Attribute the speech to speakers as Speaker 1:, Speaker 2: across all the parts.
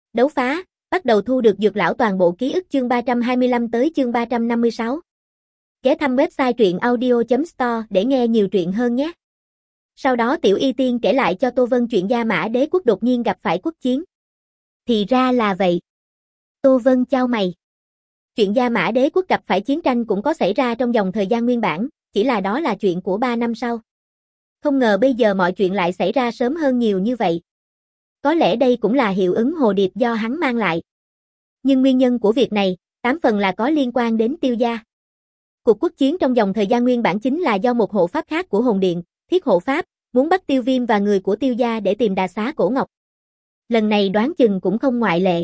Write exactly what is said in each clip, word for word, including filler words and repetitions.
Speaker 1: Đấu phá, bắt đầu thu được dược lão toàn bộ ký ức chương ba trăm hai mươi lăm tới chương ba trăm năm mươi sáu. Ghé thăm website truyện audio chấm store để nghe nhiều truyện hơn nhé. Sau đó Tiểu Y Tiên kể lại cho Tô Vân chuyện Gia Mã Đế quốc đột nhiên gặp phải quốc chiến. Thì ra là vậy. Tô Vân chau mày. Chuyện Gia Mã Đế quốc gặp phải chiến tranh cũng có xảy ra trong dòng thời gian nguyên bản, chỉ là đó là chuyện của ba năm sau. Không ngờ bây giờ mọi chuyện lại xảy ra sớm hơn nhiều như vậy. Có lẽ đây cũng là hiệu ứng hồ điệp do hắn mang lại. Nhưng nguyên nhân của việc này, tám phần là có liên quan đến Tiêu gia. Cuộc quốc chiến trong dòng thời gian nguyên bản chính là do một hộ pháp khác của Hồn Điện, Thiết Hộ Pháp, muốn bắt Tiêu Viêm và người của Tiêu gia để tìm đà xá cổ ngọc. Lần này đoán chừng cũng không ngoại lệ.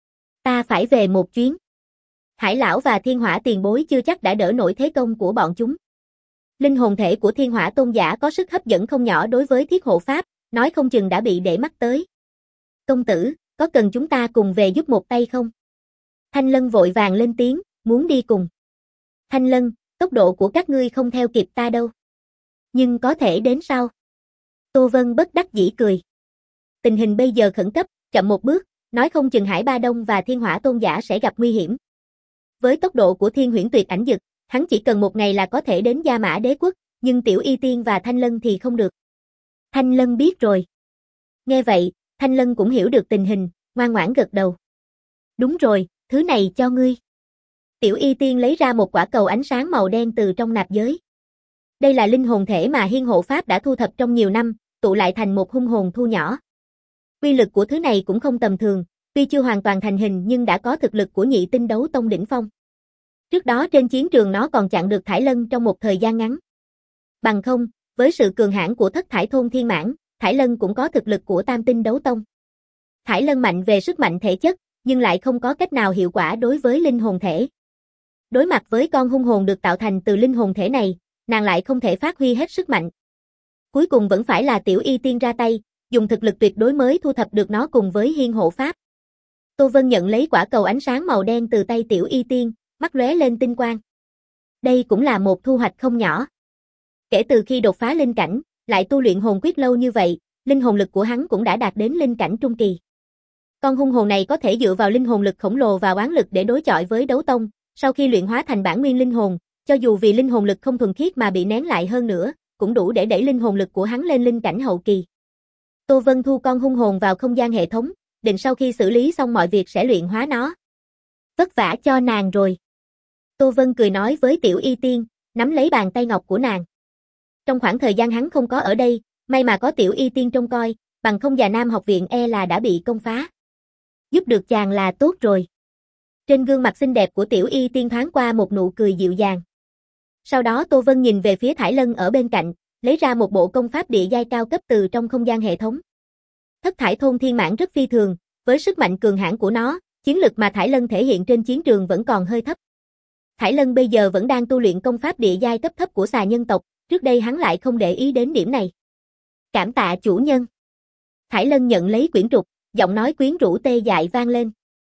Speaker 1: Ta phải về một chuyến. Hải lão và Thiên Hỏa tiền bối chưa chắc đã đỡ nổi thế công của bọn chúng. Linh hồn thể của Thiên Hỏa tôn giả có sức hấp dẫn không nhỏ đối với Thiết Hộ Pháp, nói không chừng đã bị để mắt tới. Công tử, có cần chúng ta cùng về giúp một tay không? Thanh Lân vội vàng lên tiếng, muốn đi cùng. Thanh Lân, tốc độ của các ngươi không theo kịp ta đâu. Nhưng có thể đến sau. Tô Vân bất đắc dĩ cười. Tình hình bây giờ khẩn cấp, chậm một bước, nói không chừng Hải Ba Đông và Thiên Hỏa tôn giả sẽ gặp nguy hiểm. Với tốc độ của Thiên Huyễn Tuyệt Ảnh Dực, hắn chỉ cần một ngày là có thể đến Gia Mã Đế quốc, nhưng Tiểu Y Tiên và Thanh Lân thì không được. Thanh Lân biết rồi. Nghe vậy, Thanh Lân cũng hiểu được tình hình, ngoan ngoãn gật đầu. Đúng rồi, thứ này cho ngươi. Tiểu Y Tiên lấy ra một quả cầu ánh sáng màu đen từ trong nạp giới. Đây là linh hồn thể mà Hiên Hộ Pháp đã thu thập trong nhiều năm, tụ lại thành một hung hồn thu nhỏ. Uy lực của thứ này cũng không tầm thường, tuy chưa hoàn toàn thành hình nhưng đã có thực lực của nhị tinh đấu tông đỉnh phong. Trước đó trên chiến trường nó còn chặn được Thải Lân trong một thời gian ngắn. Bằng không, với sự cường hãn của Thất Thải Thôn Thiên Mãn, Thải Lân cũng có thực lực của tam tinh đấu tông. Thải Lân mạnh về sức mạnh thể chất, nhưng lại không có cách nào hiệu quả đối với linh hồn thể. Đối mặt với con hung hồn được tạo thành từ linh hồn thể này, nàng lại không thể phát huy hết sức mạnh. Cuối cùng vẫn phải là Tiểu Y Tiên ra tay, dùng thực lực tuyệt đối mới thu thập được nó cùng với Hiên Hộ Pháp. Tô Vân nhận lấy quả cầu ánh sáng màu đen từ tay Tiểu Y Tiên, mắt lóe lên tinh quang. Đây cũng là một thu hoạch không nhỏ. Kể từ khi đột phá linh cảnh, lại tu luyện hồn quyết lâu như vậy, linh hồn lực của hắn cũng đã đạt đến linh cảnh trung kỳ. Con hung hồn này có thể dựa vào linh hồn lực khổng lồ và oán lực để đối chọi với đấu tông, sau khi luyện hóa thành bản nguyên linh hồn, cho dù vì linh hồn lực không thuần khiết mà bị nén lại hơn nữa, cũng đủ để đẩy linh hồn lực của hắn lên linh cảnh hậu kỳ. Tô Vân thu con hung hồn vào không gian hệ thống, định sau khi xử lý xong mọi việc sẽ luyện hóa nó. Vất vả cho nàng rồi. Tô Vân cười nói với Tiểu Y Tiên, nắm lấy bàn tay ngọc của nàng. Trong khoảng thời gian hắn không có ở đây, may mà có Tiểu Y Tiên trông coi, bằng không Già Nam học viện e là đã bị công phá. Giúp được chàng là tốt rồi. Trên gương mặt xinh đẹp của Tiểu Y Tiên thoáng qua một nụ cười dịu dàng. Sau đó Tô Vân nhìn về phía Thải Lân ở bên cạnh, lấy ra một bộ công pháp địa giai cao cấp từ trong không gian hệ thống. Thất Thải Thôn Thiên Mãn rất phi thường, với sức mạnh cường hãn của nó, chiến lực mà Thải Lân thể hiện trên chiến trường vẫn còn hơi thấp. Thải Lân bây giờ vẫn đang tu luyện công pháp địa giai cấp thấp của xà nhân tộc, trước đây hắn lại không để ý đến điểm này. Cảm tạ chủ nhân. Thải Lân nhận lấy quyển trục, giọng nói quyến rũ tê dại vang lên.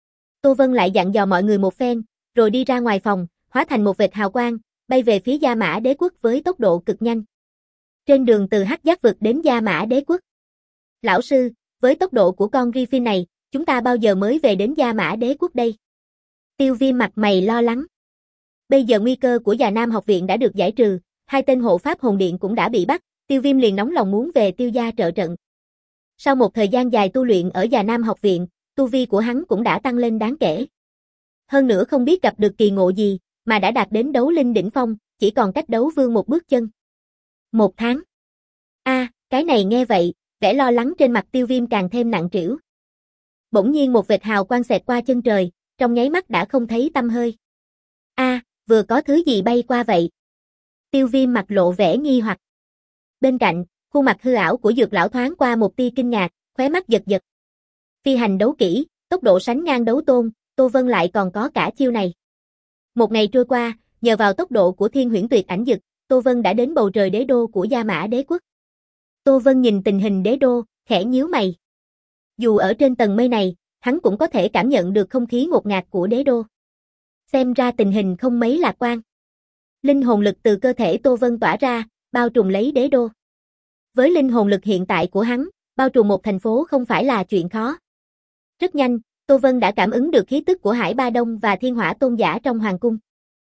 Speaker 1: Tô Vân lại dặn dò mọi người một phen, rồi đi ra ngoài phòng, hóa thành một vệt hào quang, bay về phía Gia Mã Đế quốc với tốc độ cực nhanh. Trên đường từ Hắc Giác vực đến Gia Mã Đế quốc. Lão sư, với tốc độ của con Griffin này, chúng ta bao giờ mới về đến Gia Mã Đế quốc đây? Tiêu Viêm mặt mày lo lắng. Bây giờ nguy cơ của Già Nam học viện đã được giải trừ, hai tên hộ pháp hồn điện cũng đã bị bắt, Tiêu Viêm liền nóng lòng muốn về Tiêu gia trợ trận. Sau một thời gian dài tu luyện ở Già Nam học viện, tu vi của hắn cũng đã tăng lên đáng kể. Hơn nữa không biết gặp được kỳ ngộ gì, mà đã đạt đến đấu linh đỉnh phong, chỉ còn cách đấu vương một bước chân. Một tháng. A, à, cái này nghe vậy, vẻ lo lắng trên mặt Tiêu Viêm càng thêm nặng trĩu. Bỗng nhiên một vệt hào quang xẹt qua chân trời, trong nháy mắt đã không thấy tăm hơi. A, à, vừa có thứ gì bay qua vậy? Tiêu Viêm mặt lộ vẻ nghi hoặc. Bên cạnh, khuôn mặt hư ảo của Dược lão thoáng qua một tia kinh ngạc, khóe mắt giật giật. Phi hành đấu kỹ, tốc độ sánh ngang đấu tôn, Tô Vân lại còn có cả chiêu này. Một ngày trôi qua, nhờ vào tốc độ của Thiên Huyễn Tuyệt Ảnh Dực, Tô Vân đã đến bầu trời đế đô của Gia Mã Đế quốc. Tô Vân nhìn tình hình đế đô, khẽ nhíu mày. Dù ở trên tầng mây này, hắn cũng có thể cảm nhận được không khí ngột ngạt của đế đô. Xem ra tình hình không mấy lạc quan. Linh hồn lực từ cơ thể Tô Vân tỏa ra, bao trùm lấy đế đô. Với linh hồn lực hiện tại của hắn, bao trùm một thành phố không phải là chuyện khó. Rất nhanh, Tô Vân đã cảm ứng được khí tức của Hải Ba Đông và Thiên Hỏa Tôn Giả trong hoàng cung.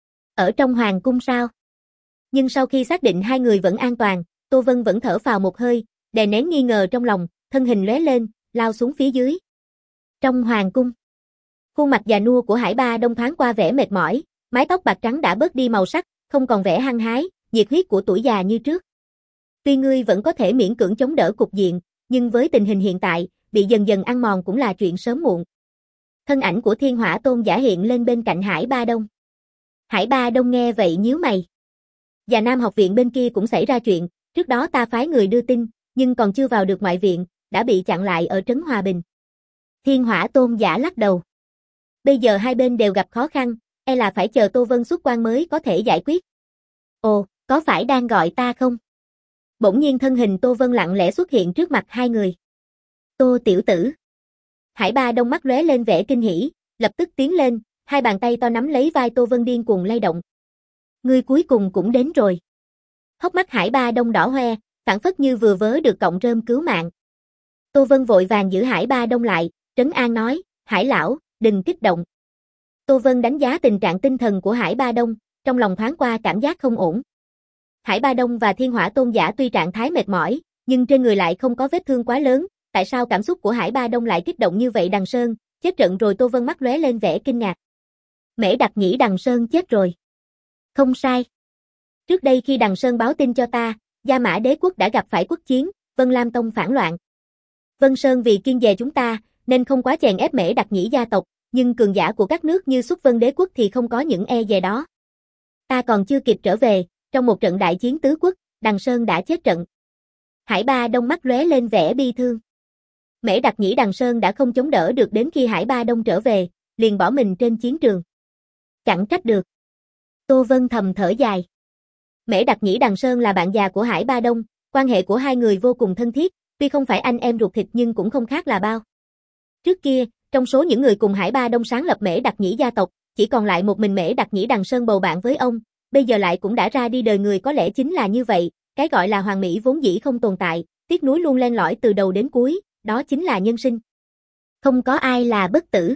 Speaker 1: Ở trong hoàng cung sao? Nhưng sau khi xác định hai người vẫn an toàn, Tô Vân vẫn thở phào một hơi, đè nén nghi ngờ trong lòng, thân hình lóe lên, lao xuống phía dưới. Trong hoàng cung, khuôn mặt già nua của Hải Ba Đông thoáng qua vẻ mệt mỏi, mái tóc bạc trắng đã bớt đi màu sắc, không còn vẻ hăng hái, nhiệt huyết của tuổi già như trước. Tuy ngươi vẫn có thể miễn cưỡng chống đỡ cục diện, nhưng với tình hình hiện tại, bị dần dần ăn mòn cũng là chuyện sớm muộn. Thân ảnh của Thiên Hỏa Tôn Giả hiện lên bên cạnh Hải Ba Đông. Hải Ba Đông nghe vậy nhíu mày. Và Nam học viện bên kia cũng xảy ra chuyện, trước đó ta phái người đưa tin, nhưng còn chưa vào được ngoại viện, đã bị chặn lại ở trấn Hòa Bình. Thiên Hỏa Tôn Giả lắc đầu. Bây giờ hai bên đều gặp khó khăn, e là phải chờ Tô Vân xuất quan mới có thể giải quyết. Ồ, có phải đang gọi ta không? Bỗng nhiên thân hình Tô Vân lặng lẽ xuất hiện trước mặt hai người. Tô tiểu tử. Hải Ba Đông mắt lóe lên vẻ kinh hỉ, lập tức tiến lên, hai bàn tay to nắm lấy vai Tô Vân điên cuồng lay động. Ngươi cuối cùng cũng đến rồi. Hốc mắt Hải Ba Đông đỏ hoe, phảng phất như vừa vớ được cọng rơm cứu mạng. Tô Vân vội vàng giữ Hải Ba Đông lại, trấn an nói, Hải lão, đừng kích động. Tô Vân đánh giá tình trạng tinh thần của Hải Ba Đông, trong lòng thoáng qua cảm giác không ổn. Hải Ba Đông và Thiên Hỏa Tôn Giả tuy trạng thái mệt mỏi, nhưng trên người lại không có vết thương quá lớn, tại sao cảm xúc của Hải Ba Đông lại kích động như vậy? Đằng Sơn, chết trận rồi. Tô Vân mắt lóe lên vẻ kinh ngạc. Mễ Đặc nghĩ Đằng Sơn chết rồi. Không sai. Trước đây khi Đằng Sơn báo tin cho ta, Gia Mã Đế quốc đã gặp phải quốc chiến, Vân Lam Tông phản loạn. Vân Sơn vì kiêng dè chúng ta, nên không quá chèn ép Mễ Đặc nhĩ gia tộc, nhưng cường giả của các nước như Xuất Vân Đế quốc thì không có những e dè đó. Ta còn chưa kịp trở về, trong một trận đại chiến tứ quốc, Đằng Sơn đã chết trận. Hải Ba Đông mắt lóe lên vẻ bi thương. Mễ Đặc nhĩ Đằng Sơn đã không chống đỡ được, đến khi Hải Ba Đông trở về, liền bỏ mình trên chiến trường. Chẳng trách được. Tô Vân thầm thở dài. Mễ Đặc nhĩ Đằng Sơn là bạn già của Hải Ba Đông, quan hệ của hai người vô cùng thân thiết, tuy không phải anh em ruột thịt nhưng cũng không khác là bao. Trước kia, trong số những người cùng Hải Ba Đông sáng lập Mễ Đặc nhĩ gia tộc, chỉ còn lại một mình Mễ Đặc nhĩ Đằng Sơn bầu bạn với ông, bây giờ lại cũng đã ra đi đời người. Có lẽ chính là như vậy, cái gọi là hoàn mỹ vốn dĩ không tồn tại, tiếc nuối luôn len lỏi từ đầu đến cuối, đó chính là nhân sinh. Không có ai là bất tử.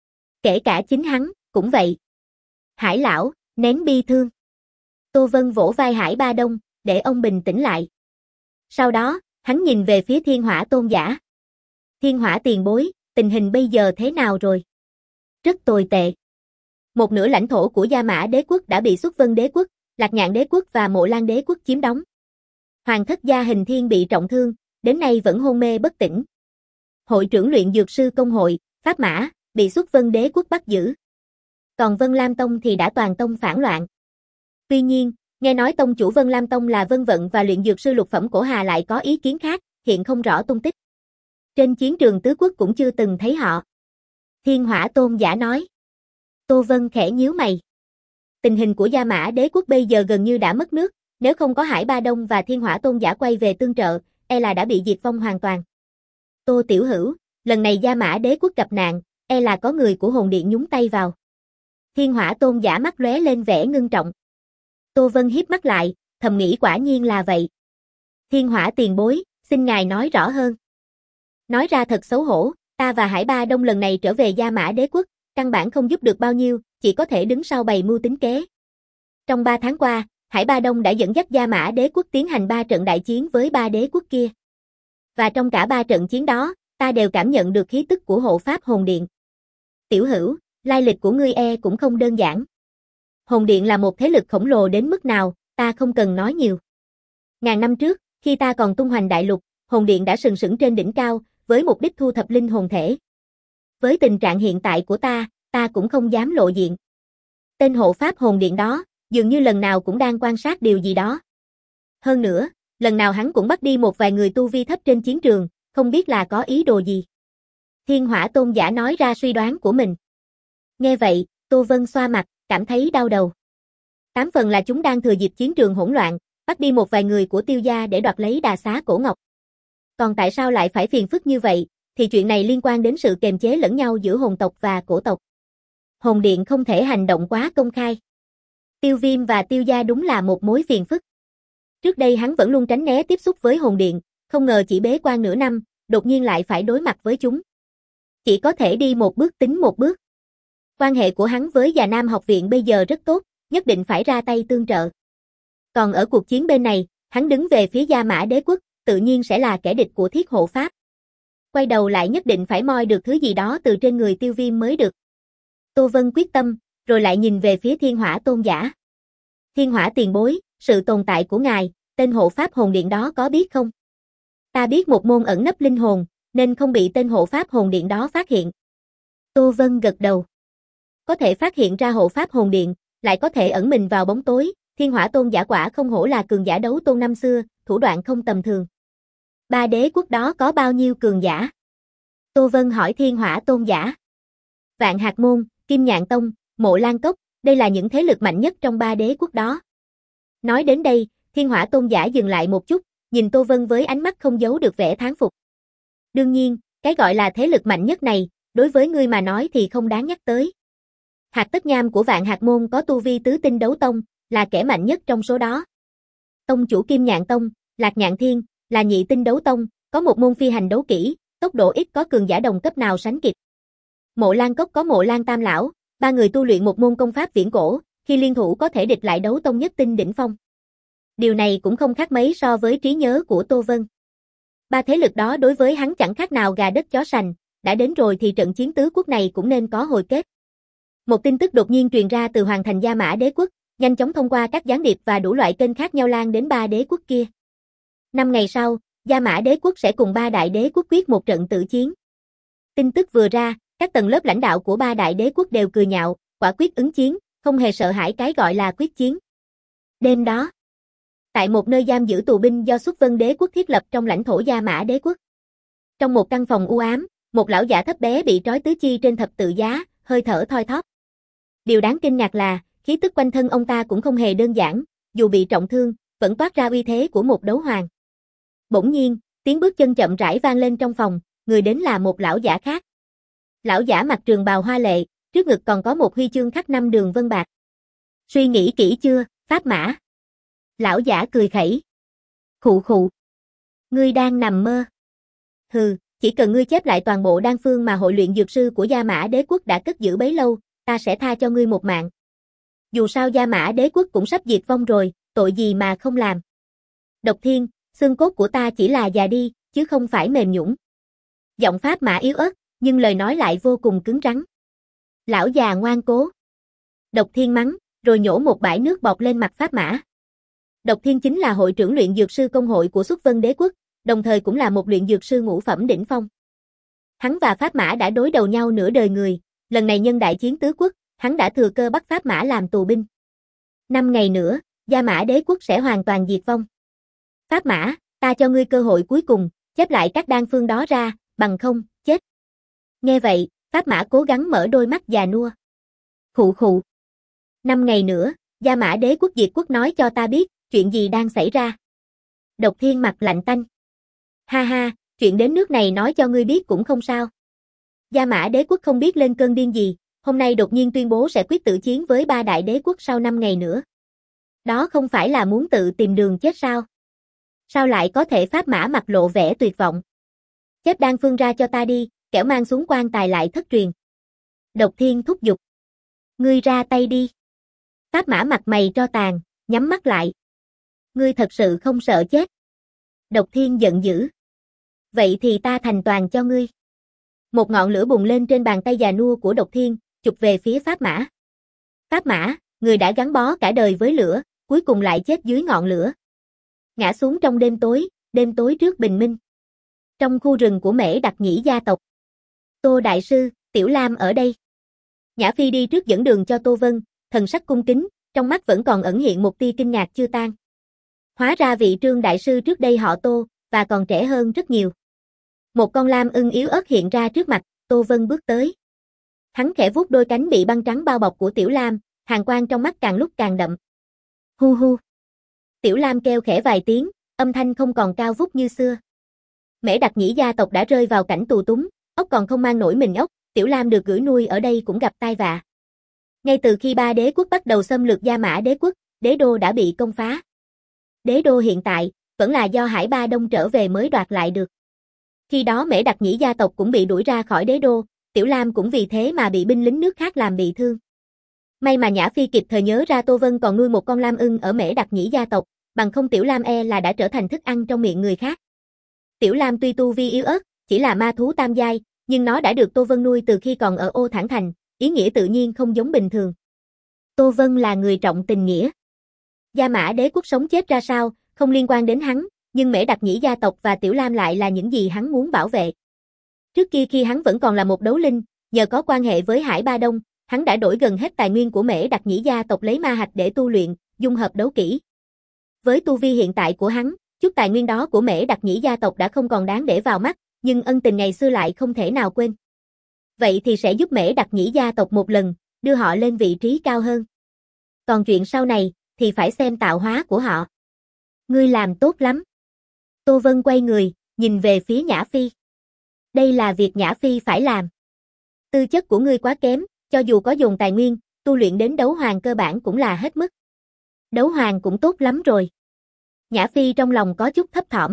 Speaker 1: Kể cả chính hắn, cũng vậy. Hải lão, nén bi thương. Tô Vân vỗ vai Hải Ba Đông, để ông bình tĩnh lại. Sau đó, hắn nhìn về phía Thiên Hỏa Tôn Giả. Thiên Hỏa tiền bối, tình hình bây giờ thế nào rồi? Rất tồi tệ. Một nửa lãnh thổ của Gia Mã Đế quốc đã bị Xuất Vân Đế quốc, Lạc Nhạn Đế quốc và Mộ Lan Đế quốc chiếm đóng. Hoàng thất Gia Hình Thiên bị trọng thương, đến nay vẫn hôn mê bất tỉnh. Hội trưởng luyện dược sư công hội, Pháp Mã, bị Xuất Vân Đế quốc bắt giữ. Còn Vân Lam Tông thì đã toàn tông phản loạn. Tuy nhiên, nghe nói tông chủ Vân Lam Tông là Vân Vận và luyện dược sư lục phẩm Cổ Hà lại có ý kiến khác, hiện không rõ tung tích. Trên chiến trường tứ quốc cũng chưa từng thấy họ. Thiên Hỏa Tôn Giả nói. Tô Vân khẽ nhíu mày. Tình hình của Gia Mã Đế quốc bây giờ gần như đã mất nước, nếu không có Hải Ba Đông và Thiên Hỏa Tôn Giả quay về tương trợ, e là đã bị diệt vong hoàn toàn. Tô tiểu hữu, lần này Gia Mã Đế quốc gặp nạn, e là có người của hồn điện nhúng tay vào. Thiên Hỏa Tôn Giả mắt lóe lên vẻ ngưng trọng. Tô Vân híp mắt lại, thầm nghĩ quả nhiên là vậy. Thiên Hỏa tiền bối, xin ngài nói rõ hơn. Nói ra thật xấu hổ, ta và Hải Ba Đông lần này trở về Gia Mã Đế quốc, căn bản không giúp được bao nhiêu, chỉ có thể đứng sau bày mưu tính kế. Trong ba tháng qua, Hải Ba Đông đã dẫn dắt Gia Mã Đế quốc tiến hành ba trận đại chiến với ba đế quốc kia. Và trong cả ba trận chiến đó, ta đều cảm nhận được khí tức của hộ pháp hồn điện. Tiểu hữu, lai lịch của ngươi e cũng không đơn giản. Hồn điện là một thế lực khổng lồ đến mức nào, ta không cần nói nhiều. Ngàn năm trước, khi ta còn tung hoành đại lục, hồn điện đã sừng sững trên đỉnh cao, với mục đích thu thập linh hồn thể. Với tình trạng hiện tại của ta, ta cũng không dám lộ diện. Tên hộ pháp hồn điện đó, dường như lần nào cũng đang quan sát điều gì đó. Hơn nữa, lần nào hắn cũng bắt đi một vài người tu vi thấp trên chiến trường, không biết là có ý đồ gì. Thiên Hỏa Tôn Giả nói ra suy đoán của mình. Nghe vậy, Tô Vân xoa mặt, cảm thấy đau đầu. Tám phần là chúng đang thừa dịp chiến trường hỗn loạn, bắt đi một vài người của Tiêu gia để đoạt lấy đà xá cổ ngọc. Còn tại sao lại phải phiền phức như vậy, thì chuyện này liên quan đến sự kềm chế lẫn nhau giữa hồn tộc và cổ tộc. Hồn điện không thể hành động quá công khai. Tiêu Viêm và Tiêu gia đúng là một mối phiền phức. Trước đây hắn vẫn luôn tránh né tiếp xúc với hồn điện, không ngờ chỉ bế quan nửa năm, đột nhiên lại phải đối mặt với chúng. chỉ có thể đi một bước tính một bước. Quan hệ của hắn với Già Nam học viện bây giờ rất tốt, nhất định phải ra tay tương trợ. Còn ở cuộc chiến bên này, hắn đứng về phía Gia Mã Đế quốc, tự nhiên sẽ là kẻ địch của Thiết Hộ Pháp. Quay đầu lại nhất định phải moi được thứ gì đó từ trên người Tiêu Viêm mới được. Tô Vân quyết tâm, rồi lại nhìn về phía Thiên Hỏa Tôn giả. Thiên Hỏa tiền bối, sự tồn tại của ngài, tên hộ pháp hồn điện đó có biết không? Ta biết một môn ẩn nấp linh hồn, nên không bị tên hộ pháp hồn điện đó phát hiện. Tô Vân gật đầu. Có thể phát hiện ra hộ pháp hồn điện, lại có thể ẩn mình vào bóng tối, Thiên Hỏa Tôn giả quả không hổ là cường giả đấu tôn năm xưa, thủ đoạn không tầm thường. Ba đế quốc đó có bao nhiêu cường giả? Tô Vân hỏi Thiên Hỏa Tôn giả. Vạn Hạt Môn, Kim Nhạn Tông, Mộ Lan Cốc, đây là những thế lực mạnh nhất trong ba đế quốc đó. Nói đến đây, Thiên Hỏa Tôn giả dừng lại một chút, nhìn Tô Vân với ánh mắt không giấu được vẻ thán phục. Đương nhiên, cái gọi là thế lực mạnh nhất này, đối với ngươi mà nói thì không đáng nhắc tới. Hạt Tất Nham của Vạn Hạt Môn có tu vi tứ tinh đấu tông, là kẻ mạnh nhất trong số đó. Tông chủ Kim Nhạn Tông, Lạc Nhạn Thiên, là nhị tinh đấu tông, có một môn phi hành đấu kỹ, tốc độ ít có cường giả đồng cấp nào sánh kịp. Mộ Lan Cốc có Mộ Lan Tam lão, ba người tu luyện một môn công pháp viễn cổ, khi liên thủ có thể địch lại đấu tông nhất tinh đỉnh phong. Điều này cũng không khác mấy so với trí nhớ của Tô Vân. Ba thế lực đó đối với hắn chẳng khác nào gà đất chó sành, đã đến rồi thì trận chiến tứ quốc này cũng nên có hồi kết. Một tin tức đột nhiên truyền ra từ hoàng thành Gia Mã Đế quốc, nhanh chóng thông qua các gián điệp và đủ loại kênh khác nhau lan đến ba đế quốc kia. Năm ngày sau, Gia Mã Đế quốc sẽ cùng ba đại đế quốc quyết một trận tử chiến. Tin tức vừa ra, các tầng lớp lãnh đạo của ba đại đế quốc đều cười nhạo, quả quyết ứng chiến, không hề sợ hãi cái gọi là quyết chiến. Đêm đó, tại một nơi giam giữ tù binh do Xuất Vân Đế quốc thiết lập trong lãnh thổ Gia Mã Đế quốc. Trong một căn phòng u ám, một lão giả thấp bé bị trói tứ chi trên thập tự giá, hơi thở thoi thóp. Điều đáng kinh ngạc là, khí tức quanh thân ông ta cũng không hề đơn giản, dù bị trọng thương, vẫn toát ra uy thế của một đấu hoàng. Bỗng nhiên, tiếng bước chân chậm rãi vang lên trong phòng, người đến là một lão giả khác. Lão giả mặc trường bào hoa lệ, trước ngực còn có một huy chương khắc năm đường vân bạc. Suy nghĩ kỹ chưa, Pháp Mã? Lão giả cười khẩy. Khụ khụ. Ngươi đang nằm mơ. Hừ, chỉ cần ngươi chép lại toàn bộ đan phương mà hội luyện dược sư của Gia Mã Đế quốc đã cất giữ bấy lâu, ta sẽ tha cho ngươi một mạng. Dù sao Gia Mã Đế quốc cũng sắp diệt vong rồi, tội gì mà không làm. Độc Thiên, xương cốt của ta chỉ là già đi, chứ không phải mềm nhũn. Giọng Pháp Mã yếu ớt, nhưng lời nói lại vô cùng cứng rắn. Lão già ngoan cố. Độc Thiên mắng, rồi nhổ một bãi nước bọt lên mặt Pháp Mã. Độc Thiên chính là hội trưởng luyện dược sư công hội của Xuất Vân Đế quốc, đồng thời cũng là một luyện dược sư ngũ phẩm đỉnh phong. Hắn và Pháp Mã đã đối đầu nhau nửa đời người, lần này nhân đại chiến tứ quốc, hắn đã thừa cơ bắt Pháp Mã làm tù binh. Năm ngày nữa, Gia Mã Đế quốc sẽ hoàn toàn diệt vong. Pháp Mã, ta cho ngươi cơ hội cuối cùng, chép lại các đan phương đó ra, bằng không, chết. Nghe vậy, Pháp Mã cố gắng mở đôi mắt già nua. Khụ khụ. Năm ngày nữa, Gia Mã Đế quốc diệt quốc nói cho ta biết, chuyện gì đang xảy ra. Độc Thiên mặt lạnh tanh. Ha ha, chuyện đến nước này nói cho ngươi biết cũng không sao. Gia Mã Đế quốc không biết lên cơn điên gì, hôm nay đột nhiên tuyên bố sẽ quyết tử chiến với ba đại đế quốc sau năm ngày nữa. Đó không phải là muốn tự tìm đường chết sao? Sao lại có thể? Pháp Mã mặt lộ vẻ tuyệt vọng. Chép đan phương ra cho ta đi, kẻo mang xuống quan tài lại thất truyền. Độc Thiên thúc giục. Ngươi ra tay đi. Pháp Mã mặt mày tro tàn, nhắm mắt lại. Ngươi thật sự không sợ chết. Độc Thiên giận dữ. Vậy thì ta thành toàn cho ngươi. Một ngọn lửa bùng lên trên bàn tay già nua của Độc Thiên, chụp về phía Pháp Mã. Pháp Mã, người đã gắn bó cả đời với lửa, cuối cùng lại chết dưới ngọn lửa. Ngã xuống trong đêm tối, đêm tối trước bình minh. Trong khu rừng của Mễ Đặc Nhĩ gia tộc. Tô Đại Sư, Tiểu Lam ở đây. Nhã Phi đi trước dẫn đường cho Tô Vân, thần sắc cung kính, trong mắt vẫn còn ẩn hiện một tia kinh ngạc chưa tan. Hóa ra vị Trương Đại Sư trước đây họ Tô, và còn trẻ hơn rất nhiều. Một con lam ưng yếu ớt hiện ra trước mặt, Tô Vân bước tới. Hắn khẽ vuốt đôi cánh bị băng trắng bao bọc của Tiểu Lam, hàn quang trong mắt càng lúc càng đậm. Hu hu. Tiểu Lam kêu khẽ vài tiếng, âm thanh không còn cao vút như xưa. Mễ Đặc Nhĩ gia tộc đã rơi vào cảnh tù túng, ốc còn không mang nổi mình ốc, Tiểu Lam được gửi nuôi ở đây cũng gặp tai vạ. Ngay từ khi ba đế quốc bắt đầu xâm lược Gia Mã Đế quốc, đế đô đã bị công phá. Đế đô hiện tại, vẫn là do Hải Ba Đông trở về mới đoạt lại được. Khi đó Mễ Đặc Nhĩ gia tộc cũng bị đuổi ra khỏi đế đô, Tiểu Lam cũng vì thế mà bị binh lính nước khác làm bị thương. May mà Nhã Phi kịp thời nhớ ra Tô Vân còn nuôi một con lam ưng ở Mễ Đặc Nhĩ gia tộc, bằng không Tiểu Lam e là đã trở thành thức ăn trong miệng người khác. Tiểu Lam tuy tu vi yếu ớt, chỉ là ma thú tam giai, nhưng nó đã được Tô Vân nuôi từ khi còn ở Ô Thản Thành, ý nghĩa tự nhiên không giống bình thường. Tô Vân là người trọng tình nghĩa. Gia Mã Đế Quốc sống chết ra sao, không liên quan đến hắn, nhưng Mễ Đặc Nhĩ gia tộc và Tiểu Lam lại là những gì hắn muốn bảo vệ. Trước kia khi hắn vẫn còn là một đấu linh, nhờ có quan hệ với Hải Ba Đông, hắn đã đổi gần hết tài nguyên của Mễ Đặc Nhĩ gia tộc lấy ma hạch để tu luyện, dung hợp đấu kỹ. Với tu vi hiện tại của hắn, chút tài nguyên đó của Mễ Đặc Nhĩ gia tộc đã không còn đáng để vào mắt, nhưng ân tình ngày xưa lại không thể nào quên. Vậy thì sẽ giúp Mễ Đặc Nhĩ gia tộc một lần, đưa họ lên vị trí cao hơn. Còn chuyện sau này, thì phải xem tạo hóa của họ. Ngươi làm tốt lắm. Tô Vân quay người, nhìn về phía Nhã Phi. Đây là việc Nhã Phi phải làm. Tư chất của ngươi quá kém, cho dù có dồn tài nguyên, tu luyện đến đấu hoàng cơ bản cũng là hết mức. Đấu hoàng cũng tốt lắm rồi. Nhã Phi trong lòng có chút thấp thỏm.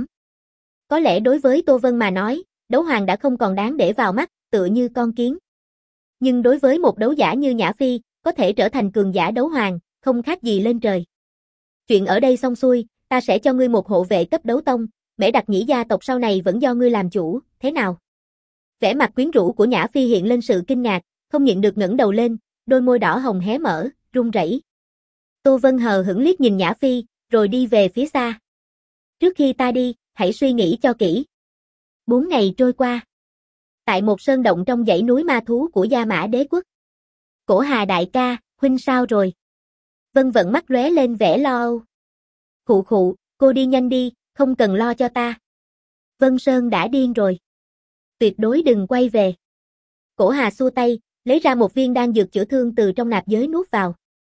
Speaker 1: Có lẽ đối với Tô Vân mà nói, đấu hoàng đã không còn đáng để vào mắt, tựa như con kiến. Nhưng đối với một đấu giả như Nhã Phi, có thể trở thành cường giả đấu hoàng, không khác gì lên trời. Chuyện ở đây xong xuôi, ta sẽ cho ngươi một hộ vệ cấp đấu tông, Mễ Đặc Nhĩ gia tộc sau này vẫn do ngươi làm chủ, thế nào? Vẻ mặt quyến rũ của Nhã Phi hiện lên sự kinh ngạc, không nhịn được ngẩng đầu lên, đôi môi đỏ hồng hé mở, run rẩy. Tô Vân hờ hững liếc nhìn Nhã Phi, rồi đi về phía xa. Trước khi ta đi, hãy suy nghĩ cho kỹ. Bốn ngày trôi qua. Tại một sơn động trong dãy núi ma thú của Gia Mã Đế Quốc. Cổ Hà đại ca, huynh sao rồi? Vân Vận mắt lóe lên vẻ lo âu. Khụ khụ, cô đi nhanh đi, không cần lo cho ta. Vân Sơn đã điên rồi. Tuyệt đối đừng quay về. Cổ Hà xua tay, lấy ra một viên đan dược chữa thương từ trong nạp giới nuốt vào.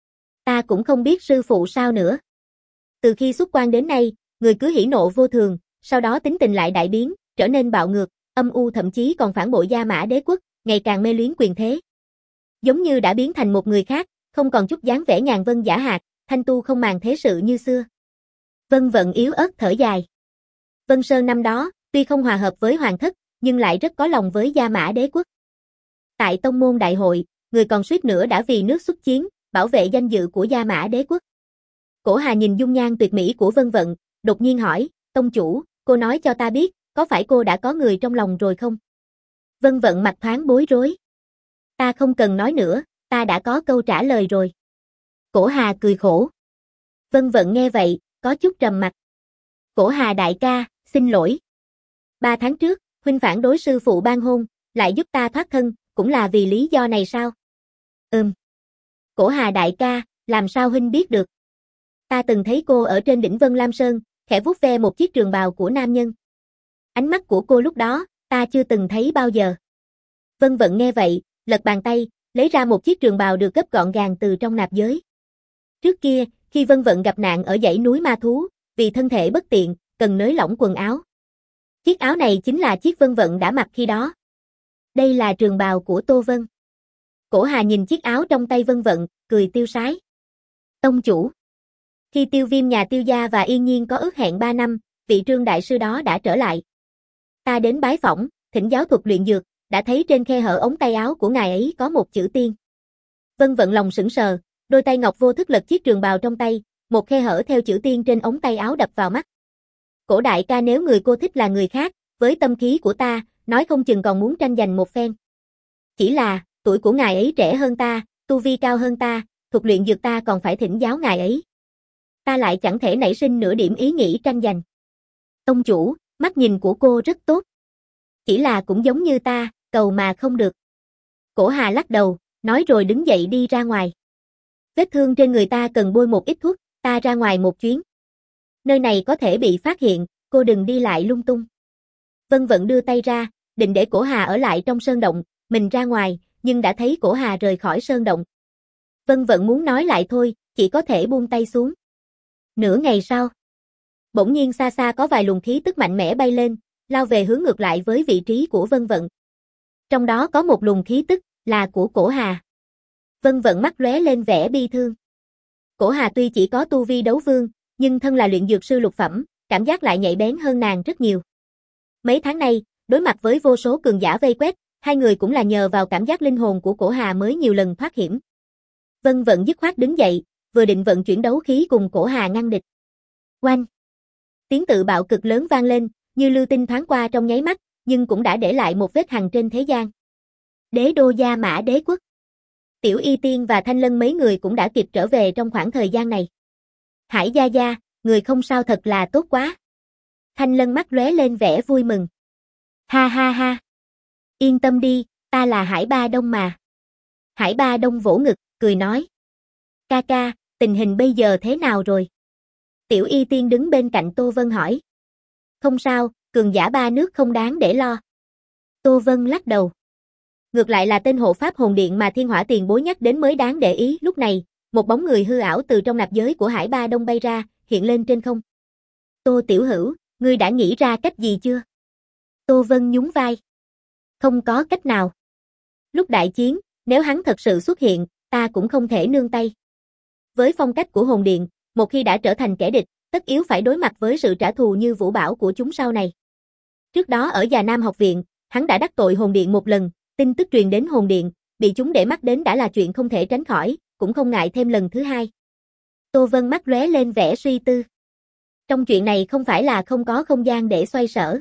Speaker 1: Ta cũng không biết sư phụ sao nữa. Từ khi xuất quan đến nay, người cứ hỉ nộ vô thường, sau đó tính tình lại đại biến, trở nên bạo ngược, âm u, thậm chí còn phản bội Gia Mã Đế Quốc, ngày càng mê luyến quyền thế. Giống như đã biến thành một người khác, không còn chút dáng vẻ nhàn vân giả hạt, thanh tu không màng thế sự như xưa. Vân Vận yếu ớt thở dài. Vân Sơn năm đó, tuy không hòa hợp với hoàng thất, nhưng lại rất có lòng với Gia Mã Đế Quốc. Tại tông môn đại hội, người còn suýt nữa đã vì nước xuất chiến, bảo vệ danh dự của Gia Mã Đế Quốc. Cổ Hà nhìn dung nhan tuyệt mỹ của Vân Vận, đột nhiên hỏi, tông chủ, cô nói cho ta biết, có phải cô đã có người trong lòng rồi không? Vân Vận mặt thoáng bối rối. Ta không cần nói nữa, ta đã có câu trả lời rồi. Cổ Hà cười khổ. Vân Vận nghe vậy, có chút trầm mặt. Cổ Hà đại ca, xin lỗi. Ba tháng trước, huynh phản đối sư phụ ban hôn, lại giúp ta thoát thân, cũng là vì lý do này sao? Ừm. Cổ Hà đại ca, làm sao huynh biết được? Ta từng thấy cô ở trên đỉnh Vân Lam Sơn, khẽ vuốt ve một chiếc trường bào của nam nhân. Ánh mắt của cô lúc đó, ta chưa từng thấy bao giờ. Vân Vận nghe vậy, lật bàn tay, lấy ra một chiếc trường bào được gấp gọn gàng từ trong nạp giới. Trước kia, khi Vân Vận gặp nạn ở dãy núi ma thú, vì thân thể bất tiện, cần nới lỏng quần áo. Chiếc áo này chính là chiếc Vân Vận đã mặc khi đó. Đây là trường bào của Tô Vân. Cổ Hà nhìn chiếc áo trong tay Vân Vận, cười tiêu sái. Tông chủ. Khi Tiêu Viêm nhà Tiêu gia và Yên Nhiên có ước hẹn ba năm, vị Trương đại sư đó đã trở lại. Ta đến bái phỏng, thỉnh giáo thuật luyện dược, đã thấy trên khe hở ống tay áo của ngài ấy có một chữ tiên. Vân Vận lòng sững sờ, đôi tay ngọc vô thức lật chiếc trường bào trong tay, một khe hở theo chữ tiên trên ống tay áo đập vào mắt. Cổ đại ca, nếu người cô thích là người khác, với tâm khí của ta, nói không chừng còn muốn tranh giành một phen. Chỉ là, tuổi của ngài ấy trẻ hơn ta, tu vi cao hơn ta, thuật luyện dược ta còn phải thỉnh giáo ngài ấy. Ta lại chẳng thể nảy sinh nửa điểm ý nghĩ tranh giành. Tông chủ, mắt nhìn của cô rất tốt. Chỉ là cũng giống như ta, cầu mà không được. Cổ Hà lắc đầu, nói rồi đứng dậy đi ra ngoài. Vết thương trên người ta cần bôi một ít thuốc, ta ra ngoài một chuyến. Nơi này có thể bị phát hiện, cô đừng đi lại lung tung. Vân Vận đưa tay ra, định để Cổ Hà ở lại trong sơn động, mình ra ngoài, nhưng đã thấy Cổ Hà rời khỏi sơn động. Vân Vận muốn nói lại thôi, chỉ có thể buông tay xuống. Nửa ngày sau, bỗng nhiên xa xa có vài luồng khí tức mạnh mẽ bay lên, lao về hướng ngược lại với vị trí của Vân Vận. Trong đó có một luồng khí tức, là của Cổ Hà. Vân Vận mắt lóe lên vẻ bi thương. Cổ Hà tuy chỉ có tu vi đấu vương, nhưng thân là luyện dược sư lục phẩm, cảm giác lại nhạy bén hơn nàng rất nhiều. Mấy tháng nay, đối mặt với vô số cường giả vây quét, Hai người cũng là nhờ vào cảm giác linh hồn của Cổ Hà mới nhiều lần thoát hiểm. Vân Vận dứt khoát đứng dậy, vừa định vận chuyển đấu khí cùng Cổ Hà ngăn địch. Oanh! Tiếng tự bạo cực lớn vang lên, như lưu tinh thoáng qua trong nháy mắt, nhưng cũng đã để lại một vết hằn trên thế gian. Đế đô Gia Mã Đế quốc. Tiểu Y Tiên và Thanh Lân mấy người cũng đã kịp trở về trong khoảng thời gian này. Hải gia gia, người không sao thật là tốt quá. Thanh Lân mắt lóe lên vẻ vui mừng. Ha ha ha. Yên tâm đi, ta là Hải Ba Đông mà. Hải Ba Đông vỗ ngực, cười nói. Ca ca, tình hình bây giờ thế nào rồi? Tiểu Y Tiên đứng bên cạnh Tô Vân hỏi. Không sao, cường giả ba nước không đáng để lo. Tô Vân lắc đầu. Ngược lại là tên hộ pháp hồn điện mà Thiên Hỏa Tiền Bối nhắc đến mới đáng để ý. Lúc này, một bóng người hư ảo từ trong nạp giới của Hải Ba Đông bay ra, hiện lên trên không. Tô Tiểu Hữu, ngươi đã nghĩ ra cách gì chưa? Tô Vân nhún vai. Không có cách nào. Lúc đại chiến, nếu hắn thật sự xuất hiện, ta cũng không thể nương tay. Với phong cách của hồn điện, một khi đã trở thành kẻ địch, tất yếu phải đối mặt với sự trả thù như vũ bão của chúng sau này. Trước đó ở Già Nam học viện, hắn đã đắc tội hồn điện một lần, tin tức truyền đến hồn điện, bị chúng để mắt đến đã là chuyện không thể tránh khỏi, cũng không ngại thêm lần thứ hai. Tô Vân mắt lóe lên vẻ suy tư. Trong chuyện này không phải là không có không gian để xoay sở.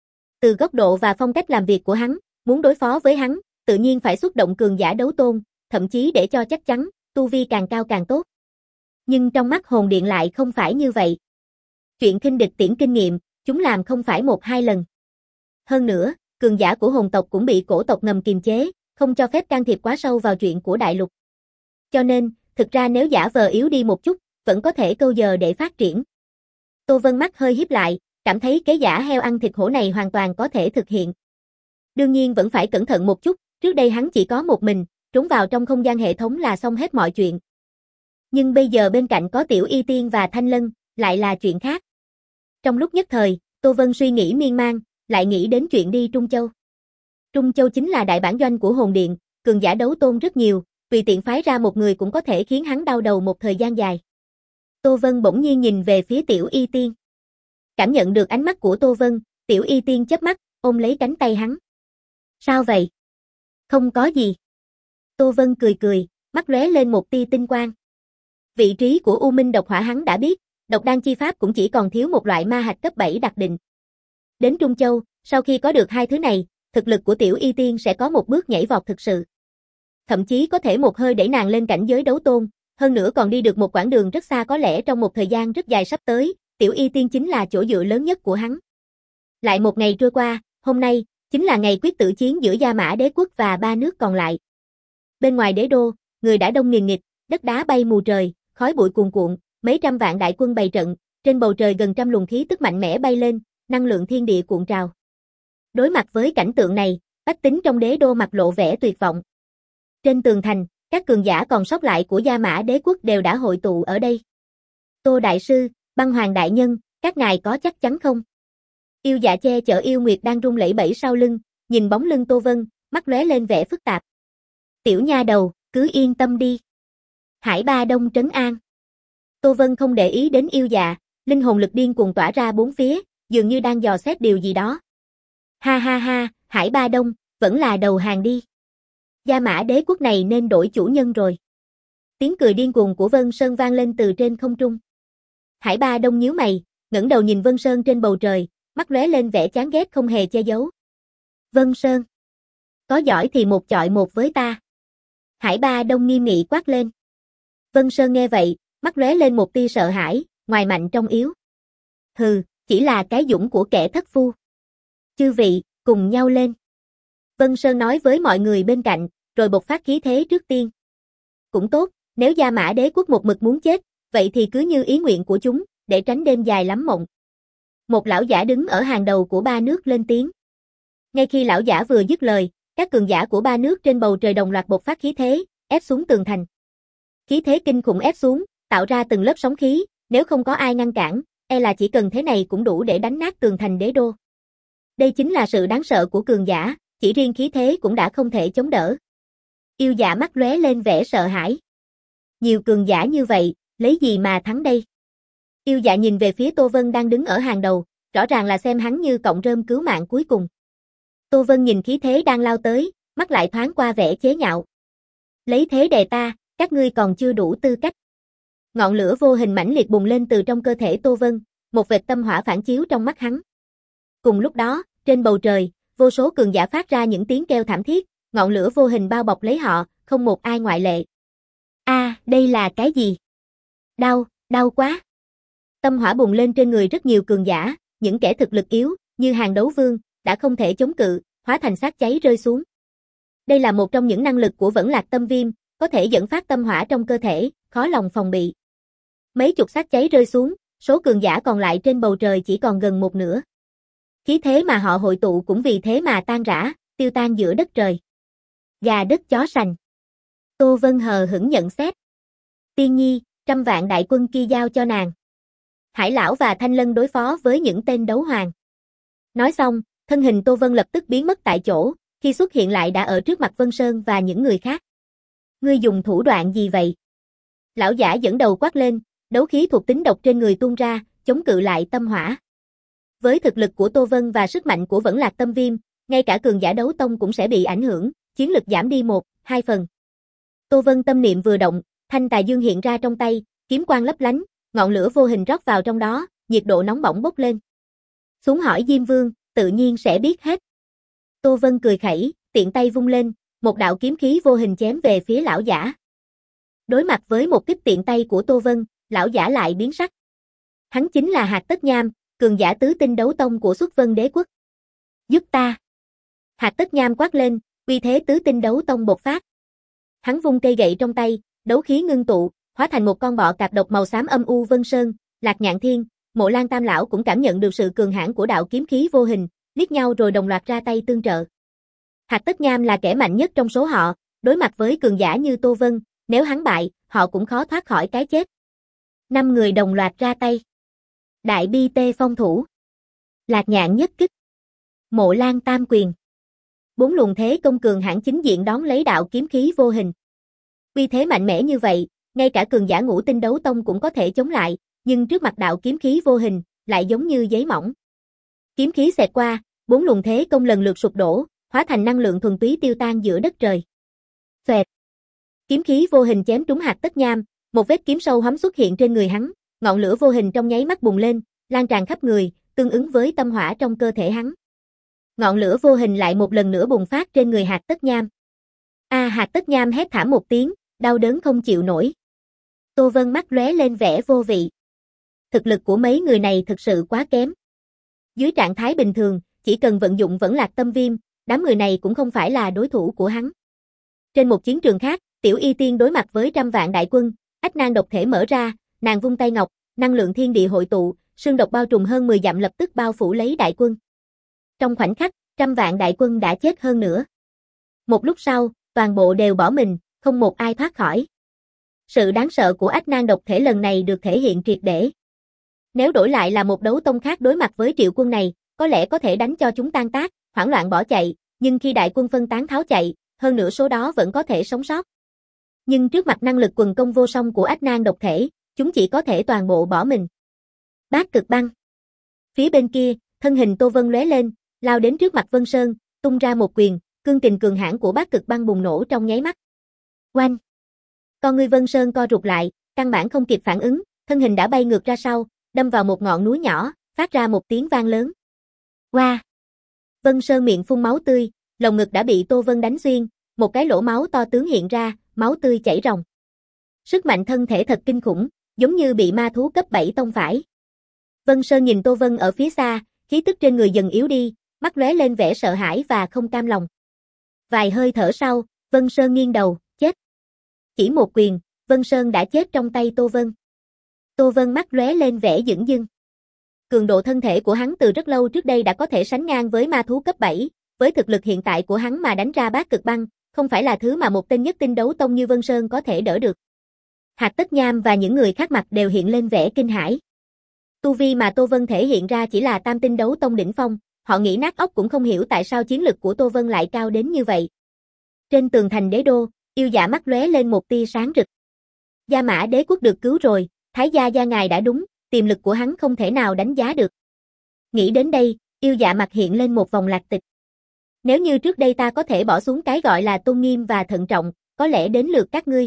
Speaker 1: Từ góc độ và phong cách làm việc của hắn, muốn đối phó với hắn, tự nhiên phải xuất động cường giả đấu tôn, thậm chí để cho chắc chắn, tu vi càng cao càng tốt. Nhưng trong mắt hồn điện lại không phải như vậy. Chuyện khinh địch tiễn kinh nghiệm, chúng làm không phải một hai lần. Hơn nữa, cường giả của hồn tộc cũng bị cổ tộc ngầm kiềm chế, không cho phép can thiệp quá sâu vào chuyện của đại lục. Cho nên, thực ra nếu giả vờ yếu đi một chút, vẫn có thể câu giờ để phát triển. Tô Vân mắt hơi híp lại, cảm thấy kế giả heo ăn thịt hổ này hoàn toàn có thể thực hiện. Đương nhiên vẫn phải cẩn thận một chút, trước đây hắn chỉ có một mình, trốn vào trong không gian hệ thống là xong hết mọi chuyện. Nhưng bây giờ bên cạnh có Tiểu Y Tiên và Thanh Lân, lại là chuyện khác. Trong lúc nhất thời, Tô Vân suy nghĩ miên man, lại nghĩ đến chuyện đi Trung Châu. Trung Châu chính là đại bản doanh của hồn điện, cường giả đấu tôn rất nhiều, tùy tiện phái ra một người cũng có thể khiến hắn đau đầu một thời gian dài. Tô Vân bỗng nhiên nhìn về phía Tiểu Y Tiên. Cảm nhận được ánh mắt của Tô Vân, Tiểu Y Tiên chớp mắt, ôm lấy cánh tay hắn. Sao vậy? Không có gì. Tô Vân cười cười, mắt lóe lên một tia tinh quang. Vị trí của U Minh độc hỏa hắn đã biết, độc đan chi pháp cũng chỉ còn thiếu một loại ma hạch cấp bảy đặc định. Đến Trung Châu, sau khi có được hai thứ này, thực lực của Tiểu Y Tiên sẽ có một bước nhảy vọt thực sự. Thậm chí có thể một hơi đẩy nàng lên cảnh giới đấu tôn, hơn nữa còn đi được một quãng đường rất xa, có lẽ trong một thời gian rất dài sắp tới, Tiểu Y Tiên chính là chỗ dựa lớn nhất của hắn. Lại một ngày trôi qua, hôm nay, chính là ngày quyết tử chiến giữa Gia Mã Đế quốc và ba nước còn lại. Bên ngoài đế đô, người đã đông nghìn nghịt, đất đá bay mù trời, khói bụi cuồn cuộn, mấy trăm vạn đại quân bày trận, trên bầu trời gần trăm luồng khí tức mạnh mẽ bay lên, năng lượng thiên địa cuộn trào. Đối mặt với cảnh tượng này, bách tính trong đế đô mặt lộ vẻ tuyệt vọng. Trên tường thành, các cường giả còn sót lại của Gia Mã Đế quốc đều đã hội tụ ở đây. Tô Đại Sư, Băng Hoàng Đại Nhân, các ngài có chắc chắn không? Yêu Dạ che chở Yêu Nguyệt đang run lẩy bẩy sau lưng, nhìn bóng lưng Tô Vân, mắt lóe lên vẻ phức tạp. Tiểu nha đầu, cứ yên tâm đi. Hải Ba Đông trấn an. Tô Vân không để ý đến Yêu Dạ, linh hồn lực điên cuồng tỏa ra bốn phía, dường như đang dò xét điều gì đó. Ha ha ha, Hải Ba Đông, vẫn là đầu hàng đi. Gia Mã Đế quốc này nên đổi chủ nhân rồi. Tiếng cười điên cuồng của Vân Sơn vang lên từ trên không trung. Hải Ba Đông nhíu mày, ngẩng đầu nhìn Vân Sơn trên bầu trời, mắt lóe lên vẻ chán ghét không hề che giấu. Vân Sơn, có giỏi thì một chọi một với ta. Hải Ba Đông nghiêm nghị quát lên. Vân Sơn nghe vậy, mắt lóe lên một tia sợ hãi, ngoài mạnh trong yếu. Hừ, chỉ là cái dũng của kẻ thất phu. Chư vị, cùng nhau lên. Vân Sơn nói với mọi người bên cạnh, rồi bộc phát khí thế trước tiên. Cũng tốt, nếu Gia Mã Đế quốc một mực muốn chết, vậy thì cứ như ý nguyện của chúng, để tránh đêm dài lắm mộng. Một lão giả đứng ở hàng đầu của ba nước lên tiếng. Ngay khi lão giả vừa dứt lời, các cường giả của ba nước trên bầu trời đồng loạt bộc phát khí thế, ép xuống tường thành. Khí thế kinh khủng ép xuống, tạo ra từng lớp sóng khí, nếu không có ai ngăn cản, e là chỉ cần thế này cũng đủ để đánh nát tường thành đế đô. Đây chính là sự đáng sợ của cường giả, chỉ riêng khí thế cũng đã không thể chống đỡ. Yêu Dạ mắt lóe lên vẻ sợ hãi. Nhiều cường giả như vậy, lấy gì mà thắng đây? Yêu Dạ nhìn về phía Tô Vân đang đứng ở hàng đầu, rõ ràng là xem hắn như cọng rơm cứu mạng cuối cùng. Tô Vân nhìn khí thế đang lao tới, mắt lại thoáng qua vẻ chế nhạo. Lấy thế đè ta, các ngươi còn chưa đủ tư cách. Ngọn lửa vô hình mãnh liệt bùng lên từ trong cơ thể Tô Vân, một vệt tâm hỏa phản chiếu trong mắt hắn. Cùng lúc đó, trên bầu trời, vô số cường giả phát ra những tiếng kêu thảm thiết, ngọn lửa vô hình bao bọc lấy họ, không một ai ngoại lệ. A, à, đây là cái gì? Đau, đau quá. Tâm hỏa bùng lên trên người rất nhiều cường giả, những kẻ thực lực yếu, như Hàng Đấu Vương, đã không thể chống cự, hóa thành xác cháy rơi xuống. Đây là một trong những năng lực của Vẫn Lạc Tâm Viêm, có thể dẫn phát tâm hỏa trong cơ thể, khó lòng phòng bị. Mấy chục xác cháy rơi xuống, số cường giả còn lại trên bầu trời chỉ còn gần một nửa. Khí thế mà họ hội tụ cũng vì thế mà tan rã, tiêu tan giữa đất trời. Gà đất chó sành. Tô Vân hờ hững nhận xét. Tiên nhi, trăm vạn đại quân kia giao cho nàng. Hải Lão và Thanh Lân đối phó với những tên đấu hoàng. Nói xong, thân hình Tô Vân lập tức biến mất tại chỗ, khi xuất hiện lại đã ở trước mặt Vân Sơn và những người khác. Ngươi dùng thủ đoạn gì vậy? Lão giả dẫn đầu quát lên, đấu khí thuộc tính độc trên người tuôn ra, chống cự lại tâm hỏa. Với thực lực của Tô Vân và sức mạnh của Vẫn Lạc Tâm Viêm, ngay cả cường giả đấu tông cũng sẽ bị ảnh hưởng, chiến lực giảm đi một, hai phần. Tô Vân tâm niệm vừa động, thanh tà dương hiện ra trong tay, kiếm quang lấp lánh, ngọn lửa vô hình rót vào trong đó, nhiệt độ nóng bỏng bốc lên. Xuống hỏi Diêm Vương, tự nhiên sẽ biết hết. Tô Vân cười khẩy, tiện tay vung lên, một đạo kiếm khí vô hình chém về phía lão giả. Đối mặt với một kích tiện tay của Tô Vân, lão giả lại biến sắc. Hắn chính là Hạc Tất Nham, cường giả tứ tinh đấu tông của Xuất Vân Đế quốc. Giúp ta. Hạc Tất Nham quát lên, uy thế tứ tinh đấu tông bộc phát. Hắn vung cây gậy trong tay, đấu khí ngưng tụ, hóa thành một con bọ cạp độc màu xám âm u. Vân Sơn, Lạc Nhạn Thiên, Mộ Lan Tam lão cũng cảm nhận được sự cường hãn của đạo kiếm khí vô hình, liếc nhau rồi đồng loạt ra tay tương trợ. Hạc Tất Nham là kẻ mạnh nhất trong số họ, đối mặt với cường giả như Tô Vân, nếu hắn bại, họ cũng khó thoát khỏi cái chết. Năm người đồng loạt ra tay. Đại Bi Tê Phong thủ, Lạc Nhạn nhất kích, Mộ Lan Tam quyền. Bốn luồng thế công cường hãn chính diện đón lấy đạo kiếm khí vô hình. Uy thế mạnh mẽ như vậy, ngay cả cường giả ngũ tinh đấu tông cũng có thể chống lại, nhưng trước mặt đạo kiếm khí vô hình, lại giống như giấy mỏng. Kiếm khí xẹt qua, bốn luồng thế công lần lượt sụp đổ, hóa thành năng lượng thuần túy tiêu tan giữa đất trời. Xoẹt. Kiếm khí vô hình chém trúng Hạc Tất Nham, một vết kiếm sâu hoắm xuất hiện trên người hắn, ngọn lửa vô hình trong nháy mắt bùng lên, lan tràn khắp người, tương ứng với tâm hỏa trong cơ thể hắn. Ngọn lửa vô hình lại một lần nữa bùng phát trên người Hạc Tất Nham. A à, Hạc Tất Nham hét thảm một tiếng, đau đớn không chịu nổi. Tô Vân mắt lóe lên vẻ vô vị. Thực lực của mấy người này thực sự quá kém. Dưới trạng thái bình thường, chỉ cần vận dụng Vẫn Lạc Tâm Viêm, đám người này cũng không phải là đối thủ của hắn. Trên một chiến trường khác, Tiểu Y Tiên đối mặt với trăm vạn đại quân, ách nan độc thể mở ra, nàng vung tay ngọc, năng lượng thiên địa hội tụ, sương độc bao trùm hơn mười dặm lập tức bao phủ lấy đại quân. Trong khoảnh khắc, trăm vạn đại quân đã chết hơn nữa. Một lúc sau, toàn bộ đều bỏ mình, không một ai thoát khỏi. Sự đáng sợ của ách nan độc thể lần này được thể hiện triệt để. Nếu đổi lại là một đấu tông khác đối mặt với triệu quân này, có lẽ có thể đánh cho chúng tan tác, hoảng loạn bỏ chạy, nhưng khi đại quân phân tán tháo chạy, hơn nửa số đó vẫn có thể sống sót. Nhưng trước mặt năng lực quần công vô song của ách nan độc thể, chúng chỉ có thể toàn bộ bỏ mình. Bát Cực Băng. Phía bên kia, thân hình Tô Vân lóe lên, lao đến trước mặt Vân Sơn, tung ra một quyền, cương kình cường hãn của Bát Cực Băng bùng nổ trong nháy mắt. Oanh! Con ngươi Vân Sơn co rụt lại, căn bản không kịp phản ứng, thân hình đã bay ngược ra sau, đâm vào một ngọn núi nhỏ, phát ra một tiếng vang lớn. Oa! Wow. Vân Sơn miệng phun máu tươi, lồng ngực đã bị Tô Vân đánh xuyên, một cái lỗ máu to tướng hiện ra, máu tươi chảy ròng. Sức mạnh thân thể thật kinh khủng, giống như bị ma thú cấp bảy tông phải. Vân Sơn nhìn Tô Vân ở phía xa, khí tức trên người dần yếu đi, mắt lóe lên vẻ sợ hãi và không cam lòng. Vài hơi thở sau, Vân Sơn nghiêng đầu, chết. Chỉ một quyền, Vân Sơn đã chết trong tay Tô Vân. Tô Vân mắt lóe lên vẻ dửng dưng. Cường độ thân thể của hắn từ rất lâu trước đây đã có thể sánh ngang với ma thú cấp bảy, với thực lực hiện tại của hắn mà đánh ra Bát Cực Băng, không phải là thứ mà một tên nhất tinh đấu tông như Vân Sơn có thể đỡ được. Hạc Tất Nham và những người khác mặt đều hiện lên vẻ kinh hãi. Tu vi mà Tô Vân thể hiện ra chỉ là tam tinh đấu tông đỉnh phong, họ nghĩ nát óc cũng không hiểu tại sao chiến lực của Tô Vân lại cao đến như vậy. Trên tường thành đế đô, Yêu Dạ mắt lóe lên một tia sáng rực. Gia Mã đế quốc được cứu rồi, Thái gia gia ngài đã đúng, tiềm lực của hắn không thể nào đánh giá được. Nghĩ đến đây, Yêu Dạ mặt hiện lên một vòng lạc tịch. Nếu như trước đây ta có thể bỏ xuống cái gọi là tôn nghiêm và thận trọng, có lẽ đến lượt các ngươi.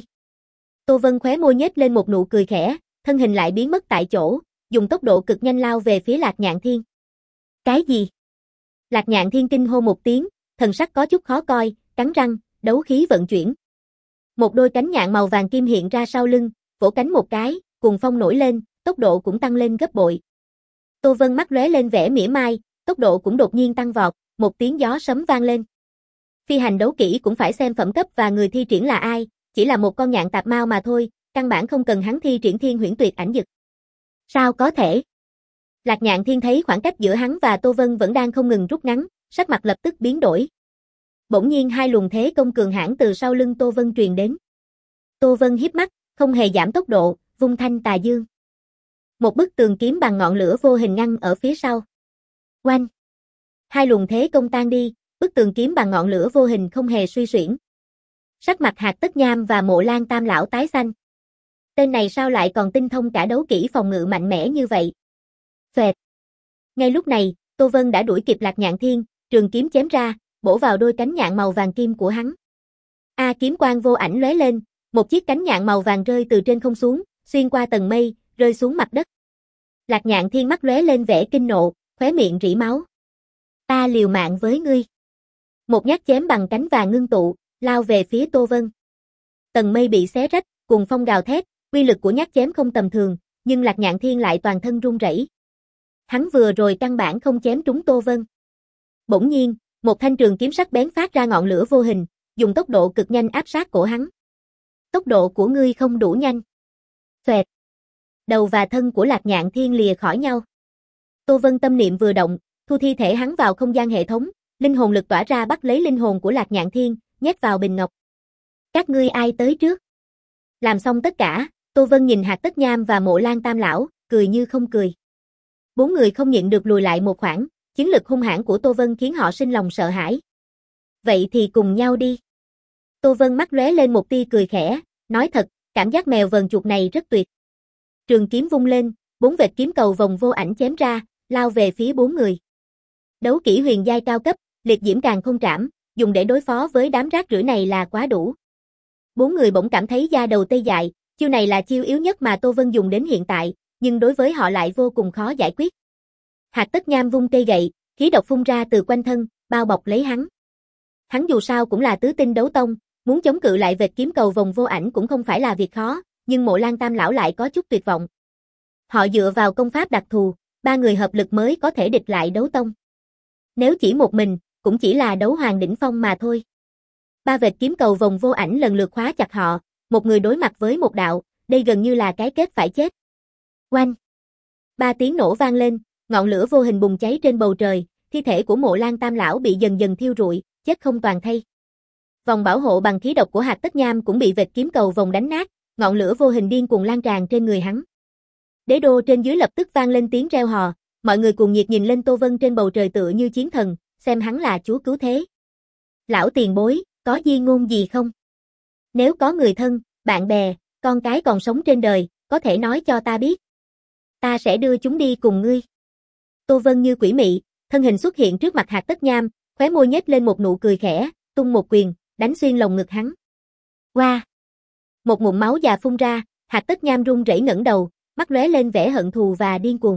Speaker 1: Tô Vân khóe môi nhếch lên một nụ cười khẽ, thân hình lại biến mất tại chỗ, dùng tốc độ cực nhanh lao về phía Lạc Nhạn Thiên. Cái gì? Lạc Nhạn Thiên kinh hô một tiếng, thần sắc có chút khó coi, cắn răng, đấu khí vận chuyển. Một đôi cánh nhạn màu vàng kim hiện ra sau lưng, vỗ cánh một cái, cuồng phong nổi lên, tốc độ cũng tăng lên gấp bội. Tô Vân mắt lóe lên vẻ mỉa mai, tốc độ cũng đột nhiên tăng vọt, một tiếng gió sấm vang lên. Phi hành đấu kỹ cũng phải xem phẩm cấp và người thi triển là ai, chỉ là một con nhạn tạp mao mà thôi, căn bản không cần hắn thi triển Thiên Huyễn Tuyệt Ảnh Dực. Sao có thể? Lạc Nhạn Thiên thấy khoảng cách giữa hắn và Tô Vân vẫn đang không ngừng rút ngắn, sắc mặt lập tức biến đổi. Bỗng nhiên hai luồng thế công cường hãn từ sau lưng Tô Vân truyền đến. Tô Vân híp mắt, không hề giảm tốc độ, vung thanh tà dương. Một bức tường kiếm bằng ngọn lửa vô hình ngăn ở phía sau. Oanh! Hai luồng thế công tan đi, bức tường kiếm bằng ngọn lửa vô hình không hề suy xuyển. Sắc mặt Hạc Tất Nham và Mộ Lan Tam lão tái xanh. Tên này sao lại còn tinh thông cả đấu kỹ phòng ngự mạnh mẽ như vậy? Phệt! Ngay lúc này, Tô Vân đã đuổi kịp Lạc Nhạn Thiên, trường kiếm chém ra, bổ vào đôi cánh nhạn màu vàng kim của hắn. A kiếm quang vô ảnh lóe lên, một chiếc cánh nhạn màu vàng rơi từ trên không xuống, xuyên qua tầng mây, rơi xuống mặt đất. Lạc Nhạn Thiên mắt lóe lên vẻ kinh nộ, khóe miệng rỉ máu. Ta liều mạng với ngươi. Một nhát chém bằng cánh vàng ngưng tụ, lao về phía Tô Vân. Tầng mây bị xé rách, cuồng phong gào thét, uy lực của nhát chém không tầm thường, nhưng Lạc Nhạn Thiên lại toàn thân run rẩy. Hắn vừa rồi căn bản không chém trúng Tô Vân. Bỗng nhiên, một thanh trường kiếm sắc bén phát ra ngọn lửa vô hình, dùng tốc độ cực nhanh áp sát cổ hắn. Tốc độ của ngươi không đủ nhanh. Xoẹt. Đầu và thân của Lạc Nhạn Thiên lìa khỏi nhau. Tô Vân tâm niệm vừa động, thu thi thể hắn vào không gian hệ thống, linh hồn lực tỏa ra bắt lấy linh hồn của Lạc Nhạn Thiên, nhét vào bình ngọc. Các ngươi ai tới trước? Làm xong tất cả, Tô Vân nhìn Hạc Tất Nham và Mộ Lan Tam lão, cười như không cười. Bốn người không nhịn được lùi lại một khoảng, chiến lực hung hãn của Tô Vân khiến họ sinh lòng sợ hãi. Vậy thì cùng nhau đi. Tô Vân mắt lóe lên một tia cười khẽ, nói thật, cảm giác mèo vờn chuột này rất tuyệt. Trường kiếm vung lên, bốn vệt kiếm cầu vòng vô ảnh chém ra, lao về phía bốn người. Đấu kỹ huyền giai cao cấp, liệt diễm càng không trảm, dùng để đối phó với đám rác rưởi này là quá đủ. Bốn người bỗng cảm thấy da đầu tê dại, chiêu này là chiêu yếu nhất mà Tô Vân dùng đến hiện tại, nhưng đối với họ lại vô cùng khó giải quyết. Hạc Tất Nham vung cây gậy, khí độc phun ra từ quanh thân, bao bọc lấy hắn. Hắn dù sao cũng là tứ tinh đấu tông, muốn chống cự lại vệt kiếm cầu vòng vô ảnh cũng không phải là việc khó, nhưng Mộ Lan Tam lão lại có chút tuyệt vọng. Họ dựa vào công pháp đặc thù, ba người hợp lực mới có thể địch lại đấu tông. Nếu chỉ một mình, cũng chỉ là đấu hoàng đỉnh phong mà thôi. Ba vệt kiếm cầu vòng vô ảnh lần lượt khóa chặt họ, một người đối mặt với một đạo, đây gần như là cái kết phải chết. Oanh! Ba tiếng nổ vang lên, ngọn lửa vô hình bùng cháy trên bầu trời, thi thể của Mộ Lan Tam lão bị dần dần thiêu rụi, chết không toàn thây. Vòng bảo hộ bằng khí độc của Hạc Tất Nham cũng bị vệt kiếm cầu vòng đánh nát, ngọn lửa vô hình điên cuồng lan tràn trên người hắn. Đế đô trên dưới lập tức vang lên tiếng reo hò, mọi người cuồng nhiệt nhìn lên Tô Vân trên bầu trời tựa như chiến thần, xem hắn là chúa cứu thế. Lão tiền bối, có di ngôn gì không? Nếu có người thân, bạn bè, con cái còn sống trên đời, có thể nói cho ta biết. Ta sẽ đưa chúng đi cùng ngươi. Tô Vân như quỷ mị, thân hình xuất hiện trước mặt Hạc Tất Nham, khóe môi nhếch lên một nụ cười khẽ, tung một quyền, đánh xuyên lồng ngực hắn. Oa! Wow. Một ngụm máu già phun ra, Hạc Tất Nham run rẩy ngẩng đầu, mắt lóe lên vẻ hận thù và điên cuồng.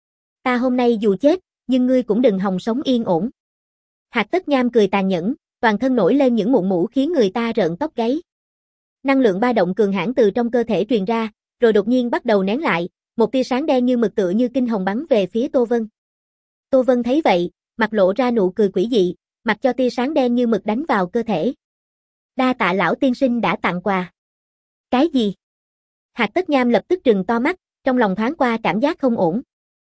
Speaker 1: Ta hôm nay dù chết, nhưng ngươi cũng đừng hòng sống yên ổn. Hạc Tất Nham cười tàn nhẫn, toàn thân nổi lên những mụn mủ khiến người ta rợn tóc gáy. Năng lượng ba động cường hãn từ trong cơ thể truyền ra, rồi đột nhiên bắt đầu nén lại, một tia sáng đen như mực tựa như kinh hồng bắn về phía Tô Vân. Tô Vân thấy vậy, mặt lộ ra nụ cười quỷ dị, mặc cho tia sáng đen như mực đánh vào cơ thể. Đa tạ lão tiên sinh đã tặng quà. Cái gì? Hạc Tất Nham lập tức trừng to mắt, trong lòng thoáng qua cảm giác không ổn.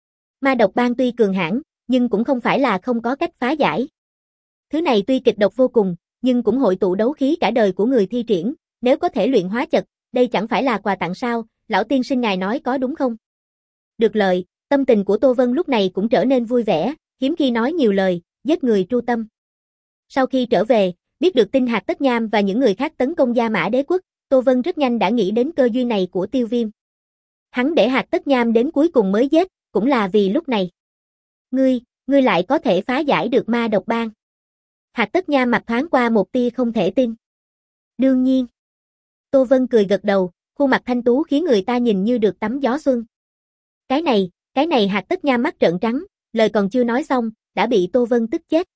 Speaker 1: Ma độc bang tuy cường hãn, nhưng cũng không phải là không có cách phá giải. Thứ này tuy kịch độc vô cùng, nhưng cũng hội tụ đấu khí cả đời của người thi triển, nếu có thể luyện hóa chật, đây chẳng phải là quà tặng sao, lão tiên sinh ngài nói có đúng không? Được lời, tâm tình của Tô Vân lúc này cũng trở nên vui vẻ, hiếm khi nói nhiều lời, giết người tru tâm. Sau khi trở về, biết được tin Hạc Tất Nham và những người khác tấn công Gia Mã Đế quốc, Tô Vân rất nhanh đã nghĩ đến cơ duyên này của Tiêu Viêm. Hắn để Hạc Tất Nham đến cuối cùng mới giết, cũng là vì lúc này. Ngươi, ngươi lại có thể phá giải được ma độc bang. Hạc Tất Nham mặt thoáng qua một tia không thể tin. Đương nhiên. Tô Vân cười gật đầu, khuôn mặt thanh tú khiến người ta nhìn như được tắm gió xuân. Cái này, cái này Hạc Tất Nham mắt trợn trắng, lời còn chưa nói xong, đã bị Tô Vân tức chết.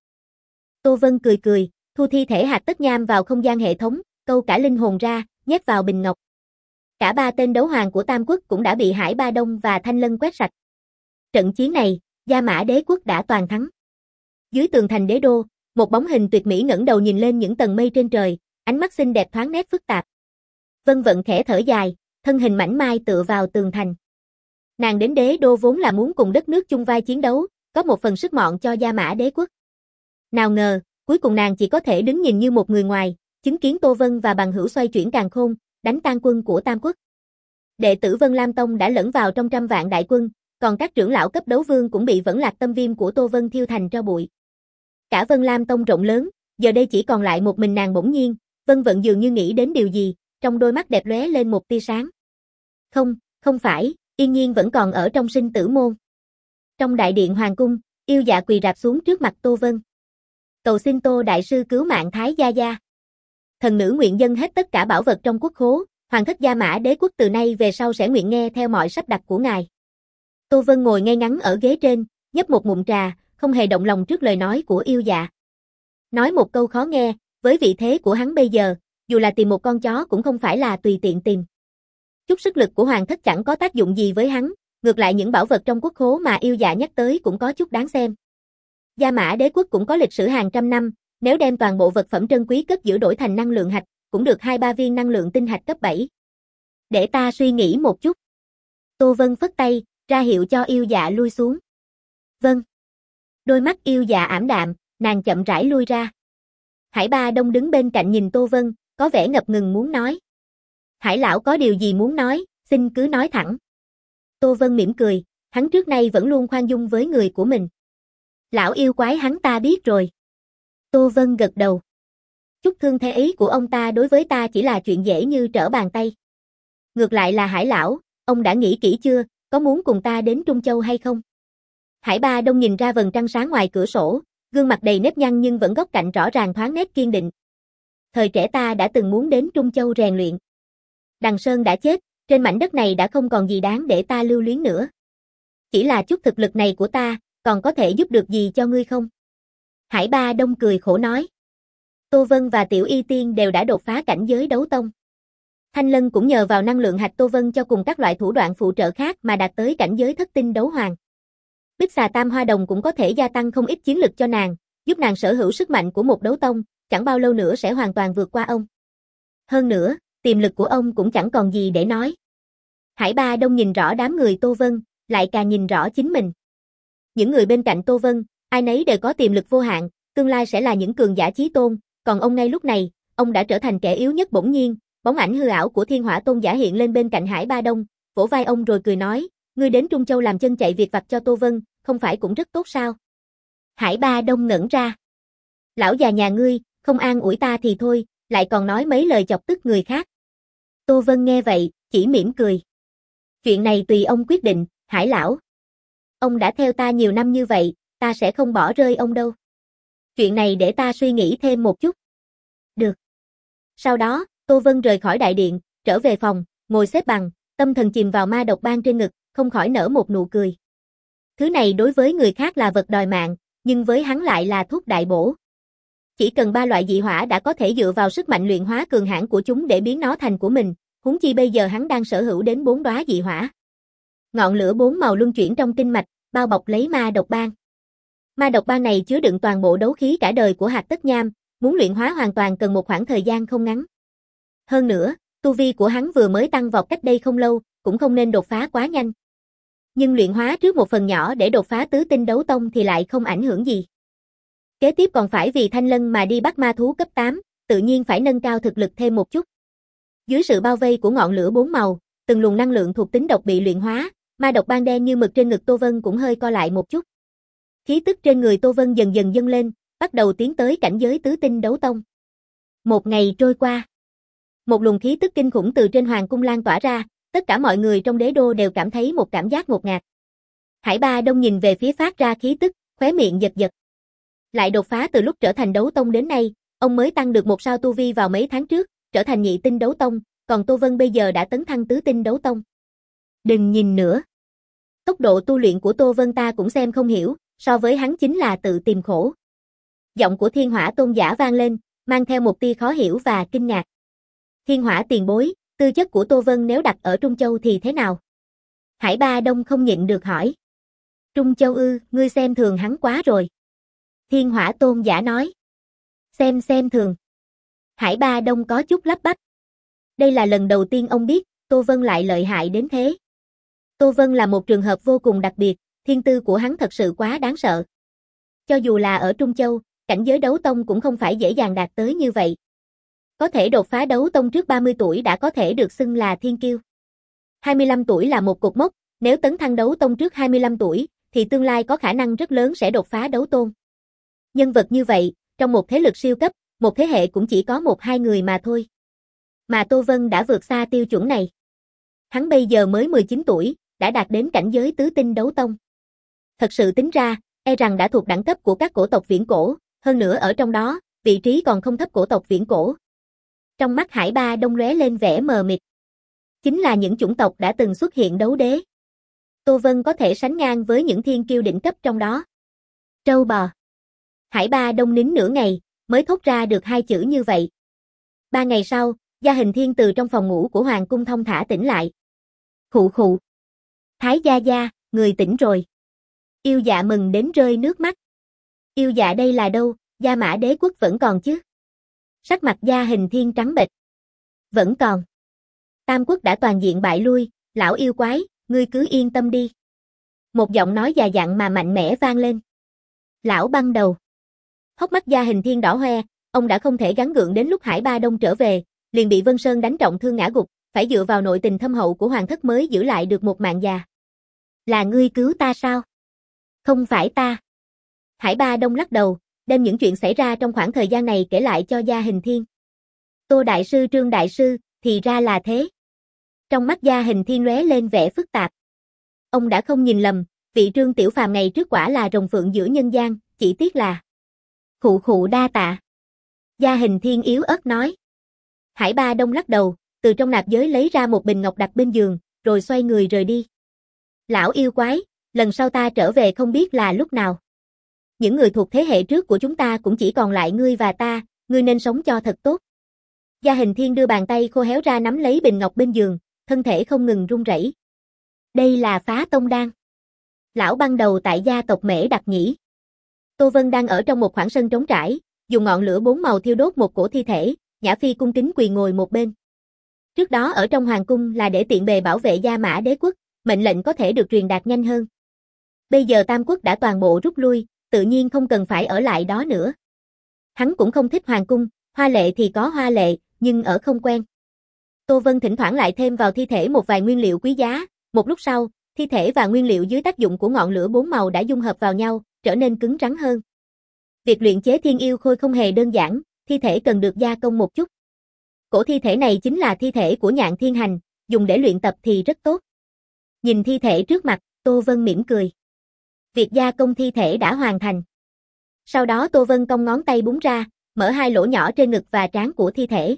Speaker 1: Tô Vân cười cười, thu thi thể Hạc Tất Nham vào không gian hệ thống, câu cả linh hồn ra, nhét vào bình ngọc. Cả ba tên đấu hoàng của Tam Quốc cũng đã bị Hải Ba Đông và Thanh Lân quét sạch. Trận chiến này, Gia Mã Đế quốc đã toàn thắng. Dưới tường thành đế đô, một bóng hình tuyệt mỹ ngẩng đầu nhìn lên những tầng mây trên trời, ánh mắt xinh đẹp thoáng nét phức tạp. Vân Vận khẽ thở dài, thân hình mảnh mai tựa vào tường thành. Nàng đến đế đô vốn là muốn cùng đất nước chung vai chiến đấu, có một phần sức mọn cho Gia Mã Đế quốc. Nào ngờ, cuối cùng nàng chỉ có thể đứng nhìn như một người ngoài, chứng kiến Tô Vân và bằng hữu xoay chuyển càn khôn, đánh tan quân của Tam Quốc. Đệ tử Vân Lam Tông đã lẫn vào trong trăm vạn đại quân, còn các trưởng lão cấp đấu vương cũng bị vẫn lạc tâm viêm của Tô Vân thiêu thành tro bụi. Cả Vân Lam Tông rộng lớn, giờ đây chỉ còn lại một mình nàng bỗng nhiên, Vân Vận dường như nghĩ đến điều gì, trong đôi mắt đẹp lóe lên một tia sáng. Không, không phải, Yên Nhiên vẫn còn ở trong sinh tử môn. Trong đại điện hoàng cung, Yêu Dạ quỳ rạp xuống trước mặt Tô Vân. Cầu xin Tô đại sư cứu mạng Thái gia gia. Thần nữ nguyện dâng hết tất cả bảo vật trong quốc khố, hoàng thất Gia Mã Đế quốc từ nay về sau sẽ nguyện nghe theo mọi sắp đặt của ngài. Tô Vân ngồi ngay ngắn ở ghế trên, nhấp một ngụm trà, không hề động lòng trước lời nói của Yêu Dạ. Nói một câu khó nghe, với vị thế của hắn bây giờ, dù là tìm một con chó cũng không phải là tùy tiện tìm. Chút sức lực của hoàng thất chẳng có tác dụng gì với hắn, ngược lại những bảo vật trong quốc khố mà Yêu Dạ nhắc tới cũng có chút đáng xem. Gia Mã Đế quốc cũng có lịch sử hàng trăm năm, nếu đem toàn bộ vật phẩm trân quý cất giữ đổi thành năng lượng hạch, cũng được hai ba viên năng lượng tinh hạch cấp bảy. Để ta suy nghĩ một chút. Tô Vân phất tay, ra hiệu cho Yêu Dạ lui xuống. Vâng. Đôi mắt Yêu Dạ ảm đạm, nàng chậm rãi lui ra. Hải Ba Đông đứng bên cạnh nhìn Tô Vân, có vẻ ngập ngừng muốn nói. Hải lão có điều gì muốn nói, xin cứ nói thẳng. Tô Vân mỉm cười, hắn trước nay vẫn luôn khoan dung với người của mình. Lão yêu quái hắn ta biết rồi. Tô Vân gật đầu. Chút thương thế ý của ông ta đối với ta chỉ là chuyện dễ như trở bàn tay. Ngược lại là Hải lão, ông đã nghĩ kỹ chưa, có muốn cùng ta đến Trung Châu hay không? Hải Ba Đông nhìn ra vầng trăng sáng ngoài cửa sổ, gương mặt đầy nếp nhăn nhưng vẫn góc cạnh rõ ràng thoáng nét kiên định. Thời trẻ ta đã từng muốn đến Trung Châu rèn luyện. Đằng Sơn đã chết, trên mảnh đất này đã không còn gì đáng để ta lưu luyến nữa. Chỉ là chút thực lực này của ta, còn có thể giúp được gì cho ngươi không? Hải Ba Đông cười khổ nói. Tô Vân và Tiểu Y Tiên đều đã đột phá cảnh giới đấu tông. Thanh Lân cũng nhờ vào năng lượng hạch Tô Vân cho cùng các loại thủ đoạn phụ trợ khác mà đạt tới cảnh giới thất tinh đấu hoàng. Bích Xà Tam Hoa Đồng cũng có thể gia tăng không ít chiến lực cho nàng, giúp nàng sở hữu sức mạnh của một đấu tông, chẳng bao lâu nữa sẽ hoàn toàn vượt qua ông. Hơn nữa, tiềm lực của ông cũng chẳng còn gì để nói. Hải Ba Đông nhìn rõ đám người Tô Vân, lại càng nhìn rõ chính mình. Những người bên cạnh Tô Vân, ai nấy đều có tiềm lực vô hạn, tương lai sẽ là những cường giả chí tôn, còn ông ngay lúc này, ông đã trở thành kẻ yếu nhất bỗng nhiên, bóng ảnh hư ảo của Thiên Hỏa Tôn giả hiện lên bên cạnh Hải Ba Đông, vỗ vai ông rồi cười nói, ngươi đến Trung Châu làm chân chạy việc vặt cho Tô Vân, không phải cũng rất tốt sao? Hải Ba Đông ngẩn ra. Lão già nhà ngươi, không an ủi ta thì thôi, lại còn nói mấy lời chọc tức người khác. Tô Vân nghe vậy, chỉ mỉm cười. Chuyện này tùy ông quyết định, Hải lão. Ông đã theo ta nhiều năm như vậy, ta sẽ không bỏ rơi ông đâu. Chuyện này để ta suy nghĩ thêm một chút. Được. Sau đó, Tô Vân rời khỏi đại điện, trở về phòng, ngồi xếp bằng, tâm thần chìm vào ma độc ban trên ngực, không khỏi nở một nụ cười. Thứ này đối với người khác là vật đòi mạng, nhưng với hắn lại là thuốc đại bổ. Chỉ cần ba loại dị hỏa đã có thể dựa vào sức mạnh luyện hóa cường hãn của chúng để biến nó thành của mình, huống chi bây giờ hắn đang sở hữu đến bốn đóa dị hỏa. Ngọn lửa bốn màu luân chuyển trong kinh mạch, bao bọc lấy ma độc ban. Ma độc ban này chứa đựng toàn bộ đấu khí cả đời của Hạc Tất Nham, muốn luyện hóa hoàn toàn cần một khoảng thời gian không ngắn. Hơn nữa, tu vi của hắn vừa mới tăng vọt cách đây không lâu, cũng không nên đột phá quá nhanh. Nhưng luyện hóa trước một phần nhỏ để đột phá tứ tinh đấu tông thì lại không ảnh hưởng gì. Kế tiếp còn phải vì Thanh Lân mà đi bắt ma thú cấp tám, tự nhiên phải nâng cao thực lực thêm một chút. Dưới sự bao vây của ngọn lửa bốn màu, từng luồng năng lượng thuộc tính độc bị luyện hóa, ma độc ban đen như mực trên ngực Tô Vân cũng hơi co lại một chút. Khí tức trên người Tô Vân dần dần dâng lên, bắt đầu tiến tới cảnh giới tứ tinh đấu tông. Một ngày trôi qua. Một luồng khí tức kinh khủng từ trên hoàng cung lan tỏa ra, tất cả mọi người trong đế đô đều cảm thấy một cảm giác ngột ngạt. Hải Ba Đông nhìn về phía phát ra khí tức, khóe miệng giật giật. Lại đột phá từ lúc trở thành đấu tông đến nay, ông mới tăng được một sao tu vi vào mấy tháng trước, trở thành nhị tinh đấu tông, còn Tô Vân bây giờ đã tấn thăng tứ tinh đấu tông. Đừng nhìn nữa. Tốc độ tu luyện của Tô Vân ta cũng xem không hiểu, so với hắn chính là tự tìm khổ. Giọng của Thiên Hỏa tôn giả vang lên, mang theo một tia khó hiểu và kinh ngạc. Thiên Hỏa tiền bối, tư chất của Tô Vân nếu đặt ở Trung Châu thì thế nào? Hải Ba Đông không nhịn được hỏi. Trung Châu ư, ngươi xem thường hắn quá rồi. Thiên Hỏa tôn giả nói. Xem xem thường. Hải Ba Đông có chút lắp bắp. Đây là lần đầu tiên ông biết, Tô Vân lại lợi hại đến thế. Tô Vân là một trường hợp vô cùng đặc biệt, thiên tư của hắn thật sự quá đáng sợ. Cho dù là ở Trung Châu, cảnh giới đấu tông cũng không phải dễ dàng đạt tới như vậy. Có thể đột phá đấu tông trước ba mươi tuổi đã có thể được xưng là thiên kiêu. hai mươi lăm tuổi là một cột mốc, nếu tấn thăng đấu tông trước hai mươi lăm tuổi, thì tương lai có khả năng rất lớn sẽ đột phá đấu tôn. Nhân vật như vậy, trong một thế lực siêu cấp, một thế hệ cũng chỉ có một hai người mà thôi. Mà Tô Vân đã vượt xa tiêu chuẩn này. Hắn bây giờ mới mười chín tuổi, đã đạt đến cảnh giới tứ tinh đấu tông. Thật sự tính ra, e rằng đã thuộc đẳng cấp của các cổ tộc viễn cổ, hơn nữa ở trong đó, vị trí còn không thấp cổ tộc viễn cổ. Trong mắt Hải Ba Đông lóe lên vẻ mờ mịt. Chính là những chủng tộc đã từng xuất hiện đấu đế. Tô Vân có thể sánh ngang với những thiên kiêu đỉnh cấp trong đó. Trâu bò. Hải Ba Đông nín nửa ngày, mới thốt ra được hai chữ như vậy. Ba ngày sau, Gia Hình Thiên từ trong phòng ngủ của Hoàng cung thông thả tỉnh lại. Khụ khụ. Thái gia gia, người tỉnh rồi. Yêu Dạ mừng đến rơi nước mắt. Yêu Dạ đây là đâu, Gia Mã Đế quốc vẫn còn chứ? Sắc mặt Gia Hình Thiên trắng bệch. Vẫn còn. Tam quốc đã toàn diện bại lui, lão yêu quái, ngươi cứ yên tâm đi. Một giọng nói già dặn mà mạnh mẽ vang lên. Lão băng đầu. Hốc mắt Gia Hình Thiên đỏ hoe, ông đã không thể gắng gượng đến lúc Hải Ba Đông trở về, liền bị Vân Sơn đánh trọng thương ngã gục, phải dựa vào nội tình thâm hậu của hoàng thất mới giữ lại được một mạng già. Là ngươi cứu ta sao? Không phải ta. Hải Ba Đông lắc đầu, đem những chuyện xảy ra trong khoảng thời gian này kể lại cho Gia Hình Thiên. Tô đại sư Trương đại sư, thì ra là thế. Trong mắt Gia Hình Thiên lóe lên vẻ phức tạp. Ông đã không nhìn lầm, vị Trương Tiểu Phàm ngày trước quả là rồng phượng giữa nhân gian, chỉ tiếc là khụ khụ đa tạ. Gia Hình Thiên yếu ớt nói. Hải Ba Đông lắc đầu, từ trong nạp giới lấy ra một bình ngọc đặt bên giường, rồi xoay người rời đi. Lão yêu quái, lần sau ta trở về không biết là lúc nào. Những người thuộc thế hệ trước của chúng ta cũng chỉ còn lại ngươi và ta, ngươi nên sống cho thật tốt. Gia Hình Thiên đưa bàn tay khô héo ra nắm lấy bình ngọc bên giường, thân thể không ngừng run rẩy. Đây là phá tông đan. Lão băng đầu tại gia tộc Mễ Đặc nhỉ. Tô Vân đang ở trong một khoảng sân trống trải, dùng ngọn lửa bốn màu thiêu đốt một cổ thi thể, Nhã Phi cung kính quỳ ngồi một bên. Trước đó ở trong hoàng cung là để tiện bề bảo vệ Gia Mã Đế quốc, mệnh lệnh có thể được truyền đạt nhanh hơn. Bây giờ Tam quốc đã toàn bộ rút lui, tự nhiên không cần phải ở lại đó nữa. Hắn cũng không thích hoàng cung, hoa lệ thì có hoa lệ, nhưng ở không quen. Tô Vân thỉnh thoảng lại thêm vào thi thể một vài nguyên liệu quý giá, một lúc sau, thi thể và nguyên liệu dưới tác dụng của ngọn lửa bốn màu đã dung hợp vào nhau, trở nên cứng rắn hơn. Việc luyện chế thiên yêu khôi không hề đơn giản, thi thể cần được gia công một chút. Cổ thi thể này chính là thi thể của Nhạn Thiên Hành, dùng để luyện tập thì rất tốt. Nhìn thi thể trước mặt, Tô Vân mỉm cười. Việc gia công thi thể đã hoàn thành. Sau đó Tô Vân cong ngón tay búng ra, mở hai lỗ nhỏ trên ngực và trán của thi thể.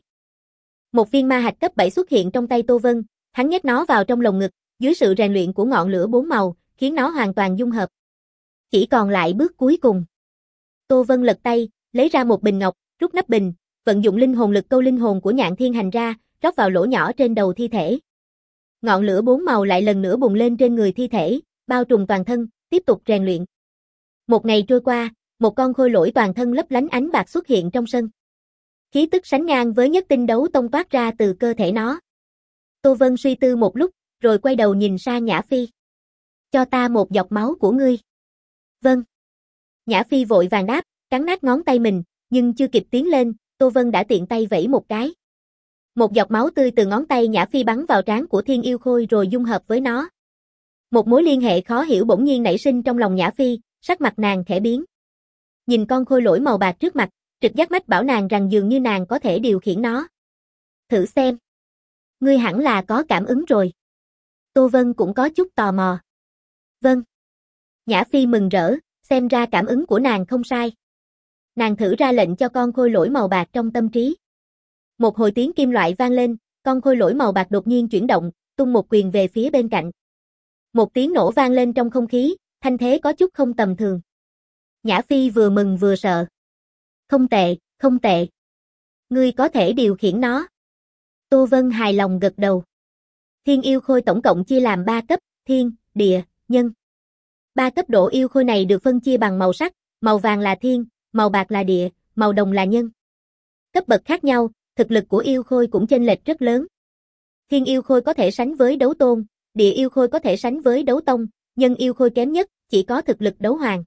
Speaker 1: Một viên ma hạch cấp bảy xuất hiện trong tay Tô Vân, hắn nhét nó vào trong lồng ngực, dưới sự rèn luyện của ngọn lửa bốn màu, khiến nó hoàn toàn dung hợp. Chỉ còn lại bước cuối cùng. Tô Vân lật tay, lấy ra một bình ngọc, rút nắp bình, vận dụng linh hồn lực câu linh hồn của Nhạn Thiên Hành ra, rót vào lỗ nhỏ trên đầu thi thể. Ngọn lửa bốn màu lại lần nữa bùng lên trên người thi thể, bao trùm toàn thân, tiếp tục rèn luyện. Một ngày trôi qua, một con khôi lỗi toàn thân lấp lánh ánh bạc xuất hiện trong sân. Khí tức sánh ngang với nhất tinh đấu tông toát ra từ cơ thể nó. Tô Vân suy tư một lúc, rồi quay đầu nhìn sang Nhã Phi. Cho ta một giọt máu của ngươi. Vâng. Nhã Phi vội vàng đáp, cắn nát ngón tay mình, nhưng chưa kịp tiến lên, Tô Vân đã tiện tay vẫy một cái. Một giọt máu tươi từ ngón tay Nhã Phi bắn vào trán của Thiên Yêu Khôi rồi dung hợp với nó. Một mối liên hệ khó hiểu bỗng nhiên nảy sinh trong lòng Nhã Phi, sắc mặt nàng khẽ biến. Nhìn con khôi lỗi màu bạc trước mặt, trực giác mách bảo nàng rằng dường như nàng có thể điều khiển nó. Thử xem. Ngươi hẳn là có cảm ứng rồi. Tô Vân cũng có chút tò mò. Vâng. Nhã Phi mừng rỡ, xem ra cảm ứng của nàng không sai. Nàng thử ra lệnh cho con khôi lỗi màu bạc trong tâm trí. Một hồi tiếng kim loại vang lên, con khôi lỗi màu bạc đột nhiên chuyển động, tung một quyền về phía bên cạnh. Một tiếng nổ vang lên trong không khí, thanh thế có chút không tầm thường. Nhã Phi vừa mừng vừa sợ. Không tệ, không tệ. Ngươi có thể điều khiển nó. Tô Vân hài lòng gật đầu. Thiên yêu khôi tổng cộng chia làm ba cấp, thiên, địa, nhân. Ba cấp độ yêu khôi này được phân chia bằng màu sắc, màu vàng là thiên, màu bạc là địa, màu đồng là nhân. Cấp bậc khác nhau, thực lực của yêu khôi cũng chênh lệch rất lớn. Thiên yêu khôi có thể sánh với đấu tôn, địa yêu khôi có thể sánh với đấu tông, nhân yêu khôi kém nhất, chỉ có thực lực đấu hoàng.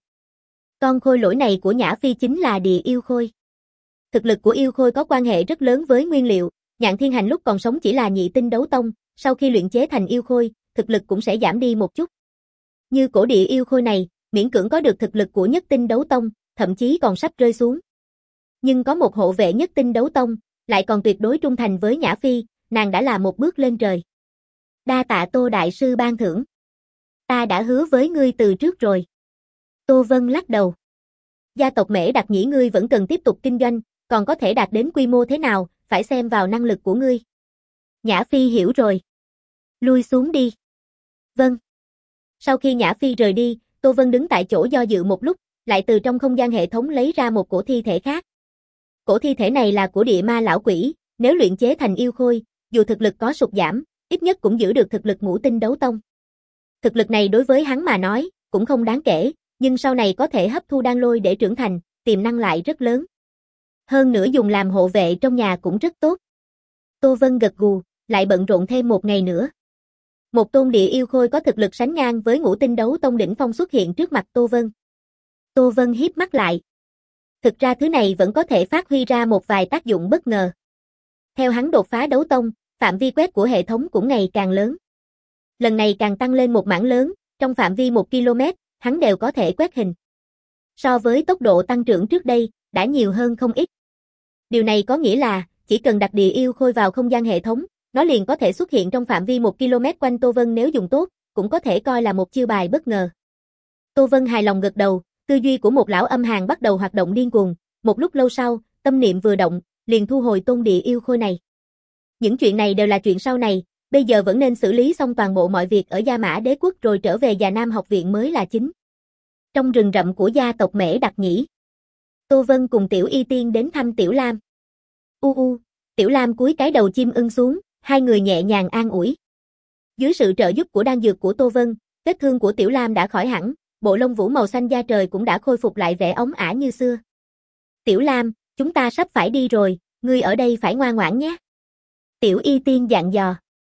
Speaker 1: Con khôi lỗi này của Nhã Phi chính là địa yêu khôi. Thực lực của yêu khôi có quan hệ rất lớn với nguyên liệu, Nhạn Thiên Hành lúc còn sống chỉ là nhị tinh đấu tông, sau khi luyện chế thành yêu khôi, thực lực cũng sẽ giảm đi một chút. Như cổ địa yêu khôi này, miễn cưỡng có được thực lực của nhất tinh đấu tông, thậm chí còn sắp rơi xuống. Nhưng có một hộ vệ nhất tinh đấu tông, lại còn tuyệt đối trung thành với Nhã Phi, nàng đã là một bước lên trời. Đa tạ Tô đại sư ban thưởng. Ta đã hứa với ngươi từ trước rồi. Tô Vân lắc đầu. Gia tộc Mễ Đặc nghĩ ngươi vẫn cần tiếp tục kinh doanh, còn có thể đạt đến quy mô thế nào, phải xem vào năng lực của ngươi. Nhã Phi hiểu rồi. Lui xuống đi. Vâng. Sau khi Nhã Phi rời đi, Tô Vân đứng tại chỗ do dự một lúc, lại từ trong không gian hệ thống lấy ra một cổ thi thể khác. Cổ thi thể này là của địa ma lão quỷ, nếu luyện chế thành yêu khôi, dù thực lực có sụt giảm, ít nhất cũng giữ được thực lực ngũ tinh đấu tông. Thực lực này đối với hắn mà nói, cũng không đáng kể, nhưng sau này có thể hấp thu đan lôi để trưởng thành, tiềm năng lại rất lớn. Hơn nữa dùng làm hộ vệ trong nhà cũng rất tốt. Tô Vân gật gù, lại bận rộn thêm một ngày nữa. Một tôn địa yêu khôi có thực lực sánh ngang với ngũ tinh đấu tông đỉnh phong xuất hiện trước mặt Tô Vân. Tô Vân híp mắt lại. Thực ra thứ này vẫn có thể phát huy ra một vài tác dụng bất ngờ. Theo hắn đột phá đấu tông, phạm vi quét của hệ thống cũng ngày càng lớn. Lần này càng tăng lên một mảng lớn, trong phạm vi một ki lô mét, hắn đều có thể quét hình. So với tốc độ tăng trưởng trước đây, đã nhiều hơn không ít. Điều này có nghĩa là, chỉ cần đặt địa yêu khôi vào không gian hệ thống, nó liền có thể xuất hiện trong phạm vi một ki lô mét quanh Tô Vân nếu dùng tốt, cũng có thể coi là một chiêu bài bất ngờ. Tô Vân hài lòng gật đầu, tư duy của một lão âm hàn bắt đầu hoạt động điên cuồng, một lúc lâu sau, tâm niệm vừa động, liền thu hồi tôn địa yêu khôi này. Những chuyện này đều là chuyện sau này, bây giờ vẫn nên xử lý xong toàn bộ mọi việc ở Gia Mã Đế quốc rồi trở về Già Nam học viện mới là chính. Trong rừng rậm của gia tộc Mễ Đặc nhĩ, Tô Vân cùng Tiểu Y Tiên đến thăm Tiểu Lam. U u, Tiểu Lam cúi cái đầu chim ưng xuống, hai người nhẹ nhàng an ủi. Dưới sự trợ giúp của đan dược của Tô Vân, vết thương của Tiểu Lam đã khỏi hẳn, bộ lông vũ màu xanh da trời cũng đã khôi phục lại vẻ óng ả như xưa. Tiểu Lam, chúng ta sắp phải đi rồi, ngươi ở đây phải ngoan ngoãn nhé. Tiểu Y Tiên dặn dò.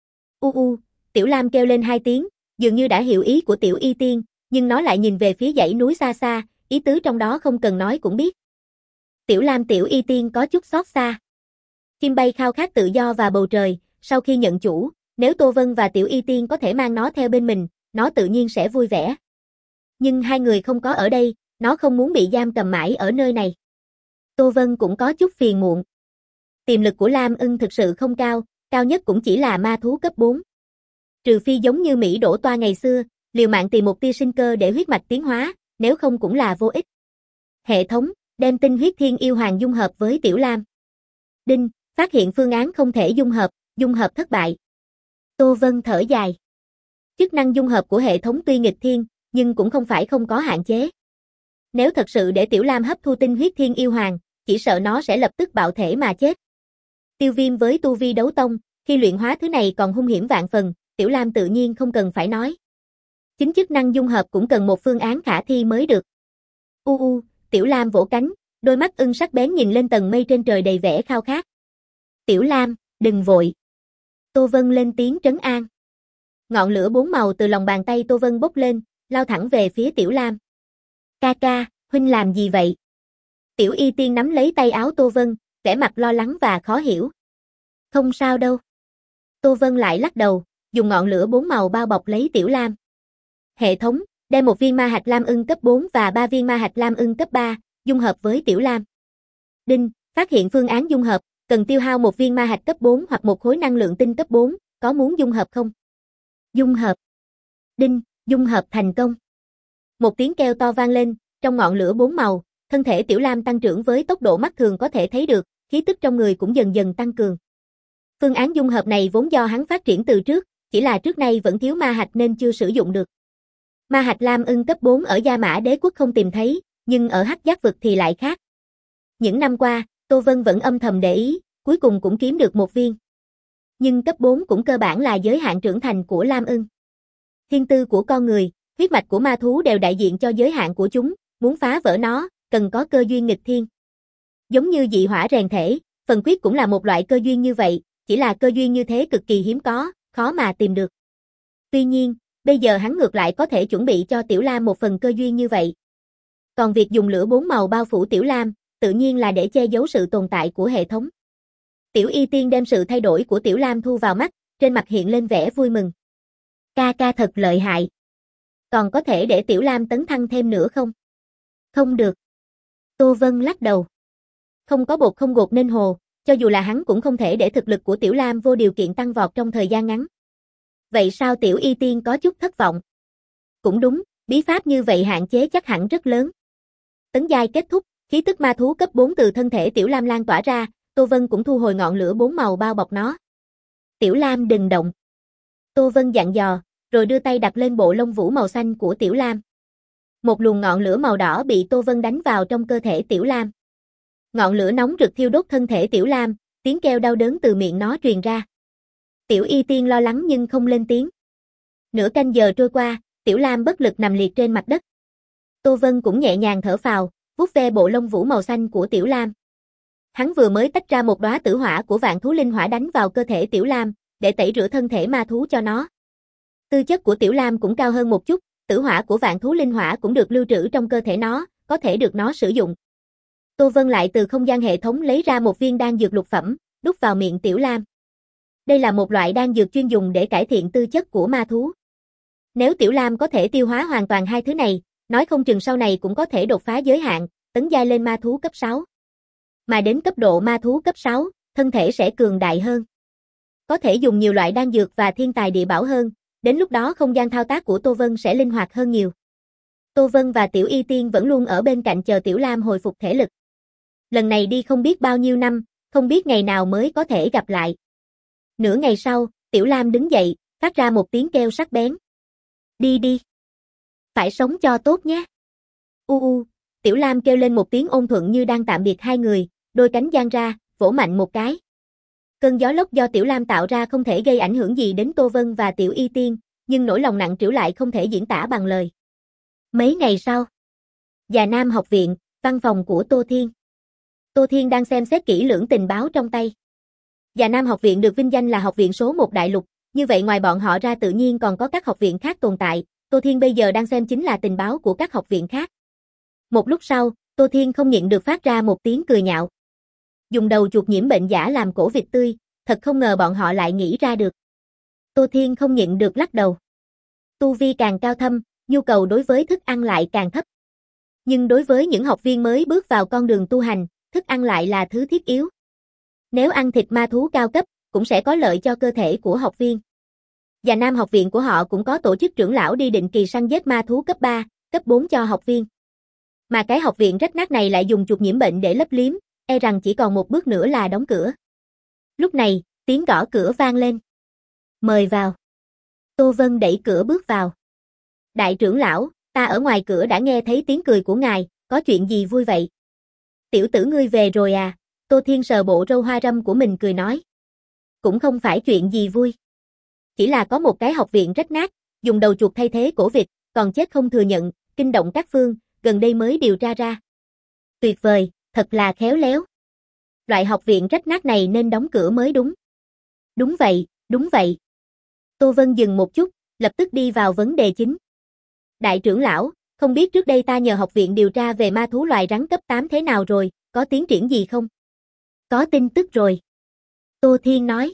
Speaker 1: U u, Tiểu Lam kêu lên hai tiếng, dường như đã hiểu ý của Tiểu Y Tiên, nhưng nó lại nhìn về phía dãy núi xa xa, ý tứ trong đó không cần nói cũng biết. Tiểu Lam Tiểu Y Tiên có chút xót xa. Chim bay khao khát tự do và bầu trời, sau khi nhận chủ, nếu Tô Vân và Tiểu Y Tiên có thể mang nó theo bên mình, nó tự nhiên sẽ vui vẻ. Nhưng hai người không có ở đây, nó không muốn bị giam cầm mãi ở nơi này. Tô Vân cũng có chút phiền muộn. Tiềm lực của Lam ưng thực sự không cao, cao nhất cũng chỉ là ma thú cấp bốn. Trừ phi giống như Mỹ Đỗ Toa ngày xưa, liều mạng tìm một tia sinh cơ để huyết mạch tiến hóa, nếu không cũng là vô ích. Hệ thống, đem tinh huyết thiên yêu hoàng dung hợp với Tiểu Lam. Đinh, phát hiện phương án không thể dung hợp, dung hợp thất bại. Tô Vân thở dài. Chức năng dung hợp của hệ thống tuy nghịch thiên, nhưng cũng không phải không có hạn chế. Nếu thật sự để Tiểu Lam hấp thu tinh huyết thiên yêu hoàng, chỉ sợ nó sẽ lập tức bạo thể mà chết. Tiêu Viêm với tu vi đấu tông, khi luyện hóa thứ này còn hung hiểm vạn phần, Tiểu Lam tự nhiên không cần phải nói. Chính chức năng dung hợp cũng cần một phương án khả thi mới được. U u, Tiểu Lam vỗ cánh, đôi mắt ưng sắc bén nhìn lên tầng mây trên trời đầy vẻ khao khát. Tiểu Lam, đừng vội. Tô Vân lên tiếng trấn an. Ngọn lửa bốn màu từ lòng bàn tay Tô Vân bốc lên, lao thẳng về phía Tiểu Lam. Ca ca, huynh làm gì vậy? Tiểu Y Tiên nắm lấy tay áo Tô Vân, vẻ mặt lo lắng và khó hiểu. Không sao đâu. Tô Vân lại lắc đầu, dùng ngọn lửa bốn màu bao bọc lấy Tiểu Lam. Hệ thống, đem một viên ma hạch lam ưng cấp bốn và ba viên ma hạch lam ưng cấp ba, dung hợp với Tiểu Lam. Đinh, phát hiện phương án dung hợp, cần tiêu hao một viên ma hạch cấp bốn hoặc một khối năng lượng tinh cấp bốn, có muốn dung hợp không? Dung hợp. Đinh, dung hợp thành công. Một tiếng kêu to vang lên, trong ngọn lửa bốn màu, thân thể Tiểu Lam tăng trưởng với tốc độ mắt thường có thể thấy được, khí tức trong người cũng dần dần tăng cường. Phương án dung hợp này vốn do hắn phát triển từ trước, chỉ là trước nay vẫn thiếu ma hạch nên chưa sử dụng được. Ma hạch Lam Ưng cấp bốn ở Gia Mã Đế quốc không tìm thấy, nhưng ở Hắc Giác vực thì lại khác. Những năm qua, Tô Vân vẫn âm thầm để ý, cuối cùng cũng kiếm được một viên. Nhưng cấp bốn cũng cơ bản là giới hạn trưởng thành của Lam Ưng. Thiên tư của con người, huyết mạch của ma thú đều đại diện cho giới hạn của chúng, muốn phá vỡ nó, cần có cơ duyên nghịch thiên. Giống như dị hỏa rèn thể, phần quyết cũng là một loại cơ duyên như vậy, chỉ là cơ duyên như thế cực kỳ hiếm có, khó mà tìm được. Tuy nhiên, bây giờ hắn ngược lại có thể chuẩn bị cho Tiểu Lam một phần cơ duyên như vậy. Còn việc dùng lửa bốn màu bao phủ Tiểu Lam, tự nhiên là để che giấu sự tồn tại của hệ thống. Tiểu Y Tiên đem sự thay đổi của Tiểu Lam thu vào mắt, trên mặt hiện lên vẻ vui mừng. Ca ca thật lợi hại. Còn có thể để Tiểu Lam tấn thăng thêm nữa không? Không được. Tô Vân lắc đầu. Không có bột không gột nên hồ, cho dù là hắn cũng không thể để thực lực của Tiểu Lam vô điều kiện tăng vọt trong thời gian ngắn. Vậy sao Tiểu Y Tiên có chút thất vọng? Cũng đúng, bí pháp như vậy hạn chế chắc hẳn rất lớn. Tấn giai kết thúc, khí tức ma thú cấp bốn từ thân thể Tiểu Lam lan tỏa ra, Tô Vân cũng thu hồi ngọn lửa bốn màu bao bọc nó. Tiểu Lam đừng động. Tô Vân dặn dò, rồi đưa tay đặt lên bộ lông vũ màu xanh của Tiểu Lam. Một luồng ngọn lửa màu đỏ bị Tô Vân đánh vào trong cơ thể Tiểu Lam. Ngọn lửa nóng rực thiêu đốt thân thể Tiểu Lam, tiếng kêu đau đớn từ miệng nó truyền ra. Tiểu Y Tiên lo lắng nhưng không lên tiếng. Nửa canh giờ trôi qua, Tiểu Lam bất lực nằm liệt trên mặt đất. Tô Vân cũng nhẹ nhàng thở phào, vuốt ve bộ lông vũ màu xanh của Tiểu Lam. Hắn vừa mới tách ra một đóa tử hỏa của vạn thú linh hỏa đánh vào cơ thể Tiểu Lam, để tẩy rửa thân thể ma thú cho nó. Tư chất của Tiểu Lam cũng cao hơn một chút, tử hỏa của vạn thú linh hỏa cũng được lưu trữ trong cơ thể nó, có thể được nó sử dụng. Tô Vân lại từ không gian hệ thống lấy ra một viên đan dược lục phẩm, đút vào miệng Tiểu Lam. Đây là một loại đan dược chuyên dùng để cải thiện tư chất của ma thú. Nếu Tiểu Lam có thể tiêu hóa hoàn toàn hai thứ này, nói không chừng sau này cũng có thể đột phá giới hạn, tấn giai lên ma thú cấp sáu. Mà đến cấp độ ma thú cấp sáu, thân thể sẽ cường đại hơn. Có thể dùng nhiều loại đan dược và thiên tài địa bảo hơn, đến lúc đó không gian thao tác của Tô Vân sẽ linh hoạt hơn nhiều. Tô Vân và Tiểu Y Tiên vẫn luôn ở bên cạnh chờ Tiểu Lam hồi phục thể lực. Lần này đi không biết bao nhiêu năm, không biết ngày nào mới có thể gặp lại. Nửa ngày sau, Tiểu Lam đứng dậy, phát ra một tiếng kêu sắc bén. Đi đi. Phải sống cho tốt nhé. U u, Tiểu Lam kêu lên một tiếng ôn thuận như đang tạm biệt hai người, đôi cánh dang ra, vỗ mạnh một cái. Cơn gió lốc do Tiểu Lam tạo ra không thể gây ảnh hưởng gì đến Tô Vân và Tiểu Y Tiên, nhưng nỗi lòng nặng trĩu lại không thể diễn tả bằng lời. Mấy ngày sau, Già Nam học viện, văn phòng của Tô Thiên. Tô Thiên đang xem xét kỹ lưỡng tình báo trong tay. Già Nam học viện được vinh danh là học viện số một đại lục, như vậy ngoài bọn họ ra tự nhiên còn có các học viện khác tồn tại, Tô Thiên bây giờ đang xem chính là tình báo của các học viện khác. Một lúc sau, Tô Thiên không nhịn được phát ra một tiếng cười nhạo. Dùng đầu chuột nhiễm bệnh giả làm cổ vịt tươi, thật không ngờ bọn họ lại nghĩ ra được. Tô Thiên không nhịn được lắc đầu. Tu vi càng cao thâm, nhu cầu đối với thức ăn lại càng thấp. Nhưng đối với những học viên mới bước vào con đường tu hành, thức ăn lại là thứ thiết yếu. Nếu ăn thịt ma thú cao cấp, cũng sẽ có lợi cho cơ thể của học viên. Và Nam học viện của họ cũng có tổ chức trưởng lão đi định kỳ săn giết ma thú cấp ba, cấp bốn cho học viên. Mà cái học viện rách nát này lại dùng chuột nhiễm bệnh để lấp liếm, e rằng chỉ còn một bước nữa là đóng cửa. Lúc này, tiếng gõ cửa vang lên. Mời vào. Tô Vân đẩy cửa bước vào. Đại trưởng lão, ta ở ngoài cửa đã nghe thấy tiếng cười của ngài, có chuyện gì vui vậy? Tiểu tử ngươi về rồi à? Tô Thiên sờ bộ râu hoa râm của mình cười nói. Cũng không phải chuyện gì vui. Chỉ là có một cái học viện rách nát, dùng đầu chuột thay thế cổ vịt, còn chết không thừa nhận, kinh động các phương, gần đây mới điều tra ra. Tuyệt vời, thật là khéo léo. Loại học viện rách nát này nên đóng cửa mới đúng. Đúng vậy, đúng vậy. Tô Vân dừng một chút, lập tức đi vào vấn đề chính. Đại trưởng lão, không biết trước đây ta nhờ học viện điều tra về ma thú loài rắn cấp tám thế nào rồi, có tiến triển gì không? Có tin tức rồi. Tô Thiên nói.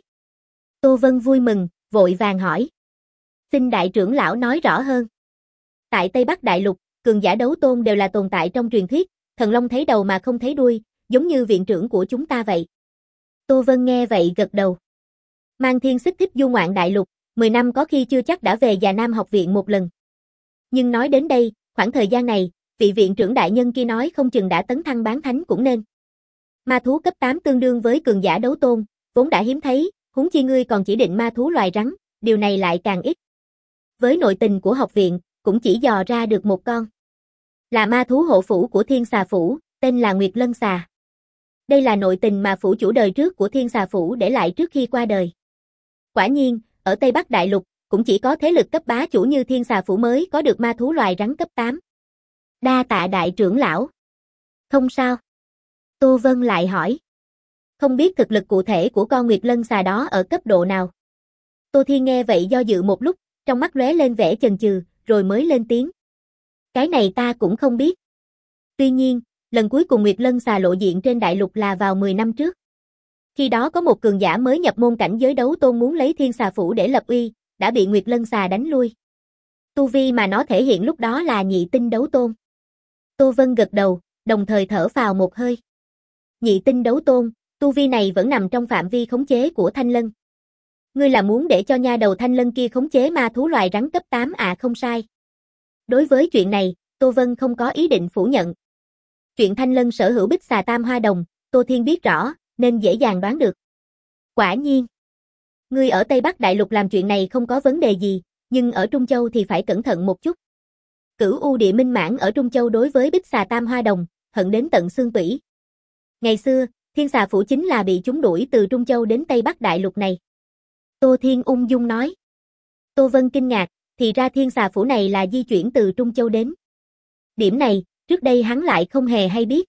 Speaker 1: Tô Vân vui mừng, vội vàng hỏi. Xin đại trưởng lão nói rõ hơn. Tại Tây Bắc Đại Lục, cường giả đấu tôn đều là tồn tại trong truyền thuyết, thần long thấy đầu mà không thấy đuôi, giống như viện trưởng của chúng ta vậy. Tô Vân nghe vậy gật đầu. Mang Thiên Xích thích du ngoạn đại lục, mười năm có khi chưa chắc đã về Già Nam học viện một lần. Nhưng nói đến đây, khoảng thời gian này, vị viện trưởng đại nhân kia nói không chừng đã tấn thăng bán thánh cũng nên. Ma thú cấp tám tương đương với cường giả đấu tôn, vốn đã hiếm thấy, huống chi ngươi còn chỉ định ma thú loài rắn, điều này lại càng ít. Với nội tình của học viện, cũng chỉ dò ra được một con. Là ma thú hộ phủ của Thiên Xà Phủ, tên là Nguyệt Lân Xà. Đây là nội tình mà phủ chủ đời trước của Thiên Xà Phủ để lại trước khi qua đời. Quả nhiên, ở Tây Bắc Đại Lục, cũng chỉ có thế lực cấp bá chủ như Thiên Xà Phủ mới có được ma thú loài rắn cấp tám. Đa tạ đại trưởng lão. Không sao. Tô Vân lại hỏi. Không biết thực lực cụ thể của con Nguyệt Lân Xà đó ở cấp độ nào. Tô Thiên nghe vậy do dự một lúc, trong mắt lóe lên vẻ chần chừ, rồi mới lên tiếng. Cái này ta cũng không biết. Tuy nhiên, lần cuối cùng Nguyệt Lân Xà lộ diện trên đại lục là vào mười năm trước. Khi đó có một cường giả mới nhập môn cảnh giới đấu tôn muốn lấy Thiên Xà Phủ để lập uy, đã bị Nguyệt Lân Xà đánh lui. Tu vi mà nó thể hiện lúc đó là nhị tinh đấu tôn. Tô Vân gật đầu, đồng thời thở phào một hơi. Nhị tinh đấu tôn, tu vi này vẫn nằm trong phạm vi khống chế của Thanh Lân. Ngươi là muốn để cho nha đầu Thanh Lân kia khống chế ma thú loài rắn cấp tám à? Không sai. Đối với chuyện này, Tô Vân không có ý định phủ nhận. Chuyện Thanh Lân sở hữu bích xà tam hoa đồng, Tô Thiên biết rõ, nên dễ dàng đoán được. Quả nhiên. Ngươi ở Tây Bắc Đại Lục làm chuyện này không có vấn đề gì, nhưng ở Trung Châu thì phải cẩn thận một chút. Cửu U Địa Minh Mãn ở Trung Châu đối với bích xà tam hoa đồng, hận đến tận xương tủy. Ngày xưa, Thiên Xà Phủ chính là bị chúng đuổi từ Trung Châu đến Tây Bắc Đại Lục này. Tô Thiên ung dung nói. Tô Vân kinh ngạc, thì ra Thiên Xà Phủ này là di chuyển từ Trung Châu đến. Điểm này, trước đây hắn lại không hề hay biết.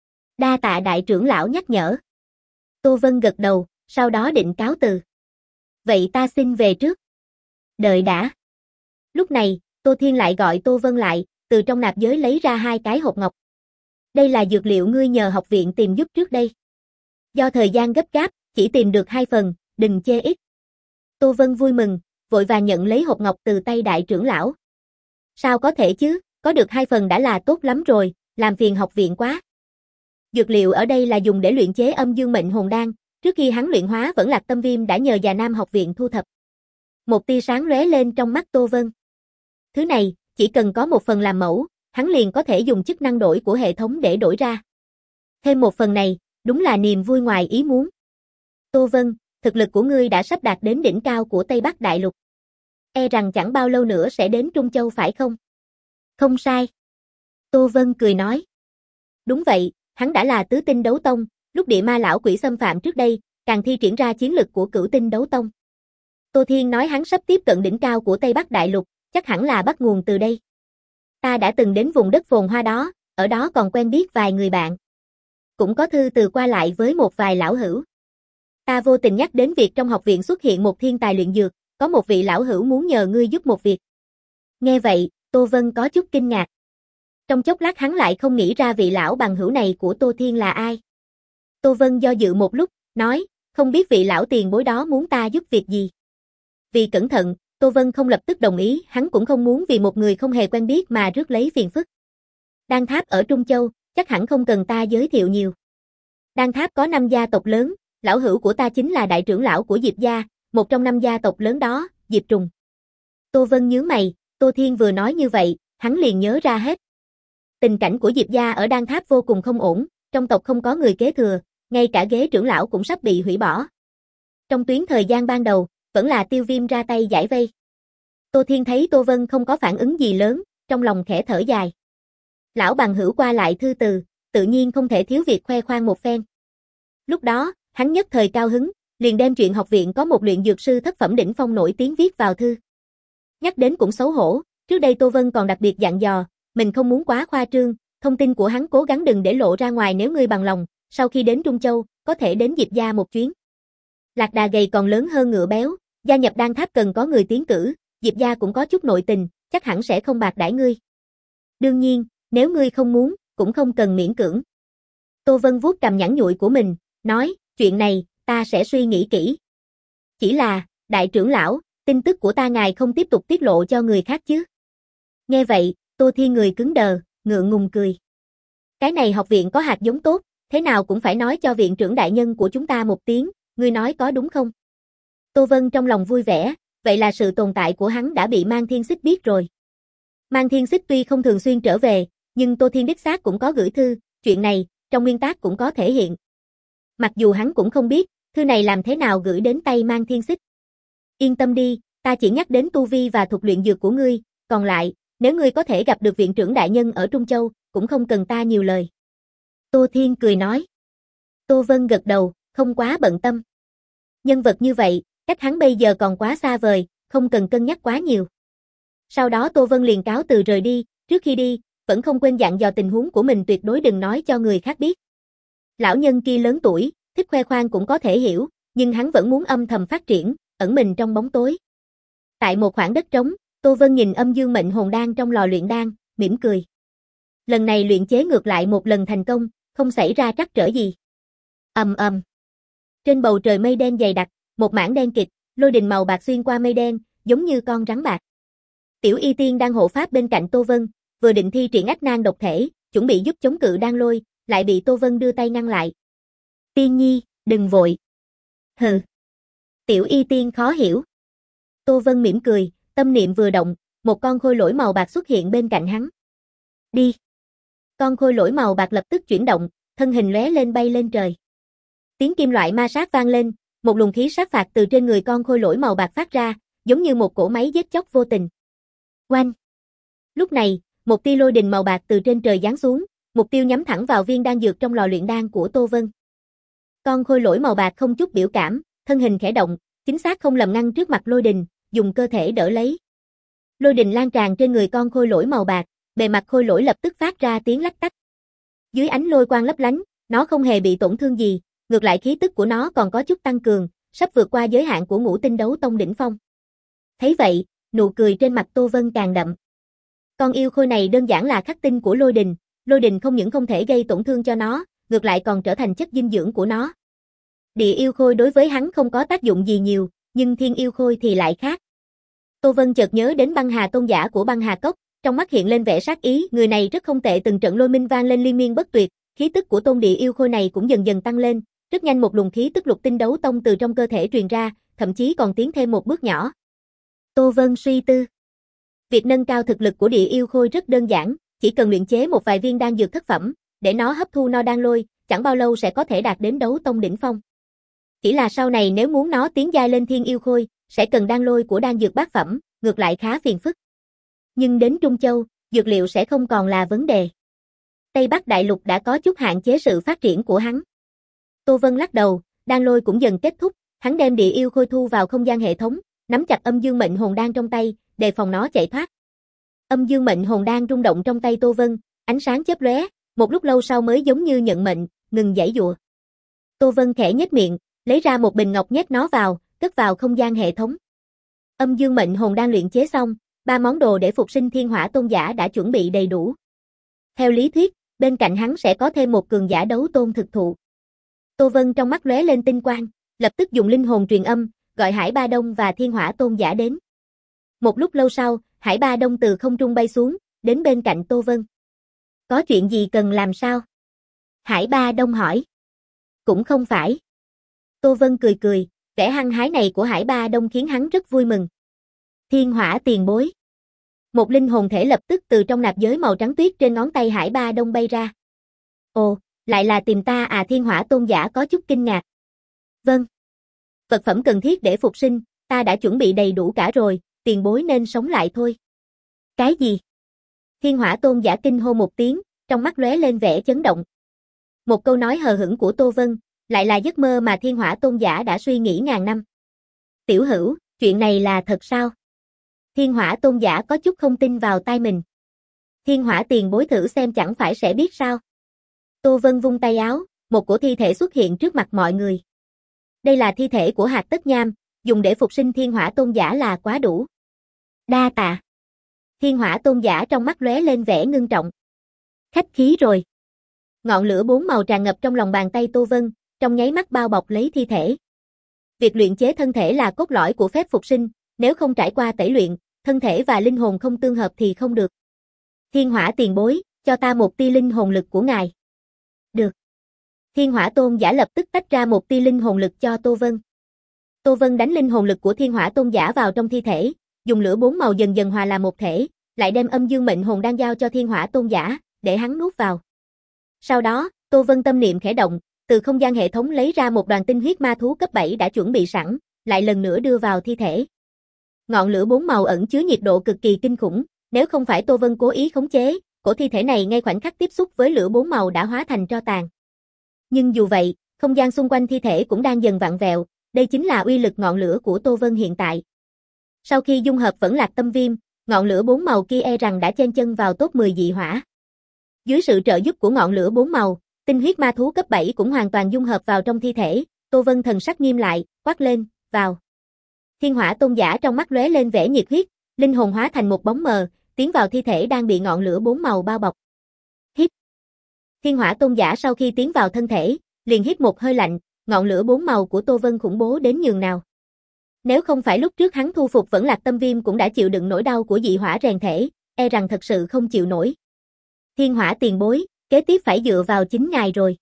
Speaker 1: Đa tạ đại trưởng lão nhắc nhở. Tô Vân gật đầu, sau đó định cáo từ. Vậy ta xin về trước. Đợi đã. Lúc này, Tô Thiên lại gọi Tô Vân lại, từ trong nạp giới lấy ra hai cái hộp ngọc. Đây là dược liệu ngươi nhờ học viện tìm giúp trước đây. Do thời gian gấp gáp, chỉ tìm được hai phần, đừng chê ít. Tô Vân vui mừng, vội vàng nhận lấy hộp ngọc từ tay đại trưởng lão. Sao có thể chứ, có được hai phần đã là tốt lắm rồi, làm phiền học viện quá. Dược liệu ở đây là dùng để luyện chế âm dương mệnh hồn đan, trước khi hắn luyện hóa vẫn lạc tâm viêm đã nhờ già nam học viện thu thập. Một tia sáng lóe lên trong mắt Tô Vân. Thứ này, chỉ cần có một phần làm mẫu, hắn liền có thể dùng chức năng đổi của hệ thống để đổi ra. Thêm một phần này, đúng là niềm vui ngoài ý muốn. Tô Vân, thực lực của ngươi đã sắp đạt đến đỉnh cao của Tây Bắc Đại Lục. E rằng chẳng bao lâu nữa sẽ đến Trung Châu phải không? Không sai. Tô Vân cười nói. Đúng vậy, hắn đã là tứ tinh đấu tông, lúc địa ma lão quỷ xâm phạm trước đây, càng thi triển ra chiến lực của cửu tinh đấu tông. Tô Thiên nói hắn sắp tiếp cận đỉnh cao của Tây Bắc Đại Lục, chắc hẳn là bắt nguồn từ đây. Ta đã từng đến vùng đất phồn hoa đó, ở đó còn quen biết vài người bạn. Cũng có thư từ qua lại với một vài lão hữu. Ta vô tình nhắc đến việc trong học viện xuất hiện một thiên tài luyện dược, có một vị lão hữu muốn nhờ ngươi giúp một việc. Nghe vậy, Tô Vân có chút kinh ngạc. Trong chốc lát hắn lại không nghĩ ra vị lão bằng hữu này của Tô Thiên là ai. Tô Vân do dự một lúc, nói, không biết vị lão tiền bối đó muốn ta giúp việc gì. Vì cẩn thận, Tô Vân không lập tức đồng ý, hắn cũng không muốn vì một người không hề quen biết mà rước lấy phiền phức. Đan Tháp ở Trung Châu, chắc hẳn không cần ta giới thiệu nhiều. Đan Tháp có năm gia tộc lớn, lão hữu của ta chính là đại trưởng lão của Diệp gia, một trong năm gia tộc lớn đó, Diệp Trùng. Tô Vân nhướng mày, Tô Thiên vừa nói như vậy, hắn liền nhớ ra hết. Tình cảnh của Diệp gia ở Đan Tháp vô cùng không ổn, trong tộc không có người kế thừa, ngay cả ghế trưởng lão cũng sắp bị hủy bỏ. Trong tuyến thời gian ban đầu, vẫn là Tiêu Viêm ra tay giải vây. Tô Thiên thấy Tô Vân không có phản ứng gì lớn, trong lòng khẽ thở dài. Lão bằng hữu qua lại thư từ, tự nhiên không thể thiếu việc khoe khoang một phen. Lúc đó, hắn nhất thời cao hứng, liền đem chuyện học viện có một luyện dược sư thất phẩm đỉnh phong nổi tiếng viết vào thư. Nhắc đến cũng xấu hổ, trước đây Tô Vân còn đặc biệt dặn dò, mình không muốn quá khoa trương, thông tin của hắn cố gắng đừng để lộ ra ngoài nếu ngươi bằng lòng, sau khi đến Trung Châu, có thể đến Diệp gia một chuyến. Lạc đà gầy còn lớn hơn ngựa béo, gia nhập Đan Tháp cần có người tiến cử, Diệp gia cũng có chút nội tình, chắc hẳn sẽ không bạc đãi ngươi. Đương nhiên, nếu ngươi không muốn, cũng không cần miễn cưỡng. Tô Vân vuốt cằm nhẵn nhụi của mình, nói, chuyện này, ta sẽ suy nghĩ kỹ. Chỉ là, đại trưởng lão, tin tức của ta ngài không tiếp tục tiết lộ cho người khác chứ. Nghe vậy, Tô Thiên người cứng đờ, ngượng ngùng cười. Cái này học viện có hạt giống tốt, thế nào cũng phải nói cho viện trưởng đại nhân của chúng ta một tiếng, ngươi nói có đúng không? Tô Vân trong lòng vui vẻ, vậy là sự tồn tại của hắn đã bị Mang Thiên Xích biết rồi. Mang Thiên Xích tuy không thường xuyên trở về, Nhưng Tô Thiên đích xác cũng có gửi thư, chuyện này, trong nguyên tác cũng có thể hiện. Mặc dù hắn cũng không biết, thư này làm thế nào gửi đến tay Mang Thiên Xích. Yên tâm đi, ta chỉ nhắc đến tu vi và thuật luyện dược của ngươi, còn lại, nếu ngươi có thể gặp được viện trưởng đại nhân ở Trung Châu, cũng không cần ta nhiều lời. Tô Thiên cười nói. Tô Vân gật đầu, không quá bận tâm. Nhân vật như vậy, cách hắn bây giờ còn quá xa vời, không cần cân nhắc quá nhiều. Sau đó Tô Vân liền cáo từ rời đi, trước khi đi, vẫn không quên dặn dò tình huống của mình tuyệt đối đừng nói cho người khác biết. Lão nhân kia lớn tuổi, thích khoe khoang cũng có thể hiểu, nhưng hắn vẫn muốn âm thầm phát triển, ẩn mình trong bóng tối. Tại một khoảng đất trống, Tô Vân nhìn âm dương mệnh hồn đan trong lò luyện đan, mỉm cười. Lần này luyện chế ngược lại một lần thành công, không xảy ra trắc trở gì. Ầm ầm. Trên bầu trời mây đen dày đặc, một mảng đen kịt, lôi đình màu bạc xuyên qua mây đen, giống như con rắn bạc. Tiểu Y Tiên đang hộ pháp bên cạnh Tô Vân, vừa định thi triển ách nan độc thể, chuẩn bị giúp chống cự đan lôi, lại bị Tô Vân đưa tay ngăn lại. Tiên nhi, đừng vội. Hừ. Tiểu Y Tiên khó hiểu. Tô Vân mỉm cười, tâm niệm vừa động, một con khôi lỗi màu bạc xuất hiện bên cạnh hắn. Đi. Con khôi lỗi màu bạc lập tức chuyển động, thân hình lóe lên bay lên trời. Tiếng kim loại ma sát vang lên, một luồng khí sát phạt từ trên người con khôi lỗi màu bạc phát ra, giống như một cỗ máy giết chóc vô tình. Oanh! Lúc này, một tia lôi đình màu bạc từ trên trời giáng xuống, mục tiêu nhắm thẳng vào viên đan dược trong lò luyện đan của Tô Vân. Con khôi lỗi màu bạc không chút biểu cảm, thân hình khẽ động, chính xác không lầm ngăn trước mặt lôi đình, dùng cơ thể đỡ lấy. Lôi đình lan tràn trên người con khôi lỗi màu bạc, bề mặt khôi lỗi lập tức phát ra tiếng lách tách. Dưới ánh lôi quang lấp lánh, nó không hề bị tổn thương gì, ngược lại khí tức của nó còn có chút tăng cường, sắp vượt qua giới hạn của Ngũ Tinh Đấu Tông đỉnh phong. Thấy vậy, nụ cười trên mặt Tô Vân càng đậm. Con yêu khôi này đơn giản là khắc tinh của lôi đình, lôi đình không những không thể gây tổn thương cho nó, ngược lại còn trở thành chất dinh dưỡng của nó. Địa yêu khôi đối với hắn không có tác dụng gì nhiều, nhưng thiên yêu khôi thì lại khác. Tô Vân chợt nhớ đến băng hà tôn giả của băng hà cốc, trong mắt hiện lên vẻ sát ý, người này rất không tệ, từng trận lôi minh vang lên liên miên bất tuyệt, khí tức của tôn địa yêu khôi này cũng dần dần tăng lên, rất nhanh một luồng khí tức lục tinh đấu tông từ trong cơ thể truyền ra, thậm chí còn tiến thêm một bước nhỏ. Tô Vân suy tư. Việc nâng cao thực lực của địa yêu khôi rất đơn giản, chỉ cần luyện chế một vài viên đan dược thất phẩm, để nó hấp thu no đan lôi, chẳng bao lâu sẽ có thể đạt đến đấu tông đỉnh phong. Chỉ là sau này nếu muốn nó tiến giai lên thiên yêu khôi, sẽ cần đan lôi của đan dược bát phẩm, ngược lại khá phiền phức. Nhưng đến Trung Châu, dược liệu sẽ không còn là vấn đề. Tây Bắc Đại Lục đã có chút hạn chế sự phát triển của hắn. Tô Vân lắc đầu, đan lôi cũng dần kết thúc, hắn đem địa yêu khôi thu vào không gian hệ thống, nắm chặt âm dương mệnh hồn đan trong tay, đề phòng nó chạy thoát. Âm dương mệnh hồn đan rung động trong tay Tô Vân, ánh sáng chớp lóe, một lúc lâu sau mới giống như nhận mệnh, ngừng giãy giụa. Tô Vân khẽ nhếch miệng, lấy ra một bình ngọc nhét nó vào, cất vào không gian hệ thống. Âm dương mệnh hồn đan luyện chế xong, ba món đồ để phục sinh thiên hỏa tôn giả đã chuẩn bị đầy đủ. Theo lý thuyết, bên cạnh hắn sẽ có thêm một cường giả đấu tôn thực thụ. Tô Vân trong mắt lóe lên tinh quang, lập tức dùng linh hồn truyền âm, gọi Hải Ba Đông và thiên hỏa tôn giả đến. Một lúc lâu sau, Hải Ba Đông từ không trung bay xuống, đến bên cạnh Tô Vân. Có chuyện gì cần làm sao? Hải Ba Đông hỏi. Cũng không phải. Tô Vân cười cười, vẻ hăng hái này của Hải Ba Đông khiến hắn rất vui mừng. Thiên hỏa tiền bối. Một linh hồn thể lập tức từ trong nạp giới màu trắng tuyết trên ngón tay Hải Ba Đông bay ra. Ồ, lại là tìm ta à, thiên hỏa tôn giả có chút kinh ngạc. Vâng. Vật phẩm cần thiết để phục sinh, ta đã chuẩn bị đầy đủ cả rồi, tiền bối nên sống lại thôi. Cái gì? Thiên hỏa tôn giả kinh hô một tiếng, trong mắt lóe lên vẻ chấn động. Một câu nói hờ hững của Tô Vân, lại là giấc mơ mà thiên hỏa tôn giả đã suy nghĩ ngàn năm. Tiểu hữu, chuyện này là thật sao? Thiên hỏa tôn giả có chút không tin vào tai mình. Thiên hỏa tiền bối thử xem chẳng phải sẽ biết sao. Tô Vân vung tay áo, một cổ thi thể xuất hiện trước mặt mọi người. Đây là thi thể của Hạc Tất Nham, dùng để phục sinh thiên hỏa tôn giả là quá đủ. Đa tạ. Thiên hỏa tôn giả trong mắt lóe lên vẻ ngưng trọng. Khách khí rồi. Ngọn lửa bốn màu tràn ngập trong lòng bàn tay Tô Vân, trong nháy mắt bao bọc lấy thi thể. Việc luyện chế thân thể là cốt lõi của phép phục sinh, nếu không trải qua tẩy luyện, thân thể và linh hồn không tương hợp thì không được. Thiên hỏa tiền bối, cho ta một tia linh hồn lực của ngài. Được. Thiên hỏa tôn giả lập tức tách ra một tia linh hồn lực cho Tô Vân. Tô Vân đánh linh hồn lực của thiên hỏa tôn giả vào trong thi thể, dùng lửa bốn màu dần dần hòa làm một thể, lại đem âm dương mệnh hồn đan giao cho thiên hỏa tôn giả, để hắn nuốt vào. Sau đó, Tô Vân tâm niệm khẽ động, từ không gian hệ thống lấy ra một đoàn tinh huyết ma thú cấp bảy đã chuẩn bị sẵn, lại lần nữa đưa vào thi thể. Ngọn lửa bốn màu ẩn chứa nhiệt độ cực kỳ kinh khủng, nếu không phải Tô Vân cố ý khống chế, cổ thi thể này ngay khoảnh khắc tiếp xúc với lửa bốn màu đã hóa thành tro tàn. Nhưng dù vậy, không gian xung quanh thi thể cũng đang dần vặn vẹo, đây chính là uy lực ngọn lửa của Tô Vân hiện tại. Sau khi dung hợp vẫn lạc tâm viêm, ngọn lửa bốn màu kia e rằng đã chen chân vào top mười dị hỏa. Dưới sự trợ giúp của ngọn lửa bốn màu, tinh huyết ma thú cấp bảy cũng hoàn toàn dung hợp vào trong thi thể, Tô Vân thần sắc nghiêm lại, quát lên, vào. Thiên Hỏa Tôn Giả trong mắt lóe lên vẻ nhiệt huyết, linh hồn hóa thành một bóng mờ, tiến vào thi thể đang bị ngọn lửa bốn màu bao bọc. Hít. Thiên Hỏa Tôn Giả sau khi tiến vào thân thể, liền hít một hơi lạnh, ngọn lửa bốn màu của Tô Vân khủng bố đến nhường nào. Nếu không phải lúc trước hắn thu phục vẫn lạc tâm viêm cũng đã chịu đựng nỗi đau của dị hỏa rèn thể, e rằng thật sự không chịu nổi. Thiên Hỏa tiền bối, kế tiếp phải dựa vào chính ngài rồi.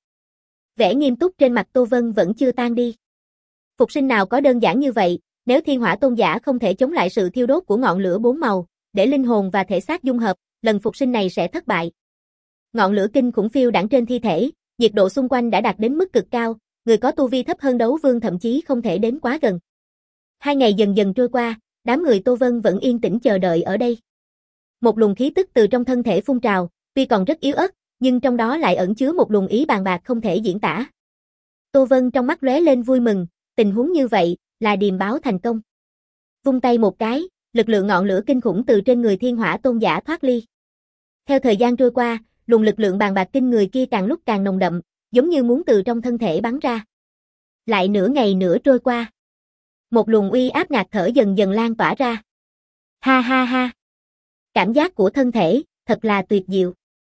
Speaker 1: Vẻ nghiêm túc trên mặt Tô Vân vẫn chưa tan đi. Phục sinh nào có đơn giản như vậy, nếu Thiên Hỏa Tôn Giả không thể chống lại sự thiêu đốt của ngọn lửa bốn màu, để linh hồn và thể xác dung hợp, lần phục sinh này sẽ thất bại. Ngọn lửa kinh khủng phiêu đãng trên thi thể, nhiệt độ xung quanh đã đạt đến mức cực cao, người có tu vi thấp hơn đấu vương thậm chí không thể đến quá gần. Hai ngày dần dần trôi qua, đám người Tô Vân vẫn yên tĩnh chờ đợi ở đây. Một luồng khí tức từ trong thân thể phun trào, tuy còn rất yếu ớt, nhưng trong đó lại ẩn chứa một luồng ý bàn bạc không thể diễn tả. Tô Vân trong mắt lóe lên vui mừng, tình huống như vậy, là điềm báo thành công. Vung tay một cái, lực lượng ngọn lửa kinh khủng từ trên người Thiên Hỏa Tôn Giả thoát ly. Theo thời gian trôi qua, luồng lực lượng bàn bạc kinh người kia càng lúc càng nồng đậm, giống như muốn từ trong thân thể bắn ra. Lại nửa ngày nữa trôi qua. Một luồng uy áp ngạt thở dần dần lan tỏa ra. Ha ha ha. Cảm giác của thân thể, thật là tuyệt diệu.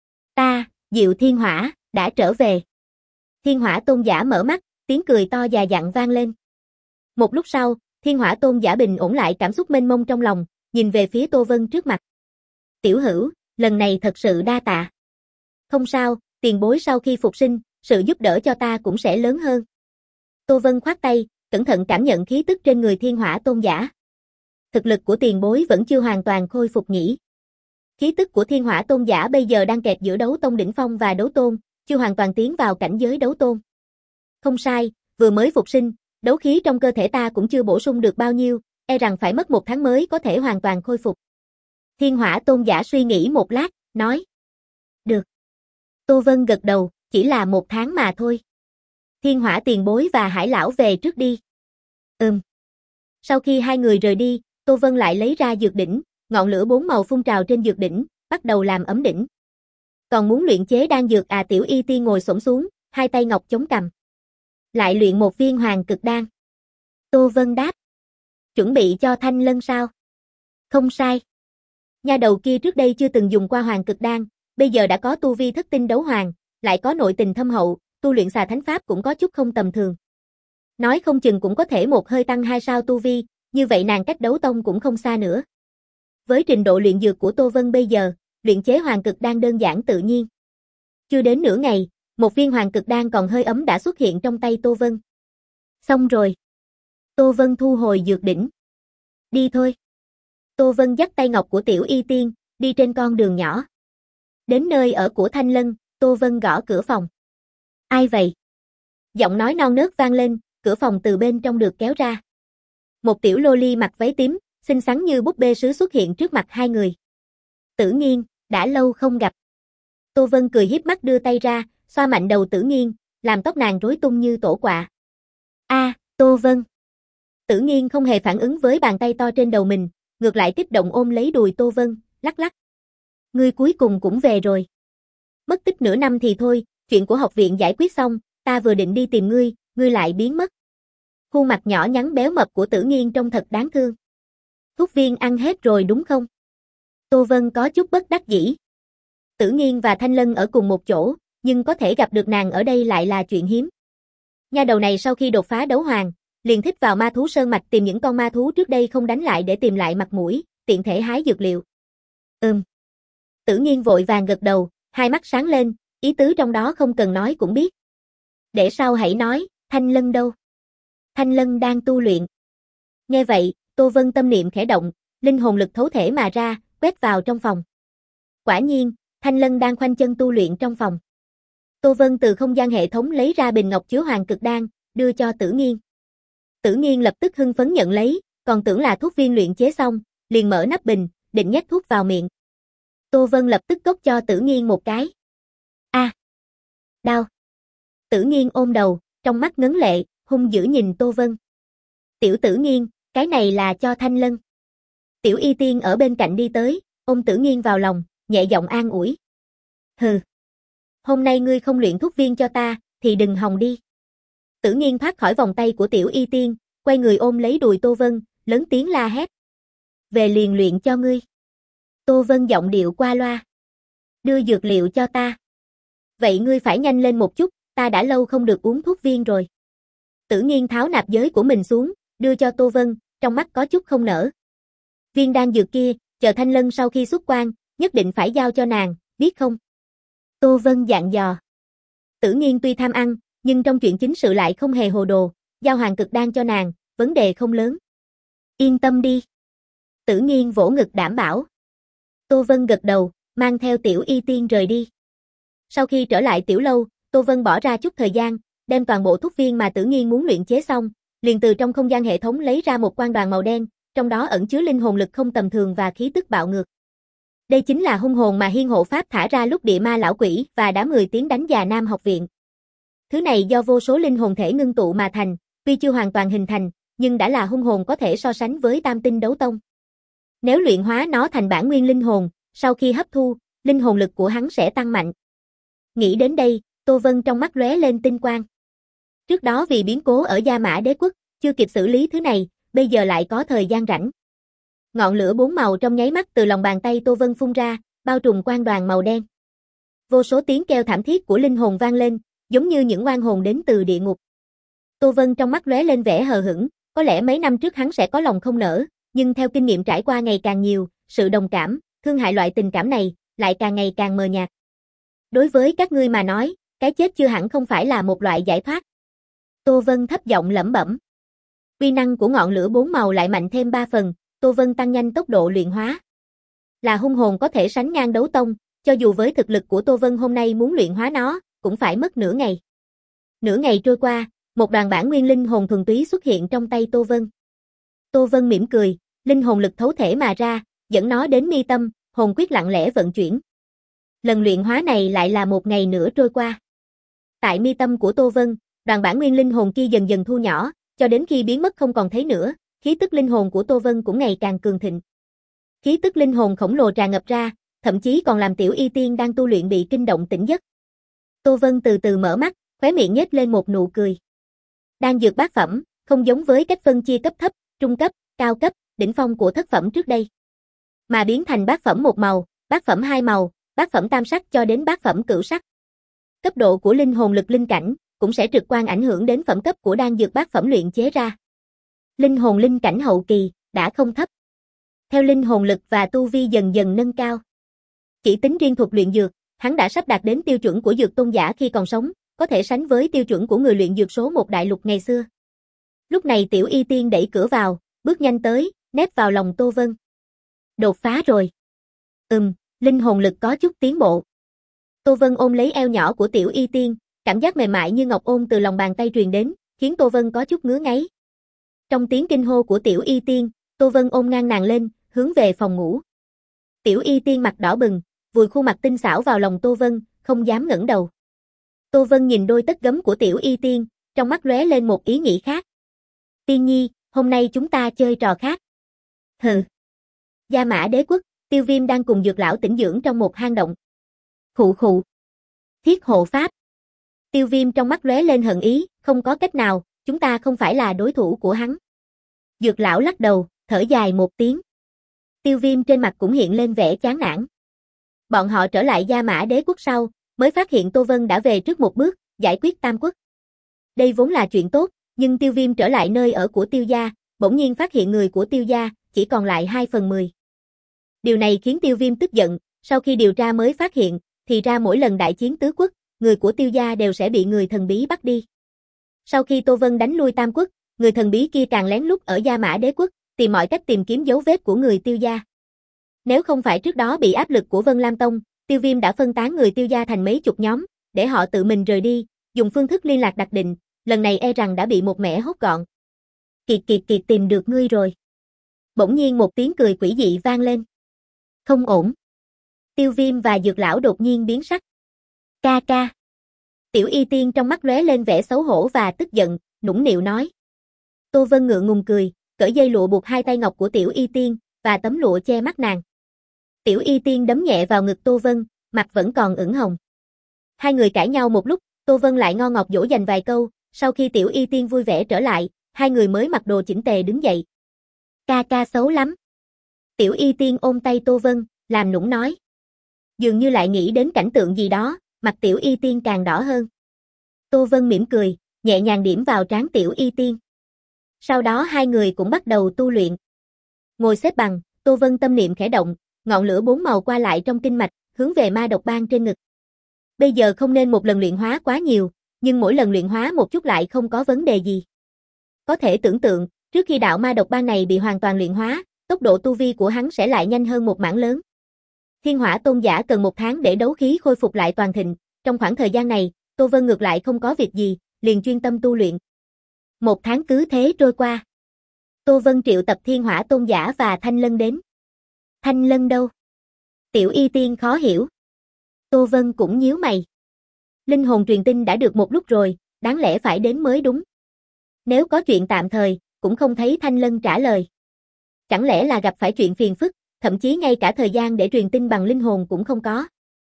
Speaker 1: Ta, Diệu Thiên Hỏa, đã trở về. Thiên Hỏa Tôn Giả mở mắt, tiếng cười to già dặn vang lên. Một lúc sau, Thiên Hỏa Tôn Giả bình ổn lại cảm xúc mênh mông trong lòng, nhìn về phía Tô Vân trước mặt. Tiểu hữu, lần này thật sự đa tạ. Không sao, tiền bối sau khi phục sinh, sự giúp đỡ cho ta cũng sẽ lớn hơn. Tô Vân khoát tay, cẩn thận cảm nhận khí tức trên người Thiên Hỏa Tôn Giả. Thực lực của tiền bối vẫn chưa hoàn toàn khôi phục nhỉ. Khí tức của Thiên Hỏa Tôn Giả bây giờ đang kẹt giữa đấu tông đỉnh phong và đấu tôn, chưa hoàn toàn tiến vào cảnh giới đấu tôn. Không sai, vừa mới phục sinh, đấu khí trong cơ thể ta cũng chưa bổ sung được bao nhiêu, e rằng phải mất một tháng mới có thể hoàn toàn khôi phục. Thiên Hỏa Tôn Giả suy nghĩ một lát, nói. Được. Tô Vân gật đầu, chỉ là một tháng mà thôi. Thiên Hỏa tiền bối và Hải lão về trước đi. Ừm. Sau khi hai người rời đi, Tô Vân lại lấy ra dược đỉnh, ngọn lửa bốn màu phun trào trên dược đỉnh, bắt đầu làm ấm đỉnh. Còn muốn luyện chế đan dược à? Tiểu Y Tiên ngồi xổm xuống, hai tay ngọc chống cằm. Lại luyện một viên hoàng cực đan. Tô Vân đáp. Chuẩn bị cho Thanh Lân sao? Không sai. Nha đầu kia trước đây chưa từng dùng qua hoàng cực đan, bây giờ đã có tu vi thất tinh đấu hoàng, lại có nội tình thâm hậu, tu luyện xà thánh pháp cũng có chút không tầm thường. Nói không chừng cũng có thể một hơi tăng hai sao tu vi, như vậy nàng cách đấu tông cũng không xa nữa. Với trình độ luyện dược của Tô Vân bây giờ, luyện chế hoàng cực đan đơn giản tự nhiên. Chưa đến nửa ngày, một viên hoàng cực đan còn hơi ấm đã xuất hiện trong tay Tô Vân. Xong rồi. Tô Vân thu hồi dược đỉnh. Đi thôi. Tô Vân dắt tay ngọc của Tiểu Y Tiên, đi trên con đường nhỏ. Đến nơi ở của Thanh Lân, Tô Vân gõ cửa phòng. Ai vậy? Giọng nói non nớt vang lên, cửa phòng từ bên trong được kéo ra. Một tiểu lô ly mặc váy tím, xinh xắn như búp bê sứ xuất hiện trước mặt hai người. Tử Nghiên, đã lâu không gặp. Tô Vân cười hiếp mắt đưa tay ra, xoa mạnh đầu Tử Nghiên, làm tóc nàng rối tung như tổ quạ. A, à, Tô Vân. Tử Nghiên không hề phản ứng với bàn tay to trên đầu mình, ngược lại kích động ôm lấy đùi Tô Vân, lắc lắc. Ngươi cuối cùng cũng về rồi. Mất tích nửa năm thì thôi, chuyện của học viện giải quyết xong, ta vừa định đi tìm ngươi, ngươi lại biến mất. Khuôn mặt nhỏ nhắn béo mập của Tử Nghiên trông thật đáng thương. Thuốc viên ăn hết rồi đúng không? Tô Vân có chút bất đắc dĩ. Tử Nghiên và Thanh Lân ở cùng một chỗ, nhưng có thể gặp được nàng ở đây lại là chuyện hiếm. Nha đầu này sau khi đột phá đấu hoàng, liền thích vào ma thú sơn mạch tìm những con ma thú trước đây không đánh lại để tìm lại mặt mũi, tiện thể hái dược liệu. Ừm. Tử Nghiên vội vàng gật đầu, hai mắt sáng lên, ý tứ trong đó không cần nói cũng biết. Để sau hãy nói, Thanh Lân đâu? Thanh Lân đang tu luyện. Nghe vậy, Tô Vân tâm niệm khẽ động, linh hồn lực thấu thể mà ra, quét vào trong phòng. Quả nhiên, Thanh Lân đang khoanh chân tu luyện trong phòng. Tô Vân từ không gian hệ thống lấy ra bình ngọc chứa hoàng cực đan, đưa cho Tử Nghiên. Tử Nghiên lập tức hưng phấn nhận lấy, còn tưởng là thuốc viên luyện chế xong, liền mở nắp bình, định nhét thuốc vào miệng. Tô Vân lập tức cốc cho Tử Nghiên một cái. A, à, đau. Tử Nghiên ôm đầu, trong mắt ngấn lệ, hung dữ nhìn Tô Vân. Tiểu Tử Nghiên, cái này là cho Thanh Lân. Tiểu Y Tiên ở bên cạnh đi tới, ôm Tử Nghiên vào lòng, nhẹ giọng an ủi. Hừ, hôm nay ngươi không luyện thuốc viên cho ta, thì đừng hòng đi. Tử Nghiên thoát khỏi vòng tay của Tiểu Y Tiên, quay người ôm lấy đùi Tô Vân, lớn tiếng la hét. Về liền luyện cho ngươi. Tô Vân giọng điệu qua loa. Đưa dược liệu cho ta. Vậy ngươi phải nhanh lên một chút, ta đã lâu không được uống thuốc viên rồi. Tử Nghiên tháo nạp giới của mình xuống, đưa cho Tô Vân, trong mắt có chút không nở. Viên đan dược kia, chờ Thanh Lân sau khi xuất quan, nhất định phải giao cho nàng, biết không? Tô Vân dặn dò. Tử Nghiên tuy tham ăn, nhưng trong chuyện chính sự lại không hề hồ đồ, giao hoàng cực đan cho nàng, vấn đề không lớn. Yên tâm đi. Tử Nghiên vỗ ngực đảm bảo. Tô Vân gật đầu, mang theo Tiểu Y Tiên rời đi. Sau khi trở lại tiểu lâu, Tô Vân bỏ ra chút thời gian, đem toàn bộ thuốc viên mà Tử Nghiên muốn luyện chế xong, liền từ trong không gian hệ thống lấy ra một quan đoàn màu đen, trong đó ẩn chứa linh hồn lực không tầm thường và khí tức bạo ngược. Đây chính là hung hồn mà Hiên Hộ Pháp thả ra lúc địa ma lão quỷ và đám người tiến đánh Già Nam học viện. Thứ này do vô số linh hồn thể ngưng tụ mà thành, tuy chưa hoàn toàn hình thành, nhưng đã là hung hồn có thể so sánh với Tam Tinh Đấu Tông. Nếu luyện hóa nó thành bản nguyên linh hồn, sau khi hấp thu, linh hồn lực của hắn sẽ tăng mạnh. Nghĩ đến đây, Tô Vân trong mắt lóe lên tinh quang. Trước đó vì biến cố ở Gia Mã Đế Quốc, chưa kịp xử lý thứ này, bây giờ lại có thời gian rảnh. Ngọn lửa bốn màu trong nháy mắt từ lòng bàn tay Tô Vân phun ra, bao trùm quan đoàn màu đen. Vô số tiếng kêu thảm thiết của linh hồn vang lên, giống như những oan hồn đến từ địa ngục. Tô Vân trong mắt lóe lên vẻ hờ hững, có lẽ mấy năm trước hắn sẽ có lòng không nỡ, nhưng theo kinh nghiệm trải qua ngày càng nhiều, sự đồng cảm, thương hại loại tình cảm này, lại càng ngày càng mờ nhạt. Đối với các ngươi mà nói, cái chết chưa hẳn không phải là một loại giải thoát. Tô Vân thấp giọng lẩm bẩm. Uy năng của ngọn lửa bốn màu lại mạnh thêm ba phần, Tô Vân tăng nhanh tốc độ luyện hóa. Là hung hồn có thể sánh ngang đấu tông, cho dù với thực lực của Tô Vân hôm nay muốn luyện hóa nó, cũng phải mất nửa ngày. Nửa ngày trôi qua, một đoàn bản nguyên linh hồn thuần túy xuất hiện trong tay Tô Vân. Tô Vân mỉm cười, linh hồn lực thấu thể mà ra, dẫn nó đến mi tâm, hồn quyết lặng lẽ vận chuyển. Lần luyện hóa này lại là một ngày nữa trôi qua. Tại mi tâm của Tô Vân, đoàn bản nguyên linh hồn kia dần dần thu nhỏ, cho đến khi biến mất không còn thấy nữa, khí tức linh hồn của Tô Vân cũng ngày càng cường thịnh. Khí tức linh hồn khổng lồ tràn ngập ra, thậm chí còn làm Tiểu Y Tiên đang tu luyện bị kinh động tỉnh giấc. Tô Vân từ từ mở mắt, khóe miệng nhếch lên một nụ cười. Đan dược bát phẩm, không giống với cách phân chia cấp thấp, trung cấp, cao cấp, đỉnh phong của thất phẩm trước đây, mà biến thành bát phẩm một màu, bát phẩm hai màu, bát phẩm tam sắc cho đến bát phẩm cửu sắc. Cấp độ của linh hồn lực linh cảnh cũng sẽ trực quan ảnh hưởng đến phẩm cấp của đan dược bát phẩm luyện chế ra. Linh hồn linh cảnh hậu kỳ đã không thấp. Theo linh hồn lực và tu vi dần dần nâng cao, chỉ tính riêng thuật luyện dược, hắn đã sắp đạt đến tiêu chuẩn của dược tôn giả khi còn sống, có thể sánh với tiêu chuẩn của người luyện dược số một đại lục ngày xưa. Lúc này Tiểu Y Tiên đẩy cửa vào, bước nhanh tới, nép vào lòng Tô Vân. Đột phá rồi. Ừm, linh hồn lực có chút tiến bộ. Tô Vân ôm lấy eo nhỏ của Tiểu Y Tiên, cảm giác mềm mại như ngọc ôn từ lòng bàn tay truyền đến, khiến Tô Vân có chút ngứa ngáy. Trong tiếng kinh hô của Tiểu Y Tiên, Tô Vân ôm ngang nàng lên, hướng về phòng ngủ. Tiểu Y Tiên mặt đỏ bừng, vùi khuôn mặt tinh xảo vào lòng Tô Vân, không dám ngẩng đầu. Tô Vân nhìn đôi tất gấm của Tiểu Y Tiên, trong mắt lóe lên một ý nghĩ khác. Tiên nhi, hôm nay chúng ta chơi trò khác. Hừ. Gia Mã Đế Quốc, Tiêu Viêm đang cùng Dược lão tĩnh dưỡng trong một hang động. Khụ khụ. Thiết Hộ Pháp. Tiêu Viêm trong mắt lóe lên hận ý, không có cách nào, chúng ta không phải là đối thủ của hắn. Dược lão lắc đầu, thở dài một tiếng. Tiêu Viêm trên mặt cũng hiện lên vẻ chán nản. Bọn họ trở lại Gia Mã Đế Quốc sau, mới phát hiện Tô Vân đã về trước một bước, giải quyết Tam Quốc. Đây vốn là chuyện tốt, nhưng Tiêu Viêm trở lại nơi ở của Tiêu gia, bỗng nhiên phát hiện người của Tiêu gia chỉ còn lại hai phần mười. Điều này khiến Tiêu Viêm tức giận, sau khi điều tra mới phát hiện, thì ra mỗi lần đại chiến tứ quốc, người của Tiêu gia đều sẽ bị người thần bí bắt đi. Sau khi Tô Vân đánh lui Tam Quốc, người thần bí kia càng lén lút ở Gia Mã Đế Quốc, tìm mọi cách tìm kiếm dấu vết của người Tiêu gia. Nếu không phải trước đó bị áp lực của Vân Lam Tông, Tiêu Viêm đã phân tán người Tiêu gia thành mấy chục nhóm, để họ tự mình rời đi, dùng phương thức liên lạc đặc định, lần này e rằng đã bị một mẻ hốt gọn. Kiệt kiệt kiệt tìm được ngươi rồi. Bỗng nhiên một tiếng cười quỷ dị vang lên. Không ổn. Tiêu Viêm và Dược lão đột nhiên biến sắc. Ca ca. Tiểu Y Tiên trong mắt lóe lên vẻ xấu hổ và tức giận, nũng nịu nói. Tô Vân ngượng ngùng cười, cởi dây lụa buộc hai tay ngọc của Tiểu Y Tiên, và tấm lụa che mắt nàng. Tiểu Y Tiên đấm nhẹ vào ngực Tô Vân, mặt vẫn còn ửng hồng. Hai người cãi nhau một lúc, Tô Vân lại ngon ngọt dỗ dành vài câu, sau khi Tiểu Y Tiên vui vẻ trở lại, hai người mới mặc đồ chỉnh tề đứng dậy. Ca ca xấu lắm. Tiểu Y Tiên ôm tay Tô Vân, làm nũng nói. Dường như lại nghĩ đến cảnh tượng gì đó, mặt Tiểu Y Tiên càng đỏ hơn. Tô Vân mỉm cười, nhẹ nhàng điểm vào trán Tiểu Y Tiên. Sau đó hai người cũng bắt đầu tu luyện. Ngồi xếp bằng, Tô Vân tâm niệm khẽ động, ngọn lửa bốn màu qua lại trong kinh mạch, hướng về ma độc ban trên ngực. Bây giờ không nên một lần luyện hóa quá nhiều, nhưng mỗi lần luyện hóa một chút lại không có vấn đề gì. Có thể tưởng tượng, trước khi đạo ma độc ban này bị hoàn toàn luyện hóa, tốc độ tu vi của hắn sẽ lại nhanh hơn một mảng lớn. Thiên Hỏa Tôn giả cần một tháng để đấu khí khôi phục lại toàn thịnh, trong khoảng thời gian này, Tô Vân ngược lại không có việc gì, liền chuyên tâm tu luyện. Một tháng cứ thế trôi qua. Tô Vân triệu tập Thiên Hỏa Tôn giả và Thanh Lân đến. Thanh Lân đâu? Tiểu Y Tiên khó hiểu. Tô Vân cũng nhíu mày. Linh hồn truyền tinh đã được một lúc rồi, đáng lẽ phải đến mới đúng. Nếu có chuyện tạm thời, cũng không thấy Thanh Lân trả lời. Chẳng lẽ là gặp phải chuyện phiền phức, thậm chí ngay cả thời gian để truyền tin bằng linh hồn cũng không có.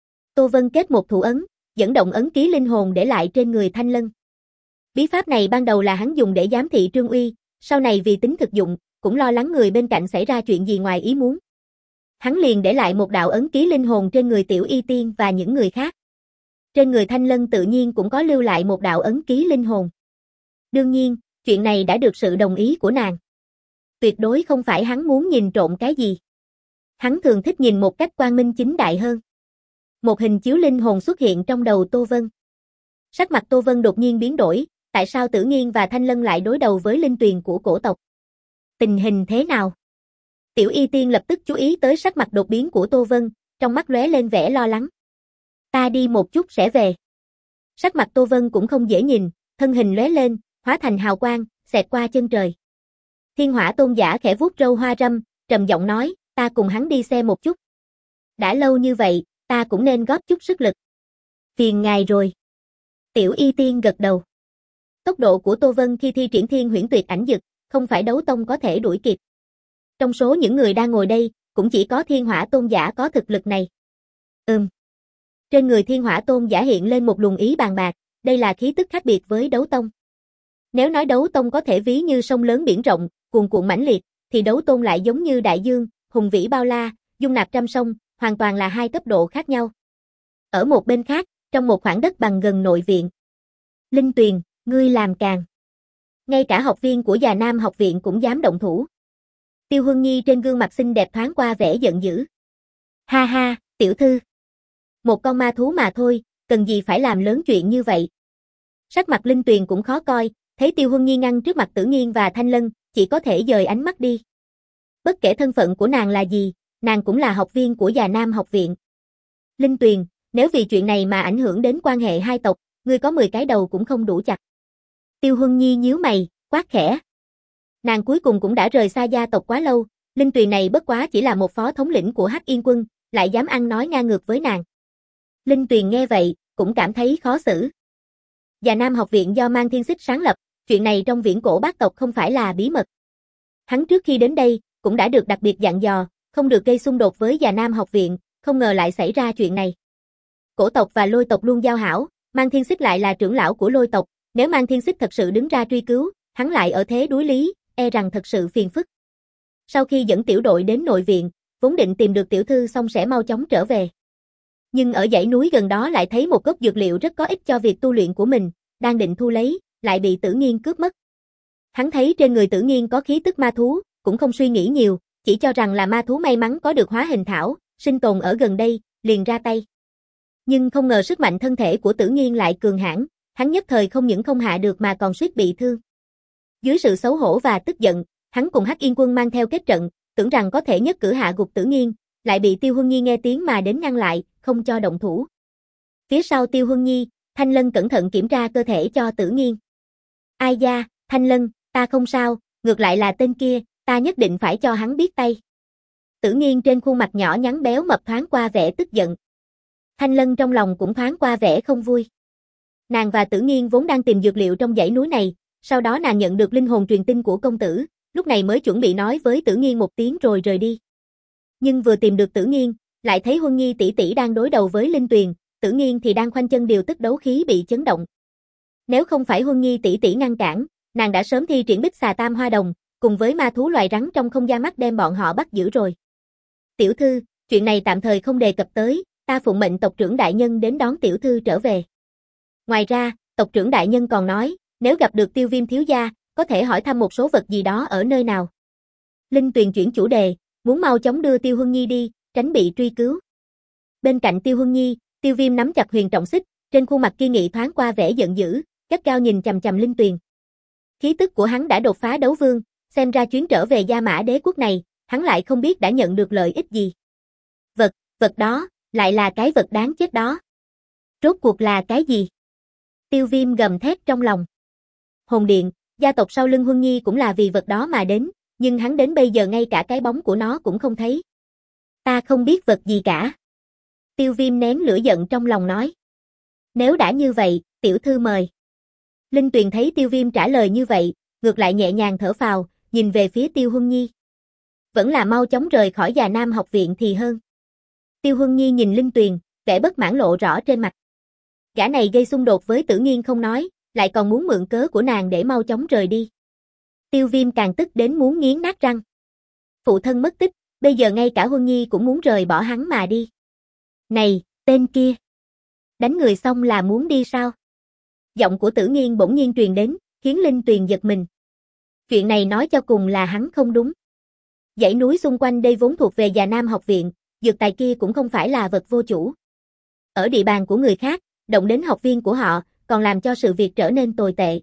Speaker 1: Tô Vân kết một thủ ấn, dẫn động ấn ký linh hồn để lại trên người Thanh Lân. Bí pháp này ban đầu là hắn dùng để giám thị Trương Uy, sau này vì tính thực dụng, cũng lo lắng người bên cạnh xảy ra chuyện gì ngoài ý muốn. Hắn liền để lại một đạo ấn ký linh hồn trên người Tiểu Y Tiên và những người khác. Trên người Thanh Lân tự nhiên cũng có lưu lại một đạo ấn ký linh hồn. Đương nhiên, chuyện này đã được sự đồng ý của nàng. Tuyệt đối không phải hắn muốn nhìn trộm cái gì. Hắn thường thích nhìn một cách quang minh chính đại hơn. Một hình chiếu linh hồn xuất hiện trong đầu Tô Vân. Sắc mặt Tô Vân đột nhiên biến đổi, tại sao Tử Nghiên và Thanh Lân lại đối đầu với linh tuyền của cổ tộc? Tình hình thế nào? Tiểu Y Tiên lập tức chú ý tới sắc mặt đột biến của Tô Vân, trong mắt lóe lên vẻ lo lắng. Ta đi một chút sẽ về. Sắc mặt Tô Vân cũng không dễ nhìn, thân hình lóe lên, hóa thành hào quang, xẹt qua chân trời. Thiên Hỏa Tôn giả khẽ vuốt râu hoa râm, trầm giọng nói, ta cùng hắn đi xe một chút. Đã lâu như vậy, ta cũng nên góp chút sức lực. Phiền ngài rồi. Tiểu Y Tiên gật đầu. Tốc độ của Tô Vân khi thi triển Thiên Huyễn Tuyệt Ảnh Dực, không phải đấu tông có thể đuổi kịp. Trong số những người đang ngồi đây, cũng chỉ có Thiên Hỏa Tôn giả có thực lực này. Ừm. Trên người Thiên Hỏa Tôn giả hiện lên một luồng ý bàn bạc, đây là khí tức khác biệt với đấu tông. Nếu nói đấu tông có thể ví như sông lớn biển rộng, cuồn cuộn mãnh liệt, thì đấu tôn lại giống như đại dương, hùng vĩ bao la, dung nạp trăm sông, hoàn toàn là hai cấp độ khác nhau. Ở một bên khác, trong một khoảng đất bằng gần nội viện. Linh Tuyền, ngươi làm càng. Ngay cả học viên của Già Nam học viện cũng dám động thủ. Tiêu Huân Nhi trên gương mặt xinh đẹp thoáng qua vẻ giận dữ. Ha ha, tiểu thư. Một con ma thú mà thôi, cần gì phải làm lớn chuyện như vậy. Sắc mặt Linh Tuyền cũng khó coi, thấy Tiêu Huân Nhi ngăn trước mặt Tử Nghiên và Thanh Lân, chỉ có thể dời ánh mắt đi. Bất kể thân phận của nàng là gì, nàng cũng là học viên của Già Nam học viện. Linh Tuyền, nếu vì chuyện này mà ảnh hưởng đến quan hệ hai tộc, ngươi có mười cái đầu cũng không đủ chặt. Tiêu Huân Nhi nhíu mày, quát khẽ. Nàng cuối cùng cũng đã rời xa gia tộc quá lâu, Linh Tuyền này bất quá chỉ là một phó thống lĩnh của Hắc Yên quân, lại dám ăn nói ngang ngược với nàng. Linh Tuyền nghe vậy, cũng cảm thấy khó xử. Già Nam học viện do Mang Thiên Xích sáng lập, chuyện này trong viễn cổ bát tộc không phải là bí mật. Hắn trước khi đến đây, cũng đã được đặc biệt dặn dò, không được gây xung đột với Già Nam học viện, không ngờ lại xảy ra chuyện này. Cổ tộc và Lôi tộc luôn giao hảo, Mang Thiên Xích lại là trưởng lão của Lôi tộc, nếu Mang Thiên Xích thật sự đứng ra truy cứu, hắn lại ở thế đối lý, e rằng thật sự phiền phức. Sau khi dẫn tiểu đội đến nội viện, vốn định tìm được tiểu thư xong sẽ mau chóng trở về. Nhưng ở dãy núi gần đó lại thấy một gốc dược liệu rất có ích cho việc tu luyện của mình, đang định thu lấy, lại bị Tử Nghiên cướp mất. Hắn thấy trên người Tử Nghiên có khí tức ma thú, cũng không suy nghĩ nhiều, chỉ cho rằng là ma thú may mắn có được hóa hình thảo, sinh tồn ở gần đây, liền ra tay. Nhưng không ngờ sức mạnh thân thể của Tử Nghiên lại cường hãn, hắn nhất thời không những không hạ được mà còn suýt bị thương. Dưới sự xấu hổ và tức giận, hắn cùng Hắc Yên quân mang theo kết trận, tưởng rằng có thể nhất cử hạ gục Tử Nghiên, lại bị Tiêu Huân Nhi nghe tiếng mà đến ngăn lại, không cho động thủ. Phía sau Tiêu Huân Nhi, Thanh Lân cẩn thận kiểm tra cơ thể cho Tử Nghiên. Ai da, Thanh Lân, ta không sao, ngược lại là tên kia, ta nhất định phải cho hắn biết tay. Tử Nghiên trên khuôn mặt nhỏ nhắn béo mập thoáng qua vẻ tức giận. Thanh Lân trong lòng cũng thoáng qua vẻ không vui. Nàng và Tử Nghiên vốn đang tìm dược liệu trong dãy núi này, sau đó nàng nhận được linh hồn truyền tin của công tử, lúc này mới chuẩn bị nói với Tử Nghiên một tiếng rồi rời đi. Nhưng vừa tìm được Tử Nghiên, lại thấy Huân Nhi tỷ tỷ đang đối đầu với Linh Tuyền, Tử Nghiên thì đang khoanh chân điều tức đấu khí bị chấn động. Nếu không phải Huân Nhi tỷ tỷ ngăn cản, nàng đã sớm thi triển Bích Xà Tam Hoa Đồng, cùng với ma thú loài rắn trong không gian mắt đem bọn họ bắt giữ rồi. Tiểu thư, chuyện này tạm thời không đề cập tới, ta phụng mệnh tộc trưởng đại nhân đến đón tiểu thư trở về. Ngoài ra, tộc trưởng đại nhân còn nói, nếu gặp được Tiêu Viêm thiếu gia, có thể hỏi thăm một số vật gì đó ở nơi nào. Linh Tuyền chuyển chủ đề, muốn mau chóng đưa Tiêu Huân Nhi đi, tránh bị truy cứu. Bên cạnh Tiêu Huân Nhi, Tiêu Viêm nắm chặt huyền trọng xích, trên khuôn mặt kiên nghị thoáng qua vẻ giận dữ, gắt gao nhìn chằm chằm Linh Tuyền. Khí tức của hắn đã đột phá đấu vương, xem ra chuyến trở về Gia Mã Đế quốc này, hắn lại không biết đã nhận được lợi ích gì. Vật, vật đó, lại là cái vật đáng chết đó. Rốt cuộc là cái gì? Tiêu Viêm gầm thét trong lòng. Hồn Điện, gia tộc sau lưng Huân Nhi cũng là vì vật đó mà đến, nhưng hắn đến bây giờ ngay cả cái bóng của nó cũng không thấy. Ta không biết vật gì cả. Tiêu Viêm nén lửa giận trong lòng nói. Nếu đã như vậy, tiểu thư mời. Linh Tuyền thấy Tiêu Viêm trả lời như vậy, ngược lại nhẹ nhàng thở phào, nhìn về phía Tiêu Huân Nhi. Vẫn là mau chóng rời khỏi Già Nam học viện thì hơn. Tiêu Huân Nhi nhìn Linh Tuyền, vẻ bất mãn lộ rõ trên mặt. Gã này gây xung đột với Tử Nghiên không nói, lại còn muốn mượn cớ của nàng để mau chóng rời đi. Tiêu Viêm càng tức đến muốn nghiến nát răng. Phụ thân mất tích, bây giờ ngay cả Huân Nhi cũng muốn rời bỏ hắn mà đi. Này, tên kia! Đánh người xong là muốn đi sao? Giọng của Tử Nghiên bỗng nhiên truyền đến, khiến Linh Tuyền giật mình. Chuyện này nói cho cùng là hắn không đúng. Dãy núi xung quanh đây vốn thuộc về Già Nam học viện, dược tài kia cũng không phải là vật vô chủ. Ở địa bàn của người khác, động đến học viên của họ, còn làm cho sự việc trở nên tồi tệ.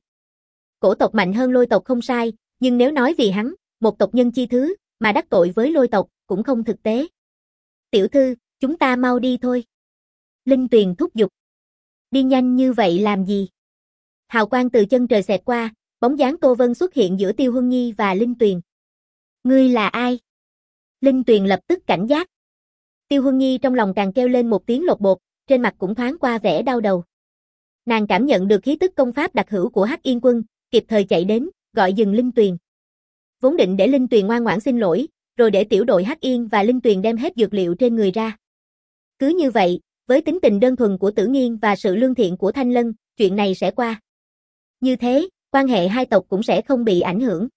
Speaker 1: Cổ tộc mạnh hơn Lôi tộc không sai, nhưng nếu nói vì hắn, một tộc nhân chi thứ, mà đắc tội với Lôi tộc, cũng không thực tế. Tiểu thư, chúng ta mau đi thôi. Linh Tuyền thúc giục. Đi nhanh như vậy làm gì? Hào quang từ chân trời xẹt qua, bóng dáng Tô Vân xuất hiện giữa Tiêu Huân Nhi và Linh Tuyền. Ngươi là ai? Linh Tuyền lập tức cảnh giác. Tiêu Huân Nhi trong lòng càng kêu lên một tiếng lột bột, trên mặt cũng thoáng qua vẻ đau đầu. Nàng cảm nhận được khí tức công pháp đặc hữu của Hắc Yên Quân, kịp thời chạy đến, gọi dừng Linh Tuyền. Vốn định để Linh Tuyền ngoan ngoãn xin lỗi, rồi để tiểu đội Hắc Yên và Linh Tuyền đem hết dược liệu trên người ra. Cứ như vậy, với tính tình đơn thuần của Tử Nghiên và sự lương thiện của Thanh Lân, chuyện này sẽ qua. Như thế, quan hệ hai tộc cũng sẽ không bị ảnh hưởng.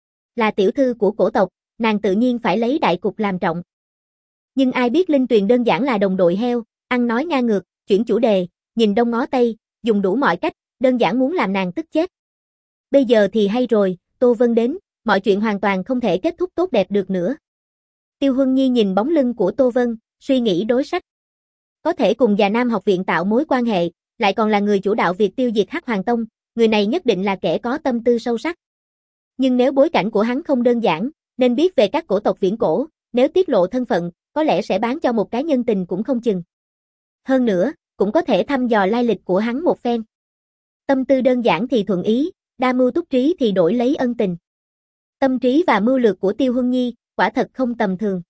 Speaker 1: Là tiểu thư của cổ tộc, nàng tự nhiên phải lấy đại cục làm trọng. Nhưng ai biết Linh Tuyền đơn giản là đồng đội heo, ăn nói ngang ngược, chuyển chủ đề, nhìn đông ngó tây, dùng đủ mọi cách, đơn giản muốn làm nàng tức chết. Bây giờ thì hay rồi, Tô Vân đến, mọi chuyện hoàn toàn không thể kết thúc tốt đẹp được nữa. Tiêu Huân Nhi nhìn bóng lưng của Tô Vân, suy nghĩ đối sách. Có thể cùng Già Nam học viện tạo mối quan hệ, lại còn là người chủ đạo việc tiêu diệt Hắc Hoàng Tông, người này nhất định là kẻ có tâm tư sâu sắc. Nhưng nếu bối cảnh của hắn không đơn giản, nên biết về các cổ tộc viễn cổ, nếu tiết lộ thân phận, có lẽ sẽ bán cho một cái nhân tình cũng không chừng. Hơn nữa, cũng có thể thăm dò lai lịch của hắn một phen. Tâm tư đơn giản thì thuận ý, đa mưu túc trí thì đổi lấy ân tình. Tâm trí và mưu lược của Tiêu Huân Nhi, quả thật không tầm thường.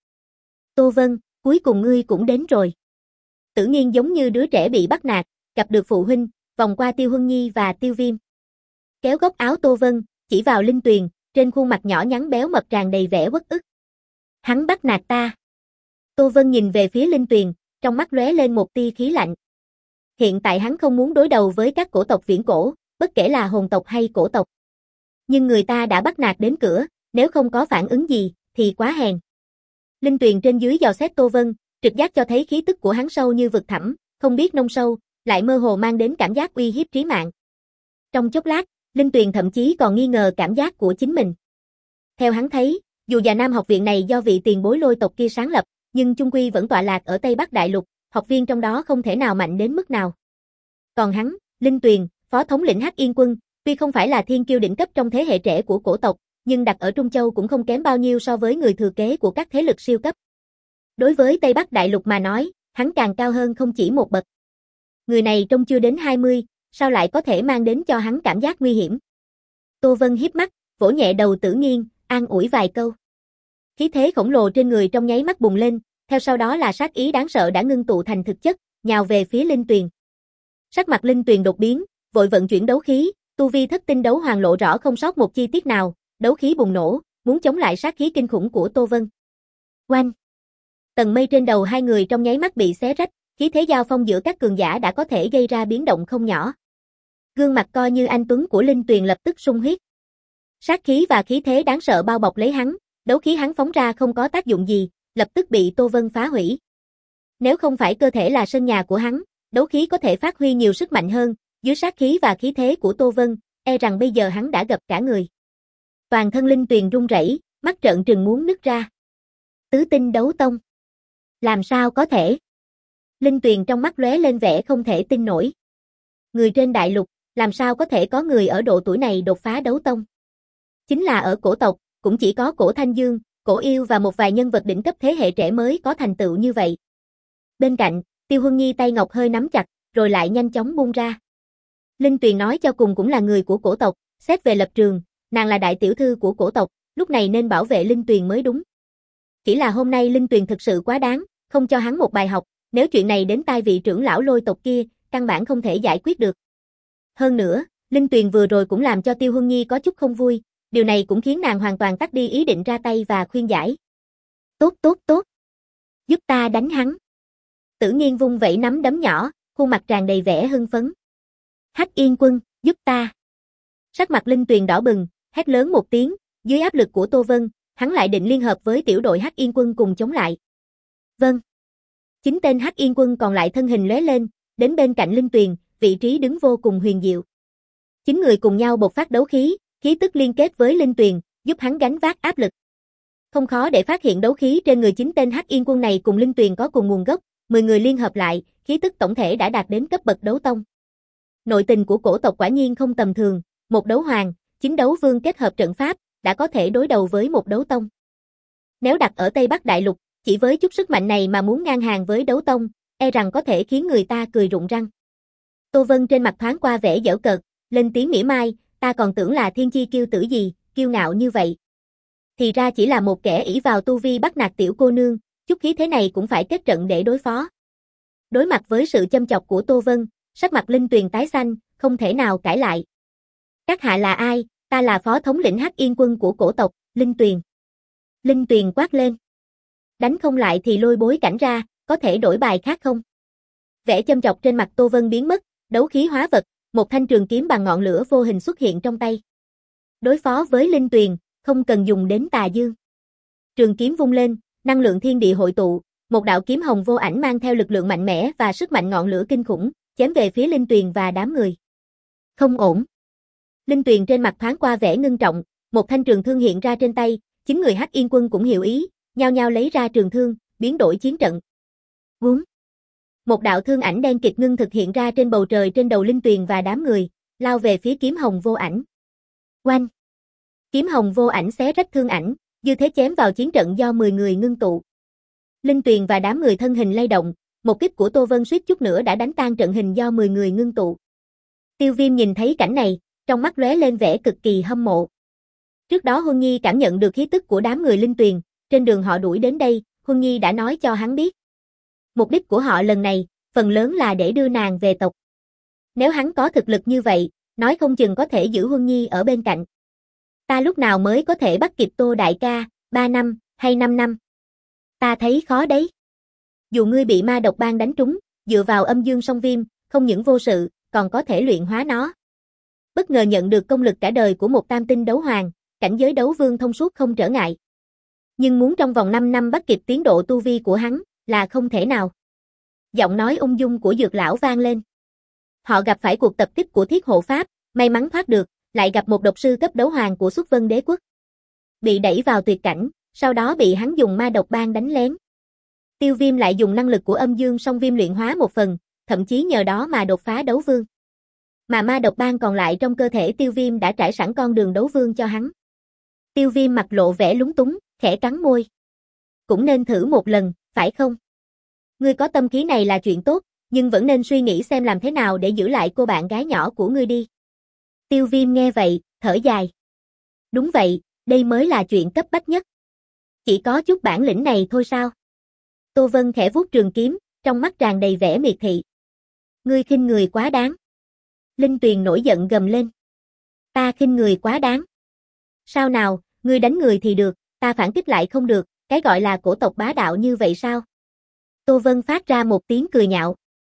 Speaker 1: Tô Vân, cuối cùng ngươi cũng đến rồi. Tử Nghiên giống như đứa trẻ bị bắt nạt, gặp được phụ huynh, vòng qua Tiêu Huân Nhi và Tiêu Viêm. Kéo góc áo Tô Vân, chỉ vào Linh Tuyền, trên khuôn mặt nhỏ nhắn béo mập tràn đầy vẻ uất ức. Hắn bắt nạt ta. Tô Vân nhìn về phía Linh Tuyền, trong mắt lóe lên một tia khí lạnh. Hiện tại hắn không muốn đối đầu với các cổ tộc viễn cổ, bất kể là hồn tộc hay cổ tộc. Nhưng người ta đã bắt nạt đến cửa, nếu không có phản ứng gì, thì quá hèn. Linh Tuyền trên dưới dò xét Tô Vân, trực giác cho thấy khí tức của hắn sâu như vực thẳm, không biết nông sâu, lại mơ hồ mang đến cảm giác uy hiếp trí mạng. Trong chốc lát, Linh Tuyền thậm chí còn nghi ngờ cảm giác của chính mình. Theo hắn thấy, dù Già Nam học viện này do vị tiền bối Lôi tộc kia sáng lập, nhưng chung quy vẫn tọa lạc ở Tây Bắc Đại Lục, học viên trong đó không thể nào mạnh đến mức nào. Còn hắn, Linh Tuyền, phó thống lĩnh Hắc Yên Quân, tuy không phải là thiên kiêu đỉnh cấp trong thế hệ trẻ của cổ tộc, nhưng đặt ở Trung Châu cũng không kém bao nhiêu so với người thừa kế của các thế lực siêu cấp. Đối với Tây Bắc Đại Lục mà nói, hắn càng cao hơn không chỉ một bậc. Người này trông chưa đến hai mươi, sao lại có thể mang đến cho hắn cảm giác nguy hiểm? Tô Vân híp mắt, vỗ nhẹ đầu Tử Nghiên, an ủi vài câu. Khí thế khổng lồ trên người trong nháy mắt bùng lên, theo sau đó là sát ý đáng sợ đã ngưng tụ thành thực chất, nhào về phía Linh Tuyền. Sắc mặt Linh Tuyền đột biến, vội vận chuyển đấu khí, tu vi thất tinh đấu hoàng lộ rõ không sót một chi tiết nào, đấu khí bùng nổ, muốn chống lại sát khí kinh khủng của Tô Vân. Oanh! Tầng mây trên đầu hai người trong nháy mắt bị xé rách, khí thế giao phong giữa các cường giả đã có thể gây ra biến động không nhỏ. Gương mặt coi như anh tuấn của Linh Tuyền lập tức sung huyết. Sát khí và khí thế đáng sợ bao bọc lấy hắn, đấu khí hắn phóng ra không có tác dụng gì, lập tức bị Tô Vân phá hủy. Nếu không phải cơ thể là sân nhà của hắn, đấu khí có thể phát huy nhiều sức mạnh hơn, dưới sát khí và khí thế của Tô Vân, e rằng bây giờ hắn đã gập cả người. Toàn thân Linh Tuyền run rẩy, mắt trợn trừng muốn nứt ra. Tứ tinh đấu tông. Làm sao có thể? Linh Tuyền trong mắt lóe lên vẻ không thể tin nổi. Người trên đại lục, làm sao có thể có người ở độ tuổi này đột phá đấu tông? Chính là ở cổ tộc, cũng chỉ có Cổ Thanh Dương, Cổ Yêu và một vài nhân vật đỉnh cấp thế hệ trẻ mới có thành tựu như vậy. Bên cạnh, Tiêu Huân Nhi tay ngọc hơi nắm chặt, rồi lại nhanh chóng buông ra. Linh Tuyền nói cho cùng cũng là người của cổ tộc, xét về lập trường, nàng là đại tiểu thư của cổ tộc, lúc này nên bảo vệ Linh Tuyền mới đúng. Chỉ là hôm nay Linh Tuyền thực sự quá đáng, không cho hắn một bài học, nếu chuyện này đến tai vị trưởng lão Lôi tộc kia, căn bản không thể giải quyết được. Hơn nữa, Linh Tuyền vừa rồi cũng làm cho Tiêu Huân Nhi có chút không vui, điều này cũng khiến nàng hoàn toàn tắt đi ý định ra tay và khuyên giải. Tốt tốt tốt, giúp ta đánh hắn. Tử Nghiên vung vẩy nắm đấm nhỏ, khuôn mặt tràn đầy vẻ hưng phấn. Hắc Yên Quân, giúp ta. Sắc mặt Linh Tuyền đỏ bừng, hét lớn một tiếng, dưới áp lực của Tô Vân, hắn lại định liên hợp với tiểu đội Hắc Yên Quân cùng chống lại. Vâng. Chính tên Hắc Yên Quân còn lại thân hình lóe lên, đến bên cạnh Linh Tuyền, vị trí đứng vô cùng huyền diệu. Chính người cùng nhau bộc phát đấu khí, khí tức liên kết với Linh Tuyền, giúp hắn gánh vác áp lực. Không khó để phát hiện đấu khí trên người chính tên Hắc Yên Quân này cùng Linh Tuyền có cùng nguồn gốc, mười người liên hợp lại, khí tức tổng thể đã đạt đến cấp bậc đấu tông. Nội tình của cổ tộc quả nhiên không tầm thường, một đấu hoàng, chín đấu vương kết hợp trận pháp, đã có thể đối đầu với một đấu tông. Nếu đặt ở Tây Bắc Đại Lục, chỉ với chút sức mạnh này mà muốn ngang hàng với đấu tông, e rằng có thể khiến người ta cười rụng răng. Tô Vân trên mặt thoáng qua vẻ giễu cợt, lên tiếng mỉa mai, ta còn tưởng là thiên chi kiêu tử gì, kiêu ngạo như vậy. Thì ra chỉ là một kẻ ỷ vào tu vi bắt nạt tiểu cô nương, chút khí thế này cũng phải kết trận để đối phó. Đối mặt với sự châm chọc của Tô Vân, sắc mặt Linh Tuyền tái xanh, không thể nào cãi lại. Các hạ là ai? Ta là phó thống lĩnh Hắc Yên Quân của cổ tộc, Linh Tuyền. Linh Tuyền quát lên. Đánh không lại thì lôi bối cảnh ra, có thể đổi bài khác không? Vẻ châm chọc trên mặt Tô Vân biến mất, đấu khí hóa vật, một thanh trường kiếm bằng ngọn lửa vô hình xuất hiện trong tay. Đối phó với Linh Tuyền, không cần dùng đến tà dương. Trường kiếm vung lên, năng lượng thiên địa hội tụ, một đạo kiếm hồng vô ảnh mang theo lực lượng mạnh mẽ và sức mạnh ngọn lửa kinh khủng, chém về phía Linh Tuyền và đám người. Không ổn. Linh Tuyền trên mặt thoáng qua vẻ ngưng trọng, một thanh trường thương hiện ra trên tay, chính người Hắc Yên Quân cũng hiểu ý, nhao nhao lấy ra trường thương, biến đổi chiến trận. Vúng. Một đạo thương ảnh đen kịt ngưng thực hiện ra trên bầu trời trên đầu Linh Tuyền và đám người, lao về phía kiếm hồng vô ảnh. Oanh. Kiếm hồng vô ảnh xé rách thương ảnh, dư thế chém vào chiến trận do mười người ngưng tụ. Linh Tuyền và đám người thân hình lay động, một kích của Tô Vân suýt chút nữa đã đánh tan trận hình do mười người ngưng tụ. Tiêu Viêm nhìn thấy cảnh này, trong mắt lóe lên vẻ cực kỳ hâm mộ. Trước đó Huân Nhi cảm nhận được khí tức của đám người Linh Tuyền, trên đường họ đuổi đến đây, Huân Nhi đã nói cho hắn biết. Mục đích của họ lần này, phần lớn là để đưa nàng về tộc. Nếu hắn có thực lực như vậy, nói không chừng có thể giữ Huân Nhi ở bên cạnh. Ta lúc nào mới có thể bắt kịp Tô đại ca, ba năm, hay năm năm? Ta thấy khó đấy. Dù ngươi bị ma độc bang đánh trúng, dựa vào âm dương song viêm, không những vô sự, còn có thể luyện hóa nó. Bất ngờ nhận được công lực cả đời của một tam tinh đấu hoàng, cảnh giới đấu vương thông suốt không trở ngại. Nhưng muốn trong vòng năm năm bắt kịp tiến độ tu vi của hắn, là không thể nào. Giọng nói ung dung của Dược lão vang lên. Họ gặp phải cuộc tập kích của Thiết Hộ Pháp, may mắn thoát được, lại gặp một độc sư cấp đấu hoàng của Xuất Vân Đế quốc. Bị đẩy vào tuyệt cảnh, sau đó bị hắn dùng ma độc bang đánh lén. Tiêu Viêm lại dùng năng lực của âm dương song viêm luyện hóa một phần, thậm chí nhờ đó mà đột phá đấu vương. Mà ma độc bang còn lại trong cơ thể Tiêu Viêm đã trải sẵn con đường đấu vương cho hắn. Tiêu Viêm mặt lộ vẻ lúng túng, khẽ cắn môi. Cũng nên thử một lần, phải không? Ngươi có tâm khí này là chuyện tốt, nhưng vẫn nên suy nghĩ xem làm thế nào để giữ lại cô bạn gái nhỏ của ngươi đi. Tiêu Viêm nghe vậy, thở dài. Đúng vậy, đây mới là chuyện cấp bách nhất. Chỉ có chút bản lĩnh này thôi sao? Tô Vân khẽ vuốt trường kiếm, trong mắt tràn đầy vẻ miệt thị. Ngươi khinh người quá đáng. Linh Tuyền nổi giận gầm lên. Ta khinh người quá đáng. Sao nào, ngươi đánh người thì được, ta phản kích lại không được, cái gọi là cổ tộc bá đạo như vậy sao? Tô Vân phát ra một tiếng cười nhạo.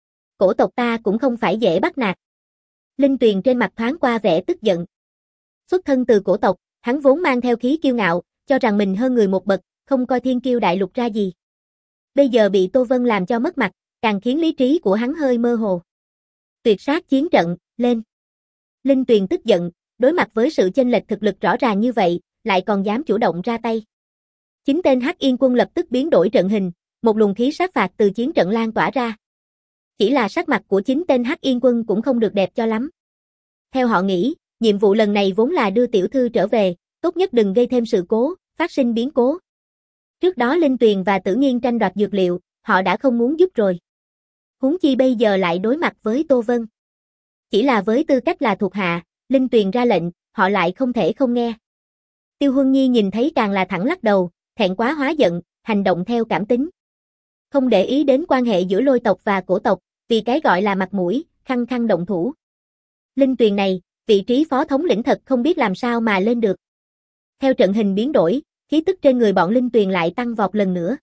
Speaker 1: Cổ tộc ta cũng không phải dễ bắt nạt. Linh Tuyền trên mặt thoáng qua vẻ tức giận. Xuất thân từ cổ tộc, hắn vốn mang theo khí kiêu ngạo, cho rằng mình hơn người một bậc, không coi thiên kiêu đại lục ra gì. Bây giờ bị Tô Vân làm cho mất mặt, càng khiến lý trí của hắn hơi mơ hồ. Tuyệt sát chiến trận, lên. Linh Tuyền tức giận, đối mặt với sự chênh lệch thực lực rõ ràng như vậy, lại còn dám chủ động ra tay. Chính tên Hắc Yên Quân lập tức biến đổi trận hình, một luồng khí sát phạt từ chiến trận lan tỏa ra. Chỉ là sắc mặt của chính tên Hắc Yên Quân cũng không được đẹp cho lắm. Theo họ nghĩ, nhiệm vụ lần này vốn là đưa tiểu thư trở về, tốt nhất đừng gây thêm sự cố, phát sinh biến cố. Trước đó Linh Tuyền và Tử Nghiên tranh đoạt dược liệu, họ đã không muốn giúp rồi. Huống chi bây giờ lại đối mặt với Tô Vân. Chỉ là với tư cách là thuộc hạ, Linh Tuyền ra lệnh, họ lại không thể không nghe. Tiêu Huân Nhi nhìn thấy càng là thẳng lắc đầu, thẹn quá hóa giận, hành động theo cảm tính. Không để ý đến quan hệ giữa Lôi tộc và cổ tộc, vì cái gọi là mặt mũi, khăng khăng động thủ. Linh Tuyền này, vị trí phó thống lĩnh thật không biết làm sao mà lên được. Theo trận hình biến đổi, khí tức trên người bọn Linh Tuyền lại tăng vọt lần nữa.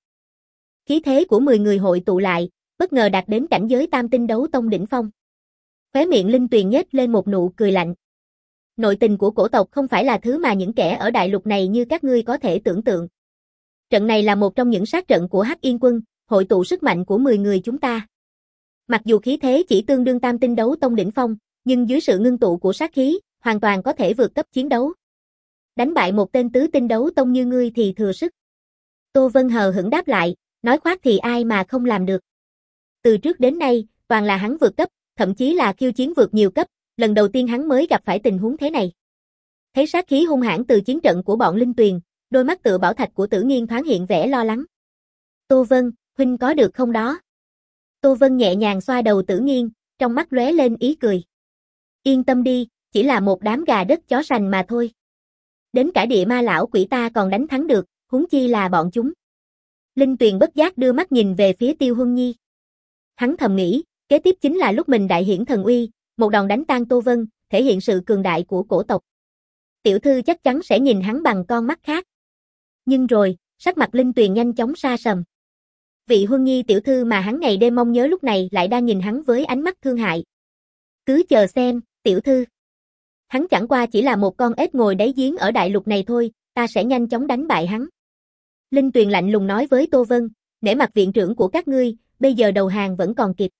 Speaker 1: Khí thế của mười người hội tụ lại, bất ngờ đạt đến cảnh giới tam tinh đấu tông đỉnh phong. Khóe miệng Linh Tuyền nhếch lên một nụ cười lạnh. Nội tình của cổ tộc không phải là thứ mà những kẻ ở đại lục này như các ngươi có thể tưởng tượng. Trận này là một trong những sát trận của Hắc Yên Quân, hội tụ sức mạnh của mười người chúng ta. Mặc dù khí thế chỉ tương đương tam tinh đấu tông đỉnh phong, nhưng dưới sự ngưng tụ của sát khí, hoàn toàn có thể vượt cấp chiến đấu. Đánh bại một tên tứ tinh đấu tông như ngươi thì thừa sức. Tô Vân hờ hững đáp lại, nói khoác thì ai mà không làm được. Từ trước đến nay, toàn là hắn vượt cấp, thậm chí là khiêu chiến vượt nhiều cấp, lần đầu tiên hắn mới gặp phải tình huống thế này. Thấy sát khí hung hãn từ chiến trận của bọn Linh Tuyền, đôi mắt tựa bảo thạch của Tử Nghiên thoáng hiện vẻ lo lắng. Tô Vân, huynh có được không đó? Tô Vân nhẹ nhàng xoa đầu Tử Nghiên, trong mắt lóe lên ý cười. Yên tâm đi, chỉ là một đám gà đất chó sành mà thôi. Đến cả địa ma lão quỷ ta còn đánh thắng được, huống chi là bọn chúng. Linh Tuyền bất giác đưa mắt nhìn về phía Tiêu Huân Nhi. Hắn thầm nghĩ, kế tiếp chính là lúc mình đại hiển thần uy, một đòn đánh tan Tô Vân, thể hiện sự cường đại của cổ tộc. Tiểu thư chắc chắn sẽ nhìn hắn bằng con mắt khác. Nhưng rồi, sắc mặt Linh Tuyền nhanh chóng sa sầm. Vị Huân Nhi tiểu thư mà hắn ngày đêm mong nhớ lúc này lại đang nhìn hắn với ánh mắt thương hại. Cứ chờ xem, tiểu thư. Hắn chẳng qua chỉ là một con ếch ngồi đáy giếng ở đại lục này thôi, ta sẽ nhanh chóng đánh bại hắn. Linh Tuyền lạnh lùng nói với Tô Vân, nể mặt viện trưởng của các ngươi, bây giờ đầu hàng vẫn còn kịp.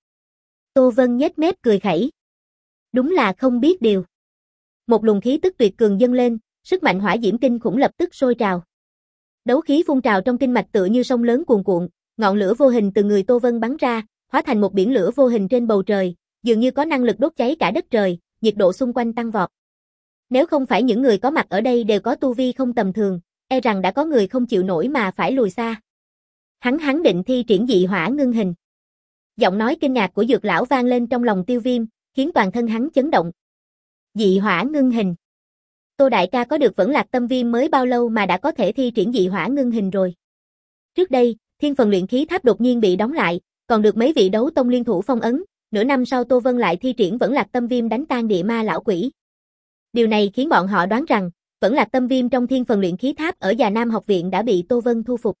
Speaker 1: Tô Vân nhếch mép cười khẩy. Đúng là không biết điều. Một luồng khí tức tuyệt cường dâng lên, sức mạnh hỏa diễm kinh khủng lập tức sôi trào. Đấu khí phun trào trong kinh mạch tựa như sông lớn cuồn cuộn, ngọn lửa vô hình từ người Tô Vân bắn ra, hóa thành một biển lửa vô hình trên bầu trời, dường như có năng lực đốt cháy cả đất trời, nhiệt độ xung quanh tăng vọt. Nếu không phải những người có mặt ở đây đều có tu vi không tầm thường, e rằng đã có người không chịu nổi mà phải lùi xa. Hắn hắn định thi triển dị hỏa ngưng hình. Giọng nói kinh ngạc của Dược lão vang lên trong lòng Tiêu Viêm, khiến toàn thân hắn chấn động. Dị hỏa ngưng hình. Tô đại ca có được Vẫn Lạc Tâm Viêm mới bao lâu mà đã có thể thi triển dị hỏa ngưng hình rồi. Trước đây, thiên phần luyện khí tháp đột nhiên bị đóng lại, còn được mấy vị đấu tông liên thủ phong ấn, nửa năm sau Tô Vân lại thi triển Vẫn Lạc Tâm Viêm đánh tan địa ma lão quỷ. Điều này khiến bọn họ đoán rằng, Vẫn Lạc Tâm Viêm trong thiên phần luyện khí tháp ở Già Nam học viện đã bị Tô Vân thu phục.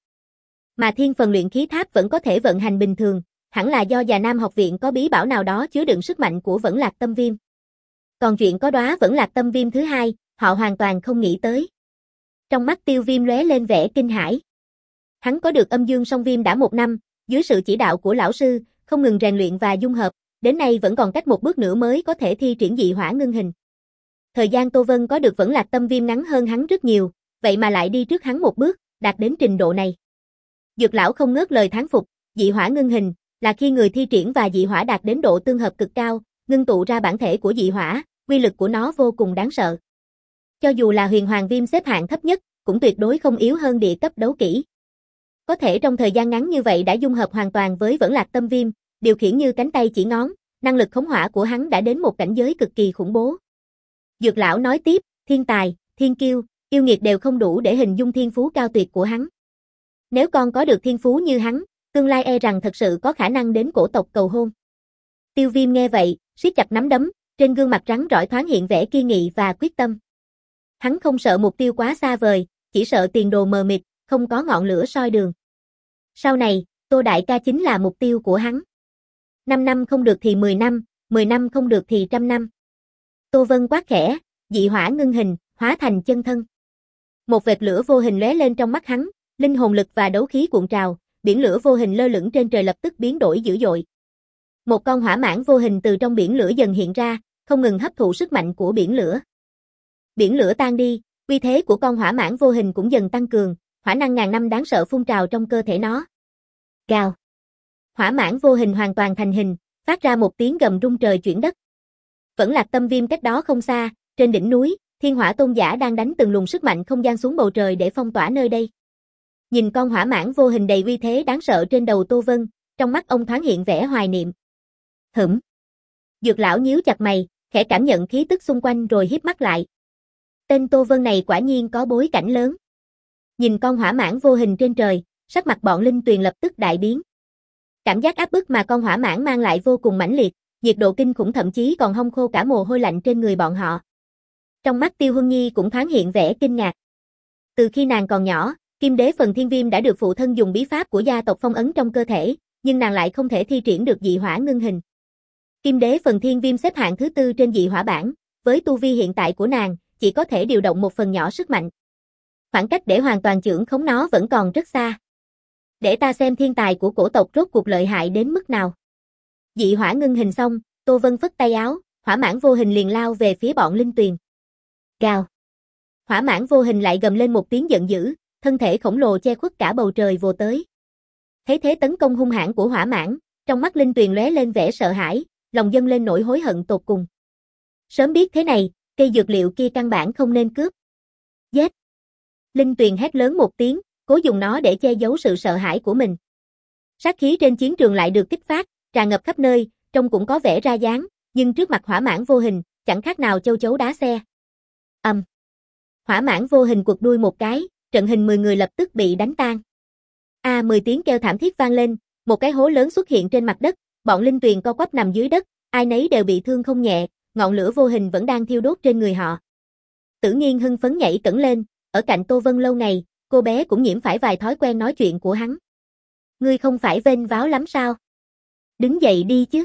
Speaker 1: Mà thiên phần luyện khí tháp vẫn có thể vận hành bình thường, hẳn là do Già Nam học viện có bí bảo nào đó chứa đựng sức mạnh của Vẫn Lạc Tâm Viêm. Còn chuyện có đóa Vẫn Lạc Tâm Viêm thứ hai, họ hoàn toàn không nghĩ tới. Trong mắt Tiêu Viêm lóe lên vẻ kinh hãi. Hắn có được Âm Dương Song Viêm đã một năm, dưới sự chỉ đạo của lão sư, không ngừng rèn luyện và dung hợp, đến nay vẫn còn cách một bước nữa mới có thể thi triển dị hỏa ngưng hình. Thời gian Tô Vân có được Vẫn Lạc Tâm Viêm ngắn hơn hắn rất nhiều, vậy mà lại đi trước hắn một bước, đạt đến trình độ này. Dược lão không ngớt lời thán phục, dị hỏa ngưng hình là khi người thi triển và dị hỏa đạt đến độ tương hợp cực cao, ngưng tụ ra bản thể của dị hỏa, uy lực của nó vô cùng đáng sợ. Cho dù là Huyền Hoàng Viêm xếp hạng thấp nhất, cũng tuyệt đối không yếu hơn địa cấp đấu kỹ. Có thể trong thời gian ngắn như vậy đã dung hợp hoàn toàn với Vẫn Lạc Tâm Viêm, điều khiển như cánh tay chỉ ngón, năng lực khống hỏa của hắn đã đến một cảnh giới cực kỳ khủng bố. Dược lão nói tiếp, thiên tài, thiên kiêu, yêu nghiệt đều không đủ để hình dung thiên phú cao tuyệt của hắn. Nếu con có được thiên phú như hắn, tương lai e rằng thật sự có khả năng đến cổ tộc cầu hôn. Tiêu Viêm nghe vậy, siết chặt nắm đấm, trên gương mặt rắn rỏi thoáng hiện vẻ kiên nghị và quyết tâm. Hắn không sợ mục tiêu quá xa vời, chỉ sợ tiền đồ mờ mịt, không có ngọn lửa soi đường. Sau này, Tô Đại ca chính là mục tiêu của hắn. Năm năm không được thì mười năm, mười năm không được thì trăm năm. Tô Vân quát khẽ, dị hỏa ngưng hình, hóa thành chân thân. Một vệt lửa vô hình lóe lên trong mắt hắn, linh hồn lực và đấu khí cuộn trào, biển lửa vô hình lơ lửng trên trời lập tức biến đổi dữ dội. Một con hỏa mãng vô hình từ trong biển lửa dần hiện ra, không ngừng hấp thụ sức mạnh của biển lửa. Biển lửa tan đi, uy thế của con hỏa mãng vô hình cũng dần tăng cường, hỏa năng ngàn năm đáng sợ phun trào trong cơ thể nó. Gào. Hỏa mãng vô hình hoàn toàn thành hình, phát ra một tiếng gầm rung trời chuyển đất. Vẫn Lạc Tâm Viêm cách đó không xa, trên đỉnh núi, Thiên Hỏa Tôn giả đang đánh từng luồng sức mạnh không gian xuống bầu trời để phong tỏa nơi đây. Nhìn con hỏa mãng vô hình đầy uy thế đáng sợ trên đầu Tô Vân, trong mắt ông thoáng hiện vẻ hoài niệm. Hửm. Dược lão nhíu chặt mày, khẽ cảm nhận khí tức xung quanh rồi híp mắt lại. Tên Tô Vân này quả nhiên có bối cảnh lớn. Nhìn con hỏa mãng vô hình trên trời, sắc mặt bọn Linh Tuyền lập tức đại biến. Cảm giác áp bức mà con hỏa mãng mang lại vô cùng mãnh liệt, nhiệt độ kinh khủng thậm chí còn hong khô cả mồ hôi lạnh trên người bọn họ. Trong mắt Tiêu Huân Nhi cũng thoáng hiện vẻ kinh ngạc. Từ khi nàng còn nhỏ, Kim Đế Phần Thiên Viêm đã được phụ thân dùng bí pháp của gia tộc phong ấn trong cơ thể, nhưng nàng lại không thể thi triển được dị hỏa ngưng hình. Kim Đế Phần Thiên Viêm xếp hạng thứ tư trên dị hỏa bảng, với tu vi hiện tại của nàng, chỉ có thể điều động một phần nhỏ sức mạnh. Khoảng cách để hoàn toàn chưởng khống nó vẫn còn rất xa. Để ta xem thiên tài của cổ tộc rốt cuộc lợi hại đến mức nào. Dị hỏa ngưng hình xong, Tô Vân phất tay áo, hỏa mãng vô hình liền lao về phía bọn Linh Tuyền. Gào. Hỏa mãng vô hình lại gầm lên một tiếng giận dữ, thân thể khổng lồ che khuất cả bầu trời vồ tới. Thấy thế tấn công hung hãn của hỏa mãng, trong mắt Linh Tuyền lóe lên vẻ sợ hãi, lòng dâng lên nỗi hối hận tột cùng. Sớm biết thế này, cây dược liệu kia căn bản không nên cướp. Giết! Linh Tuyền hét lớn một tiếng, cố dùng nó để che giấu sự sợ hãi của mình. Sát khí trên chiến trường lại được kích phát, tràn ngập khắp nơi, trông cũng có vẻ ra dáng, nhưng trước mặt hỏa mãng vô hình, chẳng khác nào châu chấu đá xe. Ầm. Um. Hỏa mãng vô hình quật đuôi một cái, trận hình mười người lập tức bị đánh tan. A à, mười tiếng kêu thảm thiết vang lên, một cái hố lớn xuất hiện trên mặt đất, bọn Linh Tuyền co quắp nằm dưới đất, ai nấy đều bị thương không nhẹ, ngọn lửa vô hình vẫn đang thiêu đốt trên người họ. Tử Nghiên hưng phấn nhảy cẫng lên, ở cạnh Tô Vân lâu ngày, cô bé cũng nhiễm phải vài thói quen nói chuyện của hắn. Ngươi không phải vênh váo lắm sao? Đứng dậy đi chứ.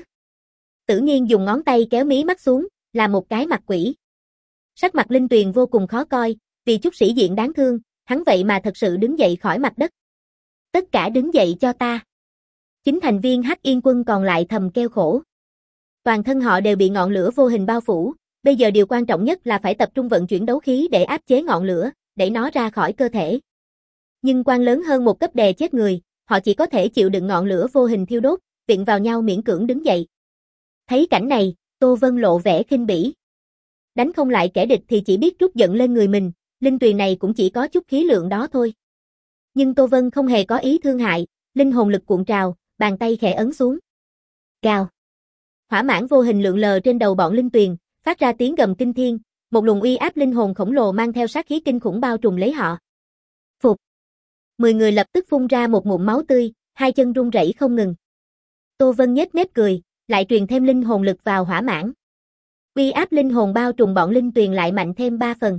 Speaker 1: Tử Nghiên dùng ngón tay kéo mí mắt xuống, làm một cái mặt quỷ. Sắc mặt Linh Tuyền vô cùng khó coi, vì chút sĩ diện đáng thương, hắn vậy mà thật sự đứng dậy khỏi mặt đất. Tất cả đứng dậy cho ta. Chính thành viên Hắc Yên Quân còn lại thầm kêu khổ. Toàn thân họ đều bị ngọn lửa vô hình bao phủ, bây giờ điều quan trọng nhất là phải tập trung vận chuyển đấu khí để áp chế ngọn lửa, đẩy nó ra khỏi cơ thể. Nhưng quan lớn hơn một cấp đè chết người, họ chỉ có thể chịu đựng ngọn lửa vô hình thiêu đốt, viện vào nhau miễn cưỡng đứng dậy. Thấy cảnh này, Tô Vân lộ vẻ khinh bỉ. Đánh không lại kẻ địch thì chỉ biết trút giận lên người mình, Linh Tuyền này cũng chỉ có chút khí lượng đó thôi. Nhưng Tô Vân không hề có ý thương hại, linh hồn lực cuộn trào, bàn tay khẽ ấn xuống. Gào. Hỏa mãng vô hình lượn lờ trên đầu bọn Linh Tuyền, phát ra tiếng gầm kinh thiên, một luồng uy áp linh hồn khổng lồ mang theo sát khí kinh khủng bao trùm lấy họ. Phục. Mười người lập tức phun ra một ngụm máu tươi, hai chân run rẩy không ngừng. Tô Vân nhếch mép cười, lại truyền thêm linh hồn lực vào hỏa mãng. Uy áp linh hồn bao trùm bọn Linh Tuyền lại mạnh thêm ba phần.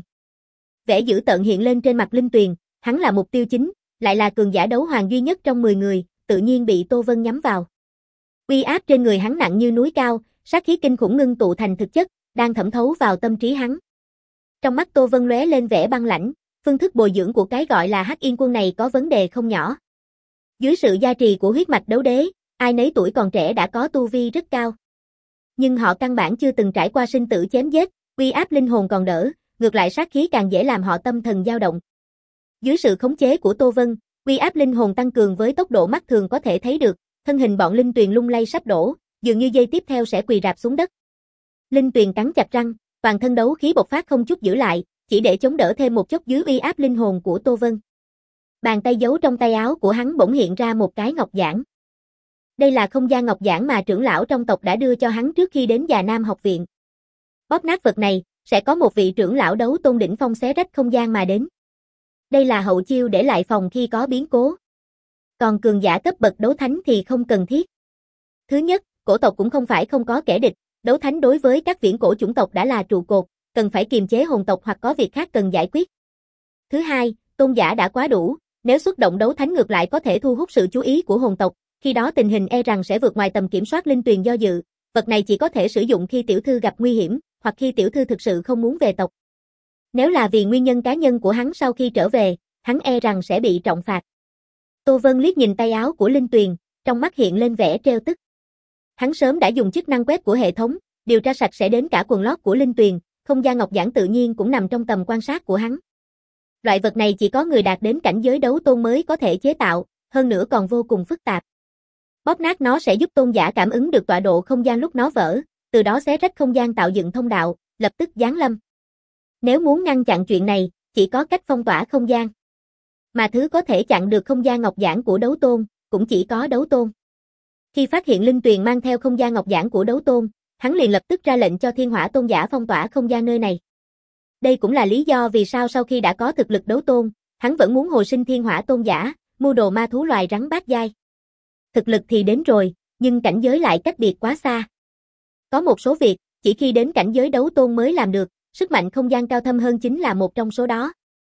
Speaker 1: Vẻ dữ tợn hiện lên trên mặt Linh Tuyền, hắn là mục tiêu chính, lại là cường giả đấu hoàng duy nhất trong mười người, tự nhiên bị Tô Vân nhắm vào. Uy áp trên người hắn nặng như núi cao, sát khí kinh khủng ngưng tụ thành thực chất, đang thẩm thấu vào tâm trí hắn. Trong mắt Tô Vân lóe lên vẻ băng lãnh, phương thức bồi dưỡng của cái gọi là Hắc Yên Quân này có vấn đề không nhỏ. Dưới sự gia trì của huyết mạch đấu đế, ai nấy tuổi còn trẻ đã có tu vi rất cao. Nhưng họ căn bản chưa từng trải qua sinh tử chém giết, uy áp linh hồn còn đỡ, ngược lại sát khí càng dễ làm họ tâm thần dao động. Dưới sự khống chế của Tô Vân, uy áp linh hồn tăng cường với tốc độ mắt thường có thể thấy được, thân hình bọn Linh Tuyền lung lay sắp đổ, dường như giây tiếp theo sẽ quỳ rạp xuống đất. Linh Tuyền cắn chặt răng, toàn thân đấu khí bộc phát không chút giữ lại, chỉ để chống đỡ thêm một chút dưới uy áp linh hồn của Tô Vân. Bàn tay giấu trong tay áo của hắn bỗng hiện ra một cái ngọc giản. Đây là không gian ngọc giản mà trưởng lão trong tộc đã đưa cho hắn trước khi đến Già Nam học viện. Bóp nát vật này, sẽ có một vị trưởng lão đấu tôn đỉnh phong xé rách không gian mà đến. Đây là hậu chiêu để lại phòng khi có biến cố. Còn cường giả cấp bậc đấu thánh thì không cần thiết. Thứ nhất, cổ tộc cũng không phải không có kẻ địch, đấu thánh đối với các viễn cổ chủng tộc đã là trụ cột, cần phải kiềm chế hồn tộc hoặc có việc khác cần giải quyết. Thứ hai, tôn giả đã quá đủ, nếu xuất động đấu thánh ngược lại có thể thu hút sự chú ý của hồn tộc, khi đó tình hình e rằng sẽ vượt ngoài tầm kiểm soát Linh Tuyền do dự, vật này chỉ có thể sử dụng khi tiểu thư gặp nguy hiểm, hoặc khi tiểu thư thực sự không muốn về tộc. Nếu là vì nguyên nhân cá nhân của hắn sau khi trở về, hắn e rằng sẽ bị trọng phạt. Tô Vân liếc nhìn tay áo của Linh Tuyền, trong mắt hiện lên vẻ trêu tức. Hắn sớm đã dùng chức năng quét của hệ thống, điều tra sạch sẽ đến cả quần lót của Linh Tuyền, không gian ngọc giản tự nhiên cũng nằm trong tầm quan sát của hắn. Loại vật này chỉ có người đạt đến cảnh giới đấu tôn mới có thể chế tạo, hơn nữa còn vô cùng phức tạp. Bóp nát nó sẽ giúp tôn giả cảm ứng được tọa độ không gian lúc nó vỡ, từ đó xé rách không gian tạo dựng thông đạo, lập tức giáng lâm. Nếu muốn ngăn chặn chuyện này, chỉ có cách phong tỏa không gian. Mà thứ có thể chặn được không gian ngọc giản của đấu tôn, cũng chỉ có đấu tôn. Khi phát hiện Linh Tuyền mang theo không gian ngọc giản của đấu tôn, hắn liền lập tức ra lệnh cho Thiên Hỏa tôn giả phong tỏa không gian nơi này. Đây cũng là lý do vì sao sau khi đã có thực lực đấu tôn, hắn vẫn muốn hồi sinh Thiên Hỏa tôn giả, mưu đồ ma thú loài rắn bát giai. Thực lực thì đến rồi, nhưng cảnh giới lại cách biệt quá xa. Có một số việc, chỉ khi đến cảnh giới đấu tôn mới làm được, sức mạnh không gian cao thâm hơn chính là một trong số đó.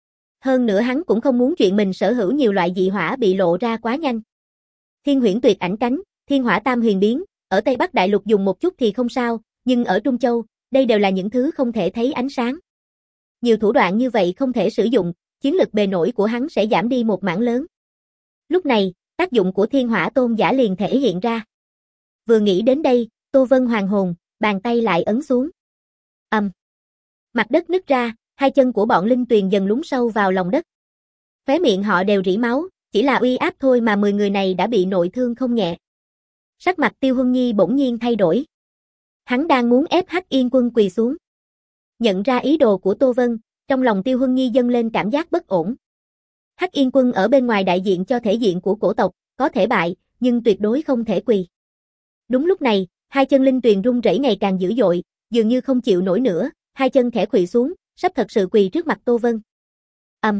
Speaker 1: Hơn nữa hắn cũng không muốn chuyện mình sở hữu nhiều loại dị hỏa bị lộ ra quá nhanh. Thiên Huyễn Tuyệt Ảnh Cánh, Thiên Hỏa Tam Huyền Biến, ở Tây Bắc Đại Lục dùng một chút thì không sao, nhưng ở Trung Châu, đây đều là những thứ không thể thấy ánh sáng. Nhiều thủ đoạn như vậy không thể sử dụng, chiến lực bề nổi của hắn sẽ giảm đi một mảng lớn. Lúc này, tác dụng của Thiên Hỏa tôn giả liền thể hiện ra. Vừa nghĩ đến đây, Tô Vân hoàn hồn, bàn tay lại ấn xuống. Ầm. Um. Mặt đất nứt ra, hai chân của bọn Linh Tuyền dần lún sâu vào lòng đất. Khóe miệng họ đều rỉ máu, chỉ là uy áp thôi mà mười người này đã bị nội thương không nhẹ. Sắc mặt Tiêu Huân Nhi bỗng nhiên thay đổi. Hắn đang muốn ép Hắc Yên Quân quỳ xuống. Nhận ra ý đồ của Tô Vân, trong lòng Tiêu Huân Nhi dâng lên cảm giác bất ổn. Hắc Yên Quân ở bên ngoài đại diện cho thể diện của cổ tộc, có thể bại, nhưng tuyệt đối không thể quỳ. Đúng lúc này, hai chân Linh Tuyền rung rẩy ngày càng dữ dội, dường như không chịu nổi nữa, hai chân khẽ khuỵu xuống, sắp thật sự quỳ trước mặt Tô Vân. Ầm. Um.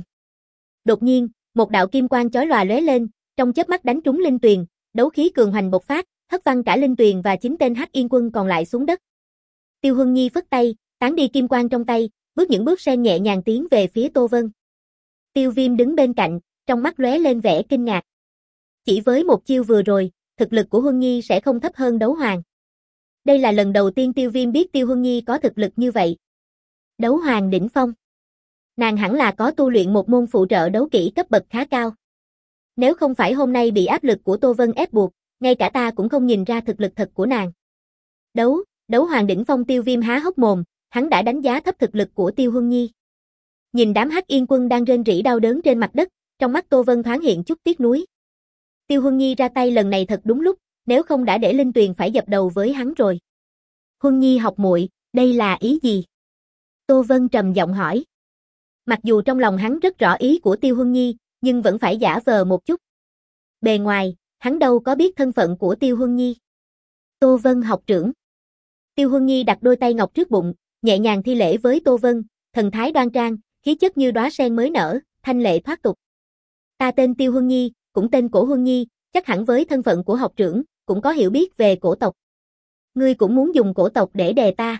Speaker 1: Đột nhiên, một đạo kim quang chói lòa lóe lên, trong chớp mắt đánh trúng Linh Tuyền, đấu khí cường hoành bộc phát, hất văng cả Linh Tuyền và chính tên Hắc Yên Quân còn lại xuống đất. Tiêu Huân Nhi phất tay, tán đi kim quang trong tay, bước những bước sen nhẹ nhàng tiến về phía Tô Vân. Tiêu Viêm đứng bên cạnh, trong mắt lóe lên vẻ kinh ngạc. Chỉ với một chiêu vừa rồi, thực lực của Huân Nhi sẽ không thấp hơn đấu hoàng. Đây là lần đầu tiên Tiêu Viêm biết Tiêu Huân Nhi có thực lực như vậy. Đấu hoàng đỉnh phong. Nàng hẳn là có tu luyện một môn phụ trợ đấu kỹ cấp bậc khá cao. Nếu không phải hôm nay bị áp lực của Tô Vân ép buộc, ngay cả ta cũng không nhìn ra thực lực thật của nàng. Đấu, đấu hoàng đỉnh phong. Tiêu Viêm há hốc mồm, hắn đã đánh giá thấp thực lực của Tiêu Huân Nhi. Nhìn đám Hắc Yên Quân đang rên rỉ đau đớn trên mặt đất, trong mắt Tô Vân thoáng hiện chút tiếc nuối. Tiêu Huân Nhi ra tay lần này thật đúng lúc, nếu không đã để Linh Tuyền phải dập đầu với hắn rồi. Huân Nhi học muội, đây là ý gì? Tô Vân trầm giọng hỏi. Mặc dù trong lòng hắn rất rõ ý của Tiêu Huân Nhi, nhưng vẫn phải giả vờ một chút. Bề ngoài, hắn đâu có biết thân phận của Tiêu Huân Nhi. Tô Vân học trưởng. Tiêu Huân Nhi đặt đôi tay ngọc trước bụng, nhẹ nhàng thi lễ với Tô Vân, thần thái đoan trang, khí chất như đóa sen mới nở, thanh lệ thoát tục. Ta tên Tiêu Huân Nhi, cũng tên Cổ Huân Nhi, chắc hẳn với thân phận của học trưởng, cũng có hiểu biết về cổ tộc. Ngươi cũng muốn dùng cổ tộc để đè ta.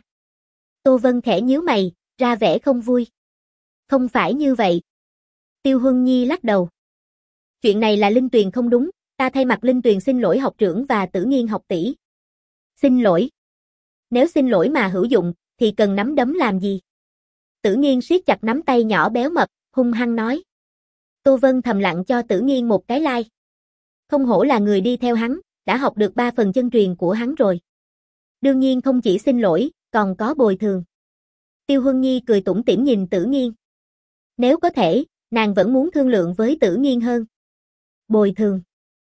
Speaker 1: Tô Vân khẽ nhíu mày, ra vẻ không vui. Không phải như vậy. Tiêu Huân Nhi lắc đầu. Chuyện này là Linh Tuyền không đúng, ta thay mặt Linh Tuyền xin lỗi học trưởng và Tử Nghiên học tỷ. Xin lỗi. Nếu xin lỗi mà hữu dụng, thì cần nắm đấm làm gì? Tử Nghiên siết chặt nắm tay nhỏ béo mập, hung hăng nói. Tô Vân thầm lặng cho Tử Nghiên một cái like. Không hổ là người đi theo hắn, đã học được ba phần chân truyền của hắn rồi. Đương nhiên không chỉ xin lỗi, còn có bồi thường. Tiêu Huân Nhi cười tủm tỉm nhìn Tử Nghiên. Nếu có thể, nàng vẫn muốn thương lượng với Tử Nghiên hơn. Bồi thường.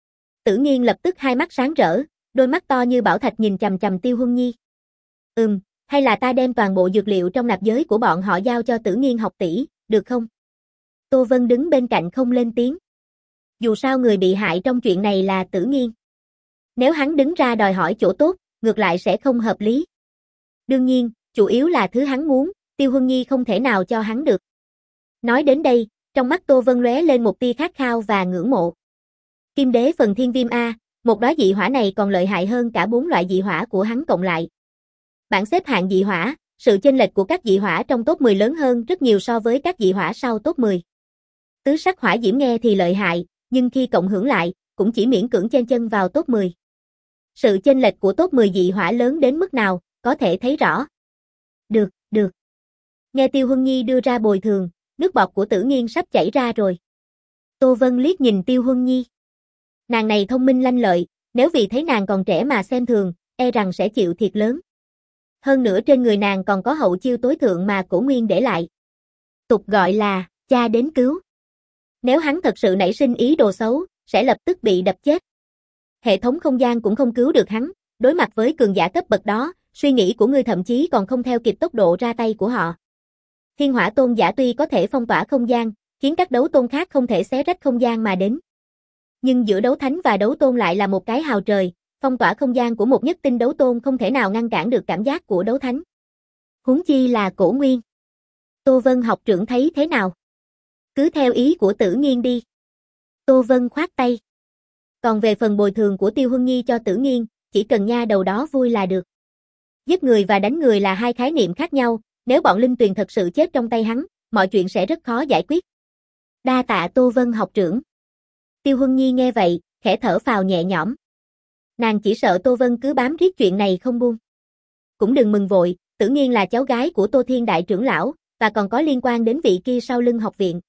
Speaker 1: Tử Nghiên lập tức hai mắt sáng rỡ, đôi mắt to như bảo thạch nhìn chằm chằm Tiêu Huân Nhi. Ừm, hay là ta đem toàn bộ dược liệu trong nạp giới của bọn họ giao cho Tử Nghiên học tỷ, được không? Tô Vân đứng bên cạnh không lên tiếng. Dù sao người bị hại trong chuyện này là Tử Nghiên. Nếu hắn đứng ra đòi hỏi chỗ tốt, ngược lại sẽ không hợp lý. Đương nhiên, chủ yếu là thứ hắn muốn, Tiêu Huân Nhi không thể nào cho hắn được. Nói đến đây, trong mắt Tô Vân lóe lên một tia khát khao và ngưỡng mộ. Kim đế phần thiên viêm A, một đóa dị hỏa này còn lợi hại hơn cả bốn loại dị hỏa của hắn cộng lại. Bảng xếp hạng dị hỏa, sự chênh lệch của các dị hỏa trong top mười lớn hơn rất nhiều so với các dị hỏa sau top mười. Tứ sắc hỏa diễm nghe thì lợi hại, nhưng khi cộng hưởng lại, cũng chỉ miễn cưỡng chen chân vào top mười. Sự chênh lệch của top mười dị hỏa lớn đến mức nào, có thể thấy rõ. Được, được. Nghe Tiêu Huân Nhi đưa ra bồi thường, nước bọt của Tử Nghiên sắp chảy ra rồi. Tô Vân liếc nhìn Tiêu Huân Nhi. Nàng này thông minh lanh lợi, nếu vì thấy nàng còn trẻ mà xem thường, e rằng sẽ chịu thiệt lớn. Hơn nữa trên người nàng còn có hậu chiêu tối thượng mà Cổ Nguyên để lại. Tục gọi là, cha đến cứu. Nếu hắn thật sự nảy sinh ý đồ xấu, sẽ lập tức bị đập chết. Hệ thống không gian cũng không cứu được hắn, đối mặt với cường giả cấp bậc đó, suy nghĩ của ngươi thậm chí còn không theo kịp tốc độ ra tay của họ. Thiên Hỏa Tôn giả tuy có thể phong tỏa không gian, khiến các đấu tôn khác không thể xé rách không gian mà đến. Nhưng giữa đấu thánh và đấu tôn lại là một cái hào trời, phong tỏa không gian của một nhất tinh đấu tôn không thể nào ngăn cản được cảm giác của đấu thánh. Huống chi là Cổ Nguyên. Tô Vân học trưởng thấy thế nào? Cứ theo ý của Tử Nghiên đi. Tô Vân khoát tay. Còn về phần bồi thường của Tiêu Huân Nhi cho Tử Nghiên, chỉ cần nha đầu đó vui là được. Giết người và đánh người là hai khái niệm khác nhau, nếu bọn Linh Tuyền thật sự chết trong tay hắn, mọi chuyện sẽ rất khó giải quyết. Đa tạ Tô Vân học trưởng. Tiêu Huân Nhi nghe vậy, khẽ thở phào nhẹ nhõm. Nàng chỉ sợ Tô Vân cứ bám riết chuyện này không buông. Cũng đừng mừng vội, Tử Nghiên là cháu gái của Tô Thiên đại trưởng lão, và còn có liên quan đến vị kia sau lưng học viện.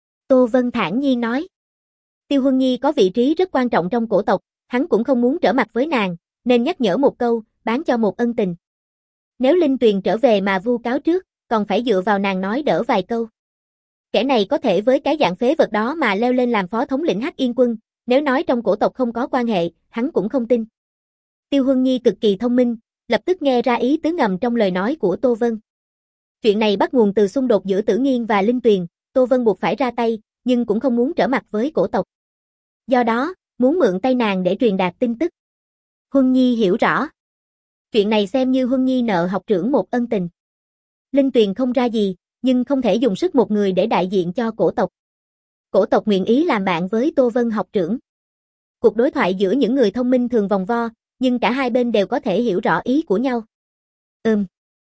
Speaker 1: Tô Vân thản nhiên nói. Tiêu Huân Nhi có vị trí rất quan trọng trong cổ tộc, hắn cũng không muốn trở mặt với nàng, nên nhắc nhở một câu, bán cho một ân tình. Nếu Linh Tuyền trở về mà vu cáo trước, còn phải dựa vào nàng nói đỡ vài câu. Kẻ này có thể với cái dạng phế vật đó mà leo lên làm phó thống lĩnh Hắc Yên Quân, nếu nói trong cổ tộc không có quan hệ, hắn cũng không tin. Tiêu Huân Nhi cực kỳ thông minh, lập tức nghe ra ý tứ ngầm trong lời nói của Tô Vân. Chuyện này bắt nguồn từ xung đột giữa Tử Nghiên và Linh Tuyền, Tô Vân buộc phải ra tay, nhưng cũng không muốn trở mặt với cổ tộc. Do đó, muốn mượn tay nàng để truyền đạt tin tức. Huân Nhi hiểu rõ. Chuyện này xem như Huân Nhi nợ học trưởng một ân tình. Linh Tuyền không ra gì, nhưng không thể dùng sức một người để đại diện cho cổ tộc. Cổ tộc nguyện ý làm bạn với Tô Vân học trưởng. Cuộc đối thoại giữa những người thông minh thường vòng vo, nhưng cả hai bên đều có thể hiểu rõ ý của nhau. Ừm.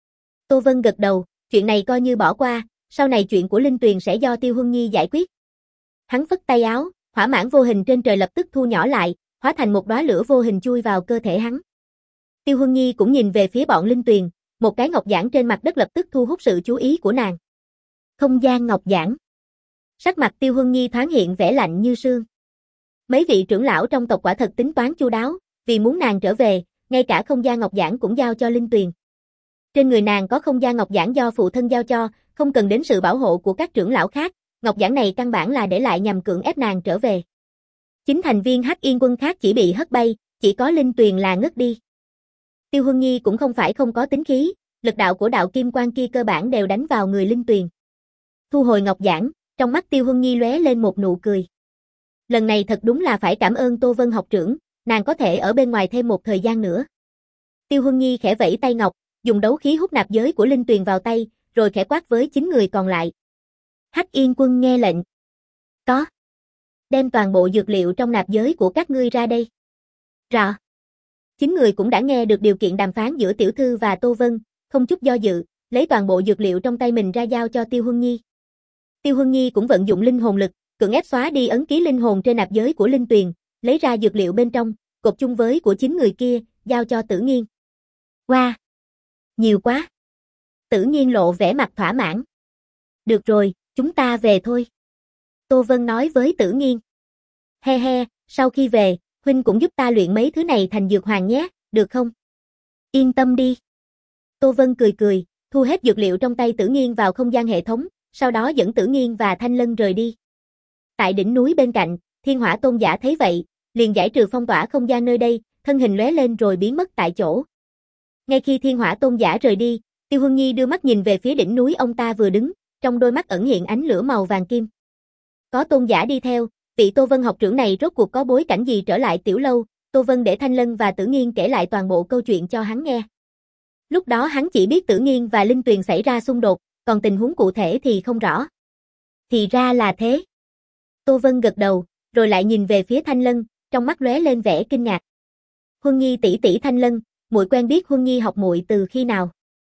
Speaker 1: Tô Vân gật đầu, chuyện này coi như bỏ qua, sau này chuyện của Linh Tuyền sẽ do Tiêu Huân Nhi giải quyết. Hắn phất tay áo, hỏa mãng vô hình trên trời lập tức thu nhỏ lại, hóa thành một đóa lửa vô hình chui vào cơ thể hắn. Tiêu Huân Nhi cũng nhìn về phía bọn Linh Tuyền, một cái ngọc giản trên mặt đất lập tức thu hút sự chú ý của nàng. Không gian ngọc giản. Sắc mặt Tiêu Huân Nhi thoáng hiện vẻ lạnh như sương. Mấy vị trưởng lão trong tộc quả thật tính toán chu đáo, vì muốn nàng trở về, ngay cả không gian ngọc giản cũng giao cho Linh Tuyền. Trên người nàng có không gian ngọc giản do phụ thân giao cho, không cần đến sự bảo hộ của các trưởng lão khác, ngọc giản này căn bản là để lại nhằm cưỡng ép nàng trở về. Chính thành viên Hắc Yên Quân khác chỉ bị hất bay, chỉ có Linh Tuyền là ngất đi. Tiêu Huân Nhi cũng không phải không có tính khí, lực đạo của đạo kim quan kia cơ bản đều đánh vào người Linh Tuyền. Thu hồi ngọc giản, trong mắt Tiêu Huân Nhi lóe lên một nụ cười. Lần này thật đúng là phải cảm ơn Tô Vân học trưởng, nàng có thể ở bên ngoài thêm một thời gian nữa. Tiêu Huân Nhi khẽ vẫy tay ngọc, dùng đấu khí hút nạp giới của Linh Tuyền vào tay, rồi khẽ quát với chín người còn lại. Hắc Yên Quân nghe lệnh. Có. Đem toàn bộ dược liệu trong nạp giới của các ngươi ra đây. Rõ. Chín người cũng đã nghe được điều kiện đàm phán giữa tiểu thư và Tô Vân, không chút do dự, lấy toàn bộ dược liệu trong tay mình ra giao cho Tiêu Huân Nhi. Tiêu Huân Nhi cũng vận dụng linh hồn lực, cưỡng ép xóa đi ấn ký linh hồn trên nạp giới của Linh Tuyền, lấy ra dược liệu bên trong, cột chung với của chín người kia, giao cho Tử Nghiên. Wow! Nhiều quá! Tử Nghiên lộ vẻ mặt thỏa mãn. Được rồi, chúng ta về thôi. Tô Vân nói với Tử Nghiên. He he, sau khi về, huynh cũng giúp ta luyện mấy thứ này thành dược hoàng nhé, được không? Yên tâm đi. Tô Vân cười cười, thu hết dược liệu trong tay Tử Nghiên vào không gian hệ thống, sau đó dẫn Tử Nghiên và Thanh Lân rời đi. Tại đỉnh núi bên cạnh, Thiên Hỏa Tôn giả thấy vậy, liền giải trừ phong tỏa không gian nơi đây, thân hình lóe lên rồi biến mất tại chỗ. Ngay khi Thiên Hỏa Tôn giả rời đi, Tiêu Huân Nhi đưa mắt nhìn về phía đỉnh núi ông ta vừa đứng, trong đôi mắt ẩn hiện ánh lửa màu vàng kim. Có tôn giả đi theo, Vị Tô Vân học trưởng này rốt cuộc có bối cảnh gì trở lại Tiểu Lâu? Tô Vân để Thanh Lân và Tử Nghiên kể lại toàn bộ câu chuyện cho hắn nghe. Lúc đó hắn chỉ biết Tử Nghiên và Linh Tuyền xảy ra xung đột, còn tình huống cụ thể thì không rõ. Thì ra là thế. Tô Vân gật đầu, rồi lại nhìn về phía Thanh Lân, trong mắt lóe lên vẻ kinh ngạc. Huân Nhi tỷ tỷ Thanh Lân, muội quen biết Huân Nhi học muội từ khi nào?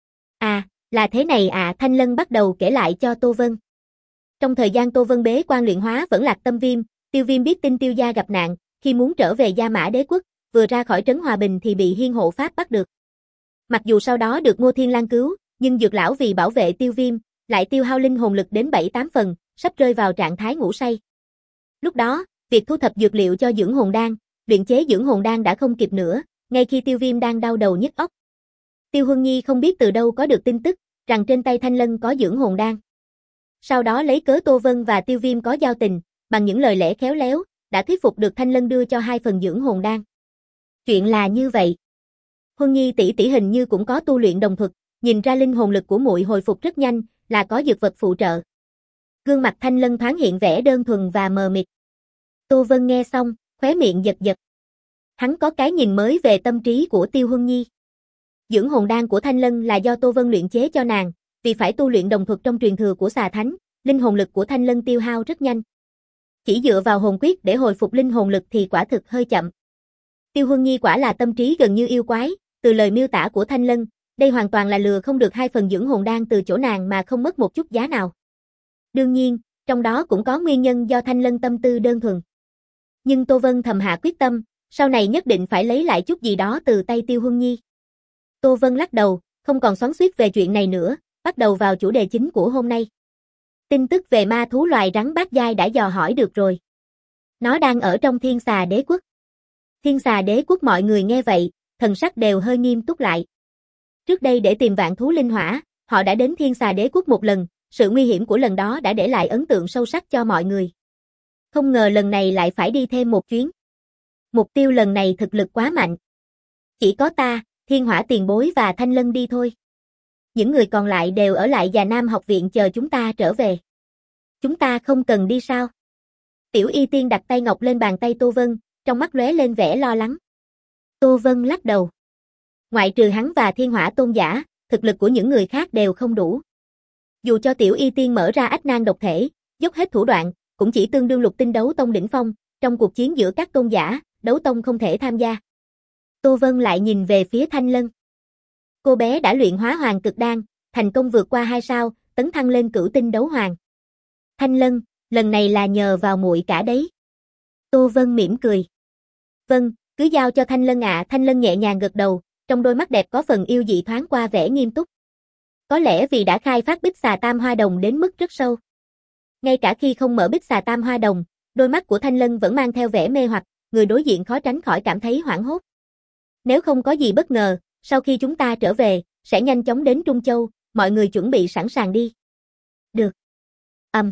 Speaker 1: À, là thế này à, Thanh Lân bắt đầu kể lại cho Tô Vân. Trong thời gian Tô Vân bế quan luyện hóa vẫn lạc tâm viêm, Tiêu Viêm biết tin Tiêu gia gặp nạn, khi muốn trở về Gia Mã Đế quốc, vừa ra khỏi trấn Hòa Bình thì bị Hiên hộ pháp bắt được. Mặc dù sau đó được Ngô Thiên Lang cứu, nhưng Dược lão vì bảo vệ Tiêu Viêm, lại tiêu hao linh hồn lực đến bảy tám phần, sắp rơi vào trạng thái ngủ say. Lúc đó, việc thu thập dược liệu cho dưỡng hồn đan, luyện chế dưỡng hồn đan đã không kịp nữa, ngay khi Tiêu Viêm đang đau đầu nhức óc. Tiêu Huân Nhi không biết từ đâu có được tin tức, rằng trên tay Thanh Lân có dưỡng hồn đan. Sau đó lấy cớ Tô Vân và Tiêu Viêm có giao tình, bằng những lời lẽ khéo léo, đã thuyết phục được Thanh Lân đưa cho hai phần dưỡng hồn đan. Chuyện là như vậy. Huân Nhi tỷ tỷ hình như cũng có tu luyện đồng thuật, nhìn ra linh hồn lực của muội hồi phục rất nhanh, là có dược vật phụ trợ. Gương mặt Thanh Lân thoáng hiện vẻ đơn thuần và mờ mịt. Tô Vân nghe xong, khóe miệng giật giật. Hắn có cái nhìn mới về tâm trí của Tiêu Huân Nhi. Dưỡng hồn đan của Thanh Lân là do Tô Vân luyện chế cho nàng, vì phải tu luyện đồng thuật trong truyền thừa của Xà Thánh, linh hồn lực của Thanh Lân tiêu hao rất nhanh. Chỉ dựa vào hồn quyết để hồi phục linh hồn lực thì quả thực hơi chậm. Tiêu Huân Nhi quả là tâm trí gần như yêu quái, từ lời miêu tả của Thanh Lân, đây hoàn toàn là lừa không được hai phần dưỡng hồn đan từ chỗ nàng mà không mất một chút giá nào. Đương nhiên, trong đó cũng có nguyên nhân do Thanh Lân tâm tư đơn thuần. Nhưng Tô Vân thầm hạ quyết tâm, sau này nhất định phải lấy lại chút gì đó từ tay Tiêu Huân Nhi. Tô Vân lắc đầu, không còn xoắn xuýt về chuyện này nữa, bắt đầu vào chủ đề chính của hôm nay. Tin tức về ma thú loài rắn bát giai đã dò hỏi được rồi. Nó đang ở trong Thiên Xà Đế quốc. Thiên Xà Đế quốc mọi người nghe vậy, thần sắc đều hơi nghiêm túc lại. Trước đây để tìm vạn thú linh hỏa, họ đã đến Thiên Xà Đế quốc một lần, sự nguy hiểm của lần đó đã để lại ấn tượng sâu sắc cho mọi người. Không ngờ lần này lại phải đi thêm một chuyến. Mục tiêu lần này thực lực quá mạnh. Chỉ có ta, Thiên Hỏa tiền bối và Thanh Lân đi thôi. Những người còn lại đều ở lại Già Nam học viện chờ chúng ta trở về. Chúng ta không cần đi sao? Tiểu Y Tiên đặt tay ngọc lên bàn tay Tô Vân, trong mắt lóe lên vẻ lo lắng. Tô Vân lắc đầu. Ngoại trừ hắn và Thiên Hỏa tôn giả, thực lực của những người khác đều không đủ. Dù cho Tiểu Y Tiên mở ra ách nan độc thể, dốc hết thủ đoạn, cũng chỉ tương đương lục tinh đấu tông đỉnh phong, trong cuộc chiến giữa các tôn giả, đấu tông không thể tham gia. Tô Vân lại nhìn về phía Thanh Lân. Cô bé đã luyện hóa hoàng cực đan, thành công vượt qua hai sao, tấn thăng lên cửu tinh đấu hoàng. Thanh Lân, lần này là nhờ vào muội cả đấy. Tô Vân mỉm cười. Vâng, cứ giao cho Thanh Lân ạ. Thanh Lân nhẹ nhàng gật đầu, trong đôi mắt đẹp có phần yêu dị thoáng qua vẻ nghiêm túc. Có lẽ vì đã khai phát bích xà tam hoa đồng đến mức rất sâu. Ngay cả khi không mở bích xà tam hoa đồng, đôi mắt của Thanh Lân vẫn mang theo vẻ mê hoặc, người đối diện khó tránh khỏi cảm thấy hoảng hốt. Nếu không có gì bất ngờ, sau khi chúng ta trở về, sẽ nhanh chóng đến Trung Châu, mọi người chuẩn bị sẵn sàng đi. Được. Ầm.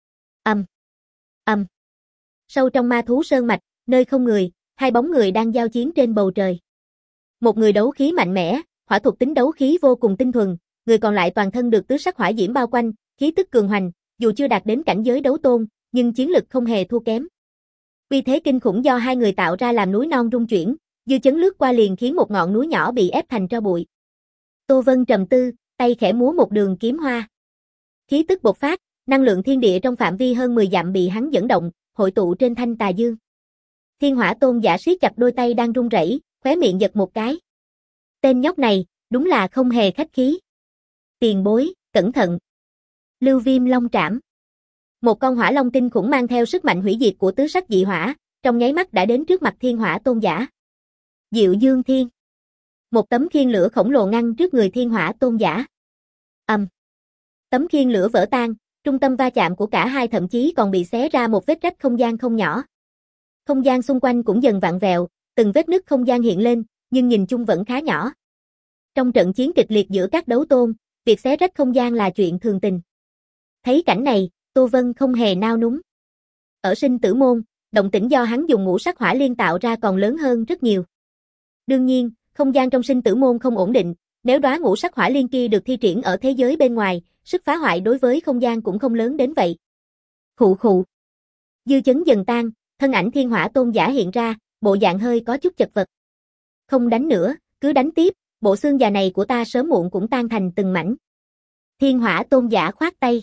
Speaker 1: Ầm. Ầm. Sâu trong ma thú sơn mạch, nơi không người, hai bóng người đang giao chiến trên bầu trời. Một người đấu khí mạnh mẽ, hỏa thuộc tính đấu khí vô cùng tinh thuần, người còn lại toàn thân được tứ sắc hỏa diễm bao quanh, khí tức cường hoành, dù chưa đạt đến cảnh giới đấu tôn, nhưng chiến lực không hề thua kém. Uy thế kinh khủng do hai người tạo ra làm núi non rung chuyển, dư chấn lướt qua liền khiến một ngọn núi nhỏ bị ép thành tro bụi. Tô Vân trầm tư, tay khẽ múa một đường kiếm hoa. Khí tức bộc phát, năng lượng thiên địa trong phạm vi hơn mười dặm bị hắn dẫn động, hội tụ trên thanh tà dương. Thiên Hỏa tôn giả siết chặt đôi tay đang run rẩy, khóe miệng giật một cái. Tên nhóc này, đúng là không hề khách khí. Tiền bối, cẩn thận. Lưu Viêm Long Trảm. Một con hỏa long kinh khủng mang theo sức mạnh hủy diệt của tứ sắc dị hỏa, trong nháy mắt đã đến trước mặt Thiên Hỏa tôn giả. Diệu Dương Thiên. Một tấm khiên lửa khổng lồ ngăn trước người Thiên Hỏa tôn giả. Ầm. Tấm khiên lửa vỡ tan, trung tâm va chạm của cả hai thậm chí còn bị xé ra một vết rách không gian không nhỏ. Không gian xung quanh cũng dần vặn vẹo, từng vết nứt không gian hiện lên, nhưng nhìn chung vẫn khá nhỏ. Trong trận chiến kịch liệt giữa các đấu tôn, việc xé rách không gian là chuyện thường tình. Thấy cảnh này, Tô Vân không hề nao núng. Ở sinh tử môn, động tĩnh do hắn dùng ngũ sắc hỏa liên tạo ra còn lớn hơn rất nhiều. Đương nhiên, không gian trong sinh tử môn không ổn định, nếu đóa ngũ sắc hỏa liên kia được thi triển ở thế giới bên ngoài, sức phá hoại đối với không gian cũng không lớn đến vậy. Khụ khụ. Dư chấn dần tan, thân ảnh Thiên Hỏa Tôn giả hiện ra, bộ dạng hơi có chút chật vật. Không đánh nữa, cứ đánh tiếp, bộ xương già này của ta sớm muộn cũng tan thành từng mảnh. Thiên Hỏa Tôn giả khoát tay.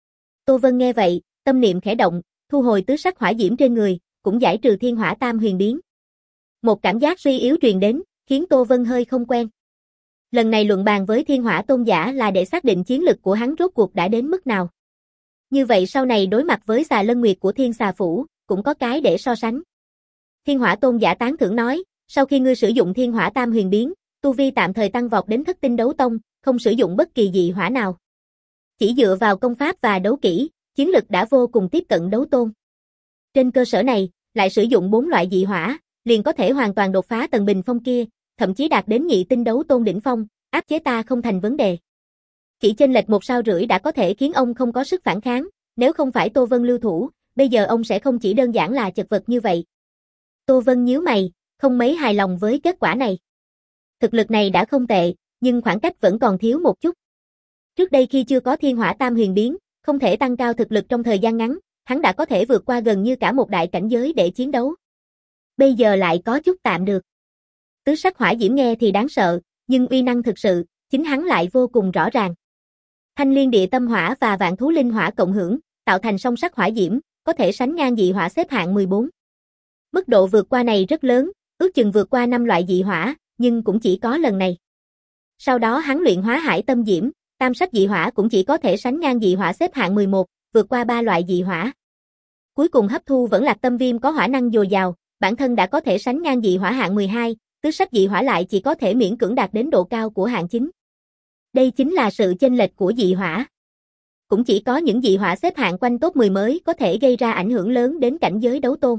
Speaker 1: Tô Vân nghe vậy, tâm niệm khẽ động, thu hồi tứ sắc hỏa diễm trên người, cũng giải trừ Thiên Hỏa Tam Huyền biến. Một cảm giác suy yếu truyền đến, khiến Tô Vân hơi không quen. Lần này luận bàn với Thiên Hỏa Tôn giả là để xác định chiến lực của hắn rốt cuộc đã đến mức nào. Như vậy sau này đối mặt với Xà Lân Nguyệt của Thiên Xà Phủ, cũng có cái để so sánh. Thiên Hỏa Tôn giả tán thưởng nói, sau khi ngươi sử dụng Thiên Hỏa Tam Huyền biến, tu vi tạm thời tăng vọt đến Thất Tinh Đấu Tông, không sử dụng bất kỳ dị hỏa nào. Chỉ dựa vào công pháp và đấu kỹ, chiến lực đã vô cùng tiếp cận đấu tôn. Trên cơ sở này, lại sử dụng bốn loại dị hỏa, liền có thể hoàn toàn đột phá tầng bình phong kia, thậm chí đạt đến nhị tinh đấu tôn đỉnh phong, áp chế ta không thành vấn đề. Chỉ chênh lệch một sao rưỡi đã có thể khiến ông không có sức phản kháng, nếu không phải Tô Vân lưu thủ, bây giờ ông sẽ không chỉ đơn giản là chật vật như vậy. Tô Vân nhíu mày, không mấy hài lòng với kết quả này. Thực lực này đã không tệ, nhưng khoảng cách vẫn còn thiếu một chút. Trước đây khi chưa có Thiên Hỏa Tam Huyền biến, không thể tăng cao thực lực trong thời gian ngắn, hắn đã có thể vượt qua gần như cả một đại cảnh giới để chiến đấu. Bây giờ lại có chút tạm được. Tứ sắc hỏa diễm nghe thì đáng sợ, nhưng uy năng thực sự, chính hắn lại vô cùng rõ ràng. Thanh liên địa tâm hỏa và vạn thú linh hỏa cộng hưởng, tạo thành song sắc hỏa diễm, có thể sánh ngang dị hỏa xếp hạng mười bốn. Mức độ vượt qua này rất lớn, ước chừng vượt qua năm loại dị hỏa, nhưng cũng chỉ có lần này. Sau đó hắn luyện hóa hải tâm diễm, tam sắc dị hỏa cũng chỉ có thể sánh ngang dị hỏa xếp hạng mười một, vượt qua ba loại dị hỏa. Cuối cùng hấp thu vẫn lạc tâm viêm có hỏa năng dồi dào, bản thân đã có thể sánh ngang dị hỏa hạng mười hai, tứ sắc dị hỏa lại chỉ có thể miễn cưỡng đạt đến độ cao của hạng chín. Đây chính là sự chênh lệch của dị hỏa. Cũng chỉ có những dị hỏa xếp hạng quanh top mười mới có thể gây ra ảnh hưởng lớn đến cảnh giới đấu tôn.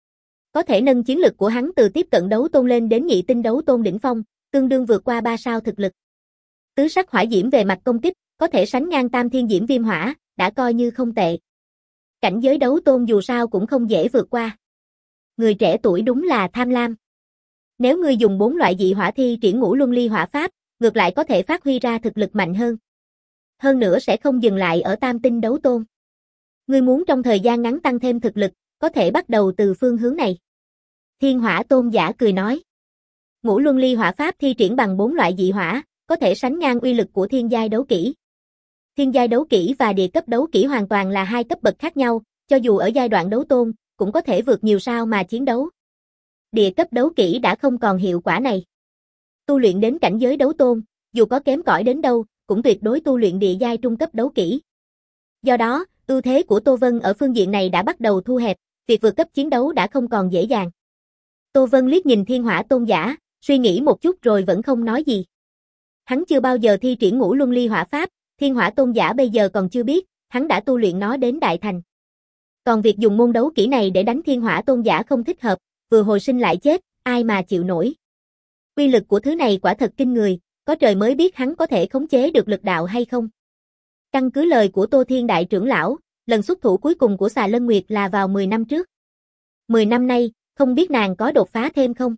Speaker 1: Có thể nâng chiến lực của hắn từ tiếp cận đấu tôn lên đến nhị tinh đấu tôn đỉnh phong, tương đương vượt qua ba sao thực lực. Tứ sắc hỏa diễm về mặt công kích, có thể sánh ngang tam thiên diễm viêm hỏa, đã coi như không tệ. Cảnh giới đấu tôn dù sao cũng không dễ vượt qua. Người trẻ tuổi đúng là tham lam. Nếu ngươi dùng bốn loại dị hỏa thi triển Ngũ Luân Ly Hỏa Pháp, ngược lại có thể phát huy ra thực lực mạnh hơn. Hơn nữa sẽ không dừng lại ở tam tinh đấu tôn. Ngươi muốn trong thời gian ngắn tăng thêm thực lực, có thể bắt đầu từ phương hướng này. Thiên Hỏa Tôn giả cười nói. Ngũ Luân Ly Hỏa Pháp thi triển bằng bốn loại dị hỏa, có thể sánh ngang uy lực của thiên giai đấu kỹ. Thiên giai đấu kỹ và địa cấp đấu kỹ hoàn toàn là hai cấp bậc khác nhau, cho dù ở giai đoạn đấu tôn, cũng có thể vượt nhiều sao mà chiến đấu. Địa cấp đấu kỹ đã không còn hiệu quả này. Tu luyện đến cảnh giới đấu tôn, dù có kém cỏi đến đâu, cũng tuyệt đối tu luyện địa giai trung cấp đấu kỹ. Do đó, ưu thế của Tô Vân ở phương diện này đã bắt đầu thu hẹp, việc vượt cấp chiến đấu đã không còn dễ dàng. Tô Vân liếc nhìn Thiên Hỏa Tôn giả, suy nghĩ một chút rồi vẫn không nói gì. Hắn chưa bao giờ thi triển Ngũ Luân Ly Hỏa Pháp, Thiên Hỏa Tôn giả bây giờ còn chưa biết, hắn đã tu luyện nó đến đại thành. Còn việc dùng môn đấu kỹ này để đánh Thiên Hỏa Tôn giả không thích hợp, vừa hồi sinh lại chết, ai mà chịu nổi. Uy lực của thứ này quả thật kinh người, có trời mới biết hắn có thể khống chế được lực đạo hay không. Căn cứ lời của Tô Thiên Đại trưởng lão, lần xuất thủ cuối cùng của Xà Lân Nguyệt là vào mười năm trước. mười năm nay, không biết nàng có đột phá thêm không?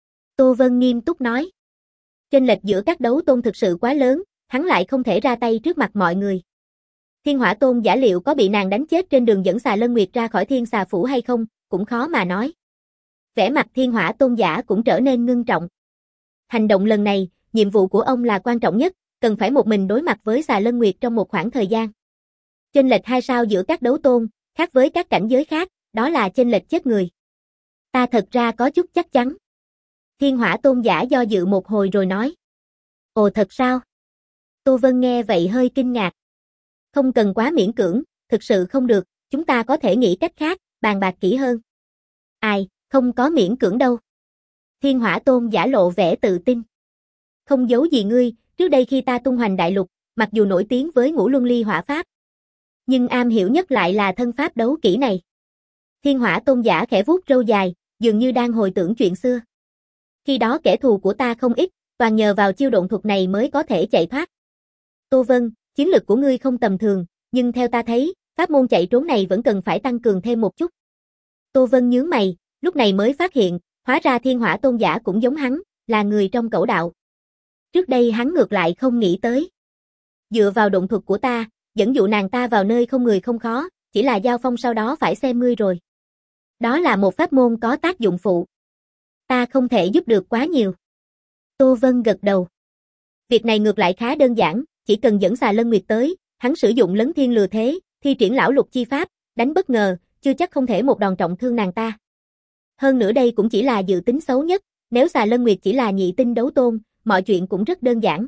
Speaker 1: Tô Vân nghiêm túc nói. Chênh lệch giữa các đấu tôn thực sự quá lớn, hắn lại không thể ra tay trước mặt mọi người. Thiên Hỏa Tôn giả liệu có bị nàng đánh chết trên đường dẫn Xà Lân Nguyệt ra khỏi Thiên Xà Phủ hay không, cũng khó mà nói. Vẻ mặt Thiên Hỏa Tôn giả cũng trở nên ngưng trọng. Hành động lần này, nhiệm vụ của ông là quan trọng nhất, cần phải một mình đối mặt với Xà Lân Nguyệt trong một khoảng thời gian. Chênh lệch hai sao giữa các đấu tôn, khác với các cảnh giới khác, đó là chênh lệch chết người. Ta thật ra có chút chắc chắn. Thiên Hỏa Tôn giả do dự một hồi rồi nói. Ồ thật sao? Tô Vân nghe vậy hơi kinh ngạc. Không cần quá miễn cưỡng, thực sự không được, chúng ta có thể nghĩ cách khác, bàn bạc kỹ hơn. Ai, không có miễn cưỡng đâu. Thiên Hỏa Tôn giả lộ vẻ tự tin. Không giấu gì ngươi, trước đây khi ta tung hoành đại lục, mặc dù nổi tiếng với Ngũ Luân Ly Hỏa Pháp, nhưng am hiểu nhất lại là thân pháp đấu kỹ này. Thiên Hỏa Tôn giả khẽ vuốt râu dài, dường như đang hồi tưởng chuyện xưa. Khi đó kẻ thù của ta không ít, toàn nhờ vào chiêu độn thuật này mới có thể chạy thoát. Tô Vân, chiến lực của ngươi không tầm thường, nhưng theo ta thấy, pháp môn chạy trốn này vẫn cần phải tăng cường thêm một chút. Tô Vân nhướng mày, lúc này mới phát hiện, hóa ra Thiên Hỏa Tôn giả cũng giống hắn, là người trong cẩu đạo. Trước đây hắn ngược lại không nghĩ tới. Dựa vào độn thuật của ta, dẫn dụ nàng ta vào nơi không người không khó, chỉ là giao phong sau đó phải xem ngươi rồi. Đó là một pháp môn có tác dụng phụ. Ta không thể giúp được quá nhiều. Tô Vân gật đầu. Việc này ngược lại khá đơn giản, chỉ cần dẫn Xà Lân Nguyệt tới, hắn sử dụng lấn thiên lừa thế, thi triển lão lục chi pháp, đánh bất ngờ, chưa chắc không thể một đòn trọng thương nàng ta. Hơn nữa đây cũng chỉ là dự tính xấu nhất, nếu Xà Lân Nguyệt chỉ là nhị tinh đấu tôn, mọi chuyện cũng rất đơn giản.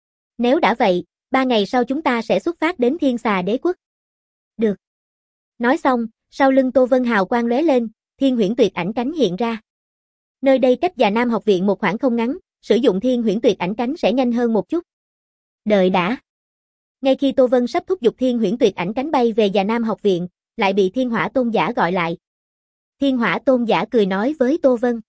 Speaker 1: Nếu đã vậy, ba ngày sau chúng ta sẽ xuất phát đến Thiên Xà Đế Quốc. Được. Nói xong, sau lưng Tô Vân hào quang lóe lên, Thiên Huyễn Tuyệt Ảnh Cánh hiện ra. Nơi đây cách Già Nam học viện một khoảng không ngắn, sử dụng Thiên Huyễn Tuyệt Ảnh Cánh sẽ nhanh hơn một chút. Đợi đã. Ngay khi Tô Vân sắp thúc giục Thiên Huyễn Tuyệt Ảnh Cánh bay về Già Nam học viện, lại bị Thiên Hỏa Tôn Giả gọi lại. Thiên Hỏa Tôn Giả cười nói với Tô Vân.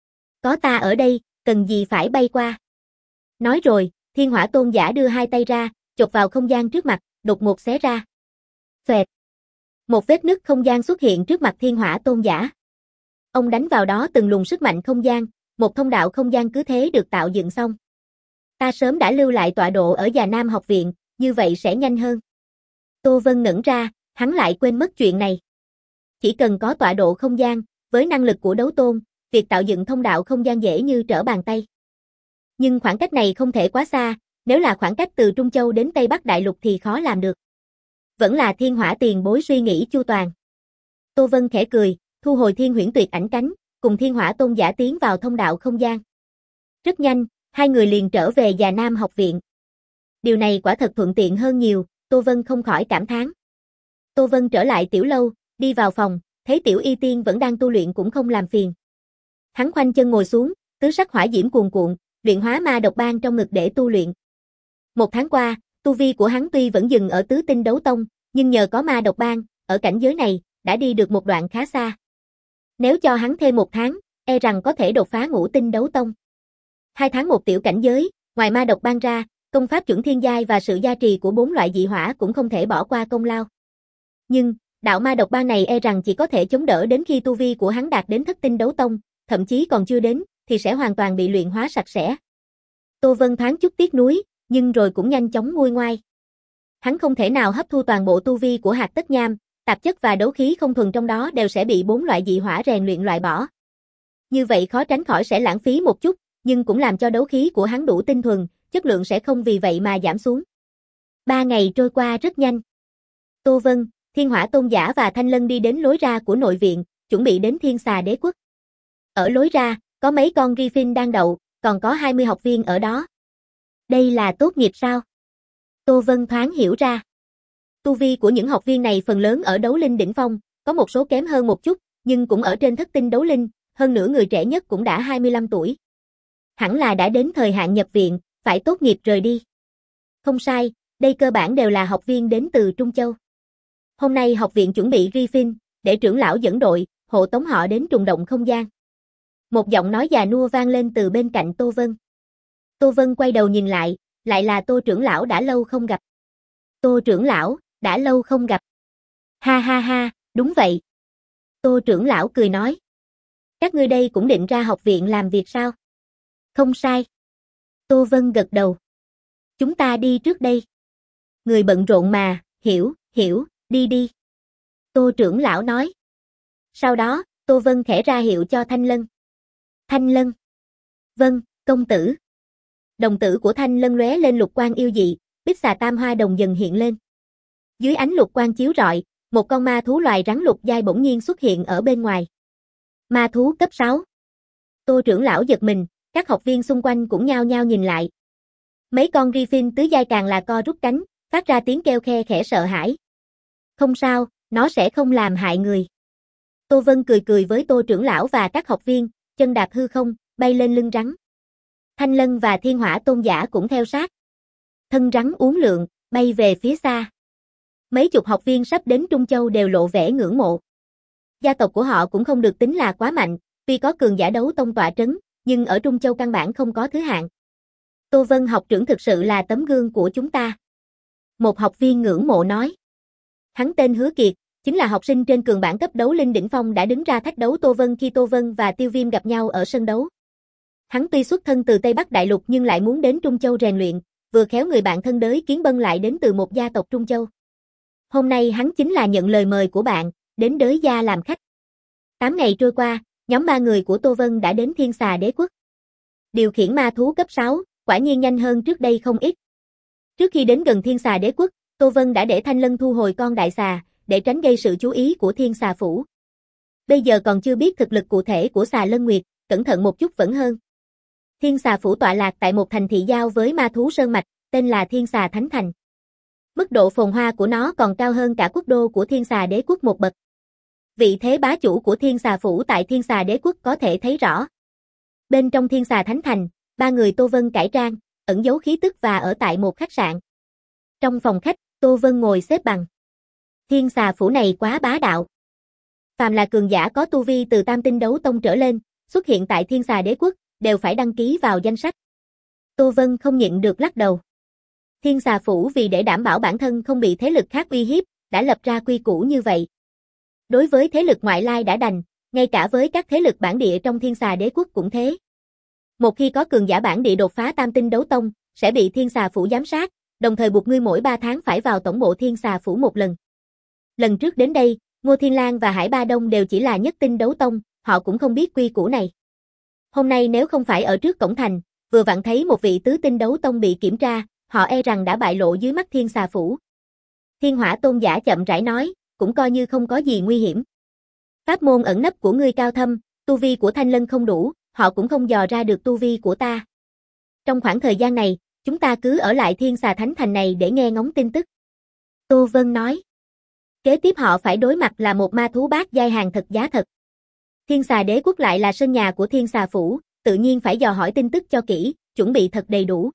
Speaker 1: Có ta ở đây, cần gì phải bay qua. Nói rồi, Thiên Hỏa Tôn Giả đưa hai tay ra, chộp vào không gian trước mặt, đột ngột xé ra. Xoẹt. Một vết nứt không gian xuất hiện trước mặt Thiên Hỏa Tôn Giả. Ông đánh vào đó từng luồng sức mạnh không gian, một thông đạo không gian cứ thế được tạo dựng xong. Ta sớm đã lưu lại tọa độ ở Già Nam học viện, như vậy sẽ nhanh hơn. Tô Vân ngẩn ra, hắn lại quên mất chuyện này. Chỉ cần có tọa độ không gian, với năng lực của đấu tôn, việc tạo dựng thông đạo không gian dễ như trở bàn tay. Nhưng khoảng cách này không thể quá xa, nếu là khoảng cách từ Trung Châu đến Tây Bắc Đại Lục thì khó làm được. Vẫn là Thiên Hỏa tiền bối suy nghĩ chu toàn. Tô Vân khẽ cười, thu hồi Thiên Huyễn Tuyệt Ảnh Cánh, cùng Thiên Hỏa Tôn Giả tiến vào thông đạo không gian. Rất nhanh, hai người liền trở về Già Nam học viện. Điều này quả thật thuận tiện hơn nhiều, Tô Vân không khỏi cảm thán. Tô Vân trở lại tiểu lâu, đi vào phòng, thấy Tiểu Y Tiên vẫn đang tu luyện cũng không làm phiền. Hắn khoanh chân ngồi xuống, tứ sắc hỏa diễm cuồn cuộn, luyện hóa ma độc ban trong ngực để tu luyện. Một tháng qua, tu vi của hắn tuy vẫn dừng ở tứ tinh đấu tông, nhưng nhờ có ma độc ban, ở cảnh giới này, đã đi được một đoạn khá xa. Nếu cho hắn thêm một tháng, e rằng có thể đột phá ngũ tinh đấu tông. Hai tháng một tiểu cảnh giới, ngoài ma độc ban ra, công pháp chuẩn thiên giai và sự gia trì của bốn loại dị hỏa cũng không thể bỏ qua công lao. Nhưng, đạo ma độc ban này e rằng chỉ có thể chống đỡ đến khi tu vi của hắn đạt đến thất tinh đấu tông, thậm chí còn chưa đến, thì sẽ hoàn toàn bị luyện hóa sạch sẽ. Tô Vân thoáng chút tiếc nuối, nhưng rồi cũng nhanh chóng nguôi ngoai. Hắn không thể nào hấp thu toàn bộ tu vi của hạt tất nham, tạp chất và đấu khí không thuần trong đó đều sẽ bị bốn loại dị hỏa rèn luyện loại bỏ. Như vậy khó tránh khỏi sẽ lãng phí một chút, nhưng cũng làm cho đấu khí của hắn đủ tinh thuần, chất lượng sẽ không vì vậy mà giảm xuống. Ba ngày trôi qua rất nhanh. Tô Vân, Thiên Hỏa Tôn Giả và Thanh Lân đi đến lối ra của nội viện, chuẩn bị đến Thiên Xà Đế Quốc. Ở lối ra, có mấy con Griffin đang đậu, còn có hai mươi học viên ở đó. Đây là tốt nghiệp sao? Tô Vân thoáng hiểu ra. Tu vi của những học viên này phần lớn ở đấu linh đỉnh phong, có một số kém hơn một chút, nhưng cũng ở trên thất tinh đấu linh, hơn nữa người trẻ nhất cũng đã hai mươi lăm tuổi. Hẳn là đã đến thời hạn nhập viện, phải tốt nghiệp rời đi. Không sai, đây cơ bản đều là học viên đến từ Trung Châu. Hôm nay học viện chuẩn bị Griffin, để trưởng lão dẫn đội, hộ tống họ đến trùng động không gian. Một giọng nói già nua vang lên từ bên cạnh Tô Vân. Tô Vân quay đầu nhìn lại, lại là Tô trưởng lão đã lâu không gặp. Tô trưởng lão, đã lâu không gặp. Ha ha ha, đúng vậy. Tô trưởng lão cười nói. Các ngươi đây cũng định ra học viện làm việc sao? Không sai. Tô Vân gật đầu. Chúng ta đi trước đây. Người bận rộn mà, hiểu, hiểu, đi đi. Tô trưởng lão nói. Sau đó, Tô Vân khẽ ra hiệu cho Thanh Lân. Thanh Lân. Vâng, công tử. Đồng tử của Thanh Lân lóe lên lục quang yêu dị, bích xà tam hoa đồng dần hiện lên. Dưới ánh lục quang chiếu rọi, một con ma thú loài rắn lục giai bỗng nhiên xuất hiện ở bên ngoài. Ma thú cấp sáu. Tô trưởng lão giật mình, các học viên xung quanh cũng nhao nhao nhìn lại. Mấy con Griffin tứ giai càng là co rút cánh, phát ra tiếng kêu khe khẽ sợ hãi. Không sao, nó sẽ không làm hại người. Tô Vân cười cười với Tô trưởng lão và các học viên, chân đạp hư không, bay lên lưng rắn. Thanh Lân và Thiên Hỏa Tôn Giả cũng theo sát. Thân rắn uốn lượn, bay về phía xa. Mấy chục học viên sắp đến Trung Châu đều lộ vẻ ngưỡng mộ. Gia tộc của họ cũng không được tính là quá mạnh, tuy có cường giả đấu tông tọa trấn, nhưng ở Trung Châu căn bản không có thứ hạng. Tô Vân học trưởng thực sự là tấm gương của chúng ta. Một học viên ngưỡng mộ nói. Hắn tên Hứa Kiệt, chính là học sinh trên cường bảng cấp đấu linh đỉnh phong đã đứng ra thách đấu Tô Vân khi Tô Vân và Tiêu Viêm gặp nhau ở sân đấu. Hắn tuy xuất thân từ Tây Bắc Đại Lục nhưng lại muốn đến Trung Châu rèn luyện, vừa khéo người bạn thân đới Kiến Bân lại đến từ một gia tộc Trung Châu. Hôm nay hắn chính là nhận lời mời của bạn, đến đới gia làm khách. Tám ngày trôi qua, nhóm ba người của Tô Vân đã đến Thiên Xà Đế Quốc. Điều khiển ma thú cấp sáu, quả nhiên nhanh hơn trước đây không ít. Trước khi đến gần Thiên Xà Đế Quốc, Tô Vân đã để Thanh Lân thu hồi con đại xà, để tránh gây sự chú ý của Thiên Xà Phủ. Bây giờ còn chưa biết thực lực cụ thể của xà Lân Nguyệt, cẩn thận một chút vẫn hơn. Thiên Xà Phủ tọa lạc tại một thành thị giao với ma thú sơn mạch, tên là Thiên Xà Thánh Thành. Mức độ phồn hoa của nó còn cao hơn cả quốc đô của Thiên Xà Đế Quốc một bậc. Vị thế bá chủ của Thiên Xà Phủ tại Thiên Xà Đế Quốc có thể thấy rõ. Bên trong Thiên Xà Thánh Thành, ba người Tô Vân cải trang, ẩn giấu khí tức và ở tại một khách sạn. Trong phòng khách, Tô Vân ngồi xếp bằng. Thiên Xà Phủ này quá bá đạo. Phàm là cường giả có tu vi từ Tam Tinh Đấu Tông trở lên, xuất hiện tại Thiên Xà Đế Quốc, đều phải đăng ký vào danh sách. Tô Vân không nhịn được lắc đầu. Thiên Xà Phủ vì để đảm bảo bản thân không bị thế lực khác uy hiếp, đã lập ra quy củ như vậy. Đối với thế lực ngoại lai đã đành, ngay cả với các thế lực bản địa trong Thiên Xà Đế Quốc cũng thế. Một khi có cường giả bản địa đột phá Tam Tinh Đấu Tông, sẽ bị Thiên Xà Phủ giám sát, đồng thời buộc ngươi mỗi ba tháng phải vào tổng bộ Thiên Xà Phủ một lần. Lần trước đến đây, Ngô Thiên Lang và Hải Ba Đông đều chỉ là nhất tinh đấu tông, họ cũng không biết quy củ này. Hôm nay nếu không phải ở trước cổng thành, vừa vặn thấy một vị tứ tinh đấu tông bị kiểm tra, họ e rằng đã bại lộ dưới mắt Thiên Xà Phủ. Thiên Hỏa Tôn giả chậm rãi nói, cũng coi như không có gì nguy hiểm. Pháp môn ẩn nấp của ngươi cao thâm, tu vi của Thanh Lân không đủ, họ cũng không dò ra được tu vi của ta. Trong khoảng thời gian này, chúng ta cứ ở lại Thiên Xà Thánh Thành này để nghe ngóng tin tức. Tô Vân nói. Kế tiếp họ phải đối mặt là một ma thú bát giai hàng thật giá thật. Thiên Xà Đế Quốc lại là sân nhà của Thiên Xà Phủ, tự nhiên phải dò hỏi tin tức cho kỹ, chuẩn bị thật đầy đủ.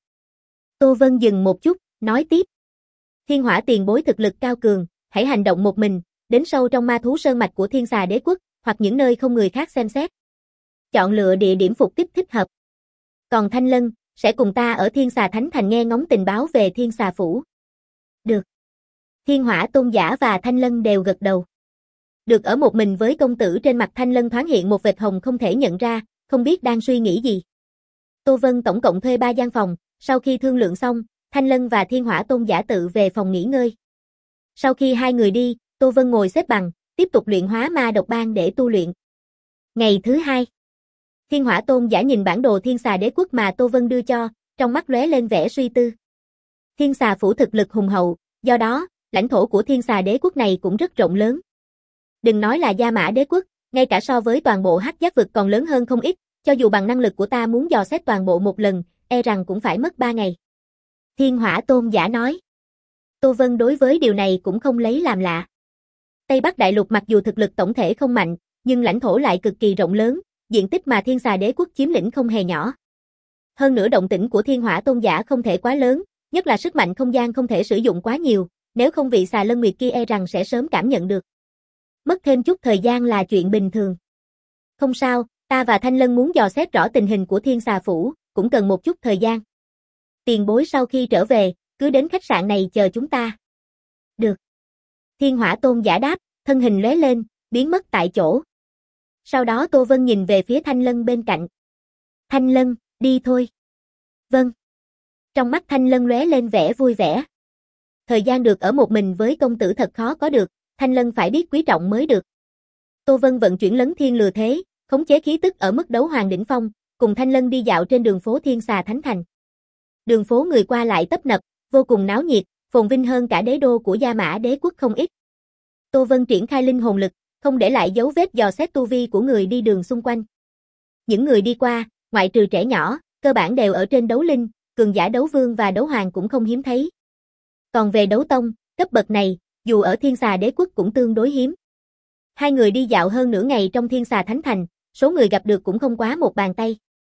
Speaker 1: Tô Vân dừng một chút, nói tiếp. Thiên Hỏa tiền bối thực lực cao cường, hãy hành động một mình, đến sâu trong ma thú sơn mạch của Thiên Xà Đế Quốc, hoặc những nơi không người khác xem xét. Chọn lựa địa điểm phục kích thích hợp. Còn Thanh Lân, sẽ cùng ta ở Thiên Xà Thánh Thành nghe ngóng tình báo về Thiên Xà Phủ. Được. Thiên Hỏa Tôn giả và Thanh Lân đều gật đầu. Được ở một mình với công tử, trên mặt Thanh Lân thoáng hiện một vệt hồng không thể nhận ra, không biết đang suy nghĩ gì. Tô Vân tổng cộng thuê ba gian phòng, sau khi thương lượng xong, Thanh Lân và Thiên Hỏa Tôn giả tự về phòng nghỉ ngơi. Sau khi hai người đi, Tô Vân ngồi xếp bằng, tiếp tục luyện hóa ma độc ban để tu luyện. Ngày thứ hai, Thiên Hỏa Tôn giả nhìn bản đồ Thiên Xà Đế Quốc mà Tô Vân đưa cho, trong mắt lóe lên vẻ suy tư. Thiên Xà Phủ thực lực hùng hậu, do đó, lãnh thổ của Thiên Xà Đế Quốc này cũng rất rộng lớn. Đừng nói là Gia Mã Đế Quốc, ngay cả so với toàn bộ Hắc Giác vực còn lớn hơn không ít, cho dù bằng năng lực của ta muốn dò xét toàn bộ một lần, e rằng cũng phải mất ba ngày. Thiên Hỏa Tôn giả nói. Tô Vân đối với điều này cũng không lấy làm lạ. Tây Bắc Đại Lục mặc dù thực lực tổng thể không mạnh, nhưng lãnh thổ lại cực kỳ rộng lớn, diện tích mà Thiên Xà Đế Quốc chiếm lĩnh không hề nhỏ. Hơn nữa động tĩnh của Thiên Hỏa Tôn giả không thể quá lớn, nhất là sức mạnh không gian không thể sử dụng quá nhiều, nếu không vị xà Lân Nguyệt kia e rằng sẽ sớm cảm nhận được. Mất thêm chút thời gian là chuyện bình thường. Không sao, ta và Thanh Lân muốn dò xét rõ tình hình của Thiên Xà Phủ, cũng cần một chút thời gian. Tiền bối sau khi trở về, cứ đến khách sạn này chờ chúng ta. Được. Thiên Hỏa Tôn giả đáp, thân hình lóe lên, biến mất tại chỗ. Sau đó Tô Vân nhìn về phía Thanh Lân bên cạnh. Thanh Lân, đi thôi. Vâng. Trong mắt Thanh Lân lóe lên vẻ vui vẻ. Thời gian được ở một mình với công tử thật khó có được, Thanh Lân phải biết quý trọng mới được. Tô Vân vận chuyển Lấn Thiên Lừa Thế, khống chế khí tức ở mức đấu hoàng đỉnh phong, cùng Thanh Lân đi dạo trên đường phố Thiên Xà Thánh Thành. Đường phố người qua lại tấp nập, vô cùng náo nhiệt, phồn vinh hơn cả đế đô của Gia Mã Đế Quốc không ít. Tô Vân triển khai linh hồn lực, không để lại dấu vết dò xét tu vi của người đi đường xung quanh. Những người đi qua, ngoại trừ trẻ nhỏ, cơ bản đều ở trên đấu linh, cường giả đấu vương và đấu hoàng cũng không hiếm thấy. Còn về đấu tông, cấp bậc này, dù ở Thiên Xà Đế Quốc cũng tương đối hiếm. Hai người đi dạo hơn nửa ngày trong Thiên Xà Thánh Thành, số người gặp được cũng không quá một bàn tay.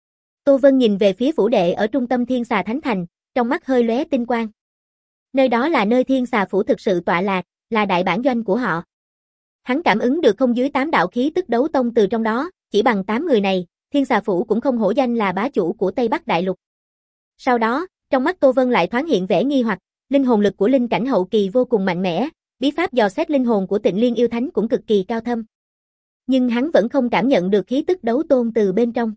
Speaker 1: Tô Vân nhìn về phía phủ đệ ở trung tâm Thiên Xà Thánh Thành, trong mắt hơi lóe tinh quang. Nơi đó là nơi Thiên Xà Phủ thực sự tọa lạc, là đại bản doanh của họ. Hắn cảm ứng được không dưới tám đạo khí tức đấu tông từ trong đó, chỉ bằng tám người này, Thiên Xà Phủ cũng không hổ danh là bá chủ của Tây Bắc Đại Lục. Sau đó, trong mắt Tô Vân lại thoáng hiện vẻ nghi hoặc, linh hồn lực của linh cảnh hậu kỳ vô cùng mạnh mẽ, bí pháp dò xét linh hồn của Tịnh Liên yêu thánh cũng cực kỳ cao thâm. Nhưng hắn vẫn không cảm nhận được khí tức đấu tôn từ bên trong.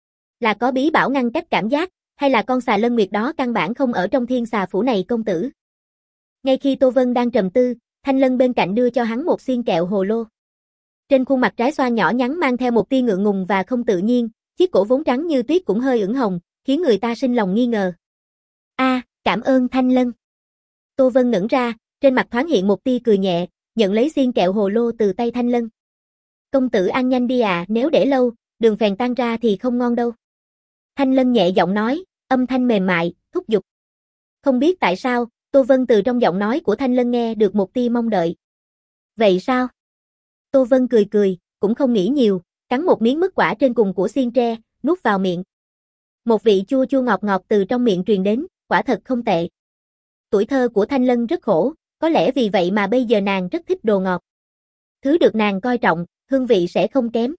Speaker 1: Là có bí bảo ngăn cách cảm giác, hay là con xà Lân Nguyệt đó căn bản không ở trong Thiên Xà Phủ này công tử? Ngay khi Tô Vân đang trầm tư, Thanh Lân bên cạnh đưa cho hắn một xiên kẹo hồ lô. Trên khuôn mặt trái xoan nhỏ nhắn mang theo một tia ngượng ngùng và không tự nhiên, chiếc cổ vốn trắng như tuyết cũng hơi ửng hồng, khiến người ta sinh lòng nghi ngờ. A, à, cảm ơn Thanh Lân. Tô Vân ngẩn ra, trên mặt thoáng hiện một tia cười nhẹ, nhận lấy xiên kẹo hồ lô từ tay Thanh Lân. Công tử ăn nhanh đi à, nếu để lâu, đường phèn tan ra thì không ngon đâu. Thanh Lân nhẹ giọng nói, âm thanh mềm mại, thúc giục. Không biết tại sao, Tô Vân từ trong giọng nói của Thanh Lân nghe được một tia mong đợi. Vậy sao? Tô Vân cười cười, cũng không nghĩ nhiều, cắn một miếng mứt quả trên cùng của xiên tre, nuốt vào miệng. Một vị chua chua ngọt ngọt từ trong miệng truyền đến, quả thật không tệ. Tuổi thơ của Thanh Lân rất khổ, có lẽ vì vậy mà bây giờ nàng rất thích đồ ngọt. Thứ được nàng coi trọng, hương vị sẽ không kém.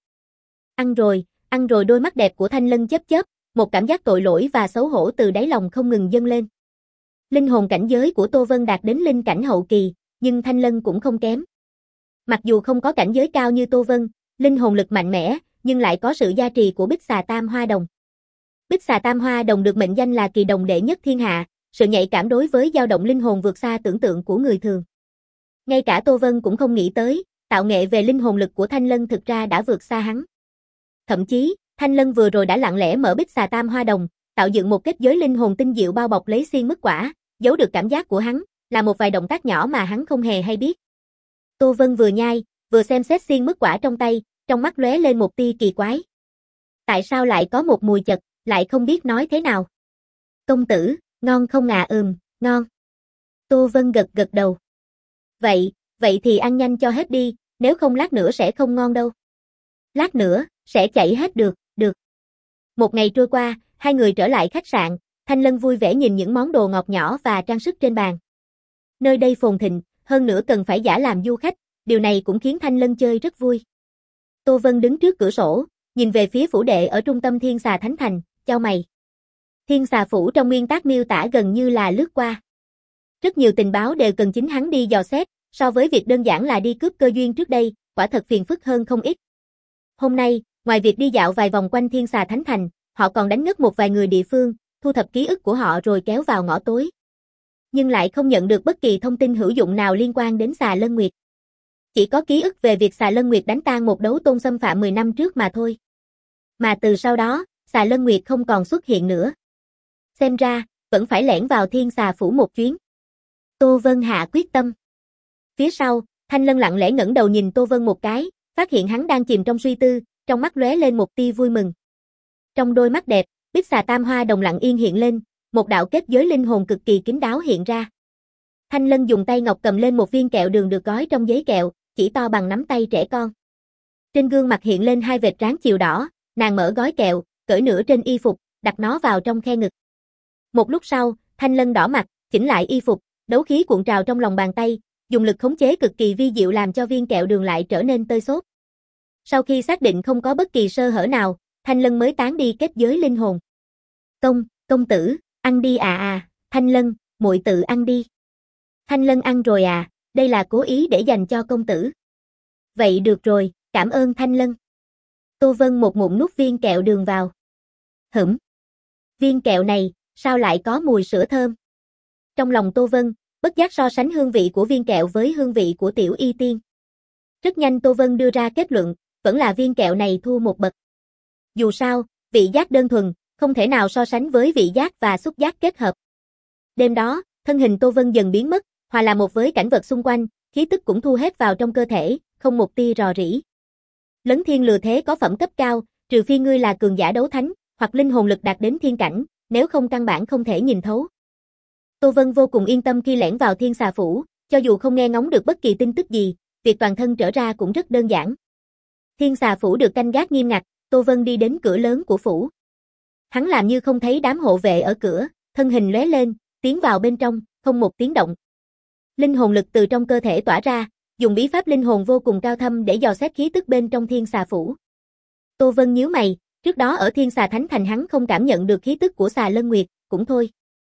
Speaker 1: Ăn rồi, ăn rồi đôi mắt đẹp của Thanh Lân chớp chớp, một cảm giác tội lỗi và xấu hổ từ đáy lòng không ngừng dâng lên. Linh hồn cảnh giới của Tô Vân đạt đến linh cảnh hậu kỳ, nhưng Thanh Lân cũng không kém. Mặc dù không có cảnh giới cao như Tô Vân, linh hồn lực mạnh mẽ, nhưng lại có sự gia trì của Bích Xà Tam Hoa Đồng. Bích Xà Tam Hoa Đồng được mệnh danh là kỳ đồng đệ nhất thiên hạ, sự nhạy cảm đối với dao động linh hồn vượt xa tưởng tượng của người thường. Ngay cả Tô Vân cũng không nghĩ tới, tạo nghệ về linh hồn lực của Thanh Lân thực ra đã vượt xa hắn. Thậm chí, Thanh Lân vừa rồi đã lặng lẽ mở Bích Xà Tam Hoa Đồng, tạo dựng một kết giới linh hồn tinh diệu bao bọc lấy xiên mứt quả, giấu được cảm giác của hắn, là một vài động tác nhỏ mà hắn không hề hay biết. Tô Vân vừa nhai, vừa xem xét xiên mứt quả trong tay, trong mắt lóe lên một tia kỳ quái. Tại sao lại có một mùi chật, lại không biết nói thế nào? Công tử, ngon không à? Ừm, ngon. Tô Vân gật gật đầu. Vậy, vậy thì ăn nhanh cho hết đi, nếu không lát nữa sẽ không ngon đâu. Lát nữa, sẽ chảy hết được, được. Một ngày trôi qua, hai người trở lại khách sạn, Thanh Lân vui vẻ nhìn những món đồ ngọt nhỏ và trang sức trên bàn. Nơi đây phồn thịnh, hơn nữa cần phải giả làm du khách, điều này cũng khiến Thanh Lân chơi rất vui. Tô Vân đứng trước cửa sổ, nhìn về phía phủ đệ ở trung tâm Thiên Xà Thánh Thành, chau mày. Thiên Xà Phủ trong nguyên tác miêu tả gần như là lướt qua. Rất nhiều tình báo đều cần chính hắn đi dò xét, so với việc đơn giản là đi cướp cơ duyên trước đây, quả thật phiền phức hơn không ít. Hôm nay, ngoài việc đi dạo vài vòng quanh Thiên Xà Thánh Thành, họ còn đánh ngất một vài người địa phương, thu thập ký ức của họ rồi kéo vào ngõ tối. Nhưng lại không nhận được bất kỳ thông tin hữu dụng nào liên quan đến Xà Lân Nguyệt. Chỉ có ký ức về việc Xà Lân Nguyệt đánh tan một đấu tôn xâm phạm mười năm trước mà thôi. Mà từ sau đó, Xà Lân Nguyệt không còn xuất hiện nữa. Xem ra, vẫn phải lẻn vào Thiên Xà Phủ một chuyến. Tô Vân hạ quyết tâm. Phía sau, Thanh Lân lặng lẽ ngẩng đầu nhìn Tô Vân một cái, phát hiện hắn đang chìm trong suy tư, trong mắt lóe lên một tia vui mừng. Trong đôi mắt đẹp, Bích Xà Tam Hoa Đồng lặng yên hiện lên, một đạo kết giới linh hồn cực kỳ kín đáo hiện ra. Thanh Lân dùng tay ngọc cầm lên một viên kẹo đường được gói trong giấy kẹo, chỉ to bằng nắm tay trẻ con. Trên gương mặt hiện lên hai vệt trán chiều đỏ, nàng mở gói kẹo, cởi nửa trên y phục, đặt nó vào trong khe ngực. Một lúc sau, Thanh Lân đỏ mặt, chỉnh lại y phục, đấu khí cuộn trào trong lòng bàn tay, dùng lực khống chế cực kỳ vi diệu làm cho viên kẹo đường lại trở nên tơi xốp. Sau khi xác định không có bất kỳ sơ hở nào, Thanh Lân mới tán đi kết giới linh hồn. Công, công tử, ăn đi à à, Thanh Lân, muội tự ăn đi. Thanh Lân ăn rồi à, đây là cố ý để dành cho công tử. Vậy được rồi, cảm ơn Thanh Lân. Tô Vân một ngụm nuốt viên kẹo đường vào. Hửm. Viên kẹo này, sao lại có mùi sữa thơm? Trong lòng Tô Vân, bất giác so sánh hương vị của viên kẹo với hương vị của Tiểu Y Tiên. Rất nhanh Tô Vân đưa ra kết luận, vẫn là viên kẹo này thua một bậc. Dù sao, vị giác đơn thuần, không thể nào so sánh với vị giác và xúc giác kết hợp. Đêm đó, thân hình Tô Vân dần biến mất, hòa là một với cảnh vật xung quanh, khí tức cũng thu hết vào trong cơ thể, không một tia rò rỉ. Lấn thiên lừa thế có phẩm cấp cao, trừ phi ngươi là cường giả đấu thánh, hoặc linh hồn lực đạt đến thiên cảnh, nếu không căn bản không thể nhìn thấu. Tô Vân vô cùng yên tâm khi lẻn vào Thiên Xà Phủ, cho dù không nghe ngóng được bất kỳ tin tức gì, việc toàn thân trở ra cũng rất đơn giản. Thiên Xà Phủ được canh gác nghiêm ngặt, Tô Vân đi đến cửa lớn của phủ. Hắn làm như không thấy đám hộ vệ ở cửa, thân hình lóe lên, tiến vào bên trong, không một tiếng động. Linh hồn lực từ trong cơ thể tỏa ra, dùng bí pháp linh hồn vô cùng cao thâm để dò xét khí tức bên trong Thiên Xà Phủ. Tô Vân nhíu mày, trước đó ở Thiên Xà Thánh Thành hắn không cảm nhận được khí tức của Xà Lân Nguyệt, cũng thôi.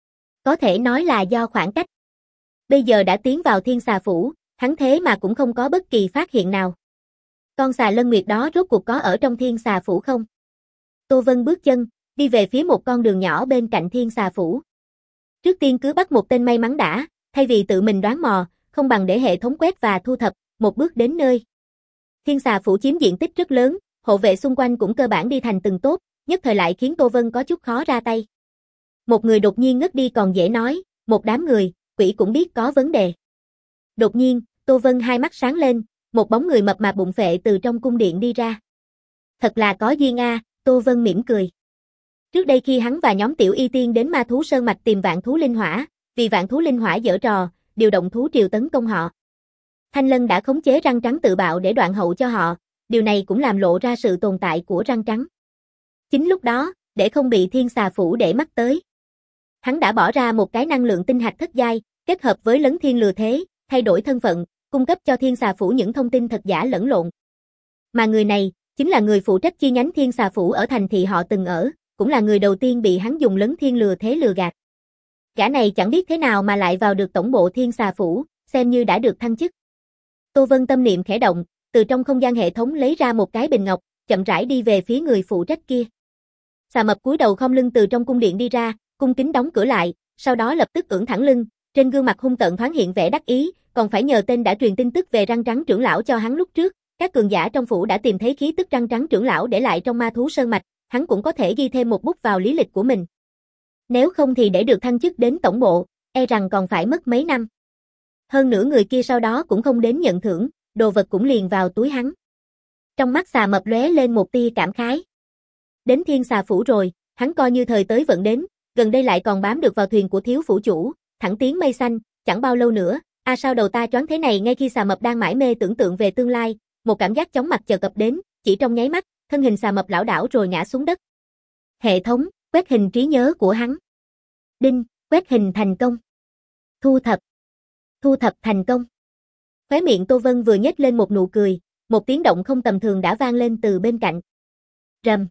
Speaker 1: Có thể nói là do khoảng cách. Bây giờ đã tiến vào Thiên Xà Phủ, hắn thế mà cũng không có bất kỳ phát hiện nào. Con Xà Lân Nguyệt đó rốt cuộc có ở trong Thiên Xà Phủ không? Tô Vân bước chân, đi về phía một con đường nhỏ bên cạnh Thiên Xà Phủ. Trước tiên cứ bắt một tên may mắn đã, thay vì tự mình đoán mò, không bằng để hệ thống quét và thu thập, một bước đến nơi. Thiên xà phủ chiếm diện tích rất lớn, hộ vệ xung quanh cũng cơ bản đi thành từng tốp, nhất thời lại khiến Tô Vân có chút khó ra tay. Một người đột nhiên ngất đi còn dễ nói, một đám người, quỷ cũng biết có vấn đề. Đột nhiên, Tô Vân hai mắt sáng lên, một bóng người mập mạp bụng phệ từ trong cung điện đi ra. Thật là có duyên a, Tô Vân mỉm cười. Trước đây khi hắn và nhóm Tiểu Y Tiên đến Ma Thú Sơn Mạch tìm vạn thú linh hỏa, vì vạn thú linh hỏa giở trò, điều động thú triều tấn công họ. Thanh Lân đã khống chế răng trắng tự bạo để đoạn hậu cho họ, điều này cũng làm lộ ra sự tồn tại của răng trắng. Chính lúc đó, để không bị thiên xà phủ để mắt tới, hắn đã bỏ ra một cái năng lượng tinh hạch thất giai, kết hợp với lấn thiên lừa thế, thay đổi thân phận, cung cấp cho thiên xà phủ những thông tin thật giả lẫn lộn. Mà người này, chính là người phụ trách chi nhánh thiên xà phủ ở thành thị họ từng ở, cũng là người đầu tiên bị hắn dùng lấn thiên lừa thế lừa gạt. Gã này chẳng biết thế nào mà lại vào được tổng bộ thiên xà phủ, xem như đã được thăng chức. Tô Vân tâm niệm khẽ động, từ trong không gian hệ thống lấy ra một cái bình ngọc, chậm rãi đi về phía người phụ trách kia. Xà mập cúi đầu khom lưng từ trong cung điện đi ra, cung kính đóng cửa lại, sau đó lập tức ưỡn thẳng lưng, trên gương mặt hung tợn thoáng hiện vẻ đắc ý, còn phải nhờ tên đã truyền tin tức về răng trắng trưởng lão cho hắn lúc trước, các cường giả trong phủ đã tìm thấy khí tức răng trắng trưởng lão để lại trong Ma Thú Sơn Mạch, hắn cũng có thể ghi thêm một bút vào lý lịch của mình. Nếu không thì để được thăng chức đến tổng bộ, e rằng còn phải mất mấy năm. Hơn nữa người kia sau đó cũng không đến nhận thưởng, đồ vật cũng liền vào túi hắn. Trong mắt xà mập lóe lên một tia cảm khái. Đến thiên xà phủ rồi, hắn coi như thời tới vận đến, gần đây lại còn bám được vào thuyền của thiếu phủ chủ, thẳng tiến mây xanh, chẳng bao lâu nữa, a à sao đầu ta choáng thế này ngay khi xà mập đang mải mê tưởng tượng về tương lai, một cảm giác chóng mặt chợt ập đến, chỉ trong nháy mắt, thân hình xà mập lảo đảo rồi ngã xuống đất. Hệ thống, quét hình trí nhớ của hắn. Đinh, quét hình thành công. Thu thập. Thu thập thành công. Khóe miệng Tô Vân vừa nhếch lên một nụ cười, một tiếng động không tầm thường đã vang lên từ bên cạnh. Rầm.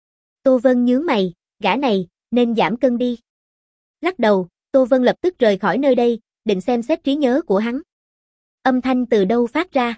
Speaker 1: Tô Vân nhướng mày, gã này, nên giảm cân đi. Lắc đầu, Tô Vân lập tức rời khỏi nơi đây, định xem xét trí nhớ của hắn. Âm thanh từ đâu phát ra?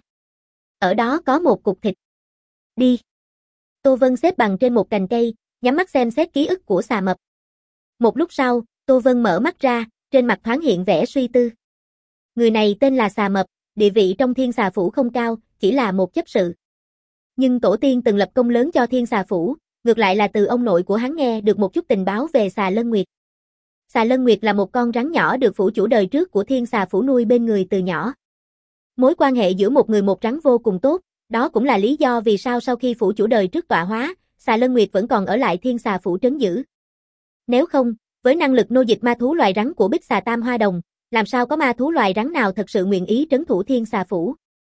Speaker 1: Ở đó có một cục thịt. Đi. Tô Vân xếp bằng trên một cành cây, nhắm mắt xem xét ký ức của xà mập. Một lúc sau, Tô Vân mở mắt ra, trên mặt thoáng hiện vẻ suy tư. Người này tên là xà mập, địa vị trong thiên xà phủ không cao, chỉ là một chấp sự. Nhưng tổ tiên từng lập công lớn cho thiên xà phủ, ngược lại là từ ông nội của hắn nghe được một chút tình báo về xà Lân Nguyệt. Xà Lân Nguyệt là một con rắn nhỏ được phủ chủ đời trước của thiên xà phủ nuôi bên người từ nhỏ. Mối quan hệ giữa một người một rắn vô cùng tốt, đó cũng là lý do vì sao sau khi phủ chủ đời trước tọa hóa, xà Lân Nguyệt vẫn còn ở lại thiên xà phủ trấn giữ. Nếu không, với năng lực nô dịch ma thú loài rắn của Bích Xà Tam Hoa Đồng, làm sao có ma thú loài rắn nào thật sự nguyện ý trấn thủ thiên xà phủ.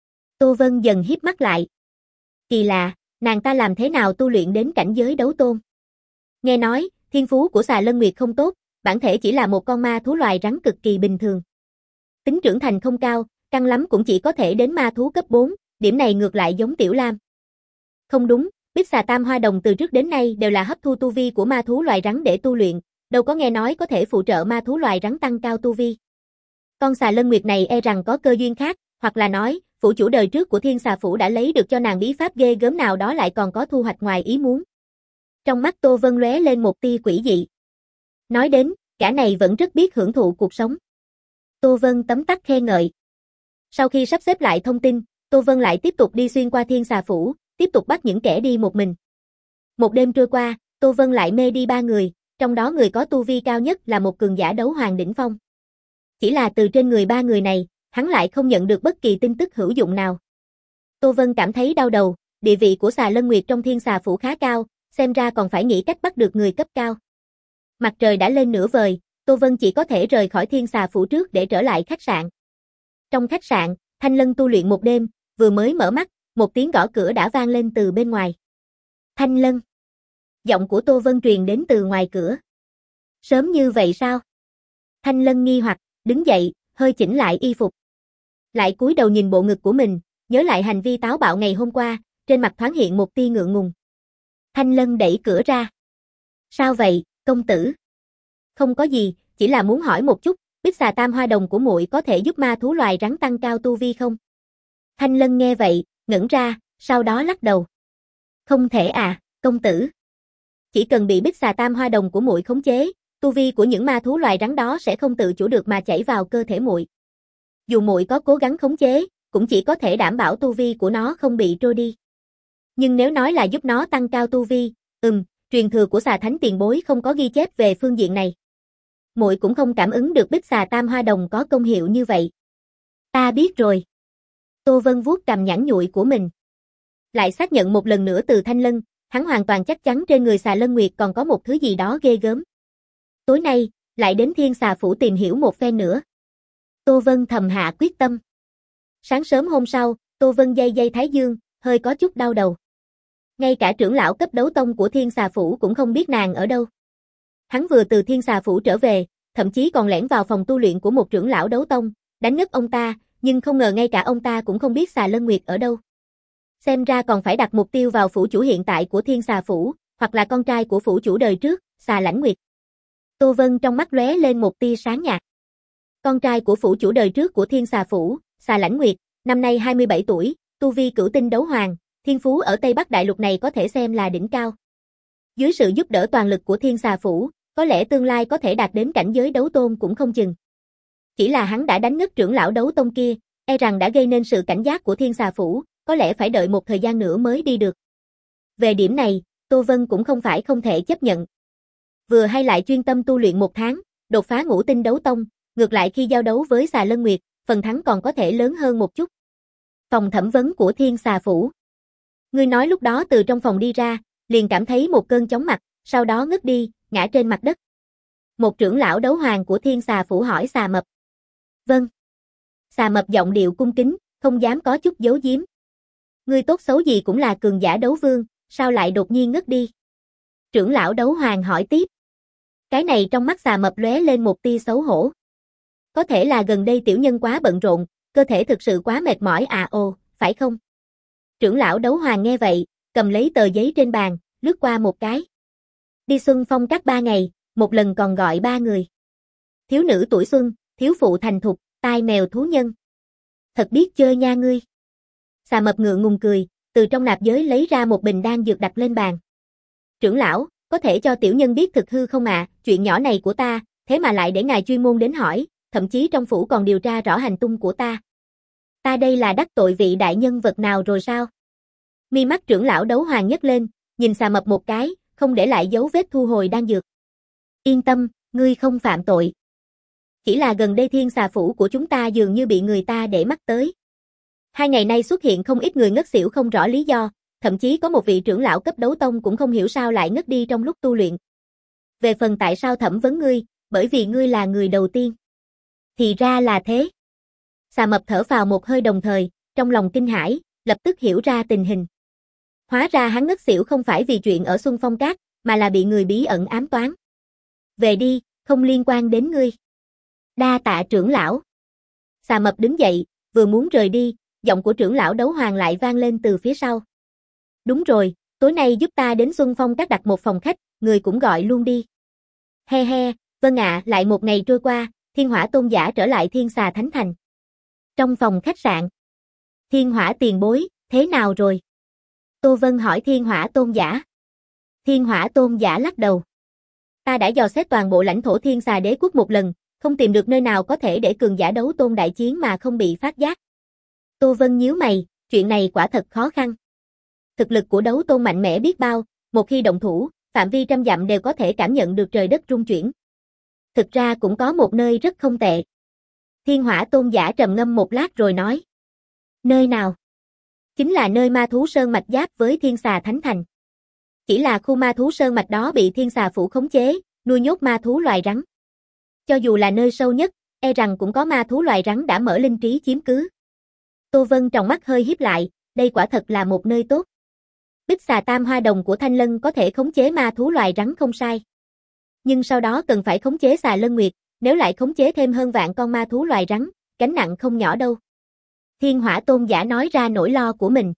Speaker 1: Tô Vân dần híp mắt lại. Kỳ lạ, nàng ta làm thế nào tu luyện đến cảnh giới đấu tôn? Nghe nói, thiên phú của xà Lân Nguyệt không tốt, bản thể chỉ là một con ma thú loài rắn cực kỳ bình thường. Tính trưởng thành không cao, căng lắm cũng chỉ có thể đến ma thú cấp bốn, điểm này ngược lại giống Tiểu Lam. Không đúng, Bích Xà Tam Hoa Đồng từ trước đến nay đều là hấp thu tu vi của ma thú loài rắn để tu luyện, đâu có nghe nói có thể phụ trợ ma thú loài rắn tăng cao tu vi. Con xà Lân Nguyệt này e rằng có cơ duyên khác, hoặc là nói, phủ chủ đời trước của thiên xà phủ đã lấy được cho nàng bí pháp ghê gớm nào đó lại còn có thu hoạch ngoài ý muốn. Trong mắt Tô Vân lóe lên một tia quỷ dị. Nói đến, gã này vẫn rất biết hưởng thụ cuộc sống. Tô Vân tấm tắc khen ngợi. Sau khi sắp xếp lại thông tin, Tô Vân lại tiếp tục đi xuyên qua thiên xà phủ, tiếp tục bắt những kẻ đi một mình. Một đêm trôi qua, Tô Vân lại mê đi ba người, trong đó người có tu vi cao nhất là một cường giả đấu hoàng đỉnh phong. Chỉ là từ trên người ba người này, hắn lại không nhận được bất kỳ tin tức hữu dụng nào. Tô Vân cảm thấy đau đầu, địa vị của xà Lân Nguyệt trong thiên xà phủ khá cao, xem ra còn phải nghĩ cách bắt được người cấp cao. Mặt trời đã lên nửa vời, Tô Vân chỉ có thể rời khỏi thiên xà phủ trước để trở lại khách sạn. Trong khách sạn, Thanh Lân tu luyện một đêm, vừa mới mở mắt, một tiếng gõ cửa đã vang lên từ bên ngoài. Thanh Lân. Giọng của Tô Vân truyền đến từ ngoài cửa. Sớm như vậy sao? Thanh Lân nghi hoặc, đứng dậy, hơi chỉnh lại y phục. Lại cúi đầu nhìn bộ ngực của mình, nhớ lại hành vi táo bạo ngày hôm qua, trên mặt thoáng hiện một tia ngượng ngùng. Thanh Lân đẩy cửa ra. Sao vậy, công tử? Không có gì, chỉ là muốn hỏi một chút, Bích Xà Tam Hoa Đồng của muội có thể giúp ma thú loài rắn tăng cao tu vi không? Thanh Lân nghe vậy, ngẩn ra, sau đó lắc đầu. Không thể à, công tử. Chỉ cần bị Bích Xà Tam Hoa Đồng của muội khống chế, tu vi của những ma thú loài rắn đó sẽ không tự chủ được mà chảy vào cơ thể muội. Dù muội có cố gắng khống chế, cũng chỉ có thể đảm bảo tu vi của nó không bị trôi đi. Nhưng nếu nói là giúp nó tăng cao tu vi, ừm, truyền thừa của xà thánh tiền bối không có ghi chép về phương diện này. Muội cũng không cảm ứng được bích xà tam hoa đồng có công hiệu như vậy. Ta biết rồi. Tô Vân vuốt cằm nhẵn nhụi của mình. Lại xác nhận một lần nữa từ Thanh Lân, hắn hoàn toàn chắc chắn trên người xà Lân Nguyệt còn có một thứ gì đó ghê gớm. Tối nay, lại đến Thiên Xà Phủ tìm hiểu một phen nữa. Tô Vân thầm hạ quyết tâm. Sáng sớm hôm sau, Tô Vân day day thái dương, hơi có chút đau đầu. Ngay cả trưởng lão cấp đấu tông của Thiên Xà Phủ cũng không biết nàng ở đâu. Hắn vừa từ Thiên Xà Phủ trở về, thậm chí còn lẻn vào phòng tu luyện của một trưởng lão đấu tông, đánh ngất ông ta, nhưng không ngờ ngay cả ông ta cũng không biết xà Lân Nguyệt ở đâu. Xem ra còn phải đặt mục tiêu vào phủ chủ hiện tại của Thiên Xà Phủ, hoặc là con trai của phủ chủ đời trước, xà Lãnh Nguyệt. Tô Vân trong mắt lóe lên một tia sáng nhạt. Con trai của phủ chủ đời trước của Thiên Xà Phủ, xà Lãnh Nguyệt, năm nay hai mươi bảy tuổi, tu vi cửu tinh đấu hoàng, thiên phú ở Tây Bắc Đại Lục này có thể xem là đỉnh cao. Dưới sự giúp đỡ toàn lực của Thiên Xà Phủ, có lẽ tương lai có thể đạt đến cảnh giới đấu tôn cũng không chừng. Chỉ là hắn đã đánh ngất trưởng lão đấu tông kia, e rằng đã gây nên sự cảnh giác của Thiên Xà Phủ, có lẽ phải đợi một thời gian nữa mới đi được. Về điểm này, Tô Vân cũng không phải không thể chấp nhận. Vừa hay lại chuyên tâm tu luyện một tháng, đột phá ngũ tinh đấu tông, ngược lại khi giao đấu với xà Lân Nguyệt, phần thắng còn có thể lớn hơn một chút. Phòng thẩm vấn của Thiên Xà Phủ. Ngươi nói lúc đó từ trong phòng đi ra, liền cảm thấy một cơn chóng mặt, sau đó ngất đi, ngã trên mặt đất. Một trưởng lão đấu hoàng của Thiên Xà Phủ hỏi Xà Mập. Vâng. Xà Mập giọng điệu cung kính, không dám có chút giấu giếm. Ngươi tốt xấu gì cũng là cường giả đấu vương, sao lại đột nhiên ngất đi? Trưởng lão đấu hoàng hỏi tiếp. Cái này trong mắt Xà Mập lóe lên một tia xấu hổ. Có thể là gần đây tiểu nhân quá bận rộn, cơ thể thực sự quá mệt mỏi à ồ, phải không? Trưởng lão đấu hoàng nghe vậy, cầm lấy tờ giấy trên bàn, lướt qua một cái. Đi xuân phong các ba ngày, một lần còn gọi ba người. Thiếu nữ tuổi xuân, thiếu phụ thành thục, tai mèo thú nhân. Thật biết chơi nha ngươi. Xà Mập ngượng ngùng cười, từ trong nạp giới lấy ra một bình đan dược đặt lên bàn. Trưởng lão, có thể cho tiểu nhân biết thực hư không ạ? À? Chuyện nhỏ này của ta, thế mà lại để ngài chuyên môn đến hỏi, thậm chí trong phủ còn điều tra rõ hành tung của ta. Ta đây là đắc tội vị đại nhân vật nào rồi sao? Mi mắt trưởng lão đấu hoàng nhấc lên, nhìn Xà Mập một cái, không để lại dấu vết thu hồi đan dược. Yên tâm, ngươi không phạm tội. Chỉ là gần đây Thiên Xà Phủ của chúng ta dường như bị người ta để mắt tới. Hai ngày nay xuất hiện không ít người ngất xỉu không rõ lý do, thậm chí có một vị trưởng lão cấp đấu tông cũng không hiểu sao lại ngất đi trong lúc tu luyện. Về phần tại sao thẩm vấn ngươi, bởi vì ngươi là người đầu tiên. Thì ra là thế. Xà Mập thở phào một hơi đồng thời, trong lòng kinh hãi, lập tức hiểu ra tình hình. Hóa ra hắn ngất xỉu không phải vì chuyện ở Xuân Phong Các, mà là bị người bí ẩn ám toán. Về đi, không liên quan đến ngươi. Đa tạ trưởng lão. Xà Mập đứng dậy, vừa muốn rời đi, giọng của trưởng lão đấu hoàng lại vang lên từ phía sau. Đúng rồi, tối nay giúp ta đến Xuân Phong Các đặt một phòng khách, người cũng gọi luôn đi. He he, vâng ạ, lại một ngày trôi qua, Thiên Hỏa tôn giả trở lại Thiên Xà Thánh Thành. Trong phòng khách sạn. Thiên Hỏa tiền bối, thế nào rồi? Tô Vân hỏi Thiên Hỏa tôn giả. Thiên Hỏa tôn giả lắc đầu. Ta đã dò xét toàn bộ lãnh thổ Thiên Xà Đế quốc một lần, không tìm được nơi nào có thể để cường giả đấu tôn đại chiến mà không bị phát giác. Tô Vân nhíu mày, chuyện này quả thật khó khăn. Thực lực của đấu tôn mạnh mẽ biết bao, một khi động thủ, phạm vi trăm dặm đều có thể cảm nhận được trời đất rung chuyển. Thực ra cũng có một nơi rất không tệ. Thiên Hỏa tôn giả trầm ngâm một lát rồi nói. Nơi nào? Chính là nơi ma thú sơn mạch giáp với Thiên Xà Thánh Thành. Chỉ là khu ma thú sơn mạch đó bị Thiên Xà Phủ khống chế, nuôi nhốt ma thú loài rắn. Cho dù là nơi sâu nhất, e rằng cũng có ma thú loài rắn đã mở linh trí chiếm cứ. Tô Vân trong mắt hơi híp lại, đây quả thật là một nơi tốt. Bích xà tam hoa đồng của Thanh Lân có thể khống chế ma thú loài rắn không sai. Nhưng sau đó cần phải khống chế xà Lân Nguyệt, nếu lại khống chế thêm hơn vạn con ma thú loài rắn, gánh nặng không nhỏ đâu. Thiên Hỏa tôn giả nói ra nỗi lo của mình.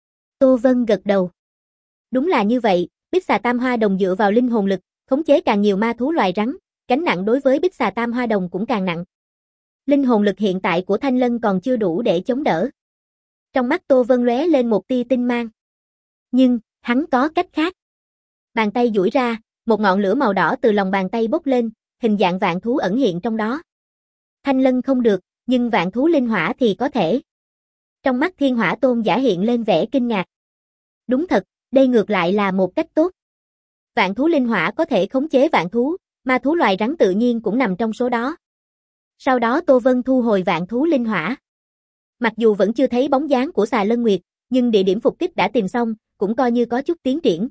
Speaker 1: Tô Vân gật đầu. Đúng là như vậy, Bích xà tam hoa đồng dựa vào linh hồn lực, khống chế càng nhiều ma thú loài rắn, gánh nặng đối với Bích xà tam hoa đồng cũng càng nặng. Linh hồn lực hiện tại của Thanh Lân còn chưa đủ để chống đỡ. Trong mắt Tô Vân lóe lên một tia tinh mang. Nhưng, hắn có cách khác. Bàn tay duỗi ra, một ngọn lửa màu đỏ từ lòng bàn tay bốc lên, hình dạng vạn thú ẩn hiện trong đó. Thanh Lân không được, nhưng vạn thú linh hỏa thì có thể. Trong mắt Thiên Hỏa Tôn giả hiện lên vẻ kinh ngạc. Đúng thật, đây ngược lại là một cách tốt. Vạn thú linh hỏa có thể khống chế vạn thú, ma thú loài rắn tự nhiên cũng nằm trong số đó. Sau đó Tô Vân thu hồi vạn thú linh hỏa. Mặc dù vẫn chưa thấy bóng dáng của Xà Lân Nguyệt, nhưng địa điểm phục kích đã tìm xong, cũng coi như có chút tiến triển.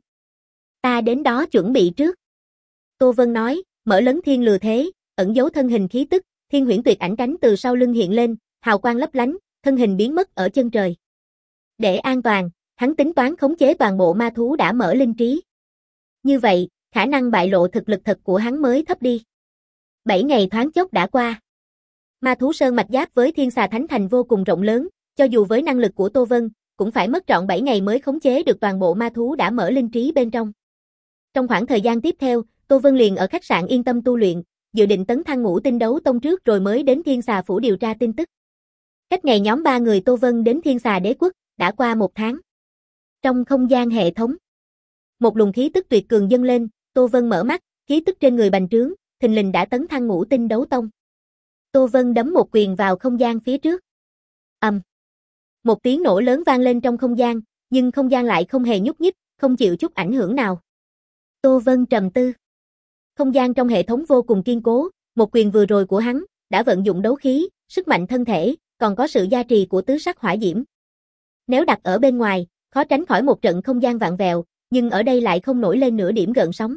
Speaker 1: Ta đến đó chuẩn bị trước. Tô Vân nói, mở Lấn Thiên Lừa Thế, ẩn giấu thân hình khí tức, Thiên Huyễn Tuyệt ảnh cánh từ sau lưng hiện lên, hào quang lấp lánh, thân hình biến mất ở chân trời. Để an toàn, hắn tính toán khống chế toàn bộ ma thú đã mở linh trí. Như vậy, khả năng bại lộ thực lực thật của hắn mới thấp đi. Bảy ngày thoáng chốc đã qua. Ma thú sơn mạch giáp với Thiên Xà Thánh Thành vô cùng rộng lớn, cho dù với năng lực của Tô Vân, cũng phải mất trọn bảy ngày mới khống chế được toàn bộ ma thú đã mở linh trí bên trong. Trong khoảng thời gian tiếp theo, Tô Vân liền ở khách sạn yên tâm tu luyện, dự định tấn thăng ngũ tinh đấu tông trước rồi mới đến Thiên Xà Phủ điều tra tin tức. Cách ngày nhóm ba người Tô Vân đến Thiên Xà Đế Quốc, đã qua một tháng. Trong không gian hệ thống, một luồng khí tức tuyệt cường dâng lên, Tô Vân mở mắt, khí tức trên người bành trướng, thình lình đã tấn thăng ngũ tinh đấu tông. Tô Vân đấm một quyền vào không gian phía trước. Ầm. Um. Một tiếng nổ lớn vang lên trong không gian, nhưng không gian lại không hề nhúc nhích, không chịu chút ảnh hưởng nào. Tô Vân trầm tư. Không gian trong hệ thống vô cùng kiên cố, một quyền vừa rồi của hắn đã vận dụng đấu khí, sức mạnh thân thể, còn có sự gia trì của tứ sắc hỏa diễm. Nếu đặt ở bên ngoài, khó tránh khỏi một trận không gian vạn vẹo, nhưng ở đây lại không nổi lên nửa điểm gợn sóng.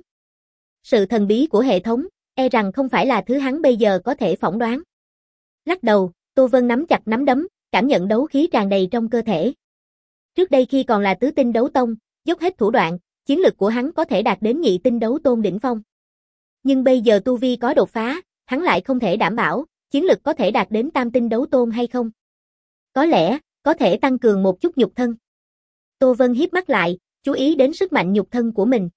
Speaker 1: Sự thần bí của hệ thống, e rằng không phải là thứ hắn bây giờ có thể phỏng đoán. Lắc đầu, Tô Vân nắm chặt nắm đấm, cảm nhận đấu khí tràn đầy trong cơ thể. Trước đây khi còn là tứ tinh đấu tông, dốc hết thủ đoạn, chiến lực của hắn có thể đạt đến nhị tinh đấu tôn đỉnh phong. Nhưng bây giờ tu vi có đột phá, hắn lại không thể đảm bảo, chiến lực có thể đạt đến tam tinh đấu tôn hay không. Có lẽ, có thể tăng cường một chút nhục thân. Tô Vân híp mắt lại, chú ý đến sức mạnh nhục thân của mình.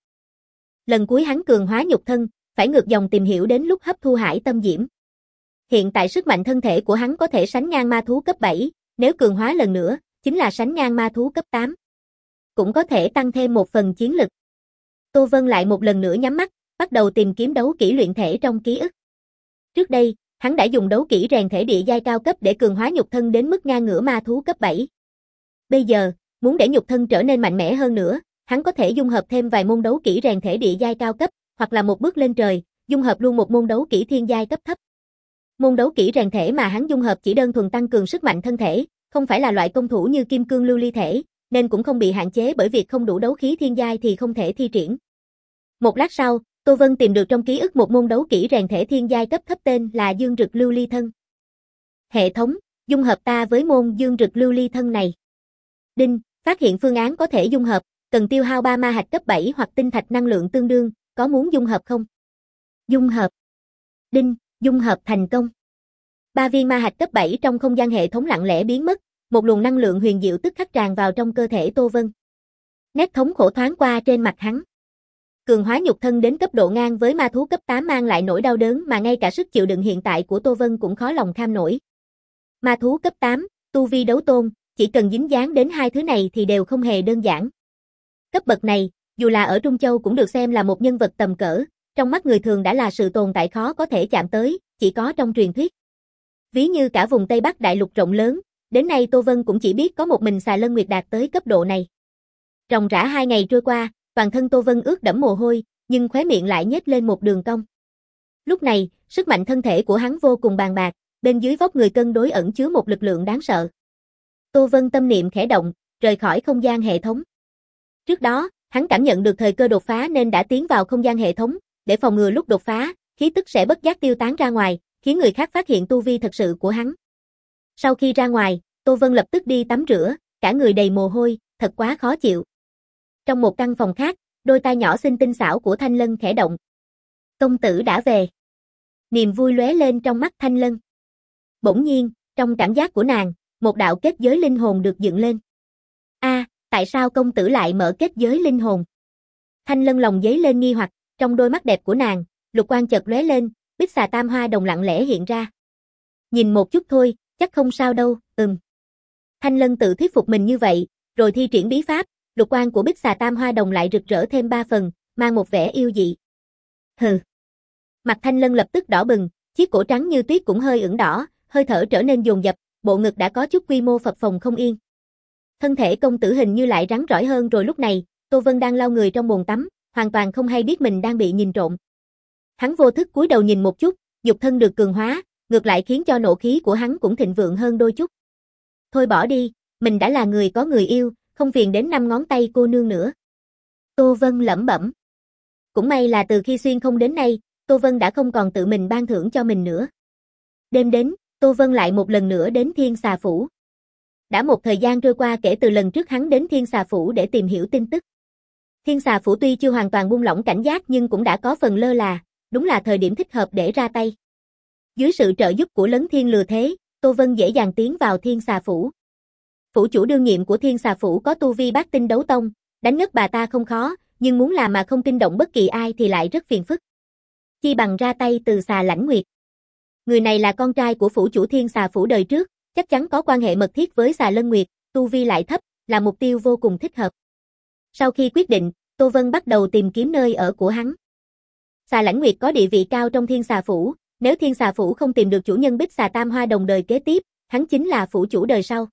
Speaker 1: Lần cuối hắn cường hóa nhục thân, phải ngược dòng tìm hiểu đến lúc hấp thu hải tâm diễm. Hiện tại sức mạnh thân thể của hắn có thể sánh ngang ma thú cấp bảy, nếu cường hóa lần nữa, chính là sánh ngang ma thú cấp tám. Cũng có thể tăng thêm một phần chiến lực. Tô Vân lại một lần nữa nhắm mắt, bắt đầu tìm kiếm đấu kỹ luyện thể trong ký ức. Trước đây, hắn đã dùng đấu kỹ rèn thể địa giai cao cấp để cường hóa nhục thân đến mức ngang ngửa ma thú cấp bảy. Bây giờ, muốn để nhục thân trở nên mạnh mẽ hơn nữa, hắn có thể dung hợp thêm vài môn đấu kỹ rèn thể địa giai cao cấp, hoặc là một bước lên trời, dung hợp luôn một môn đấu kỹ thiên giai cấp thấp. Môn đấu kỹ rèn thể mà hắn dung hợp chỉ đơn thuần tăng cường sức mạnh thân thể, không phải là loại công thủ như kim cương lưu ly thể, nên cũng không bị hạn chế bởi việc không đủ đấu khí thiên giai thì không thể thi triển. Một lát sau, Tô Vân tìm được trong ký ức một môn đấu kỹ rèn thể thiên giai cấp thấp tên là Dương Rực Lưu Ly Thân. Hệ thống, dung hợp ta với môn Dương Rực Lưu Ly Thân này. Đinh, phát hiện phương án có thể dung hợp, cần tiêu hao ba ma hạch cấp bảy hoặc tinh thạch năng lượng tương đương, có muốn dung hợp không? Dung hợp. Đinh, dung hợp thành công. Ba viên ma hạch cấp bảy trong không gian hệ thống lặng lẽ biến mất, một luồng năng lượng huyền diệu tức khắc tràn vào trong cơ thể Tô Vân. Nét thống khổ thoáng qua trên mặt hắn. Cường hóa nhục thân đến cấp độ ngang với ma thú cấp tám mang lại nỗi đau đớn mà ngay cả sức chịu đựng hiện tại của Tô Vân cũng khó lòng kham nổi. Ma thú cấp tám, tu vi đấu tôn, chỉ cần dính dáng đến hai thứ này thì đều không hề đơn giản. Cấp bậc này, dù là ở Trung Châu cũng được xem là một nhân vật tầm cỡ, trong mắt người thường đã là sự tồn tại khó có thể chạm tới, chỉ có trong truyền thuyết. Ví như cả vùng Tây Bắc đại lục rộng lớn, đến nay Tô Vân cũng chỉ biết có một mình Xà Lân Nguyệt đạt tới cấp độ này. Ròng rã hai ngày trôi qua, toàn thân Tô Vân ướt đẫm mồ hôi, nhưng khóe miệng lại nhếch lên một đường cong. Lúc này, sức mạnh thân thể của hắn vô cùng bàn bạc, bên dưới vóc người cân đối ẩn chứa một lực lượng đáng sợ. Tô Vân tâm niệm khẽ động, rời khỏi không gian hệ thống. Trước đó, hắn cảm nhận được thời cơ đột phá nên đã tiến vào không gian hệ thống, để phòng ngừa lúc đột phá, khí tức sẽ bất giác tiêu tán ra ngoài, khiến người khác phát hiện tu vi thật sự của hắn. Sau khi ra ngoài, Tô Vân lập tức đi tắm rửa, cả người đầy mồ hôi, thật quá khó chịu. Trong một căn phòng khác, đôi tai nhỏ xinh tinh xảo của Thanh Lân khẽ động. Công tử đã về. Niềm vui lóe lên trong mắt Thanh Lân. Bỗng nhiên, trong cảm giác của nàng, một đạo kết giới linh hồn được dựng lên. A, à, tại sao công tử lại mở kết giới linh hồn? Thanh Lân lòng dấy lên nghi hoặc, trong đôi mắt đẹp của nàng, lục quang chợt lóe lên, Bích Xà Tam Hoa Đồng lặng lẽ hiện ra. Nhìn một chút thôi, chắc không sao đâu, ừm. Thanh Lân tự thuyết phục mình như vậy, rồi thi triển bí pháp, lục quang của Bích Xà Tam Hoa Đồng lại rực rỡ thêm ba phần, mang một vẻ yêu dị. Hừ. Mặt Thanh Lân lập tức đỏ bừng, chiếc cổ trắng như tuyết cũng hơi ửng đỏ, hơi thở trở nên dồn dập, bộ ngực đã có chút quy mô phập phồng không yên. Thân thể công tử hình như lại rắn rỏi hơn rồi lúc này, Tô Vân đang lau người trong bồn tắm, hoàn toàn không hay biết mình đang bị nhìn trộm. Hắn vô thức cúi đầu nhìn một chút, dục thân được cường hóa, ngược lại khiến cho nộ khí của hắn cũng thịnh vượng hơn đôi chút. Thôi bỏ đi, mình đã là người có người yêu, không phiền đến năm ngón tay cô nương nữa. Tô Vân lẩm bẩm. Cũng may là từ khi xuyên không đến nay, Tô Vân đã không còn tự mình ban thưởng cho mình nữa. Đêm đến, Tô Vân lại một lần nữa đến Thiên Xà Phủ. Đã một thời gian trôi qua kể từ lần trước hắn đến Thiên Xà Phủ để tìm hiểu tin tức. Thiên Xà Phủ tuy chưa hoàn toàn buông lỏng cảnh giác nhưng cũng đã có phần lơ là, đúng là thời điểm thích hợp để ra tay. Dưới sự trợ giúp của Lấn Thiên Lừa Thế, Tô Vân dễ dàng tiến vào Thiên Xà Phủ. Phủ chủ đương nhiệm của Thiên Xà Phủ có tu vi bát tinh đấu tông, đánh ngất bà ta không khó, nhưng muốn làm mà không kinh động bất kỳ ai thì lại rất phiền phức. Chi bằng ra tay từ Xà Lãnh Nguyệt. Người này là con trai của phủ chủ Thiên Xà Phủ đời trước, chắc chắn có quan hệ mật thiết với Xà Lân Nguyệt, tu vi lại thấp, là mục tiêu vô cùng thích hợp. Sau khi quyết định, Tô Vân bắt đầu tìm kiếm nơi ở của hắn. Xà Lãnh Nguyệt có địa vị cao trong Thiên Xà Phủ, nếu Thiên Xà Phủ không tìm được chủ nhân Bích Xà Tam Hoa đồng đời kế tiếp, hắn chính là phủ chủ đời sau.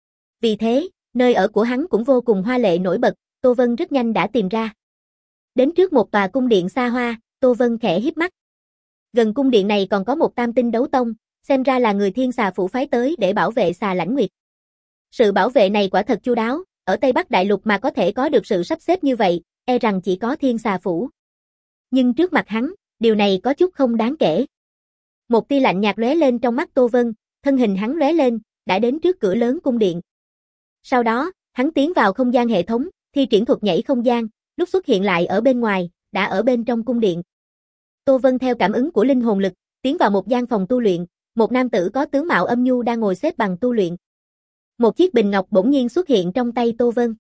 Speaker 1: Vì thế, nơi ở của hắn cũng vô cùng hoa lệ nổi bật, Tô Vân rất nhanh đã tìm ra. Đến trước một tòa cung điện xa hoa, Tô Vân khẽ híp mắt. Gần cung điện này còn có một tam tinh đấu tông, xem ra là người Thiên Xà Phủ phái tới để bảo vệ Xà Lãnh Nguyệt. Sự bảo vệ này quả thật chu đáo, ở Tây Bắc Đại Lục mà có thể có được sự sắp xếp như vậy, e rằng chỉ có Thiên Xà Phủ. Nhưng trước mặt hắn, điều này có chút không đáng kể. Một tia lạnh nhạt lóe lên trong mắt Tô Vân, thân hình hắn lóe lên, đã đến trước cửa lớn cung điện. Sau đó, hắn tiến vào không gian hệ thống, thi triển thuật nhảy không gian, lúc xuất hiện lại ở bên ngoài, đã ở bên trong cung điện. Tô Vân theo cảm ứng của linh hồn lực, tiến vào một gian phòng tu luyện, một nam tử có tướng mạo âm nhu đang ngồi xếp bằng tu luyện. Một chiếc bình ngọc bỗng nhiên xuất hiện trong tay Tô Vân.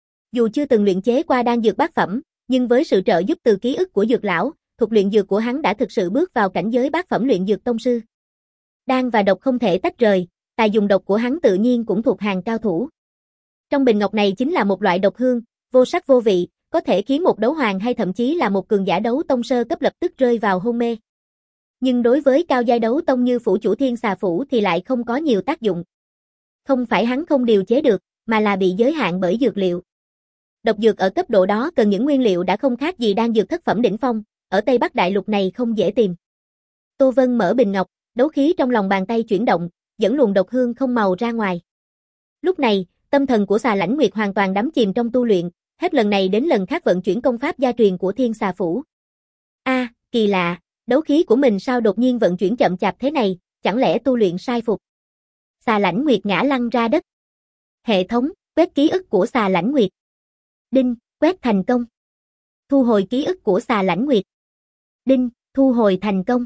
Speaker 1: Dù chưa từng luyện chế qua đan dược bát phẩm, nhưng với sự trợ giúp từ ký ức của dược lão, thuật luyện dược của hắn đã thực sự bước vào cảnh giới bát phẩm luyện dược tông sư. Đan và độc không thể tách rời, tài dùng độc của hắn tự nhiên cũng thuộc hàng cao thủ. Trong bình ngọc này chính là một loại độc hương, vô sắc vô vị, có thể khiến một đấu hoàng hay thậm chí là một cường giả đấu tông sơ cấp lập tức rơi vào hôn mê. Nhưng đối với cao giai đấu tông như phủ chủ Thiên Xà Phủ thì lại không có nhiều tác dụng. Không phải hắn không điều chế được, mà là bị giới hạn bởi dược liệu. Độc dược ở cấp độ đó cần những nguyên liệu đã không khác gì đan dược thất phẩm đỉnh phong, ở Tây Bắc Đại Lục này không dễ tìm. Tô Vân mở bình ngọc, đấu khí trong lòng bàn tay chuyển động, dẫn luồng độc hương không màu ra ngoài. Lúc này, tâm thần của Xà Lãnh Nguyệt hoàn toàn đắm chìm trong tu luyện, hết lần này đến lần khác vận chuyển công pháp gia truyền của Thiên Xà Phủ. A, à, kỳ lạ, đấu khí của mình sao đột nhiên vận chuyển chậm chạp thế này, chẳng lẽ tu luyện sai phục? Xà Lãnh Nguyệt ngã lăn ra đất. Hệ thống, quét ký ức của Xà Lãnh Nguyệt. Đinh, quét thành công. Thu hồi ký ức của Xà Lãnh Nguyệt. Đinh, thu hồi thành công.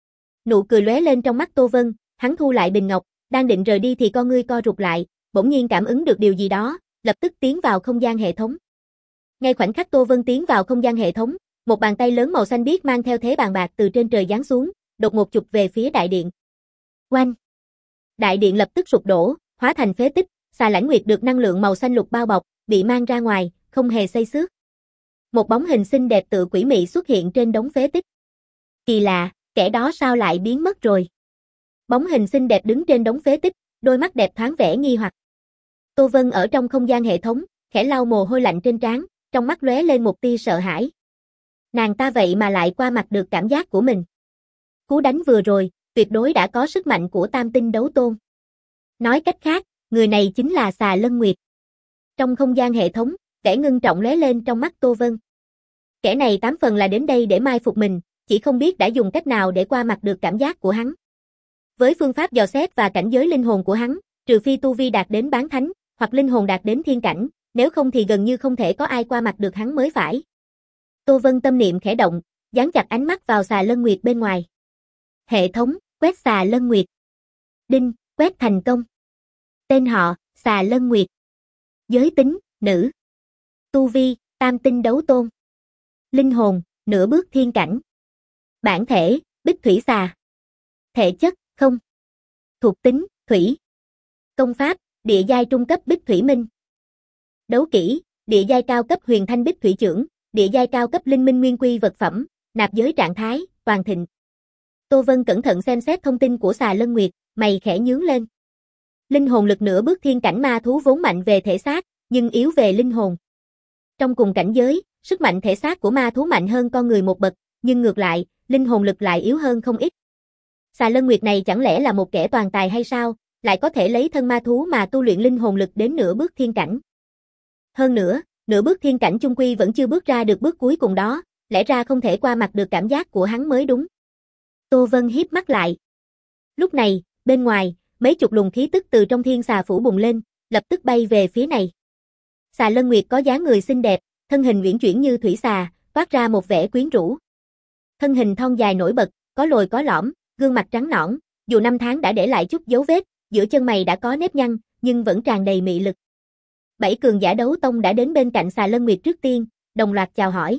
Speaker 1: Nụ cười lóe lên trong mắt Tô Vân, hắn thu lại bình ngọc, đang định rời đi thì con ngươi co rụt lại, bỗng nhiên cảm ứng được điều gì đó, lập tức tiến vào không gian hệ thống. Ngay khoảnh khắc Tô Vân tiến vào không gian hệ thống, một bàn tay lớn màu xanh biếc mang theo thế bàn bạc từ trên trời giáng xuống, đột ngột chụp về phía đại điện. Oanh! Đại điện lập tức sụp đổ, hóa thành phế tích, Xà Lãnh Nguyệt được năng lượng màu xanh lục bao bọc, bị mang ra ngoài, không hề xây xước. Một bóng hình xinh đẹp tựa quỷ mị xuất hiện trên đống phế tích. Kỳ lạ, kẻ đó sao lại biến mất rồi? Bóng hình xinh đẹp đứng trên đống phế tích, đôi mắt đẹp thoáng vẻ nghi hoặc. Tô Vân ở trong không gian hệ thống, khẽ lau mồ hôi lạnh trên trán, trong mắt lóe lên một tia sợ hãi. Nàng ta vậy mà lại qua mặt được cảm giác của mình. Cú đánh vừa rồi, tuyệt đối đã có sức mạnh của tam tinh đấu tôn. Nói cách khác, người này chính là Xà Lân Nguyệt. Trong không gian hệ thống, vẻ ngưng trọng lóe lên trong mắt Tô Vân. Kẻ này tám phần là đến đây để mai phục mình, chỉ không biết đã dùng cách nào để qua mặt được cảm giác của hắn. Với phương pháp dò xét và cảnh giới linh hồn của hắn, trừ phi tu vi đạt đến bán thánh, hoặc linh hồn đạt đến thiên cảnh, nếu không thì gần như không thể có ai qua mặt được hắn mới phải. Tô Vân tâm niệm khẽ động, dán chặt ánh mắt vào Xà Lân Nguyệt bên ngoài. Hệ thống, quét Xà Lân Nguyệt. Đinh, quét thành công. Tên họ, Xà Lân Nguyệt. Giới tính, nữ. Tu vi, tam tinh đấu tôn. Linh hồn, nửa bước thiên cảnh. Bản thể, bích thủy xà. Thể chất, không. Thuộc tính, thủy. Công pháp, địa giai trung cấp bích thủy minh. Đấu kỹ, địa giai cao cấp huyền thanh bích thủy chưởng, địa giai cao cấp linh minh nguyên quy vật phẩm, nạp giới trạng thái, toàn thịnh. Tô Vân cẩn thận xem xét thông tin của Xà Lân Nguyệt, mày khẽ nhướng lên. Linh hồn lực nửa bước thiên cảnh ma thú vốn mạnh về thể xác, nhưng yếu về linh hồn. Trong cùng cảnh giới, sức mạnh thể xác của ma thú mạnh hơn con người một bậc, nhưng ngược lại, linh hồn lực lại yếu hơn không ít. Xà Lân Nguyệt này chẳng lẽ là một kẻ toàn tài hay sao, lại có thể lấy thân ma thú mà tu luyện linh hồn lực đến nửa bước thiên cảnh. Hơn nữa, nửa bước thiên cảnh chung quy vẫn chưa bước ra được bước cuối cùng đó, lẽ ra không thể qua mặt được cảm giác của hắn mới đúng. Tô Vân híp mắt lại. Lúc này, bên ngoài, mấy chục luồng khí tức từ trong thiên xà phủ bùng lên, lập tức bay về phía này. Xà Lân Nguyệt có dáng người xinh đẹp, thân hình uyển chuyển như thủy xà, toát ra một vẻ quyến rũ. Thân hình thon dài nổi bật, có lồi có lõm, gương mặt trắng nõn, dù năm tháng đã để lại chút dấu vết, giữa chân mày đã có nếp nhăn, nhưng vẫn tràn đầy mị lực. Bảy cường giả đấu tông đã đến bên cạnh Xà Lân Nguyệt trước tiên, đồng loạt chào hỏi.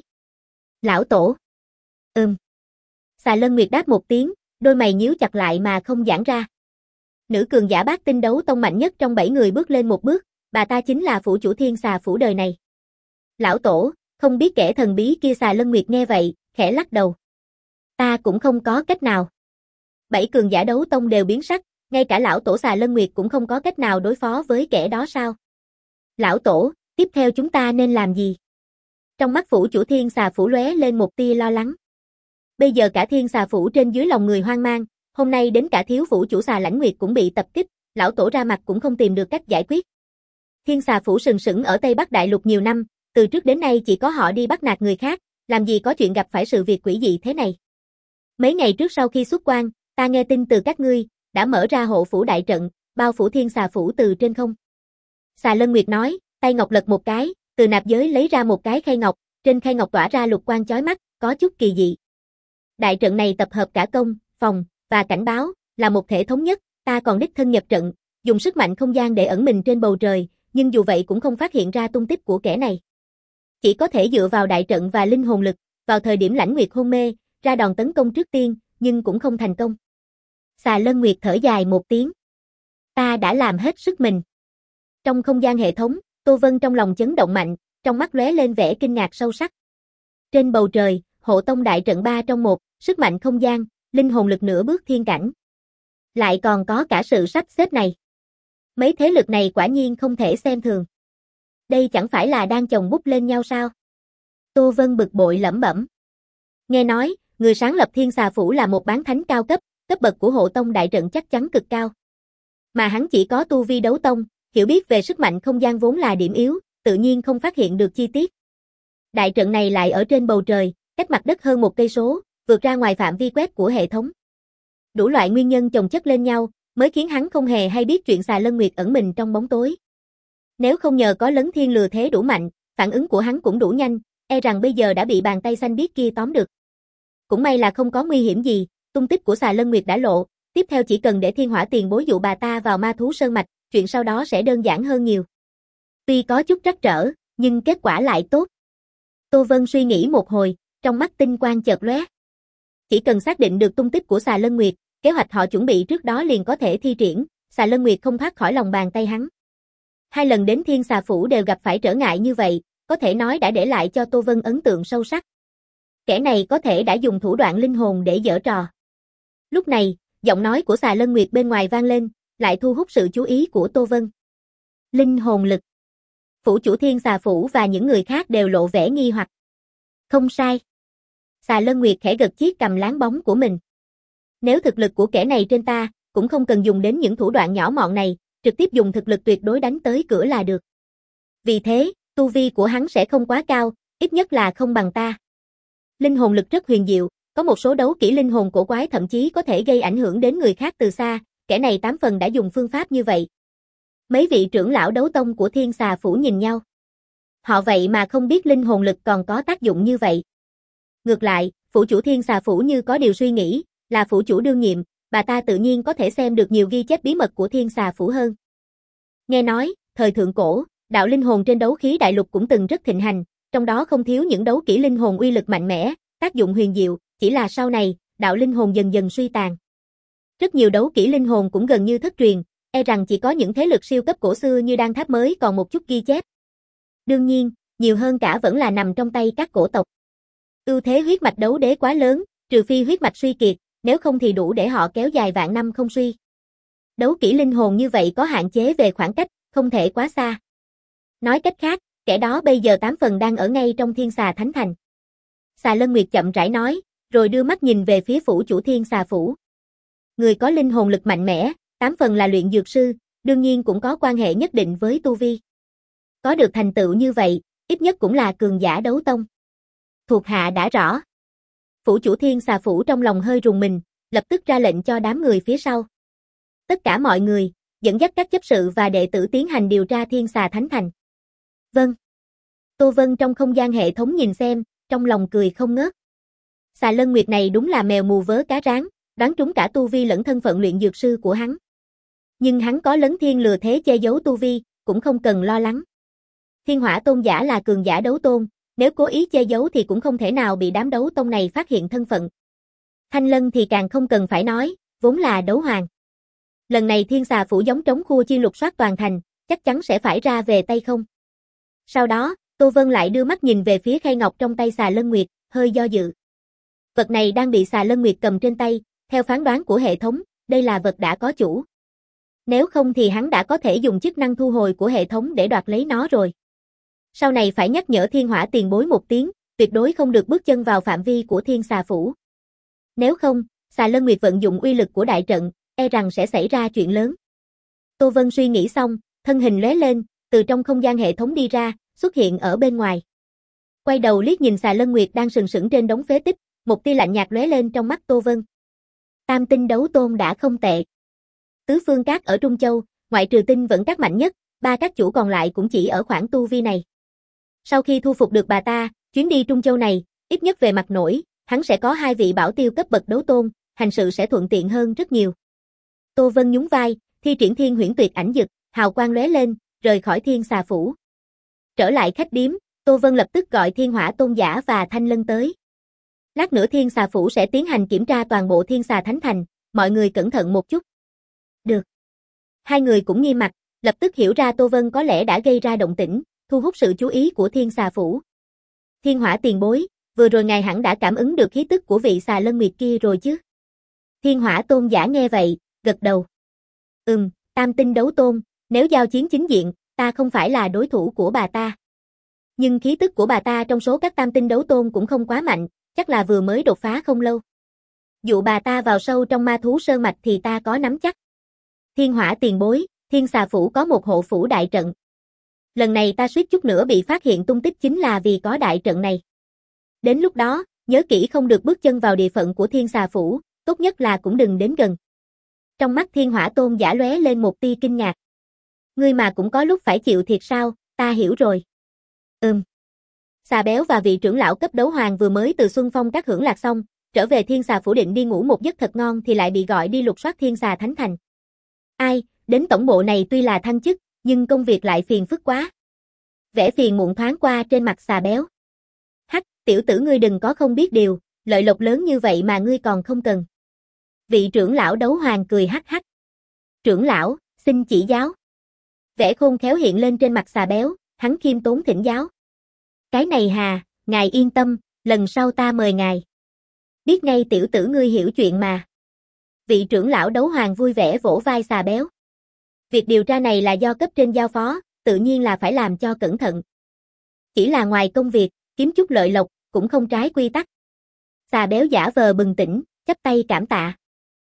Speaker 1: Lão tổ. Ừm. Xà Lân Nguyệt đáp một tiếng, đôi mày nhíu chặt lại mà không giãn ra. Nữ cường giả bát tinh đấu tông mạnh nhất trong bảy người bước lên một bước, bà ta chính là phủ chủ thiên xà phủ đời này. Lão tổ, không biết kẻ thần bí kia. Xà Lân Nguyệt nghe vậy, khẽ lắc đầu. Ta cũng không có cách nào. Bảy cường giả đấu tông đều biến sắc, ngay cả lão tổ Xà Lân Nguyệt cũng không có cách nào đối phó với kẻ đó sao? Lão tổ, tiếp theo chúng ta nên làm gì? Trong mắt phủ chủ thiên xà phủ lóe lên một tia lo lắng. Bây giờ cả thiên xà phủ trên dưới lòng người hoang mang, hôm nay đến cả thiếu phủ chủ Xà Lãnh Nguyệt cũng bị tập kích, lão tổ ra mặt cũng không tìm được cách giải quyết. Thiên xà phủ sừng sững ở Tây Bắc Đại Lục nhiều năm, từ trước đến nay chỉ có họ đi bắt nạt người khác, làm gì có chuyện gặp phải sự việc quỷ dị thế này. Mấy ngày trước sau khi xuất quan, ta nghe tin từ các ngươi, đã mở ra hộ phủ đại trận, bao phủ thiên xà phủ từ trên không. Xà Lân Nguyệt nói, tay ngọc lật một cái, từ nạp giới lấy ra một cái khay ngọc, trên khay ngọc tỏa ra lục quang chói mắt, có chút kỳ dị. Đại trận này tập hợp cả công, phòng, và cảnh báo, là một thể thống nhất, ta còn đích thân nhập trận, dùng sức mạnh không gian để ẩn mình trên bầu trời, nhưng dù vậy cũng không phát hiện ra tung tích của kẻ này. Chỉ có thể dựa vào đại trận và linh hồn lực, vào thời điểm Lãnh Nguyệt hôn mê, ra đòn tấn công trước tiên, nhưng cũng không thành công. Xà Lân Nguyệt thở dài một tiếng. Ta đã làm hết sức mình. Trong không gian hệ thống, Tô Vân trong lòng chấn động mạnh, trong mắt lóe lên vẻ kinh ngạc sâu sắc. Trên bầu trời, hộ tông đại trận ba trong một, sức mạnh không gian, linh hồn lực nửa bước thiên cảnh. Lại còn có cả sự sắp xếp này. Mấy thế lực này quả nhiên không thể xem thường. Đây chẳng phải là đang chồng bút lên nhau sao? Tô Vân bực bội lẩm bẩm. Nghe nói, người sáng lập thiên xà phủ là một bán thánh cao cấp, cấp bậc của hộ tông đại trận chắc chắn cực cao. Mà hắn chỉ có tu vi đấu tông, hiểu biết về sức mạnh không gian vốn là điểm yếu, tự nhiên không phát hiện được chi tiết. Đại trận này lại ở trên bầu trời, cách mặt đất hơn một cây số, vượt ra ngoài phạm vi quét của hệ thống. Đủ loại nguyên nhân chồng chất lên nhau, mới khiến hắn không hề hay biết chuyện Xà Lân Nguyệt ẩn mình trong bóng tối. Nếu không nhờ có Lấn Thiên lừa thế đủ mạnh, phản ứng của hắn cũng đủ nhanh, e rằng bây giờ đã bị bàn tay xanh biếc kia tóm được. Cũng may là không có nguy hiểm gì, tung tích của Xà Lân Nguyệt đã lộ, tiếp theo chỉ cần để Thiên Hỏa Tiền Bối dụ bà ta vào ma thú sơn mạch, chuyện sau đó sẽ đơn giản hơn nhiều. Tuy có chút trắc trở, nhưng kết quả lại tốt. Tô Vân suy nghĩ một hồi, trong mắt tinh quang chợt lóe. Chỉ cần xác định được tung tích của Xà Lân Nguyệt, kế hoạch họ chuẩn bị trước đó liền có thể thi triển, Xà Lân Nguyệt không thoát khỏi lòng bàn tay hắn. Hai lần đến Thiên Xà Phủ đều gặp phải trở ngại như vậy, có thể nói đã để lại cho Tô Vân ấn tượng sâu sắc. Kẻ này có thể đã dùng thủ đoạn linh hồn để giở trò. Lúc này, giọng nói của Xà Lân Nguyệt bên ngoài vang lên, lại thu hút sự chú ý của Tô Vân. Linh hồn lực. Phủ chủ Thiên Xà Phủ và những người khác đều lộ vẻ nghi hoặc. Không sai. Xà Lân Nguyệt khẽ gật chiếc cầm láng bóng của mình. Nếu thực lực của kẻ này trên ta, cũng không cần dùng đến những thủ đoạn nhỏ mọn này, trực tiếp dùng thực lực tuyệt đối đánh tới cửa là được. Vì thế, tu vi của hắn sẽ không quá cao, ít nhất là không bằng ta. Linh hồn lực rất huyền diệu, có một số đấu kỹ linh hồn cổ quái thậm chí có thể gây ảnh hưởng đến người khác từ xa, kẻ này tám phần đã dùng phương pháp như vậy. Mấy vị trưởng lão đấu tông của Thiên Xà Phủ nhìn nhau. Họ vậy mà không biết linh hồn lực còn có tác dụng như vậy. Ngược lại, phủ chủ Thiên Xà Phủ như có điều suy nghĩ, là phủ chủ đương nhiệm, bà ta tự nhiên có thể xem được nhiều ghi chép bí mật của Thiên Xà Phủ hơn. Nghe nói, thời thượng cổ, đạo linh hồn trên đấu khí đại lục cũng từng rất thịnh hành, trong đó không thiếu những đấu kỹ linh hồn uy lực mạnh mẽ, tác dụng huyền diệu, chỉ là sau này, đạo linh hồn dần dần suy tàn. Rất nhiều đấu kỹ linh hồn cũng gần như thất truyền, e rằng chỉ có những thế lực siêu cấp cổ xưa như Đan Tháp mới còn một chút ghi chép. Đương nhiên, nhiều hơn cả vẫn là nằm trong tay các cổ tộc. Ưu thế huyết mạch đấu đế quá lớn, trừ phi huyết mạch suy kiệt, nếu không thì đủ để họ kéo dài vạn năm không suy. Đấu kỹ linh hồn như vậy có hạn chế về khoảng cách, không thể quá xa. Nói cách khác, kẻ đó bây giờ tám phần đang ở ngay trong Thiên Xà Thánh Thành. Xà Lân Nguyệt chậm rãi nói, rồi đưa mắt nhìn về phía phủ chủ Thiên Xà Phủ. Người có linh hồn lực mạnh mẽ, tám phần là luyện dược sư, đương nhiên cũng có quan hệ nhất định với tu vi. Có được thành tựu như vậy, ít nhất cũng là cường giả đấu tông. Thuộc hạ đã rõ. Phủ chủ Thiên Xà Phủ trong lòng hơi rùng mình, lập tức ra lệnh cho đám người phía sau. Tất cả mọi người, dẫn dắt các chấp sự và đệ tử tiến hành điều tra Thiên Xà Thánh Thành. Vâng. Tô Vân trong không gian hệ thống nhìn xem, trong lòng cười không ngớt. Xà Lân Nguyệt này đúng là mèo mù vớ cá rán, đoán trúng cả tu vi lẫn thân phận luyện dược sư của hắn. Nhưng hắn có lấn thiên lừa thế che giấu tu vi, cũng không cần lo lắng. Thiên Hỏa Tôn giả là cường giả đấu tôn, nếu cố ý che giấu thì cũng không thể nào bị đám đấu tông này phát hiện thân phận. Thanh Lân thì càng không cần phải nói, vốn là đấu hoàng. Lần này Thiên Xà Phủ giống trống khua chiên lục soát toàn thành, chắc chắn sẽ phải ra về tay không. Sau đó, Tô Vân lại đưa mắt nhìn về phía khay ngọc trong tay Xà Lân Nguyệt, hơi do dự. Vật này đang bị Xà Lân Nguyệt cầm trên tay, theo phán đoán của hệ thống, đây là vật đã có chủ. Nếu không thì hắn đã có thể dùng chức năng thu hồi của hệ thống để đoạt lấy nó rồi. Sau này phải nhắc nhở Thiên Hỏa tiền bối một tiếng, tuyệt đối không được bước chân vào phạm vi của Thiên Xà Phủ. Nếu không, Xà Lân Nguyệt vận dụng uy lực của đại trận, e rằng sẽ xảy ra chuyện lớn. Tô Vân suy nghĩ xong, thân hình lóe lên, từ trong không gian hệ thống đi ra, xuất hiện ở bên ngoài. Quay đầu liếc nhìn Xà Lân Nguyệt đang sừng sững trên đống phế tích, một tia lạnh nhạt lóe lên trong mắt Tô Vân. Tam tinh đấu tôn đã không tệ. Tứ phương các ở Trung Châu, ngoại trừ tinh vẫn các mạnh nhất, ba các chủ còn lại cũng chỉ ở khoảng tu vi này. Sau khi thu phục được bà ta, chuyến đi Trung Châu này, ít nhất về mặt nổi, hắn sẽ có hai vị bảo tiêu cấp bậc đấu tôn, hành sự sẽ thuận tiện hơn rất nhiều. Tô Vân nhún vai, thi triển Thiên Huyễn Tuyệt Ảnh Dực, hào quang lóe lên, rời khỏi Thiên Xà Phủ. Trở lại khách điếm, Tô Vân lập tức gọi Thiên Hỏa Tôn giả và Thanh Lân tới. Lát nữa Thiên Xà Phủ sẽ tiến hành kiểm tra toàn bộ Thiên Xà Thánh Thành, mọi người cẩn thận một chút. Được. Hai người cũng nghiêm mặt, lập tức hiểu ra Tô Vân có lẽ đã gây ra động tĩnh, thu hút sự chú ý của Thiên Xà Phủ. Thiên Hỏa tiền bối, vừa rồi ngài hẳn đã cảm ứng được khí tức của vị Xà Lân Nguyệt kia rồi chứ? Thiên Hỏa Tôn giả nghe vậy, gật đầu. Ừm, tam tinh đấu tôn, nếu giao chiến chính diện, ta không phải là đối thủ của bà ta. Nhưng khí tức của bà ta trong số các tam tinh đấu tôn cũng không quá mạnh, chắc là vừa mới đột phá không lâu. Dụ bà ta vào sâu trong ma thú sơn mạch thì ta có nắm chắc. Thiên Hỏa tiền bối, Thiên Xà Phủ có một hộ phủ đại trận. Lần này ta suýt chút nữa bị phát hiện tung tích chính là vì có đại trận này. Đến lúc đó, nhớ kỹ không được bước chân vào địa phận của Thiên Xà Phủ, tốt nhất là cũng đừng đến gần. Trong mắt Thiên Hỏa Tôn giả lóe lên một tia kinh ngạc. Ngươi mà cũng có lúc phải chịu thiệt sao, ta hiểu rồi. Ừm. Xà Béo và vị trưởng lão cấp đấu hoàng vừa mới từ Xuân Phong các hưởng lạc xong, trở về Thiên Xà Phủ định đi ngủ một giấc thật ngon thì lại bị gọi đi lục soát Thiên Xà Thánh Thành. Ai, đến tổng bộ này tuy là thăng chức, nhưng công việc lại phiền phức quá. Vẻ phiền muộn thoáng qua trên mặt Xà Béo. Hắc, tiểu tử ngươi đừng có không biết điều, lợi lộc lớn như vậy mà ngươi còn không cần. Vị trưởng lão đấu hoàng cười hắc hắc. Trưởng lão, xin chỉ giáo. Vẻ khôn khéo hiện lên trên mặt Xà Béo, hắn khiêm tốn thỉnh giáo. Cái này hà, ngài yên tâm, lần sau ta mời ngài. Biết ngay tiểu tử ngươi hiểu chuyện mà. Vị trưởng lão đấu hoàng vui vẻ vỗ vai Xà Béo. Việc điều tra này là do cấp trên giao phó, tự nhiên là phải làm cho cẩn thận. Chỉ là ngoài công việc, kiếm chút lợi lộc, cũng không trái quy tắc. Xà Béo giả vờ bừng tỉnh, chắp tay cảm tạ.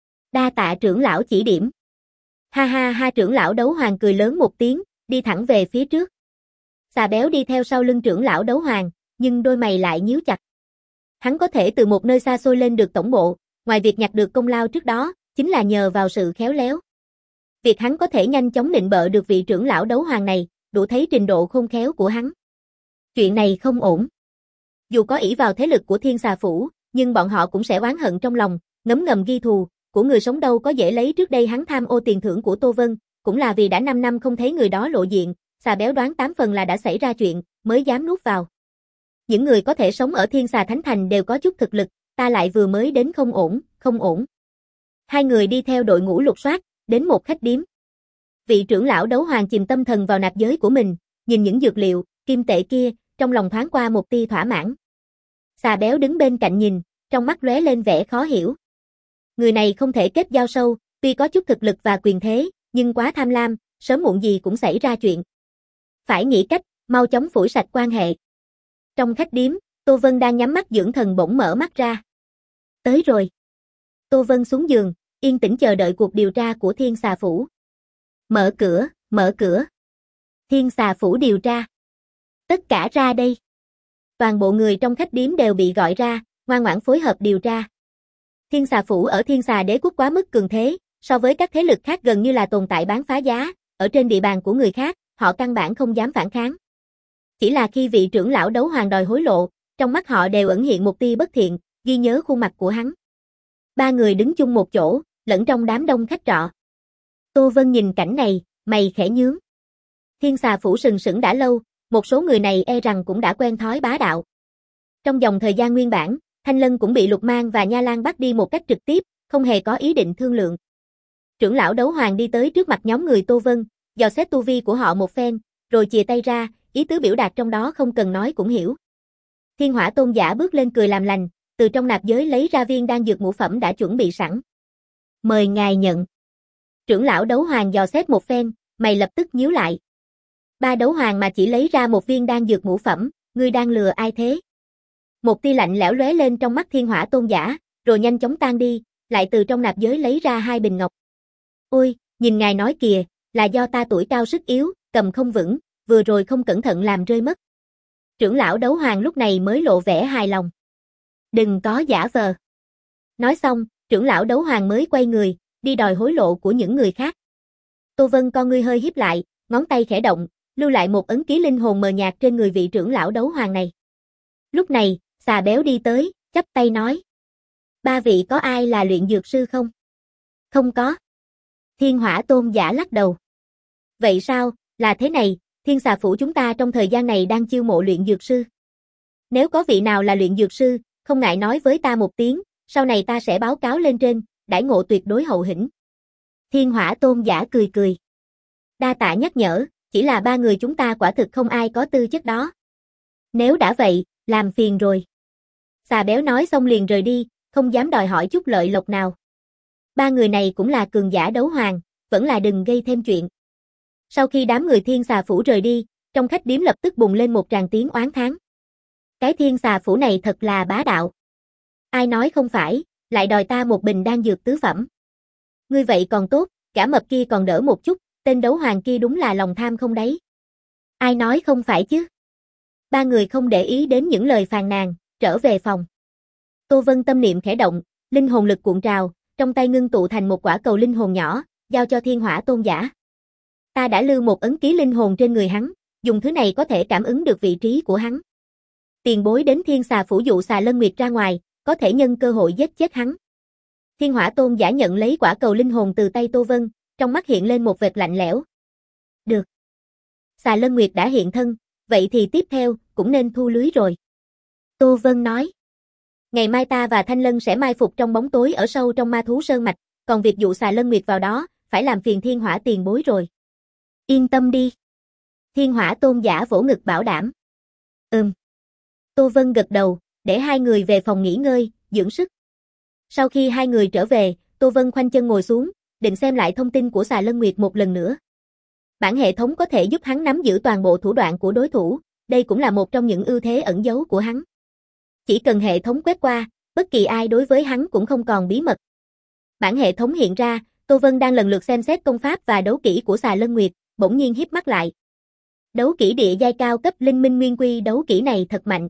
Speaker 1: Đa tạ trưởng lão chỉ điểm. Ha ha ha, trưởng lão đấu hoàng cười lớn một tiếng, đi thẳng về phía trước. Xà Béo đi theo sau lưng trưởng lão đấu hoàng, nhưng đôi mày lại nhíu chặt. Hắn có thể từ một nơi xa xôi lên được tổng bộ, ngoài việc nhặt được công lao trước đó, chính là nhờ vào sự khéo léo. Việc hắn có thể nhanh chóng nịnh bợ được vị trưởng lão đấu hoàng này, đủ thấy trình độ khôn khéo của hắn. Chuyện này không ổn. Dù có ỷ vào thế lực của Thiên Xà Phủ, nhưng bọn họ cũng sẽ oán hận trong lòng, ngấm ngầm ghi thù, của người sống đâu có dễ lấy. Trước đây hắn tham ô tiền thưởng của Tô Vân, cũng là vì đã năm năm không thấy người đó lộ diện, Xà Béo đoán tám phần là đã xảy ra chuyện, mới dám nuốt vào. Những người có thể sống ở Thiên Xà Thánh Thành đều có chút thực lực, ta lại vừa mới đến không ổn, không ổn. Hai người đi theo đội ngũ lục soát, đến một khách điếm. Vị trưởng lão đấu hoàng chìm tâm thần vào nạp giới của mình, nhìn những dược liệu, kim tệ kia, trong lòng thoáng qua một tia thỏa mãn. Xà Béo đứng bên cạnh nhìn, trong mắt lóe lên vẻ khó hiểu. Người này không thể kết giao sâu, Tuy có chút thực lực và quyền thế, nhưng quá tham lam, sớm muộn gì cũng xảy ra chuyện. Phải nghĩ cách, mau chóng phủi sạch quan hệ. Trong khách điếm, Tô Vân đang nhắm mắt dưỡng thần bỗng mở mắt ra. Tới rồi. Tô Vân xuống giường, yên tĩnh chờ đợi cuộc điều tra của Thiên Xà Phủ. Mở cửa, mở cửa. Thiên Xà Phủ điều tra. Tất cả ra đây. Toàn bộ người trong khách điếm đều bị gọi ra, ngoan ngoãn phối hợp điều tra. Thiên Xà Phủ ở Thiên Xà Đế quốc quá mức cường thế, so với các thế lực khác gần như là tồn tại bán phá giá, ở trên địa bàn của người khác, họ căn bản không dám phản kháng. Chỉ là khi vị trưởng lão Đấu Hoàng đòi hối lộ, trong mắt họ đều ẩn hiện một tia bất thiện, ghi nhớ khuôn mặt của hắn. Ba người đứng chung một chỗ, lẫn trong đám đông khách trọ. Tô Vân nhìn cảnh này, mày khẽ nhướng. Thiên Xà Phủ sừng sững đã lâu, một số người này e rằng cũng đã quen thói bá đạo. Trong dòng thời gian nguyên bản, Thanh Lân cũng bị Lục Mang và Nha Lan bắt đi một cách trực tiếp, không hề có ý định thương lượng. Trưởng lão Đấu Hoàng đi tới trước mặt nhóm người Tô Vân, dò xét tu vi của họ một phen, rồi chìa tay ra, ý tứ biểu đạt trong đó không cần nói cũng hiểu. Thiên Hỏa Tôn giả bước lên cười làm lành, từ trong nạp giới lấy ra viên đan dược ngũ phẩm đã chuẩn bị sẵn. Mời ngài nhận. Trưởng lão Đấu Hoàng dò xét một phen, mày lập tức nhíu lại. Ba Đấu Hoàng mà chỉ lấy ra một viên đan dược ngũ phẩm, ngươi đang lừa ai thế? Một tia lạnh lẽo lóe lên trong mắt Thiên Hỏa Tôn giả, rồi nhanh chóng tan đi, lại từ trong nạp giới lấy ra hai bình ngọc. Ôi, nhìn ngài nói kìa, là do ta tuổi cao sức yếu, cầm không vững, vừa rồi không cẩn thận làm rơi mất. Trưởng lão Đấu Hoàng lúc này mới lộ vẻ hài lòng. Đừng có giả vờ. Nói xong, trưởng lão Đấu Hoàng mới quay người, đi đòi hối lộ của những người khác. Tô Vân con ngươi hơi híp lại, ngón tay khẽ động, lưu lại một ấn ký linh hồn mờ nhạt trên người vị trưởng lão Đấu Hoàng này. Lúc này, Xà Béo đi tới, chắp tay nói. Ba vị có ai là luyện dược sư không? Không có. Thiên Hỏa Tôn giả lắc đầu. Vậy sao, là thế này, Thiên Xà Phủ chúng ta trong thời gian này đang chiêu mộ luyện dược sư. Nếu có vị nào là luyện dược sư, không ngại nói với ta một tiếng, sau này ta sẽ báo cáo lên trên, đãi ngộ tuyệt đối hậu hĩnh. Thiên Hỏa Tôn giả cười cười. Đa tạ nhắc nhở, chỉ là ba người chúng ta quả thực không ai có tư chất đó. Nếu đã vậy, làm phiền rồi. Xà Béo nói xong liền rời đi, không dám đòi hỏi chút lợi lộc nào. Ba người này cũng là cường giả Đấu Hoàng, vẫn là đừng gây thêm chuyện. Sau khi đám người Thiên Xà Phủ rời đi, trong khách điếm lập tức bùng lên một tràng tiếng oán thán. Cái Thiên Xà Phủ này thật là bá đạo. Ai nói không phải, lại đòi ta một bình đan dược tứ phẩm. Ngươi vậy còn tốt, cả mập kia còn đỡ một chút, tên Đấu Hoàng kia đúng là lòng tham không đáy. Ai nói không phải chứ? Ba người không để ý đến những lời phàn nàn, trở về phòng. Tô Vân tâm niệm khẽ động, linh hồn lực cuộn trào, trong tay ngưng tụ thành một quả cầu linh hồn nhỏ, giao cho Thiên Hỏa Tôn giả. Ta đã lưu một ấn ký linh hồn trên người hắn, dùng thứ này có thể cảm ứng được vị trí của hắn. Tiền bối đến Thiên Xà Phủ dụ Xà Lân Nguyệt ra ngoài, có thể nhân cơ hội giết chết hắn. Thiên Hỏa Tôn giả nhận lấy quả cầu linh hồn từ tay Tô Vân, trong mắt hiện lên một vệt lạnh lẽo. Được. Xà Lân Nguyệt đã hiện thân, vậy thì tiếp theo, cũng nên thu lưới rồi. Tô Vân nói. Ngày mai ta và Thanh Lân sẽ mai phục trong bóng tối ở sâu trong ma thú sơn mạch, còn việc dụ Xà Lân Nguyệt vào đó, phải làm phiền Thiên Hỏa tiền bối rồi. Yên tâm đi. Thiên Hỏa Tôn giả vỗ ngực bảo đảm. Ừm. Tô Vân gật đầu, để hai người về phòng nghỉ ngơi, dưỡng sức. Sau khi hai người trở về, Tô Vân khoanh chân ngồi xuống, định xem lại thông tin của Xà Lân Nguyệt một lần nữa. Bản hệ thống có thể giúp hắn nắm giữ toàn bộ thủ đoạn của đối thủ, đây cũng là một trong những ưu thế ẩn giấu của hắn. Chỉ cần hệ thống quét qua, bất kỳ ai đối với hắn cũng không còn bí mật. Bản hệ thống hiện ra, Tô Vân đang lần lượt xem xét công pháp và đấu kỹ của Xà Lân Nguyệt, bỗng nhiên híp mắt lại. Đấu kỹ địa giai cao cấp linh minh nguyên quy đấu kỹ này thật mạnh.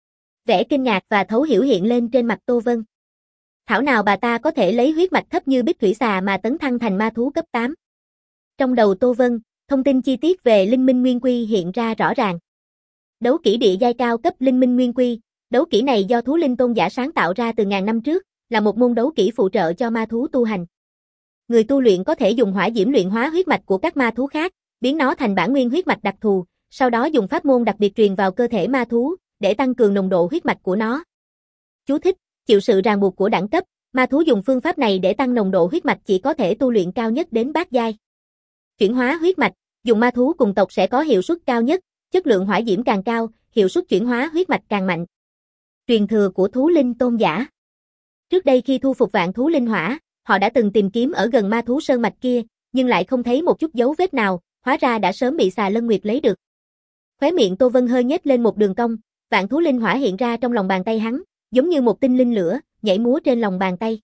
Speaker 1: Vẻ kinh ngạc và thấu hiểu hiện lên trên mặt Tô Vân. Thảo nào bà ta có thể lấy huyết mạch thấp như Bích Thủy Xà mà tấn thăng thành ma thú cấp tám. Trong đầu Tô Vân, thông tin chi tiết về linh minh nguyên quy hiện ra rõ ràng. Đấu kỹ địa giai cao cấp linh minh nguyên quy, đấu kỹ này do thú linh tôn giả sáng tạo ra từ ngàn năm trước, là một môn đấu kỹ phụ trợ cho ma thú tu hành. Người tu luyện có thể dùng hỏa diễm luyện hóa huyết mạch của các ma thú khác, biến nó thành bản nguyên huyết mạch đặc thù, sau đó dùng pháp môn đặc biệt truyền vào cơ thể ma thú, để tăng cường nồng độ huyết mạch của nó. Chú thích: chịu sự ràng buộc của đẳng cấp, ma thú dùng phương pháp này để tăng nồng độ huyết mạch chỉ có thể tu luyện cao nhất đến bát giai. Chuyển hóa huyết mạch, dùng ma thú cùng tộc sẽ có hiệu suất cao nhất, chất lượng hỏa diễm càng cao, hiệu suất chuyển hóa huyết mạch càng mạnh. Truyền thừa của thú linh tôn giả. Trước đây khi thu phục vạn thú linh hỏa, họ đã từng tìm kiếm ở gần ma thú sơn mạch kia, nhưng lại không thấy một chút dấu vết nào, hóa ra đã sớm bị xà lân nguyệt lấy được. Khóe miệng Tô Vân hơi nhếch lên một đường cong, vạn thú linh hỏa hiện ra trong lòng bàn tay hắn, giống như một tinh linh lửa, nhảy múa trên lòng bàn tay.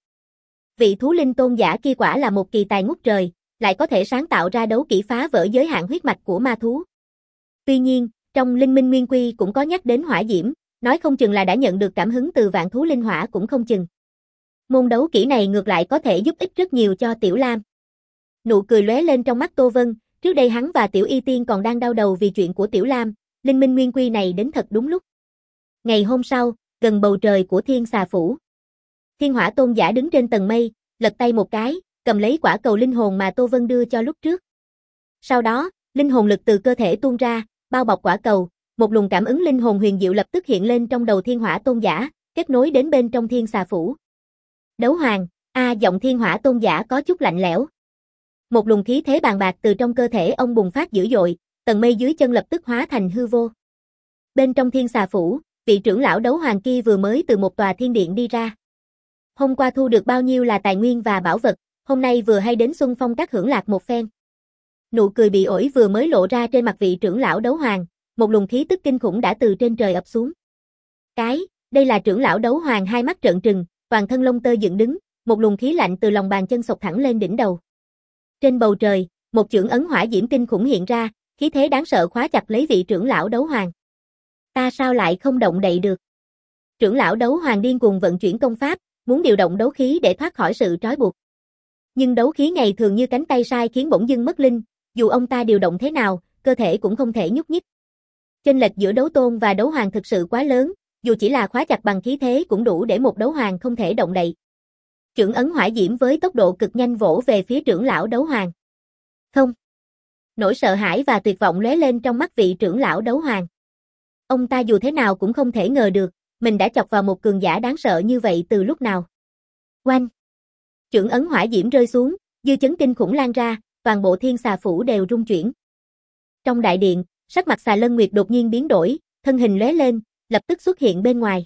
Speaker 1: Vị thú linh tôn giả kia quả là một kỳ tài ngút trời, lại có thể sáng tạo ra đấu kỹ phá vỡ giới hạn huyết mạch của ma thú. Tuy nhiên, trong Linh Minh Nguyên Quy cũng có nhắc đến hỏa diễm, nói không chừng là đã nhận được cảm hứng từ vạn thú linh hỏa cũng không chừng. Môn đấu kỹ này ngược lại có thể giúp ích rất nhiều cho Tiểu Lam. Nụ cười lóe lên trong mắt Tô Vân, trước đây hắn và Tiểu Y Tiên còn đang đau đầu vì chuyện của Tiểu Lam, Linh Minh Nguyên Quy này đến thật đúng lúc. Ngày hôm sau, gần bầu trời của Thiên Xà Phủ. Thiên Hỏa Tôn giả đứng trên tầng mây, lật tay một cái, cầm lấy quả cầu linh hồn mà Tô Vân đưa cho lúc trước. Sau đó, linh hồn lực từ cơ thể tuôn ra, bao bọc quả cầu, một luồng cảm ứng linh hồn huyền diệu lập tức hiện lên trong đầu Thiên Hỏa Tôn giả, kết nối đến bên trong Thiên Xà Phủ. Đấu Hoàng, a giọng Thiên Hỏa Tôn giả có chút lạnh lẽo. Một luồng khí thế bàn bạc từ trong cơ thể ông bùng phát dữ dội, tầng mây dưới chân lập tức hóa thành hư vô. Bên trong Thiên Xà Phủ, vị trưởng lão Đấu Hoàng kia vừa mới từ một tòa thiên điện đi ra. Hôm qua thu được bao nhiêu là tài nguyên và bảo vật, hôm nay vừa hay đến Xuân Phong các hưởng lạc một phen. Nụ cười bị ổi vừa mới lộ ra trên mặt vị trưởng lão Đấu Hoàng, một luồng khí tức kinh khủng đã từ trên trời ập xuống. Cái, đây là trưởng lão Đấu Hoàng hai mắt trợn trừng, toàn thân lông tơ dựng đứng, một luồng khí lạnh từ lòng bàn chân xộc thẳng lên đỉnh đầu. Trên bầu trời, một chưởng ấn hỏa diễm kinh khủng hiện ra, khí thế đáng sợ khóa chặt lấy vị trưởng lão Đấu Hoàng. Ta sao lại không động đậy được? Trưởng lão Đấu Hoàng điên cuồng vận chuyển công pháp, muốn điều động đấu khí để thoát khỏi sự trói buộc. Nhưng đấu khí ngày thường như cánh tay sai khiến bỗng dưng mất linh, dù ông ta điều động thế nào, cơ thể cũng không thể nhúc nhích. Chênh lệch giữa đấu tôn và đấu hoàng thực sự quá lớn, dù chỉ là khóa chặt bằng khí thế cũng đủ để một đấu hoàng không thể động đậy. Chưởng ấn hỏa diễm với tốc độ cực nhanh vỗ về phía trưởng lão Đấu Hoàng. Không. Nỗi sợ hãi và tuyệt vọng lóe lên trong mắt vị trưởng lão Đấu Hoàng. Ông ta dù thế nào cũng không thể ngờ được, mình đã chọc vào một cường giả đáng sợ như vậy từ lúc nào. Oanh! Chưởng ấn hỏa diễm rơi xuống, dư chấn kinh khủng lan ra, toàn bộ Thiên Xà Phủ đều rung chuyển. Trong đại điện, sắc mặt Xà Lân Nguyệt đột nhiên biến đổi, thân hình lóe lên, lập tức xuất hiện bên ngoài.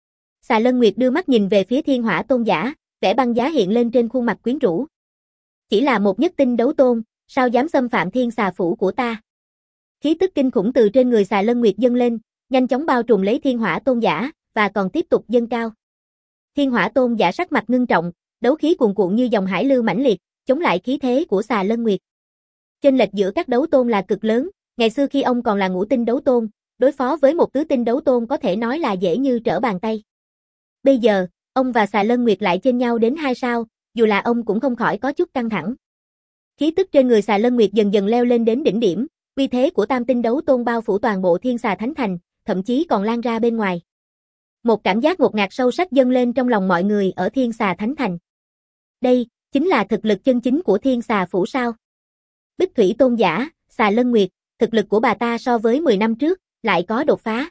Speaker 1: Xà Lân Nguyệt đưa mắt nhìn về phía Thiên Hỏa Tôn giả, vẻ băng giá hiện lên trên khuôn mặt quyến rũ. Chỉ là một nhất tinh đấu tôn, sao dám xâm phạm Thiên Xà Phủ của ta? Khí tức kinh khủng từ trên người Xà Lân Nguyệt dâng lên, nhanh chóng bao trùm lấy Thiên Hỏa Tôn giả, và còn tiếp tục dâng cao. Thiên Hỏa Tôn giả sắc mặt ngưng trọng, đấu khí cuồn cuộn như dòng hải lưu mãnh liệt, chống lại khí thế của Xà Lân Nguyệt. Chênh lệch giữa các đấu tôn là cực lớn, ngày xưa khi ông còn là ngũ tinh đấu tôn, đối phó với một tứ tinh đấu tôn có thể nói là dễ như trở bàn tay. Bây giờ, ông và Xà Lân Nguyệt lại chênh nhau đến hai sao, dù là ông cũng không khỏi có chút căng thẳng. Khí tức trên người Xà Lân Nguyệt dần dần leo lên đến đỉnh điểm, uy thế của tam tinh đấu tôn bao phủ toàn bộ Thiên Xà Thánh Thành, thậm chí còn lan ra bên ngoài. Một cảm giác ngột ngạt sâu sắc dâng lên trong lòng mọi người ở Thiên Xà Thánh Thành. Đây, chính là thực lực chân chính của Thiên Xà Phủ sao? Bích Thủy Tôn giả, Xà Lân Nguyệt, thực lực của bà ta so với mười năm trước, lại có đột phá.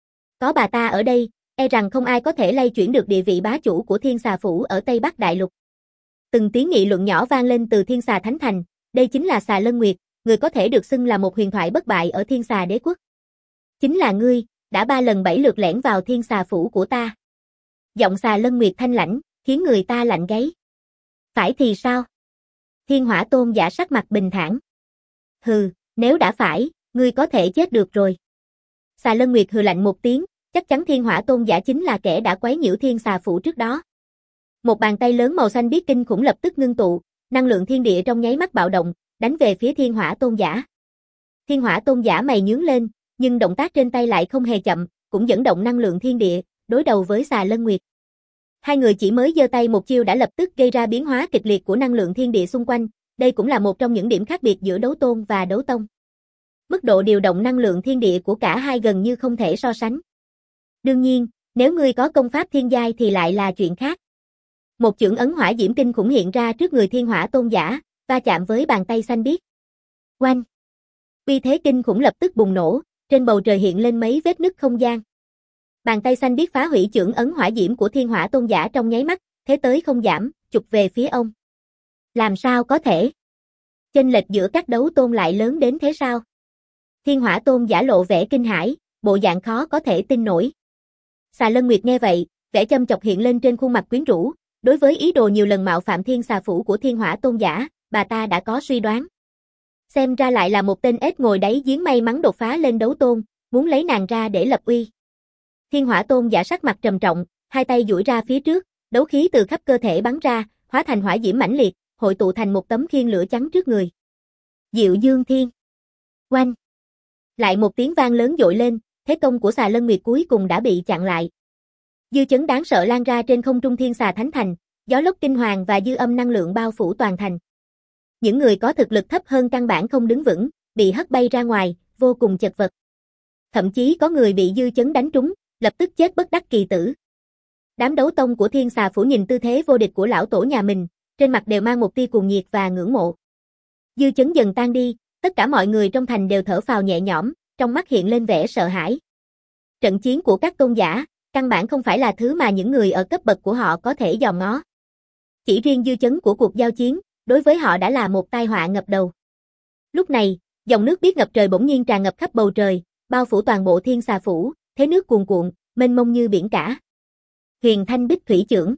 Speaker 1: Có bà ta ở đây, e rằng không ai có thể lay chuyển được địa vị bá chủ của Thiên Xà Phủ ở Tây Bắc Đại Lục. Từng tiếng nghị luận nhỏ vang lên từ Thiên Xà Thánh Thành, đây chính là Xà Lân Nguyệt, người có thể được xưng là một huyền thoại bất bại ở Thiên Xà Đế Quốc. Chính là ngươi, đã ba lần bảy lượt lẻn vào Thiên Xà Phủ của ta. Giọng Xà Lân Nguyệt thanh lãnh, khiến người ta lạnh gáy. Phải thì sao? Thiên Hỏa Tôn giả sắc mặt bình thản. Hừ, nếu đã phải, ngươi có thể chết được rồi. Xà Lân Nguyệt hừ lạnh một tiếng, chắc chắn Thiên Hỏa Tôn giả chính là kẻ đã quấy nhiễu Thiên Xà Phủ trước đó. Một bàn tay lớn màu xanh biếc kinh khủng lập tức ngưng tụ, năng lượng thiên địa trong nháy mắt bạo động, đánh về phía Thiên Hỏa Tôn giả. Thiên Hỏa Tôn giả mày nhướng lên, nhưng động tác trên tay lại không hề chậm, cũng dẫn động năng lượng thiên địa, đối đầu với Xà Lân Nguyệt. Hai người chỉ mới giơ tay một chiêu đã lập tức gây ra biến hóa kịch liệt của năng lượng thiên địa xung quanh, đây cũng là một trong những điểm khác biệt giữa đấu tôn và đấu tông. Mức độ điều động năng lượng thiên địa của cả hai gần như không thể so sánh. Đương nhiên, nếu ngươi có công pháp thiên giai thì lại là chuyện khác. Một chưởng ấn hỏa diễm kinh khủng hiện ra trước người Thiên Hỏa Tôn giả, va chạm với bàn tay xanh biếc. Oanh! Uy thế kinh khủng lập tức bùng nổ, trên bầu trời hiện lên mấy vết nứt không gian. Bàn tay xanh biếc phá hủy chưởng ấn hỏa diễm của Thiên Hỏa Tôn giả trong nháy mắt, thế tới không giảm, chụp về phía ông. Làm sao có thể? Chênh lệch giữa các đấu tôn lại lớn đến thế sao? Thiên Hỏa Tôn giả lộ vẻ kinh hãi, bộ dạng khó có thể tin nổi. Xà Lân Nguyệt nghe vậy, vẻ châm chọc hiện lên trên khuôn mặt quyến rũ, đối với ý đồ nhiều lần mạo phạm Thiên Xà Phủ của Thiên Hỏa Tôn giả, bà ta đã có suy đoán. Xem ra lại là một tên ếch ngồi đáy giếng may mắn đột phá lên đấu tôn, muốn lấy nàng ra để lập uy. Thiên Hỏa Tôn giả sắc mặt trầm trọng, hai tay duỗi ra phía trước, đấu khí từ khắp cơ thể bắn ra, hóa thành hỏa diễm mãnh liệt, hội tụ thành một tấm khiên lửa trắng trước người. Diệu Dương Thiên. Oanh. Lại một tiếng vang lớn dội lên, thế công của Xà Lân Nguyệt cuối cùng đã bị chặn lại. Dư chấn đáng sợ lan ra trên không trung Thiên Xà Thánh Thành, gió lốc kinh hoàng và dư âm năng lượng bao phủ toàn thành. Những người có thực lực thấp hơn căn bản không đứng vững, bị hất bay ra ngoài, vô cùng chật vật. Thậm chí có người bị dư chấn đánh trúng, lập tức chết bất đắc kỳ tử. Đám đấu tông của Thiên Xà Phủ nhìn tư thế vô địch của lão tổ nhà mình, trên mặt đều mang một tia cuồng nhiệt và ngưỡng mộ. Dư chấn dần tan đi, tất cả mọi người trong thành đều thở phào nhẹ nhõm, trong mắt hiện lên vẻ sợ hãi. Trận chiến của các tôn giả, căn bản không phải là thứ mà những người ở cấp bậc của họ có thể dòm ngó. Chỉ riêng dư chấn của cuộc giao chiến, đối với họ đã là một tai họa ngập đầu. Lúc này, dòng nước biếc ngập trời bỗng nhiên tràn ngập khắp bầu trời, bao phủ toàn bộ Thiên Xà Phủ, thế nước cuồn cuộn, mênh mông như biển cả. Huyền Thanh Bích Thủy Chưởng.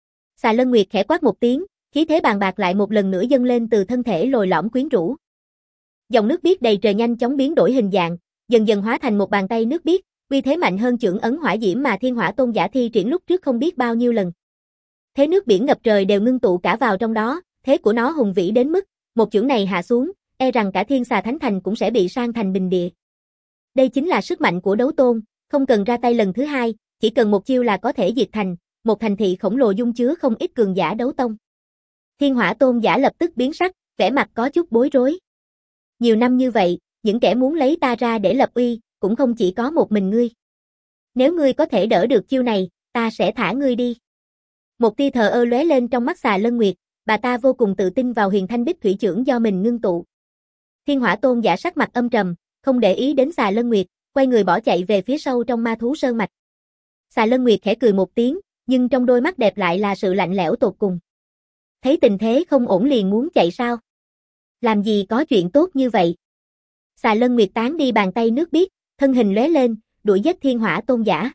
Speaker 1: Xà Lân Nguyệt khẽ quát một tiếng, khí thế bàn bạc lại một lần nữa dâng lên từ thân thể lồi lõm quyến rũ. Dòng nước biếc đầy trời nhanh chóng biến đổi hình dạng, dần dần hóa thành một bàn tay nước biếc, uy thế mạnh hơn chưởng ấn hỏa diễm mà Thiên Hỏa Tôn giả thi triển lúc trước không biết bao nhiêu lần. Thế nước biển ngập trời đều ngưng tụ cả vào trong đó, thế của nó hùng vĩ đến mức, một chưởng này hạ xuống, e rằng cả Thiên Xà Thánh Thành cũng sẽ bị san thành bình địa. Đây chính là sức mạnh của đấu tôn, không cần ra tay lần thứ hai, chỉ cần một chiêu là có thể diệt thành, một thành thị khổng lồ dung chứa không ít cường giả đấu tông. Thiên Hỏa Tôn giả lập tức biến sắc, vẻ mặt có chút bối rối. Nhiều năm như vậy, những kẻ muốn lấy ta ra để lập uy, cũng không chỉ có một mình ngươi. Nếu ngươi có thể đỡ được chiêu này, ta sẽ thả ngươi đi. Một tia thờ ơ lóe lên trong mắt Xà Lân Nguyệt, bà ta vô cùng tự tin vào Huyền Thanh Bích Thủy Chưởng do mình ngưng tụ. Thiên Hỏa Tôn giả sắc mặt âm trầm, không để ý đến Xà Lân Nguyệt, quay người bỏ chạy về phía sâu trong ma thú sơn mạch. Xà Lân Nguyệt khẽ cười một tiếng, nhưng trong đôi mắt đẹp lại là sự lạnh lẽo tột cùng. Thấy tình thế không ổn liền muốn chạy sao? Làm gì có chuyện tốt như vậy? Xà Lân Nguyệt tán đi bàn tay nước biếc, thân hình lóe lên, đuổi giết Thiên Hỏa Tôn giả.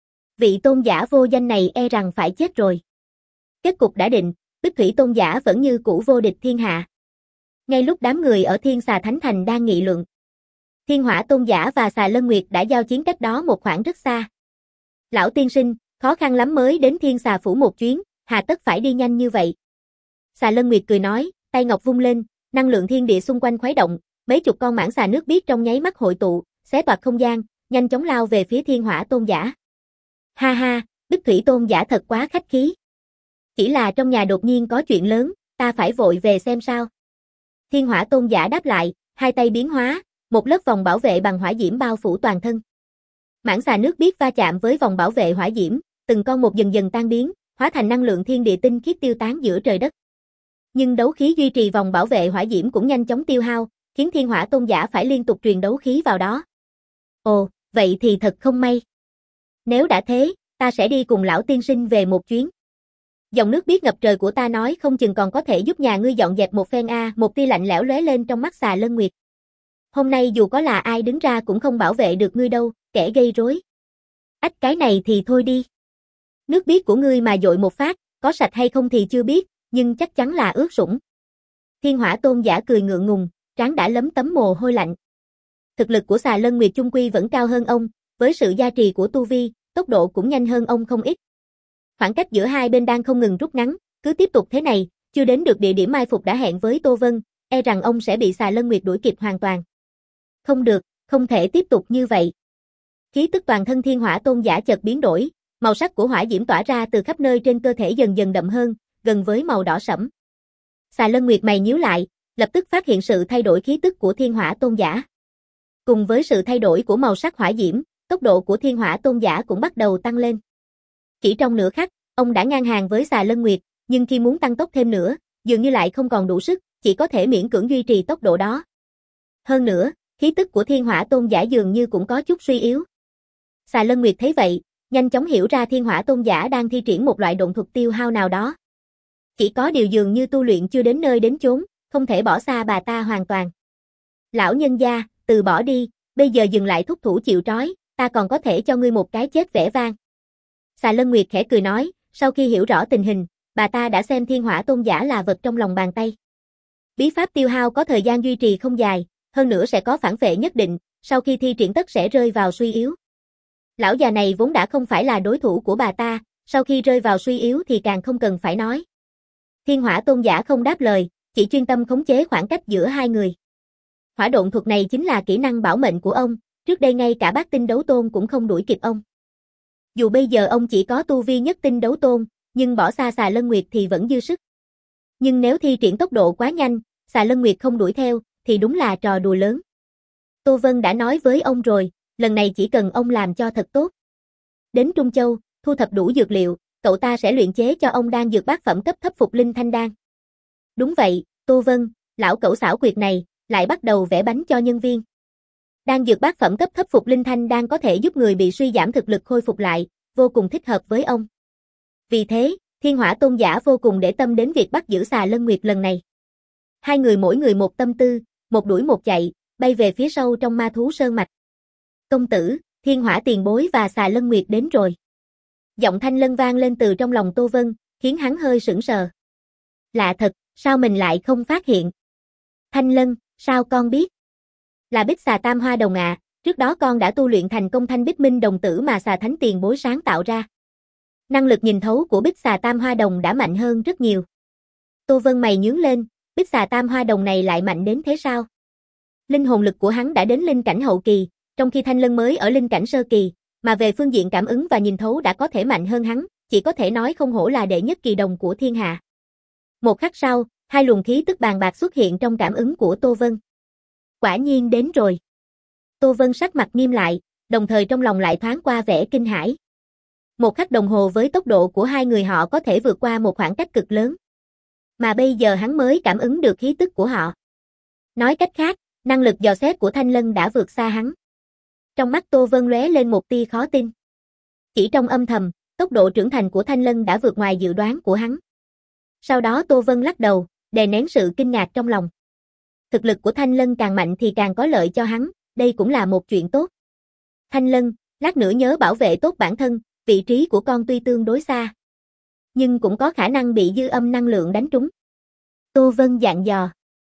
Speaker 1: Vị tôn giả vô danh này e rằng phải chết rồi. Kết cục đã định, Bích Thủy Tôn giả vẫn như cũ vô địch thiên hạ. Ngay lúc đám người ở Thiên Xà Thánh Thành đang nghị luận, Thiên Hỏa Tôn giả và Xà Lân Nguyệt đã giao chiến cách đó một khoảng rất xa. Lão tiên sinh, khó khăn lắm mới đến Thiên Xà Phủ một chuyến, hà tất phải đi nhanh như vậy. Xà Lân Nguyệt cười nói, tay ngọc vung lên, năng lượng thiên địa xung quanh khuấy động, mấy chục con mãng xà nước biếc trong nháy mắt hội tụ, xé toạc không gian, nhanh chóng lao về phía Thiên Hỏa Tôn giả. Ha ha, Bích Thủy Tôn giả thật quá khách khí. Chỉ là trong nhà đột nhiên có chuyện lớn, ta phải vội về xem sao. Thiên Hỏa Tôn giả đáp lại, hai tay biến hóa, một lớp vòng bảo vệ bằng hỏa diễm bao phủ toàn thân. Mãng xà nước biếc va chạm với vòng bảo vệ hỏa diễm, từng con một dần dần tan biến, hóa thành năng lượng thiên địa tinh khiết tiêu tán giữa trời đất. Nhưng đấu khí duy trì vòng bảo vệ hỏa diễm cũng nhanh chóng tiêu hao, khiến Thiên Hỏa Tôn giả phải liên tục truyền đấu khí vào đó. Ồ, vậy thì thật không may. Nếu đã thế, ta sẽ đi cùng lão tiên sinh về một chuyến. Dòng nước biếc ngập trời của ta nói không chừng còn có thể giúp nhà ngươi dọn dẹp một phen a, một tia lạnh lẽo lóe lên trong mắt Xà Lân Nguyệt. Hôm nay dù có là ai đứng ra cũng không bảo vệ được ngươi đâu, kẻ gây rối. Ách cái này thì thôi đi. Nước biếc của ngươi mà dội một phát, có sạch hay không thì chưa biết, nhưng chắc chắn là ướt sũng. Thiên Hỏa Tôn giả cười ngượng ngùng, trán đã lấm tấm mồ hôi lạnh. Thực lực của Xà Lân Nguyệt chung quy vẫn cao hơn ông, với sự gia trì của tu vi, tốc độ cũng nhanh hơn ông không ít. Khoảng cách giữa hai bên đang không ngừng rút ngắn, cứ tiếp tục thế này, chưa đến được địa điểm mai phục đã hẹn với Tô Vân, e rằng ông sẽ bị Xà Lân Nguyệt đuổi kịp hoàn toàn. Không được, không thể tiếp tục như vậy. Khí tức toàn thân Thiên Hỏa Tôn giả chợt biến đổi, màu sắc của hỏa diễm tỏa ra từ khắp nơi trên cơ thể dần dần đậm hơn, gần với màu đỏ sẫm. Xà Lân Nguyệt mày nhíu lại, lập tức phát hiện sự thay đổi khí tức của Thiên Hỏa Tôn giả. Cùng với sự thay đổi của màu sắc hỏa diễm, tốc độ của Thiên Hỏa Tôn giả cũng bắt đầu tăng lên. Chỉ trong nửa khắc, ông đã ngang hàng với Xà Lân Nguyệt, nhưng khi muốn tăng tốc thêm nữa, dường như lại không còn đủ sức, chỉ có thể miễn cưỡng duy trì tốc độ đó. Hơn nữa, khí tức của Thiên Hỏa Tôn giả dường như cũng có chút suy yếu. Xà Lân Nguyệt thấy vậy, nhanh chóng hiểu ra Thiên Hỏa Tôn giả đang thi triển một loại độn thuật tiêu hao nào đó. Chỉ có điều dường như tu luyện chưa đến nơi đến chốn, không thể bỏ xa bà ta hoàn toàn. Lão nhân gia, từ bỏ đi, bây giờ dừng lại thúc thủ chịu trói, ta còn có thể cho ngươi một cái chết vẻ vang. Xà Lân Nguyệt khẽ cười nói, sau khi hiểu rõ tình hình, bà ta đã xem thiên hỏa tôn giả là vật trong lòng bàn tay. Bí pháp tiêu hao có thời gian duy trì không dài, hơn nữa sẽ có phản vệ nhất định, sau khi thi triển tất sẽ rơi vào suy yếu. Lão già này vốn đã không phải là đối thủ của bà ta, sau khi rơi vào suy yếu thì càng không cần phải nói. Thiên hỏa tôn giả không đáp lời, chỉ chuyên tâm khống chế khoảng cách giữa hai người. Hỏa độn thuật này chính là kỹ năng bảo mệnh của ông, trước đây ngay cả bát tinh đấu tôn cũng không đuổi kịp ông. Dù bây giờ ông chỉ có tu vi nhất tinh đấu tôn, nhưng bỏ xa Xà Lân Nguyệt thì vẫn dư sức. Nhưng nếu thi triển tốc độ quá nhanh, Xà Lân Nguyệt không đuổi theo, thì đúng là trò đùa lớn. Tô Vân đã nói với ông rồi, lần này chỉ cần ông làm cho thật tốt. Đến Trung Châu, thu thập đủ dược liệu, cậu ta sẽ luyện chế cho ông đan dược bát phẩm cấp thấp phục linh thanh đan. Đúng vậy, Tô Vân, lão cẩu xảo quyệt này, lại bắt đầu vẽ bánh cho nhân viên. Đan dược bát phẩm cấp thấp phục linh thanh đan có thể giúp người bị suy giảm thực lực khôi phục lại, vô cùng thích hợp với ông. Vì thế, Thiên Hỏa Tôn giả vô cùng để tâm đến việc bắt giữ Xà Lân Nguyệt lần này. Hai người mỗi người một tâm tư, một đuổi một chạy, bay về phía sâu trong ma thú sơn mạch. Công tử, Thiên Hỏa tiền bối và Xà Lân Nguyệt đến rồi. Giọng Thanh Lân vang lên từ trong lòng Tô Vân, khiến hắn hơi sững sờ. Lạ thật, sao mình lại không phát hiện? Thanh Lân, sao con biết? Là Bích Xà Tam Hoa Đồng ạ, à, trước đó con đã tu luyện thành công Thanh Bích Minh Đồng tử mà Xà Thánh tiền bối sáng tạo ra. Năng lực nhìn thấu của Bích Xà Tam Hoa Đồng đã mạnh hơn rất nhiều. Tô Vân mày nhướng lên, Bích Xà Tam Hoa Đồng này lại mạnh đến thế sao? Linh hồn lực của hắn đã đến linh cảnh hậu kỳ, trong khi Thanh Lân mới ở linh cảnh sơ kỳ, mà về phương diện cảm ứng và nhìn thấu đã có thể mạnh hơn hắn, chỉ có thể nói không hổ là đệ nhất kỳ đồng của thiên hạ. Một khắc sau, hai luồng khí tức bàn bạc xuất hiện trong cảm ứng của Tô Vân. Quả nhiên đến rồi. Tô Vân sắc mặt nghiêm lại, đồng thời trong lòng lại thoáng qua vẻ kinh hãi. Một khắc đồng hồ với tốc độ của hai người họ có thể vượt qua một khoảng cách cực lớn. Mà bây giờ hắn mới cảm ứng được khí tức của họ. Nói cách khác, năng lực dò xét của Thanh Lân đã vượt xa hắn. Trong mắt Tô Vân lóe lên một tia khó tin. Chỉ trong âm thầm, tốc độ trưởng thành của Thanh Lân đã vượt ngoài dự đoán của hắn. Sau đó Tô Vân lắc đầu, đè nén sự kinh ngạc trong lòng. Thực lực của Thanh Lân càng mạnh thì càng có lợi cho hắn, đây cũng là một chuyện tốt. Thanh Lân, lát nữa nhớ bảo vệ tốt bản thân, vị trí của con tuy tương đối xa, nhưng cũng có khả năng bị dư âm năng lượng đánh trúng. Tô Vân dặn dò.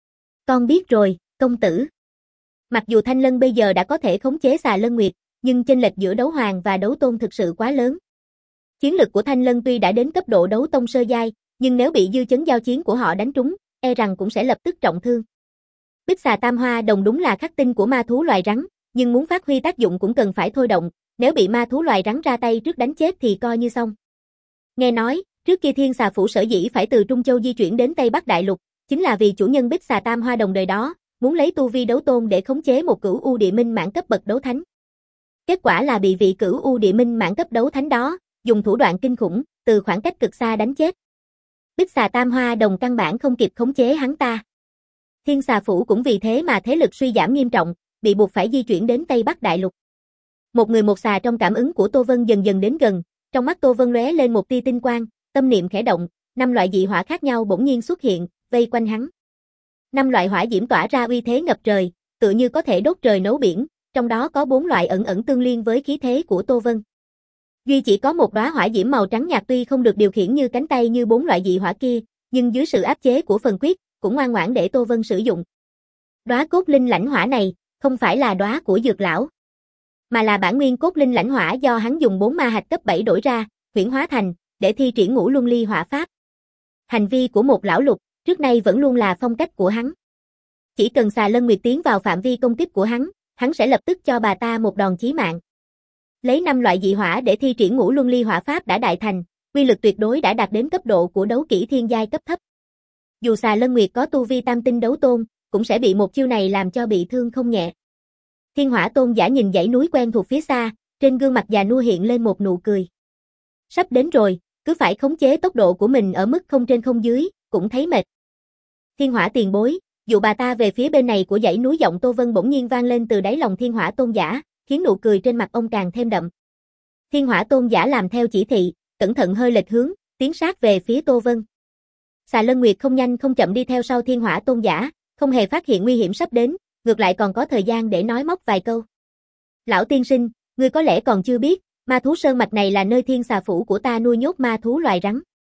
Speaker 1: Con biết rồi, công tử. Mặc dù Thanh Lân bây giờ đã có thể khống chế Xà Lân Nguyệt, nhưng chênh lệch giữa đấu hoàng và đấu tôn thực sự quá lớn. Chiến lực của Thanh Lân tuy đã đến cấp độ đấu tông sơ giai, nhưng nếu bị dư chấn giao chiến của họ đánh trúng, e rằng cũng sẽ lập tức trọng thương. Bích Xà Tam Hoa Đồng đúng là khắc tinh của ma thú loài rắn, nhưng muốn phát huy tác dụng cũng cần phải thôi động, nếu bị ma thú loài rắn ra tay trước đánh chết thì coi như xong. Nghe nói, trước kia Thiên Xà Phủ sở dĩ phải từ Trung Châu di chuyển đến Tây Bắc Đại Lục, chính là vì chủ nhân Bích Xà Tam Hoa Đồng đời đó, muốn lấy tu vi đấu tôn để khống chế một cửu u địa minh mãn cấp bậc đấu thánh. Kết quả là bị vị cửu u địa minh mãn cấp đấu thánh đó, dùng thủ đoạn kinh khủng, từ khoảng cách cực xa đánh chết. Bích Xà Tam Hoa Đồng căn bản không kịp khống chế hắn ta. Thiên Xà Phủ cũng vì thế mà thế lực suy giảm nghiêm trọng, bị buộc phải di chuyển đến Tây Bắc Đại Lục. Một người một xà trong cảm ứng của Tô Vân dần dần đến gần, trong mắt Tô Vân lóe lên một tia tinh quang, tâm niệm khẽ động, năm loại dị hỏa khác nhau bỗng nhiên xuất hiện, vây quanh hắn. Năm loại hỏa diễm tỏa ra uy thế ngập trời, tựa như có thể đốt trời nấu biển, trong đó có bốn loại ẩn ẩn tương liên với khí thế của Tô Vân. Duy chỉ có một đóa hỏa diễm màu trắng nhạt tuy không được điều khiển như cánh tay như bốn loại dị hỏa kia, nhưng dưới sự áp chế của phần quyết, cũng ngoan ngoãn để Tô Vân sử dụng. Đóa cốt linh lãnh hỏa này, không phải là đóa của Dược lão, mà là bản nguyên cốt linh lãnh hỏa do hắn dùng bốn ma hạch cấp bảy đổi ra, huyễn hóa thành, để thi triển ngũ luân ly hỏa pháp. Hành vi của một lão lục, trước nay vẫn luôn là phong cách của hắn. Chỉ cần Xà Lân Nguyệt tiến vào phạm vi công kích của hắn, hắn sẽ lập tức cho bà ta một đòn chí mạng. Lấy năm loại dị hỏa để thi triển ngũ luân ly hỏa pháp đã đại thành, uy lực tuyệt đối đã đạt đến cấp độ của đấu kỹ thiên giai cấp thấp. Dù Xà Lân Nguyệt có tu vi tam tinh đấu tôn, cũng sẽ bị một chiêu này làm cho bị thương không nhẹ. Thiên Hỏa Tôn giả nhìn dãy núi quen thuộc phía xa, trên gương mặt già nua hiện lên một nụ cười. Sắp đến rồi, cứ phải khống chế tốc độ của mình ở mức không trên không dưới, cũng thấy mệt. Thiên Hỏa tiền bối, dụ bà ta về phía bên này của dãy núi, giọng Tô Vân bỗng nhiên vang lên từ đáy lòng Thiên Hỏa Tôn giả, khiến nụ cười trên mặt ông càng thêm đậm. Thiên Hỏa Tôn giả làm theo chỉ thị, cẩn thận hơi lệch hướng, tiến sát về phía Tô Vân. Xà Lân Nguyệt không nhanh không chậm đi theo sau Thiên Hỏa Tôn giả, không hề phát hiện nguy hiểm sắp đến, ngược lại còn có thời gian để nói móc vài câu. Lão tiên sinh, ngươi có lẽ còn chưa biết, ma thú sơn mạch này là nơi Thiên Xà Phủ của ta nuôi nhốt ma thú loài rắn.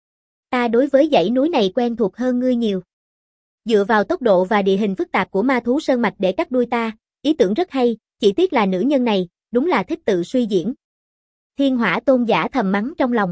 Speaker 1: Ta đối với dãy núi này quen thuộc hơn ngươi nhiều. Dựa vào tốc độ và địa hình phức tạp của ma thú sơn mạch để cắt đuôi ta, ý tưởng rất hay, chỉ tiếc là nữ nhân này, đúng là thích tự suy diễn. Thiên Hỏa Tôn giả thầm mắng trong lòng.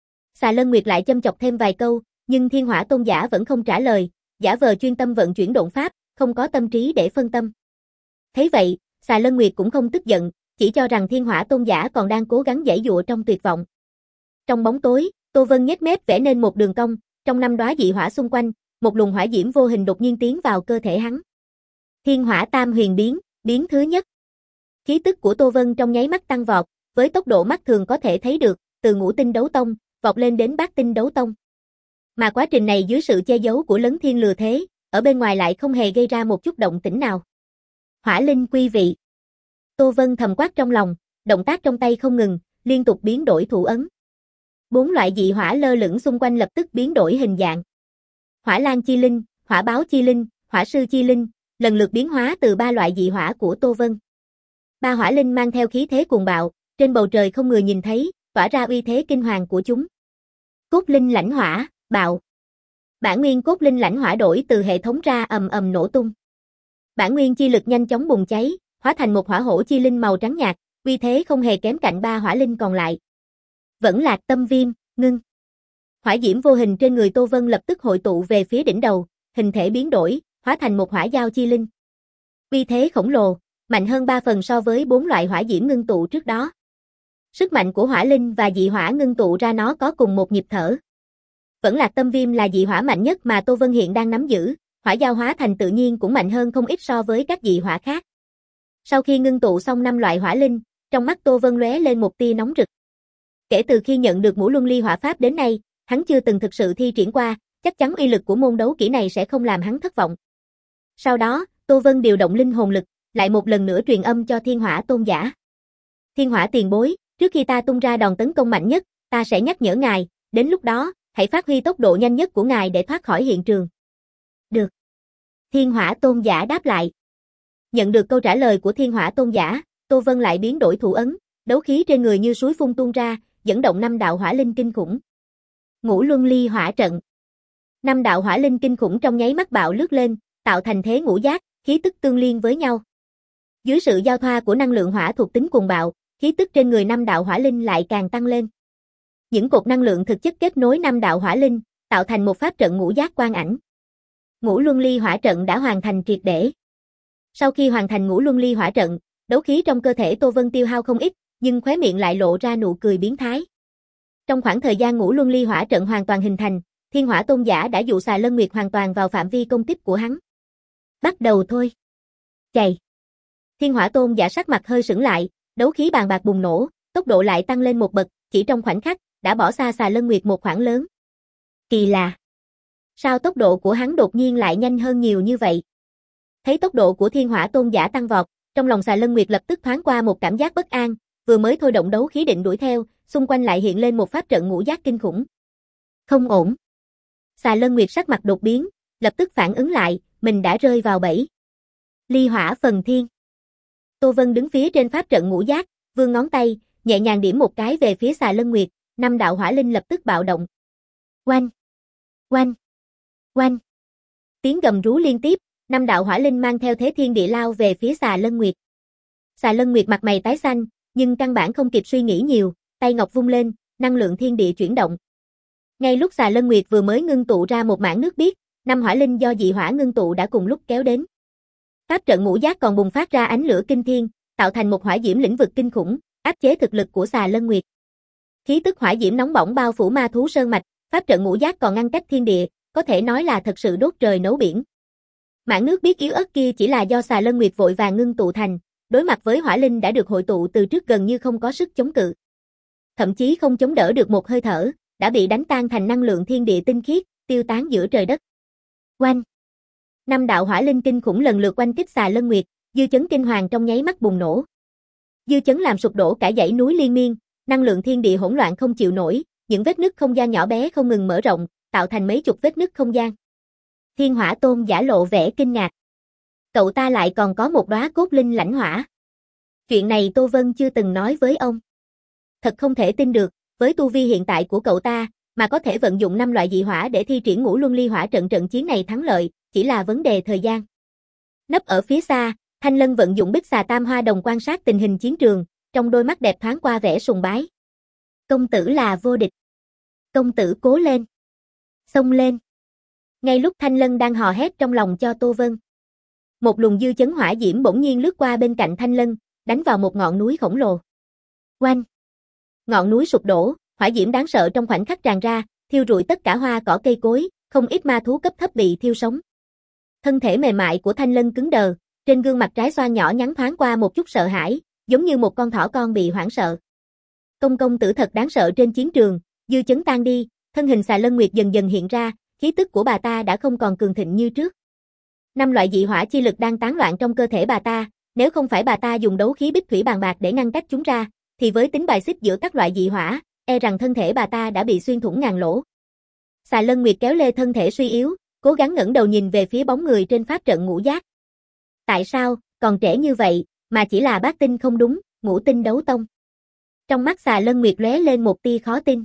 Speaker 1: Xà Lân Nguyệt lại châm chọc thêm vài câu, nhưng Thiên Hỏa Tôn giả vẫn không trả lời, giả vờ chuyên tâm vận chuyển độn pháp, không có tâm trí để phân tâm. Thấy vậy, Xà Lân Nguyệt cũng không tức giận, chỉ cho rằng Thiên Hỏa Tôn giả còn đang cố gắng giãy giụa trong tuyệt vọng. Trong bóng tối, Tô Vân nhếch mép vẽ nên một đường cong, trong năm đóa dị hỏa xung quanh, một luồng hỏa diễm vô hình đột nhiên tiến vào cơ thể hắn. Thiên Hỏa Tam Huyền biến, biến thứ nhất. Khí tức của Tô Vân trong nháy mắt tăng vọt, với tốc độ mắt thường có thể thấy được, từ ngũ tinh đấu tông, vọt lên đến bát tinh đấu tông. Mà quá trình này dưới sự che giấu của Lấn Thiên Lừa Thế, ở bên ngoài lại không hề gây ra một chút động tĩnh nào. Hỏa linh quy vị. Tô Vân thầm quát trong lòng, động tác trong tay không ngừng, liên tục biến đổi thủ ấn. Bốn loại dị hỏa lơ lửng xung quanh lập tức biến đổi hình dạng. Hỏa Lan Chi Linh, Hỏa Báo Chi Linh, Hỏa Sư Chi Linh, lần lượt biến hóa từ ba loại dị hỏa của Tô Vân. Ba hỏa linh mang theo khí thế cuồng bạo, trên bầu trời không người nhìn thấy, tỏa ra uy thế kinh hoàng của chúng. Cốt linh lãnh hỏa, bạo. Bản nguyên cốt linh lãnh hỏa đổi từ hệ thống ra ầm ầm nổ tung. Bản nguyên chi lực nhanh chóng bùng cháy, hóa thành một hỏa hổ chi linh màu trắng nhạt, uy thế không hề kém cạnh ba hỏa linh còn lại. Vẫn Lạc Tâm Viêm, ngưng. Hỏa diễm vô hình trên người Tô Vân lập tức hội tụ về phía đỉnh đầu, hình thể biến đổi, hóa thành một hỏa giao chi linh. Uy thế khổng lồ, mạnh hơn ba phần so với bốn loại hỏa diễm ngưng tụ trước đó. Sức mạnh của hỏa linh và dị hỏa ngưng tụ ra nó có cùng một nhịp thở. Vẫn Lạc Tâm Viêm là dị hỏa mạnh nhất mà Tô Vân hiện đang nắm giữ, hỏa giao hóa thành tự nhiên cũng mạnh hơn không ít so với các dị hỏa khác. Sau khi ngưng tụ xong năm loại hỏa linh, trong mắt Tô Vân lóe lên một tia nóng rực. Kể từ khi nhận được Ngũ Luân Ly Hỏa Pháp đến nay, hắn chưa từng thực sự thi triển qua, chắc chắn uy lực của môn đấu kỹ này sẽ không làm hắn thất vọng. Sau đó, Tô Vân điều động linh hồn lực, lại một lần nữa truyền âm cho Thiên Hỏa Tôn giả. Thiên Hỏa tiền bối, trước khi ta tung ra đòn tấn công mạnh nhất, ta sẽ nhắc nhở ngài, đến lúc đó, hãy phát huy tốc độ nhanh nhất của ngài để thoát khỏi hiện trường. Được. Thiên Hỏa Tôn giả đáp lại. Nhận được câu trả lời của Thiên Hỏa Tôn giả, Tô Vân lại biến đổi thủ ấn, đấu khí trên người như suối phun tuôn ra, dẫn động năm đạo hỏa linh kinh khủng. Ngũ Luân Ly Hỏa Trận. Năm đạo hỏa linh kinh khủng trong nháy mắt bạo lướt lên, tạo thành thế ngũ giác, khí tức tương liên với nhau. Dưới sự giao thoa của năng lượng hỏa thuộc tính cuồng bạo, khí tức trên người năm đạo hỏa linh lại càng tăng lên. Những cột năng lượng thực chất kết nối năm đạo hỏa linh, tạo thành một pháp trận ngũ giác quang ảnh. Ngũ Luân Ly Hỏa Trận đã hoàn thành triệt để. Sau khi hoàn thành Ngũ Luân Ly Hỏa Trận, đấu khí trong cơ thể Tô Vân tiêu hao không ít, nhưng khóe miệng lại lộ ra nụ cười biến thái. Trong khoảng thời gian Ngũ Luân Ly Hỏa Trận hoàn toàn hình thành, Thiên Hỏa Tôn giả đã dụ Xà Lân Nguyệt hoàn toàn vào phạm vi công kích của hắn. Bắt đầu thôi. Chày. Thiên Hỏa Tôn giả sắc mặt hơi sững lại, đấu khí bàn bạc bùng nổ, tốc độ lại tăng lên một bậc, chỉ trong khoảnh khắc, đã bỏ xa Xà Lân Nguyệt một khoảng lớn. Kỳ lạ. Sao tốc độ của hắn đột nhiên lại nhanh hơn nhiều như vậy? Thấy tốc độ của Thiên Hỏa Tôn giả tăng vọt, trong lòng Xà Lân Nguyệt lập tức thoáng qua một cảm giác bất an, vừa mới thôi động đấu khí định đuổi theo, xung quanh lại hiện lên một pháp trận ngũ giác kinh khủng. Không ổn. Xà Lân Nguyệt sắc mặt đột biến, lập tức phản ứng lại, mình đã rơi vào bẫy. Ly Hỏa Phần Thiên. Tô Vân đứng phía trên pháp trận ngũ giác, vươn ngón tay, nhẹ nhàng điểm một cái về phía Xà Lân Nguyệt, năm đạo hỏa linh lập tức bạo động. Oanh, oanh, oanh. Tiếng gầm rú liên tiếp, năm đạo hỏa linh mang theo thế thiên địa lao về phía Xà Lân Nguyệt. Xà Lân Nguyệt mặt mày tái xanh, nhưng căn bản không kịp suy nghĩ nhiều, tay ngọc vung lên, năng lượng thiên địa chuyển động. Ngay lúc Xà Lân Nguyệt vừa mới ngưng tụ ra một mảng nước biếc, năm hỏa linh do dị hỏa ngưng tụ đã cùng lúc kéo đến. Pháp trận ngũ giác còn bùng phát ra ánh lửa kinh thiên, tạo thành một hỏa diễm lĩnh vực kinh khủng, áp chế thực lực của Xà Lân Nguyệt. Khí tức hỏa diễm nóng bỏng bao phủ ma thú sơn mạch, pháp trận ngũ giác còn ngăn cách thiên địa, có thể nói là thật sự đốt trời nấu biển. Mảng nước biếc yếu ớt kia chỉ là do Xà Lân Nguyệt vội vàng ngưng tụ thành, đối mặt với hỏa linh đã được hội tụ từ trước gần như không có sức chống cự. Thậm chí không chống đỡ được một hơi thở, đã bị đánh tan thành năng lượng thiên địa tinh khiết, tiêu tán giữa trời đất. Oanh! Năm đạo hỏa linh kinh khủng lần lượt oanh kích Xà Lân Nguyệt, dư chấn kinh hoàng trong nháy mắt bùng nổ. Dư chấn làm sụp đổ cả dãy núi liên miên, năng lượng thiên địa hỗn loạn không chịu nổi, những vết nứt không gian nhỏ bé không ngừng mở rộng, tạo thành mấy chục vết nứt không gian. Thiên Hỏa Tôn giả lộ vẻ kinh ngạc. Cậu ta lại còn có một đóa cốt linh lãnh hỏa. Chuyện này Tô Vân chưa từng nói với ông. Thật không thể tin được, với tu vi hiện tại của cậu ta, mà có thể vận dụng năm loại dị hỏa để thi triển Ngũ Luân Ly Hỏa trận. Trận chiến này thắng lợi, chỉ là vấn đề thời gian. Nấp ở phía xa, Thanh Lân vận dụng Bích Xà Tam Hoa Đồng quan sát tình hình chiến trường, trong đôi mắt đẹp thoáng qua vẻ sùng bái. Công tử là vô địch. Công tử cố lên. Xông lên. Ngay lúc Thanh Lân đang hò hét trong lòng cho Tô Vân, một luồng dư chấn hỏa diễm bỗng nhiên lướt qua bên cạnh Thanh Lân, đánh vào một ngọn núi khổng lồ. Oanh! Ngọn núi sụp đổ, hỏa diễm đáng sợ trong khoảnh khắc tràn ra, thiêu rụi tất cả hoa cỏ cây cối, không ít ma thú cấp thấp bị thiêu sống. Thân thể mềm mại của Thanh Lân cứng đờ, trên gương mặt trái xoan nhỏ nhắn thoáng qua một chút sợ hãi, giống như một con thỏ con bị hoảng sợ. Công công tử thật đáng sợ. Trên chiến trường, dư chấn tan đi, thân hình Xà Lân Nguyệt dần dần hiện ra, khí tức của bà ta đã không còn cường thịnh như trước. Năm loại dị hỏa chi lực đang tán loạn trong cơ thể bà ta, nếu không phải bà ta dùng đấu khí bích thủy bàn bạc để ngăn cách chúng ra, thì với tính bài xích giữa các loại dị hỏa, e rằng thân thể bà ta đã bị xuyên thủng ngàn lỗ. Xà Lân Nguyệt kéo lê thân thể suy yếu, cố gắng ngẩng đầu nhìn về phía bóng người trên pháp trận ngũ giác. Tại sao, còn trẻ như vậy, mà chỉ là bát tinh không đúng, ngũ tinh đấu tông? Trong mắt Xà Lân Nguyệt lóe lên một tia khó tin.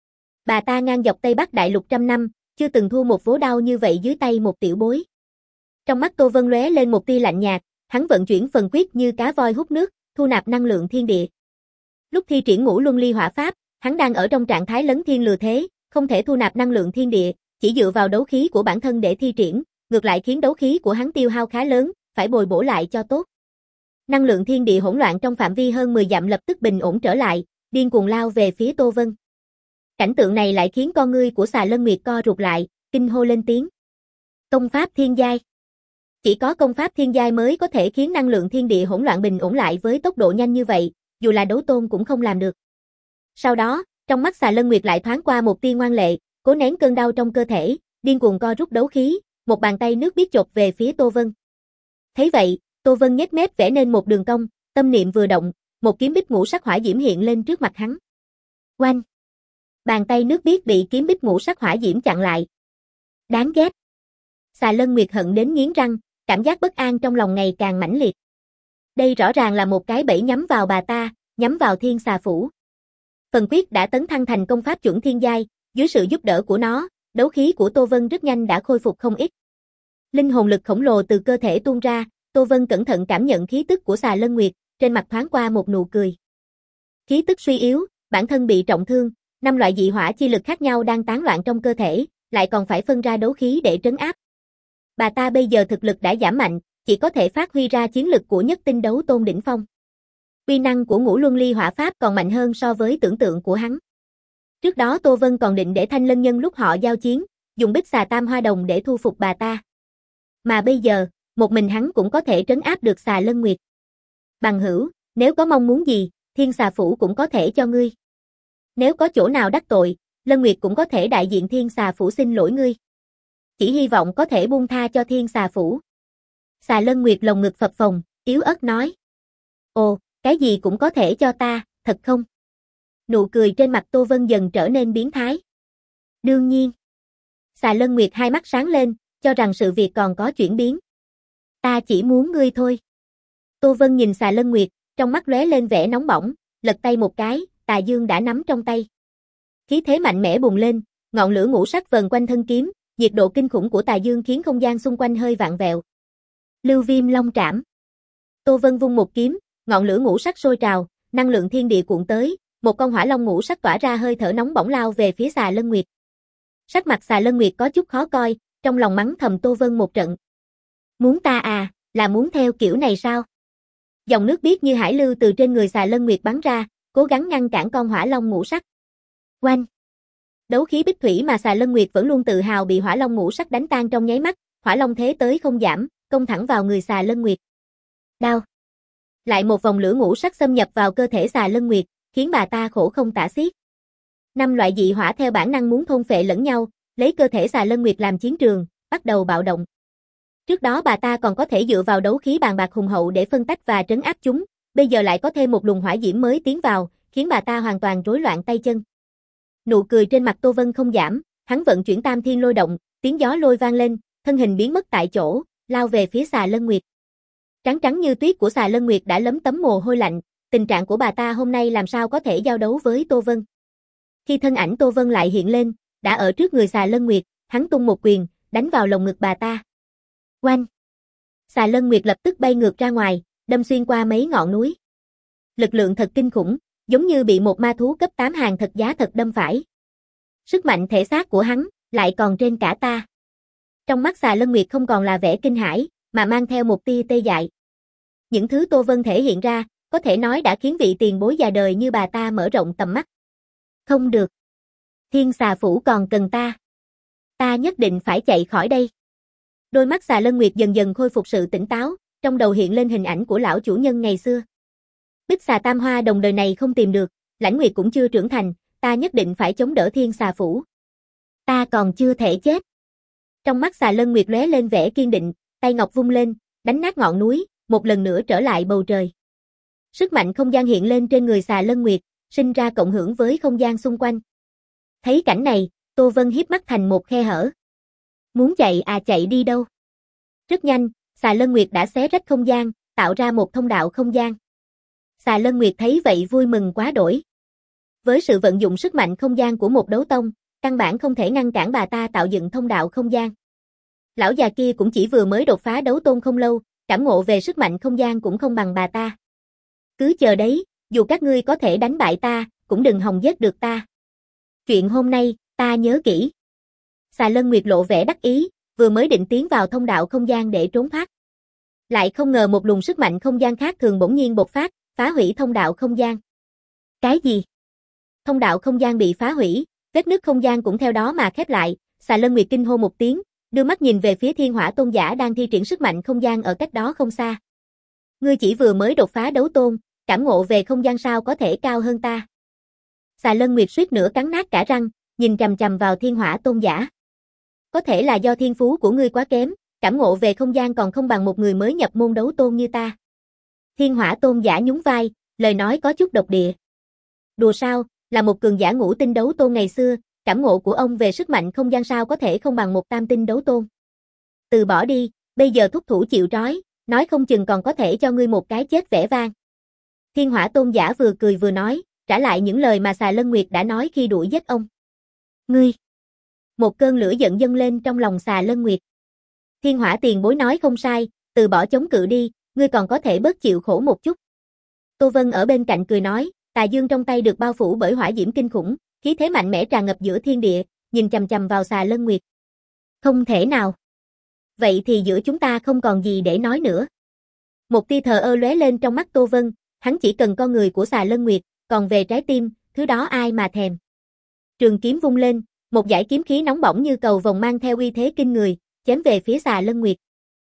Speaker 1: Bà ta ngang dọc Tây Bắc Đại Lục trăm năm, chưa từng thua một vố đau như vậy dưới tay một tiểu bối. Trong mắt Tô Vân lóe lên một tia lạnh nhạt, hắn vận chuyển phần quyết như cá voi hút nước, thu nạp năng lượng thiên địa. Lúc thi triển Ngũ Luân Ly Hỏa pháp, hắn đang ở trong trạng thái lấn thiên lừa thế, không thể thu nạp năng lượng thiên địa, chỉ dựa vào đấu khí của bản thân để thi triển, ngược lại khiến đấu khí của hắn tiêu hao khá lớn, phải bồi bổ lại cho tốt. Năng lượng thiên địa hỗn loạn trong phạm vi hơn mười dặm lập tức bình ổn trở lại, điên cuồng lao về phía Tô Vân. Cảnh tượng này lại khiến con ngươi của Xà Lân Nguyệt co rụt lại, kinh hô lên tiếng. Công pháp thiên giai. Chỉ có công pháp thiên giai mới có thể khiến năng lượng thiên địa hỗn loạn bình ổn lại với tốc độ nhanh như vậy, dù là đấu tôn cũng không làm được. Sau đó, trong mắt Xà Lân Nguyệt lại thoáng qua một tia ngoan lệ, cố nén cơn đau trong cơ thể, điên cuồng co rút đấu khí, một bàn tay nước biết chộp về phía Tô Vân. Thấy vậy, Tô Vân nhếch mép vẽ nên một đường cong, tâm niệm vừa động, một kiếm bích ngũ sắc hỏa diễm hiện lên trước mặt hắn. Oanh! Bàn tay nước biết bị kiếm bích ngũ sắc hỏa diễm chặn lại. Đáng ghét! Xà Lân Nguyệt hận đến nghiến răng, cảm giác bất an trong lòng ngày càng mãnh liệt. Đây rõ ràng là một cái bẫy nhắm vào bà ta, nhắm vào Thiên Xà Phủ. Phần quyết đã tấn thăng thành công pháp chuẩn thiên giai, dưới sự giúp đỡ của nó, đấu khí của Tô Vân rất nhanh đã khôi phục không ít. Linh hồn lực khổng lồ từ cơ thể tuôn ra, Tô Vân cẩn thận cảm nhận khí tức của Xà Lân Nguyệt, trên mặt thoáng qua một nụ cười. Khí tức suy yếu, bản thân bị trọng thương, năm loại dị hỏa chi lực khác nhau đang tán loạn trong cơ thể, lại còn phải phân ra đấu khí để trấn áp. Bà ta bây giờ thực lực đã giảm mạnh, chỉ có thể phát huy ra chiến lực của nhất tinh đấu tôn đỉnh phong. Uy năng của Ngũ Luân Ly Hỏa pháp còn mạnh hơn so với tưởng tượng của hắn. Trước đó Tô Vân còn định để Thanh Lân nhân lúc họ giao chiến, dùng Bích Xà Tam Hoa Đồng để thu phục bà ta. Mà bây giờ, một mình hắn cũng có thể trấn áp được Xà Lân Nguyệt. Bằng hữu, nếu có mong muốn gì, Thiên Xà Phủ cũng có thể cho ngươi. Nếu có chỗ nào đắc tội, Lân Nguyệt cũng có thể đại diện Thiên Xà Phủ xin lỗi ngươi. Chỉ hy vọng có thể buông tha cho Thiên Xà Phủ. Xà Lân Nguyệt lồng ngực phập phồng, yếu ớt nói. Ồ, cái gì cũng có thể cho ta, thật không? Nụ cười trên mặt Tô Vân dần trở nên biến thái. Đương nhiên. Xà Lân Nguyệt hai mắt sáng lên, cho rằng sự việc còn có chuyển biến. Ta chỉ muốn ngươi thôi. Tô Vân nhìn Xà Lân Nguyệt, trong mắt lóe lên vẻ nóng bỏng, lật tay một cái, tà dương đã nắm trong tay. Khí thế mạnh mẽ bùng lên, ngọn lửa ngũ sắc vờn quanh thân kiếm, nhiệt độ kinh khủng của tà dương khiến không gian xung quanh hơi vặn vẹo. Lưu Viêm Long Trảm. Tô Vân vung một kiếm, ngọn lửa ngũ sắc sôi trào, năng lượng thiên địa cuộn tới, một con hỏa long ngũ sắc tỏa ra hơi thở nóng bỏng lao về phía Xà Lân Nguyệt. Sắc mặt Xà Lân Nguyệt có chút khó coi, trong lòng mắng thầm Tô Vân một trận. Muốn ta à, là muốn theo kiểu này sao? Dòng nước biếc như hải lưu từ trên người Xà Lân Nguyệt bắn ra, cố gắng ngăn cản con hỏa long ngũ sắc. Oanh! Đấu khí bích thủy mà Xà Lân Nguyệt vẫn luôn tự hào bị hỏa long ngũ sắc đánh tan trong nháy mắt, hỏa long thế tới không giảm, công thẳng vào người Xà Lân Nguyệt. Đau! Lại một vòng lửa ngũ sắc xâm nhập vào cơ thể Xà Lân Nguyệt, khiến bà ta khổ không tả xiết. Năm loại dị hỏa theo bản năng muốn thôn phệ lẫn nhau, lấy cơ thể Xà Lân Nguyệt làm chiến trường, bắt đầu bạo động. Trước đó bà ta còn có thể dựa vào đấu khí bàn bạc hùng hậu để phân tách và trấn áp chúng, bây giờ lại có thêm một luồng hỏa diễm mới tiến vào, khiến bà ta hoàn toàn rối loạn tay chân. Nụ cười trên mặt Tô Vân không giảm, hắn vận chuyển Tam Thiên Lôi Động, tiếng gió lôi vang lên, thân hình biến mất tại chỗ, lao về phía Xà Lân Nguyệt. Trắng trắng như tuyết của Xà Lân Nguyệt đã lấm tấm mồ hôi lạnh, tình trạng của bà ta hôm nay làm sao có thể giao đấu với Tô Vân. Khi thân ảnh Tô Vân lại hiện lên, đã ở trước người Xà Lân Nguyệt, hắn tung một quyền, đánh vào lồng ngực bà ta. Oanh! Xà Lân Nguyệt lập tức bay ngược ra ngoài, đâm xuyên qua mấy ngọn núi. Lực lượng thật kinh khủng, giống như bị một ma thú cấp tám hàng thật giá thật đâm phải. Sức mạnh thể xác của hắn, lại còn trên cả ta. Trong mắt Xà Lân Nguyệt không còn là vẻ kinh hãi, mà mang theo một tia tê dại. Những thứ Tô Vân thể hiện ra, có thể nói đã khiến vị tiền bối già đời như bà ta mở rộng tầm mắt. Không được. Thiên Xà Phủ còn cần ta. Ta nhất định phải chạy khỏi đây. Đôi mắt Xà Lân Nguyệt dần dần khôi phục sự tỉnh táo, trong đầu hiện lên hình ảnh của lão chủ nhân ngày xưa. Bích xà tam hoa đồng đời này không tìm được, Lãnh Nguyệt cũng chưa trưởng thành, ta nhất định phải chống đỡ Thiên Xà Phủ. Ta còn chưa thể chết. Trong mắt Xà Lân Nguyệt lóe lên vẻ kiên định, tay ngọc vung lên, đánh nát ngọn núi, một lần nữa trở lại bầu trời. Sức mạnh không gian hiện lên trên người Xà Lân Nguyệt, sinh ra cộng hưởng với không gian xung quanh. Thấy cảnh này, Tô Vân hiếp mắt thành một khe hở. Muốn chạy à chạy đi đâu? Rất nhanh, Xà Lân Nguyệt đã xé rách không gian, tạo ra một thông đạo không gian. Xà Lân Nguyệt thấy vậy vui mừng quá đổi. Với sự vận dụng sức mạnh không gian của một đấu tông, căn bản không thể ngăn cản bà ta tạo dựng thông đạo không gian. Lão già kia cũng chỉ vừa mới đột phá đấu tôn không lâu, cảm ngộ về sức mạnh không gian cũng không bằng bà ta. Cứ chờ đấy, dù các ngươi có thể đánh bại ta, cũng đừng hòng giết được ta. Chuyện hôm nay, ta nhớ kỹ. Xà Lân Nguyệt lộ vẻ đắc ý, vừa mới định tiến vào thông đạo không gian để trốn thoát. Lại không ngờ một luồng sức mạnh không gian khác thường bỗng nhiên bộc phát, phá hủy thông đạo không gian. Cái gì? Thông đạo không gian bị phá hủy, vết nứt không gian cũng theo đó mà khép lại, Xà Lân Nguyệt kinh hô một tiếng, đưa mắt nhìn về phía Thiên Hỏa Tôn giả đang thi triển sức mạnh không gian ở cách đó không xa. Ngươi chỉ vừa mới đột phá đấu tôn, cảm ngộ về không gian sao có thể cao hơn ta? Xà Lân Nguyệt suýt nữa cắn nát cả răng, nhìn chằm chằm vào Thiên Hỏa Tôn giả. Có thể là do thiên phú của ngươi quá kém, cảm ngộ về không gian còn không bằng một người mới nhập môn đấu tôn như ta. Thiên Hỏa Tôn giả nhún vai, lời nói có chút độc địa. Đùa sao, là một cường giả ngũ tinh đấu tôn ngày xưa, cảm ngộ của ông về sức mạnh không gian sao có thể không bằng một tam tinh đấu tôn. Từ bỏ đi, bây giờ thúc thủ chịu trói, nói không chừng còn có thể cho ngươi một cái chết vẻ vang. Thiên Hỏa Tôn giả vừa cười vừa nói, trả lại những lời mà Xà Lân Nguyệt đã nói khi đuổi giết ông. Ngươi! Một cơn lửa giận dâng lên trong lòng Xà Lân Nguyệt. Thiên Hỏa tiền bối nói không sai, từ bỏ chống cự đi, ngươi còn có thể bớt chịu khổ một chút. Tô Vân ở bên cạnh cười nói, tà dương trong tay được bao phủ bởi hỏa diễm kinh khủng, khí thế mạnh mẽ tràn ngập giữa thiên địa, nhìn chằm chằm vào Xà Lân Nguyệt. Không thể nào. Vậy thì giữa chúng ta không còn gì để nói nữa. Một tia thờ ơ lóe lên trong mắt Tô Vân, hắn chỉ cần con người của Xà Lân Nguyệt, còn về trái tim, thứ đó ai mà thèm. Trường kiếm vung lên, một dải kiếm khí nóng bỏng như cầu vồng mang theo uy thế kinh người, chém về phía Xà Lân Nguyệt.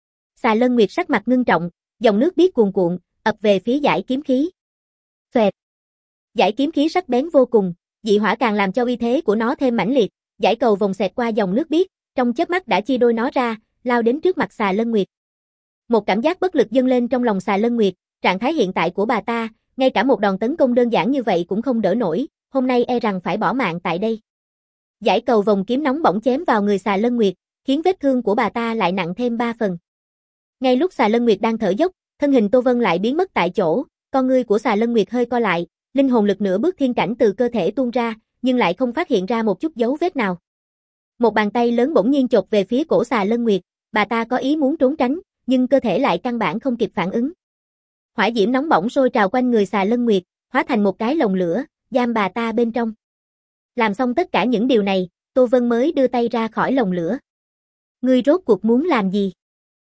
Speaker 1: Xà Lân Nguyệt sắc mặt ngưng trọng, dòng nước biếc cuồn cuộn, ập về phía dải kiếm khí. Xoẹt. Dải kiếm khí sắc bén vô cùng, dị hỏa càng làm cho uy thế của nó thêm mãnh liệt, dải cầu vồng xẹt qua dòng nước biếc, trong chớp mắt đã chia đôi nó ra, lao đến trước mặt Xà Lân Nguyệt. Một cảm giác bất lực dâng lên trong lòng Xà Lân Nguyệt, trạng thái hiện tại của bà ta, ngay cả một đòn tấn công đơn giản như vậy cũng không đỡ nổi, hôm nay e rằng phải bỏ mạng tại đây. Dải cầu vồng kiếm nóng bỏng chém vào người Xà Lân Nguyệt, khiến vết thương của bà ta lại nặng thêm ba phần. Ngay lúc Xà Lân Nguyệt đang thở dốc, thân hình Tô Vân lại biến mất tại chỗ, con ngươi của Xà Lân Nguyệt hơi co lại, linh hồn lực nửa bước thiên cảnh từ cơ thể tuôn ra, nhưng lại không phát hiện ra một chút dấu vết nào. Một bàn tay lớn bỗng nhiên chộp về phía cổ Xà Lân Nguyệt, bà ta có ý muốn trốn tránh, nhưng cơ thể lại căn bản không kịp phản ứng. Hỏa diễm nóng bỏng sôi trào quanh người Xà Lân Nguyệt, hóa thành một cái lồng lửa, giam bà ta bên trong. Làm xong tất cả những điều này, Tô Vân mới đưa tay ra khỏi lồng lửa. Ngươi rốt cuộc muốn làm gì?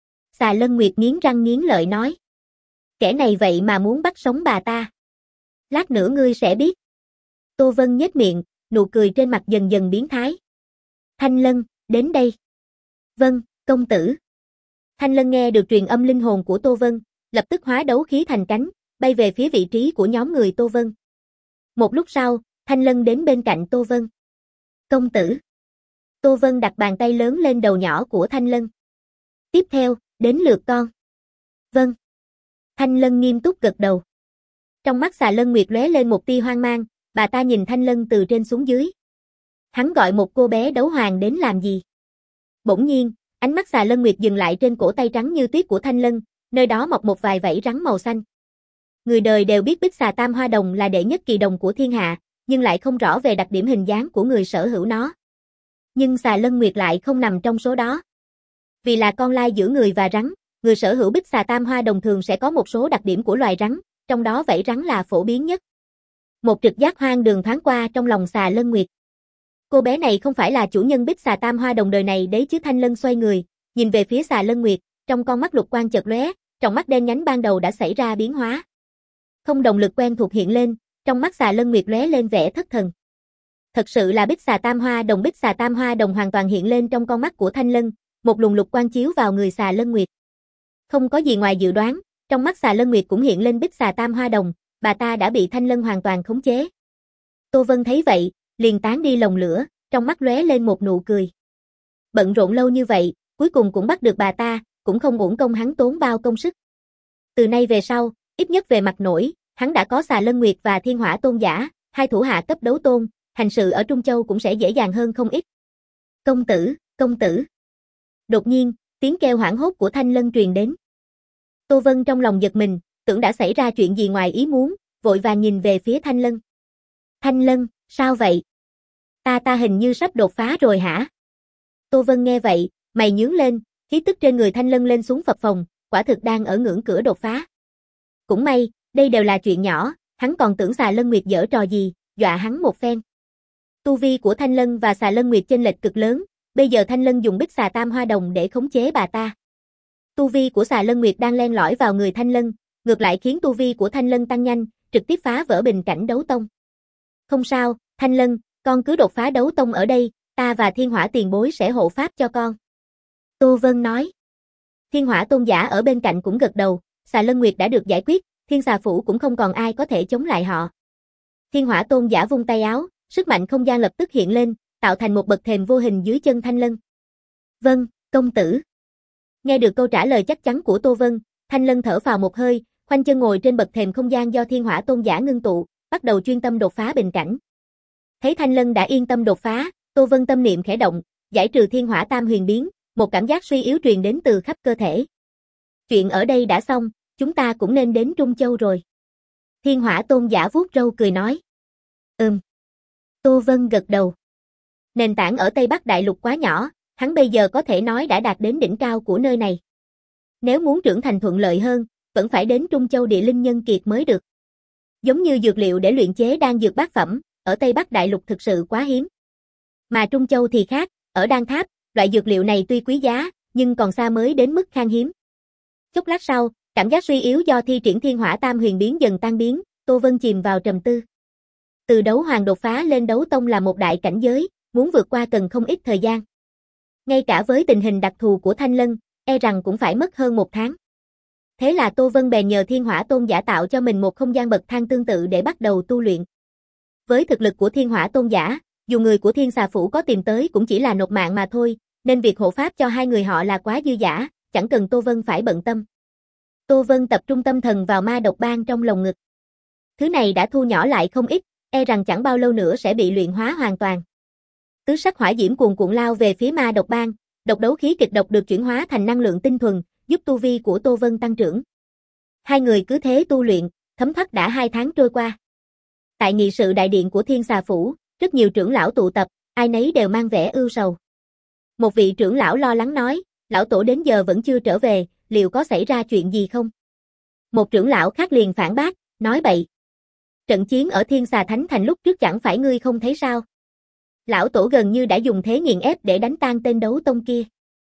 Speaker 1: Xà Lân Nguyệt nghiến răng nghiến lợi nói. Kẻ này vậy mà muốn bắt sống bà ta. Lát nữa ngươi sẽ biết. Tô Vân nhếch miệng, nụ cười trên mặt dần dần biến thái. Thanh Lân, đến đây. Vâng, công tử. Thanh Lân nghe được truyền âm linh hồn của Tô Vân, lập tức hóa đấu khí thành cánh, bay về phía vị trí của nhóm người Tô Vân. Một lúc sau, Thanh Lân đến bên cạnh Tô Vân. Công tử. Tô Vân đặt bàn tay lớn lên đầu nhỏ của Thanh Lân. Tiếp theo, đến lượt con. Vâng. Thanh Lân nghiêm túc gật đầu. Trong mắt Xà Lân Nguyệt lóe lên một tia hoang mang, bà ta nhìn Thanh Lân từ trên xuống dưới. Hắn gọi một cô bé đấu hoàng đến làm gì? Bỗng nhiên, ánh mắt Xà Lân Nguyệt dừng lại trên cổ tay trắng như tuyết của Thanh Lân, nơi đó mọc một vài vảy rắn màu xanh. Người đời đều biết Bích Xà Tam Hoa Đồng là đệ nhất kỳ đồng của thiên hạ, nhưng lại không rõ về đặc điểm hình dáng của người sở hữu nó. Nhưng xà lân nguyệt lại không nằm trong số đó. Vì là con lai giữa người và rắn, người sở hữu bích xà tam hoa đồng thường sẽ có một số đặc điểm của loài rắn, trong đó vảy rắn là phổ biến nhất. Một trực giác hoang đường thoáng qua trong lòng xà lân nguyệt. Cô bé này không phải là chủ nhân bích xà tam hoa đồng đời này đấy chứ. Thanh Lân xoay người, nhìn về phía xà lân nguyệt, trong con mắt lục quang chợt lóe, trong mắt đen nhánh ban đầu đã xảy ra biến hóa. Không động lực quen thuộc hiện lên, trong mắt xà lân nguyệt lóe lên vẻ thất thần. Thật sự là bích xà tam hoa đồng. Bích xà tam hoa đồng hoàn toàn hiện lên trong con mắt của Thanh Lân, một luồng lục quang chiếu vào người xà lân nguyệt. Không có gì ngoài dự đoán, trong mắt xà lân nguyệt cũng hiện lên bích xà tam hoa đồng, bà ta đã bị Thanh Lân hoàn toàn khống chế. Tô Vân thấy vậy, liền tán đi lồng lửa, trong mắt lóe lên một nụ cười. Bận rộn lâu như vậy, cuối cùng cũng bắt được bà ta, cũng không uổng công hắn tốn bao công sức. Từ nay về sau, ít nhất về mặt nổi, hắn đã có xà lân nguyệt và thiên hỏa tôn giả, hai thủ hạ cấp đấu tôn, hành sự ở Trung Châu cũng sẽ dễ dàng hơn không ít. Công tử, công tử. Đột nhiên, tiếng kêu hoảng hốt của Thanh Lân truyền đến. Tô Vân trong lòng giật mình, tưởng đã xảy ra chuyện gì ngoài ý muốn, vội vàng nhìn về phía Thanh Lân. Thanh Lân, sao vậy? Ta ta hình như sắp đột phá rồi hả? Tô Vân nghe vậy, mày nhướng lên, khí tức trên người Thanh Lân lên xuống phập phồng, quả thực đang ở ngưỡng cửa đột phá. Cũng may, đây đều là chuyện nhỏ, hắn còn tưởng xà lân nguyệt giở trò gì, dọa hắn một phen. Tu vi của Thanh Lân và xà lân nguyệt chênh lệch cực lớn, bây giờ Thanh Lân dùng bích xà tam hoa đồng để khống chế bà ta. Tu vi của xà lân nguyệt đang len lỏi vào người Thanh Lân, ngược lại khiến tu vi của Thanh Lân tăng nhanh, trực tiếp phá vỡ bình cảnh đấu tông. Không sao, Thanh Lân, con cứ đột phá đấu tông ở đây, ta và thiên hỏa tiền bối sẽ hộ pháp cho con. Tô Vân nói. Thiên hỏa tôn giả ở bên cạnh cũng gật đầu, xà lân nguyệt đã được giải quyết, thiên xà phủ cũng không còn ai có thể chống lại họ. Thiên hỏa tôn giả vung tay áo, sức mạnh không gian lập tức hiện lên, tạo thành một bậc thềm vô hình dưới chân Thanh Lân. Vâng, công tử. Nghe được câu trả lời chắc chắn của Tô Vân, Thanh Lân thở phào một hơi, khoanh chân ngồi trên bậc thềm không gian do thiên hỏa tôn giả ngưng tụ, bắt đầu chuyên tâm đột phá bình cảnh. Thấy Thanh Lân đã yên tâm đột phá, Tô Vân tâm niệm khẽ động, giải trừ thiên hỏa tam huyền biến, một cảm giác suy yếu truyền đến từ khắp cơ thể. Chuyện ở đây đã xong, chúng ta cũng nên đến Trung Châu rồi. Thiên hỏa tôn giả vuốt râu cười nói. Ừm. Tô Vân gật đầu. Nền tảng ở Tây Bắc Đại Lục quá nhỏ, hắn bây giờ có thể nói đã đạt đến đỉnh cao của nơi này. Nếu muốn trưởng thành thuận lợi hơn, vẫn phải đến Trung Châu địa linh nhân kiệt mới được. Giống như dược liệu để luyện chế đan dược bát phẩm, ở Tây Bắc Đại Lục thực sự quá hiếm. Mà Trung Châu thì khác, ở Đan Tháp, loại dược liệu này tuy quý giá, nhưng còn xa mới đến mức khan hiếm. Chốc lát sau, cảm giác suy yếu do thi triển thiên hỏa tam huyền biến dần tan biến, Tô Vân chìm vào trầm tư. Từ đấu hoàng đột phá lên đấu tông là một đại cảnh giới, muốn vượt qua cần không ít thời gian. Ngay cả với tình hình đặc thù của Thanh Lân, e rằng cũng phải mất hơn một tháng. Thế là Tô Vân bèn nhờ thiên hỏa tôn giả tạo cho mình một không gian bậc thang tương tự để bắt đầu tu luyện. Với thực lực của thiên hỏa tôn giả, dù người của thiên xà phủ có tìm tới cũng chỉ là nộp mạng mà thôi, nên việc hộ pháp cho hai người họ là quá dư dả, chẳng cần Tô Vân phải bận tâm. Tô Vân tập trung tâm thần vào ma độc ban trong lồng ngực. Thứ này đã thu nhỏ lại không ít, e rằng chẳng bao lâu nữa sẽ bị luyện hóa hoàn toàn. Tứ sắc hỏa diễm cuồn cuộn lao về phía ma độc ban, độc đấu khí kịch độc được chuyển hóa thành năng lượng tinh thuần, giúp tu vi của Tô Vân tăng trưởng. Hai người cứ thế tu luyện, thấm thoát đã hai tháng trôi qua. Tại nghị sự đại điện của Thiên Xà Phủ, rất nhiều trưởng lão tụ tập, ai nấy đều mang vẻ ưu sầu. Một vị trưởng lão lo lắng nói, lão tổ đến giờ vẫn chưa trở về, liệu có xảy ra chuyện gì không? Một trưởng lão khác liền phản bác, nói bậy. Trận chiến ở Thiên Xà Thánh Thành lúc trước chẳng phải ngươi không thấy sao? Lão tổ gần như đã dùng thế nghiền ép để đánh tan tên đấu tông kia.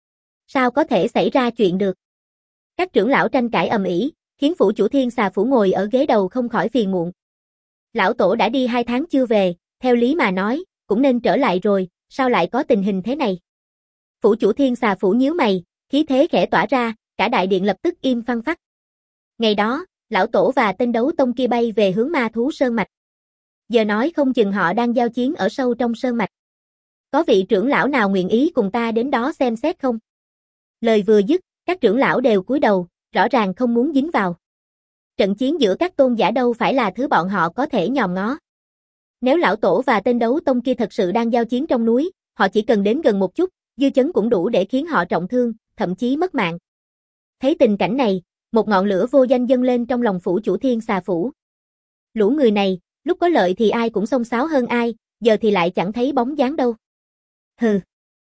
Speaker 1: Sao có thể xảy ra chuyện được? Các trưởng lão tranh cãi ầm ĩ, khiến phủ chủ Thiên Xà Phủ ngồi ở ghế đầu không khỏi phiền muộn. Lão tổ đã đi hai tháng chưa về, theo lý mà nói, cũng nên trở lại rồi, sao lại có tình hình thế này? Phủ chủ Thiên Xà Phủ nhíu mày, khí thế khẽ tỏa ra, cả đại điện lập tức im phăng phắc. Ngày đó, lão tổ và tên đấu tông kia bay về hướng Ma Thú Sơn Mạch. Giờ nói không chừng họ đang giao chiến ở sâu trong sơn mạch. Có vị trưởng lão nào nguyện ý cùng ta đến đó xem xét không? Lời vừa dứt, các trưởng lão đều cúi đầu, rõ ràng không muốn dính vào. Trận chiến giữa các tôn giả đâu phải là thứ bọn họ có thể nhòm ngó. Nếu lão tổ và tên đấu tông kia thật sự đang giao chiến trong núi, họ chỉ cần đến gần một chút, dư chấn cũng đủ để khiến họ trọng thương, thậm chí mất mạng. Thấy tình cảnh này, một ngọn lửa vô danh dâng lên trong lòng phủ chủ Thiên Xà Phủ. Lũ người này, lúc có lợi thì ai cũng xông xáo hơn ai, giờ thì lại chẳng thấy bóng dáng đâu. Hừ.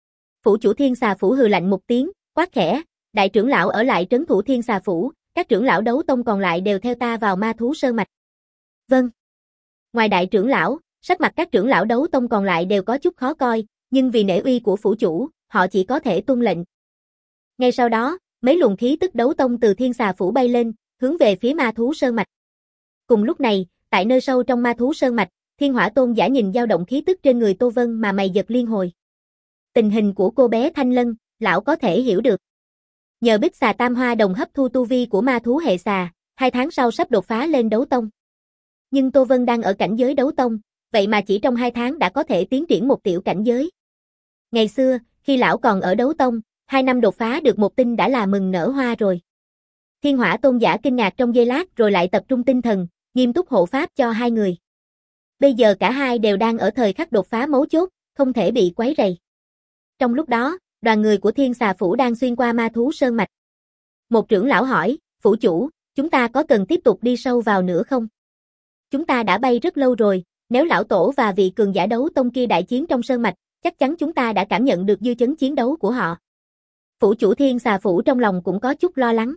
Speaker 1: Phủ chủ Thiên Xà Phủ hừ lạnh một tiếng, quát khẽ, đại trưởng lão ở lại trấn thủ Thiên Xà Phủ, các trưởng lão đấu tông còn lại đều theo ta vào Ma Thú Sơn Mạch. Vâng. Ngoài đại trưởng lão, sắc mặt các trưởng lão đấu tông còn lại đều có chút khó coi, nhưng vì nể uy của phủ chủ, họ chỉ có thể tuân lệnh. Ngay sau đó, mấy luồng khí tức đấu tông từ Thiên Xà Phủ bay lên, hướng về phía Ma Thú Sơn Mạch. Cùng lúc này, tại nơi sâu trong Ma Thú Sơn Mạch, Thiên Hỏa Tôn giả nhìn dao động khí tức trên người Tô Vân mà mày giật liên hồi. Tình hình của cô bé Thanh Lân, lão có thể hiểu được. Nhờ Bích Xà Tam Hoa Đồng hấp thu tu vi của ma thú hệ xà, hai tháng sau sắp đột phá lên đấu tông. Nhưng Tô Vân đang ở cảnh giới đấu tông, vậy mà chỉ trong hai tháng đã có thể tiến triển một tiểu cảnh giới. Ngày xưa, khi lão còn ở đấu tông, hai năm đột phá được một tinh đã là mừng nở hoa rồi. Thiên Hỏa Tôn giả kinh ngạc trong giây lát rồi lại tập trung tinh thần, nghiêm túc hộ pháp cho hai người. Bây giờ cả hai đều đang ở thời khắc đột phá mấu chốt, không thể bị quấy rầy. Trong lúc đó, đoàn người của Thiên Xà Phủ đang xuyên qua Ma Thú Sơn Mạch. Một trưởng lão hỏi, phủ chủ, chúng ta có cần tiếp tục đi sâu vào nữa không? Chúng ta đã bay rất lâu rồi, nếu lão tổ và vị cường giả đấu tông kia đại chiến trong sơn mạch, chắc chắn chúng ta đã cảm nhận được dư chấn chiến đấu của họ. Phủ chủ Thiên Xà Phủ trong lòng cũng có chút lo lắng.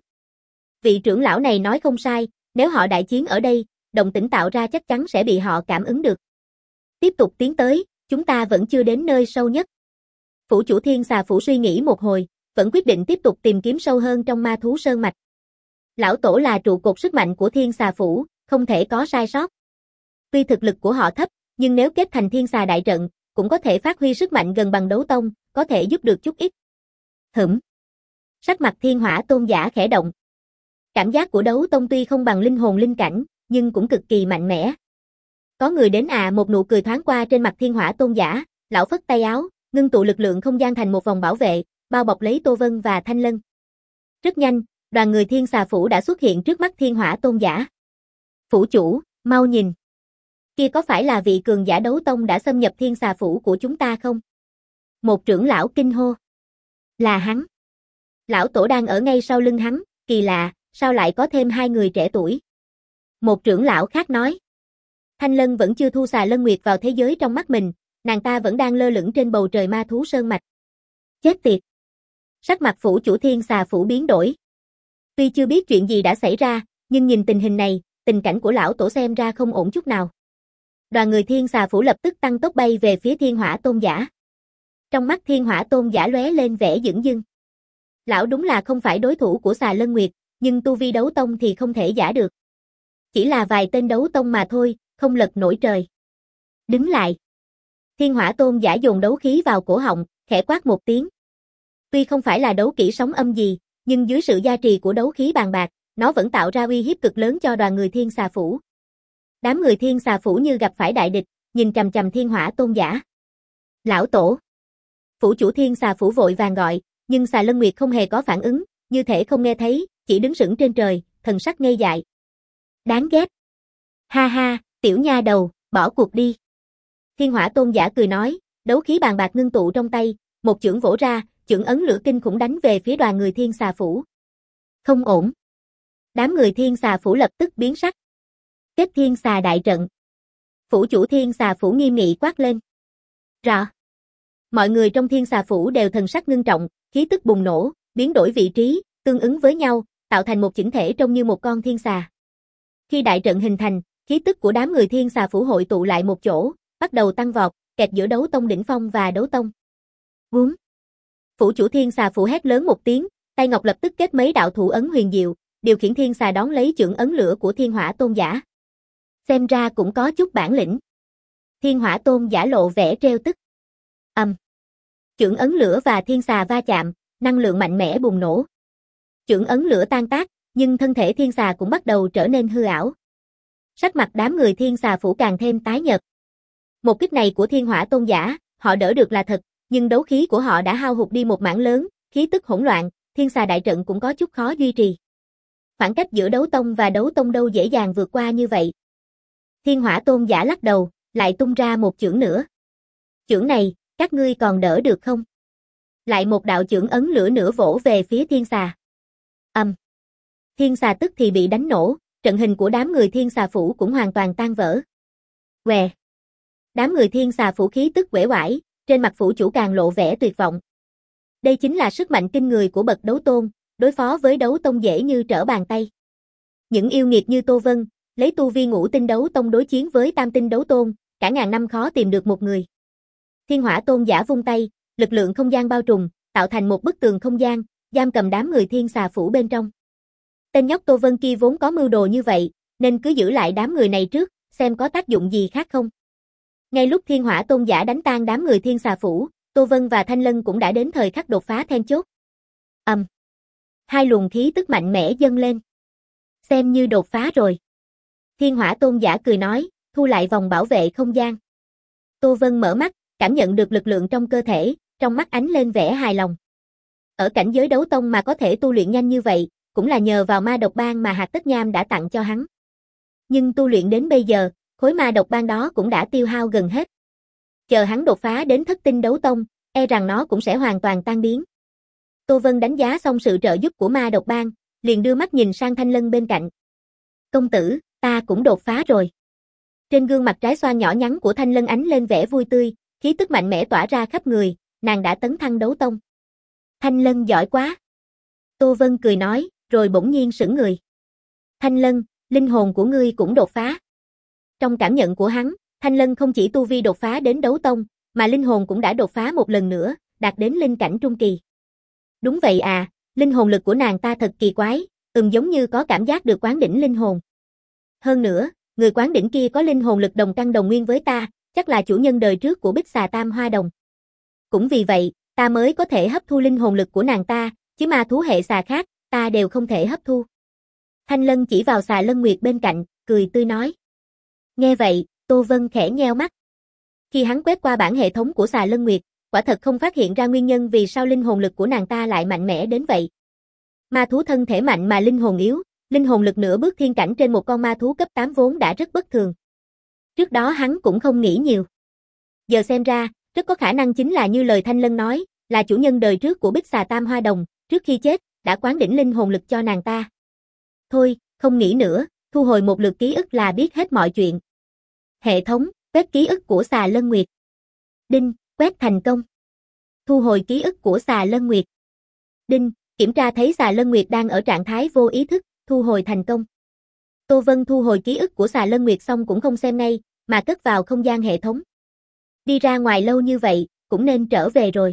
Speaker 1: Vị trưởng lão này nói không sai, nếu họ đại chiến ở đây, động tĩnh tạo ra chắc chắn sẽ bị họ cảm ứng được. Tiếp tục tiến tới, chúng ta vẫn chưa đến nơi sâu nhất. Phủ chủ Thiên Xà Phủ suy nghĩ một hồi, vẫn quyết định tiếp tục tìm kiếm sâu hơn trong Ma Thú Sơn Mạch. Lão tổ là trụ cột sức mạnh của Thiên Xà Phủ, không thể có sai sót. Tuy thực lực của họ thấp, nhưng nếu kết thành Thiên Xà đại trận, cũng có thể phát huy sức mạnh gần bằng đấu tông, có thể giúp được chút ít. Hửm. Sắc mặt Thiên Hỏa Tôn giả khẽ động. Cảm giác của đấu tông tuy không bằng linh hồn linh cảnh, nhưng cũng cực kỳ mạnh mẽ. Có người đến à, một nụ cười thoáng qua trên mặt Thiên Hỏa Tôn giả, lão phất tay áo, ngưng tụ lực lượng không gian thành một vòng bảo vệ, bao bọc lấy Tô Vân và Thanh Lân. Rất nhanh, đoàn người Thiên Xà Phủ đã xuất hiện trước mắt Thiên Hỏa Tôn giả. Phủ chủ, mau nhìn. Kia có phải là vị cường giả đấu tông đã xâm nhập Thiên Xà Phủ của chúng ta không? Một trưởng lão kinh hô. Là hắn. Lão tổ đang ở ngay sau lưng hắn, kỳ lạ, sao lại có thêm hai người trẻ tuổi? Một trưởng lão khác nói. Thanh Lân vẫn chưa thu Xà Lân Nguyệt vào thế giới trong mắt mình, nàng ta vẫn đang lơ lửng trên bầu trời Ma Thú Sơn Mạch. Chết tiệt. Sắc mặt phủ chủ Thiên Xà Phủ biến đổi. Tuy chưa biết chuyện gì đã xảy ra, nhưng nhìn tình hình này, tình cảnh của lão tổ xem ra không ổn chút nào. Đoàn người Thiên Xà Phủ lập tức tăng tốc bay về phía Thiên Hỏa Tôn giả. Trong mắt Thiên Hỏa Tôn giả lóe lên vẻ dửng dưng. Lão đúng là không phải đối thủ của Xà Lân Nguyệt, nhưng tu vi đấu tông thì không thể giả được. Chỉ là vài tên đấu tông mà thôi, không lật nổi trời. Đứng lại. Thiên Hỏa Tôn giả dồn đấu khí vào cổ họng, khẽ quát một tiếng. Tuy không phải là đấu kỹ sóng âm gì, nhưng dưới sự gia trì của đấu khí bàn bạc, nó vẫn tạo ra uy hiếp cực lớn cho đoàn người Thiên Xà Phủ. Đám người Thiên Xà Phủ như gặp phải đại địch, nhìn chằm chằm Thiên Hỏa Tôn giả. Lão tổ. Phủ chủ Thiên Xà Phủ vội vàng gọi, nhưng Xà Lân Nguyệt không hề có phản ứng, như thể không nghe thấy, chỉ đứng sững trên trời, thần sắc ngây dại. Đáng ghét. Ha ha, tiểu nha đầu, bỏ cuộc đi. Thiên Hỏa Tôn giả cười nói, đấu khí bàn bạc ngưng tụ trong tay, một chưởng vỗ ra, chưởng ấn lửa kinh khủng đánh về phía đoàn người Thiên Xà Phủ. Không ổn. Đám người Thiên Xà Phủ lập tức biến sắc. Kết Thiên Xà đại trận. Phủ chủ Thiên Xà Phủ nghiêm nghị quát lên. Rõ. Mọi người trong Thiên Xà Phủ đều thần sắc ngưng trọng, khí tức bùng nổ, biến đổi vị trí, tương ứng với nhau, tạo thành một chỉnh thể trông như một con thiên xà. Khi đại trận hình thành, khí tức của đám người Thiên Xà Phủ hội tụ lại một chỗ, bắt đầu tăng vọt, kẹt giữa đấu tông đỉnh phong và đấu tông. Vúng. Phủ chủ Thiên Xà Phủ hét lớn một tiếng, tay ngọc lập tức kết mấy đạo thủ ấn huyền diệu, điều khiển thiên xà đón lấy chưởng ấn lửa của Thiên Hỏa Tôn giả. Xem ra cũng có chút bản lĩnh. Thiên Hỏa Tôn giả lộ vẻ trêu tức. Ầm. Um. Chưởng ấn lửa và thiên xà va chạm, năng lượng mạnh mẽ bùng nổ. Chưởng ấn lửa tan tác, nhưng thân thể thiên xà cũng bắt đầu trở nên hư ảo. Sắc mặt đám người Thiên Xà Phủ càng thêm tái nhợt. Một kích này của Thiên Hỏa Tôn giả, họ đỡ được là thật, nhưng đấu khí của họ đã hao hụt đi một mảng lớn, khí tức hỗn loạn, thiên xà đại trận cũng có chút khó duy trì. Khoảng cách giữa đấu tông và đấu tông đâu dễ dàng vượt qua như vậy. Thiên Hỏa Tôn giả lắc đầu, lại tung ra một chưởng nữa. Chưởng này, các ngươi còn đỡ được không? Lại một đạo chưởng ấn lửa nữa vỗ về phía thiên xà. Ầm. Um. Thiên xà tức thì bị đánh nổ, trận hình của đám người Thiên Xà Phủ cũng hoàn toàn tan vỡ. Què. Đám người Thiên Xà Phủ khí tức uể oải, trên mặt phủ chủ càng lộ vẻ tuyệt vọng. Đây chính là sức mạnh kinh người của bậc đấu tôn, đối phó với đấu tông dễ như trở bàn tay. Những yêu nghiệt như Tô Vân, lấy tu vi ngũ tinh đấu tông đối chiến với tam tinh đấu tôn, cả ngàn năm khó tìm được một người. Thiên Hỏa Tôn giả vung tay, lực lượng không gian bao trùm, tạo thành một bức tường không gian, giam cầm đám người Thiên Xà Phủ bên trong. Tên nhóc Tô Vân kia vốn có mưu đồ như vậy, nên cứ giữ lại đám người này trước, xem có tác dụng gì khác không. Ngay lúc Thiên Hỏa Tôn giả đánh tan đám người Thiên Xà Phủ, Tô Vân và Thanh Lân cũng đã đến thời khắc đột phá then chốt. Ầm. Um. Hai luồng khí tức mạnh mẽ dâng lên. Xem như đột phá rồi. Thiên Hỏa Tôn giả cười nói, thu lại vòng bảo vệ không gian. Tô Vân mở mắt, cảm nhận được lực lượng trong cơ thể, trong mắt ánh lên vẻ hài lòng. Ở cảnh giới đấu tông mà có thể tu luyện nhanh như vậy, cũng là nhờ vào ma độc ban mà Hạt Tất Nham đã tặng cho hắn. Nhưng tu luyện đến bây giờ, khối ma độc ban đó cũng đã tiêu hao gần hết. Chờ hắn đột phá đến thất tinh đấu tông, e rằng nó cũng sẽ hoàn toàn tan biến. Tô Vân đánh giá xong sự trợ giúp của ma độc ban, liền đưa mắt nhìn sang Thanh Lân bên cạnh. Công tử, ta cũng đột phá rồi. Trên gương mặt trái xoan nhỏ nhắn của Thanh Lân ánh lên vẻ vui tươi, khí tức mạnh mẽ tỏa ra khắp người, nàng đã tấn thăng đấu tông. Thanh Lân giỏi quá. Tô Vân cười nói, rồi bỗng nhiên sững người. Thanh Lân, linh hồn của ngươi cũng đột phá. Trong cảm nhận của hắn, Thanh Lân không chỉ tu vi đột phá đến đấu tông, mà linh hồn cũng đã đột phá một lần nữa, đạt đến linh cảnh trung kỳ. Đúng vậy à, linh hồn lực của nàng ta thật kỳ quái, ừm giống như có cảm giác được quán đỉnh linh hồn. Hơn nữa, người quán đỉnh kia có linh hồn lực đồng căn đồng nguyên với ta, chắc là chủ nhân đời trước của Bích Xà Tam Hoa Đồng. Cũng vì vậy, ta mới có thể hấp thu linh hồn lực của nàng ta, chứ ma thú hệ xà khác, ta đều không thể hấp thu. Thanh Lân chỉ vào xà Lân Nguyệt bên cạnh, cười tươi nói. Nghe vậy, Tô Vân khẽ nheo mắt. Khi hắn quét qua bản hệ thống của xà Lân Nguyệt, quả thật không phát hiện ra nguyên nhân vì sao linh hồn lực của nàng ta lại mạnh mẽ đến vậy. Ma thú thân thể mạnh mà linh hồn yếu, linh hồn lực nửa bước thiên cảnh trên một con ma thú cấp tám vốn đã rất bất thường. Trước đó hắn cũng không nghĩ nhiều. Giờ xem ra, rất có khả năng chính là như lời Thanh Lân nói, là chủ nhân đời trước của Bích Xà Tam Hoa Đồng, trước khi chết, đã quán đỉnh linh hồn lực cho nàng ta. Thôi, không nghĩ nữa, thu hồi một lượt ký ức là biết hết mọi chuyện. Hệ thống, quét ký ức của xà Lân Nguyệt. Đinh, quét thành công. Thu hồi ký ức của xà Lân Nguyệt. Đinh, kiểm tra thấy xà Lân Nguyệt đang ở trạng thái vô ý thức, thu hồi thành công. Tô Vân thu hồi ký ức của xà Lân Nguyệt xong cũng không xem ngay, mà cất vào không gian hệ thống. Đi ra ngoài lâu như vậy, cũng nên trở về rồi.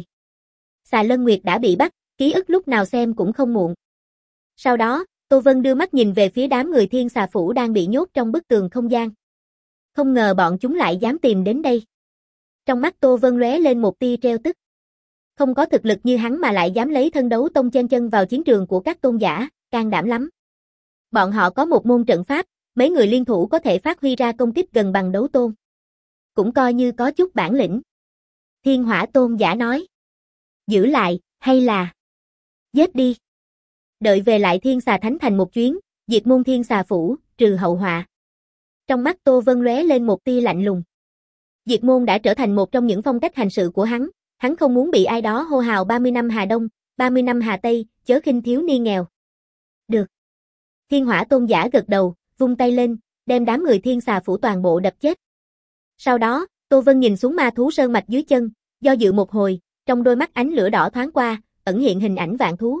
Speaker 1: Xà Lân Nguyệt đã bị bắt, ký ức lúc nào xem cũng không muộn. Sau đó, Tô Vân đưa mắt nhìn về phía đám người Thiên Xà Phủ đang bị nhốt trong bức tường không gian. Không ngờ bọn chúng lại dám tìm đến đây. Trong mắt Tô Vân lóe lên một tia trêu tức. Không có thực lực như hắn mà lại dám lấy thân đấu tông chen chân vào chiến trường của các tôn giả, can đảm lắm. Bọn họ có một môn trận pháp, mấy người liên thủ có thể phát huy ra công kích gần bằng đấu tôn. Cũng coi như có chút bản lĩnh. Thiên Hỏa Tôn giả nói. Giữ lại, hay là giết đi. Đợi về lại Thiên Xà Thánh Thành một chuyến, diệt môn Thiên Xà Phủ, trừ hậu họa. Trong mắt Tô Vân lóe lên một tia lạnh lùng. Diệt môn đã trở thành một trong những phong cách hành sự của hắn, hắn không muốn bị ai đó hô hào ba mươi năm Hà Đông, ba mươi năm Hà Tây, chớ khinh thiếu niên nghèo. Được. Thiên Hỏa Tôn giả gật đầu, vung tay lên, đem đám người Thiên Xà Phủ toàn bộ đập chết. Sau đó, Tô Vân nhìn xuống ma thú sơn mạch dưới chân, do dự một hồi, trong đôi mắt ánh lửa đỏ thoáng qua, ẩn hiện hình ảnh vạn thú.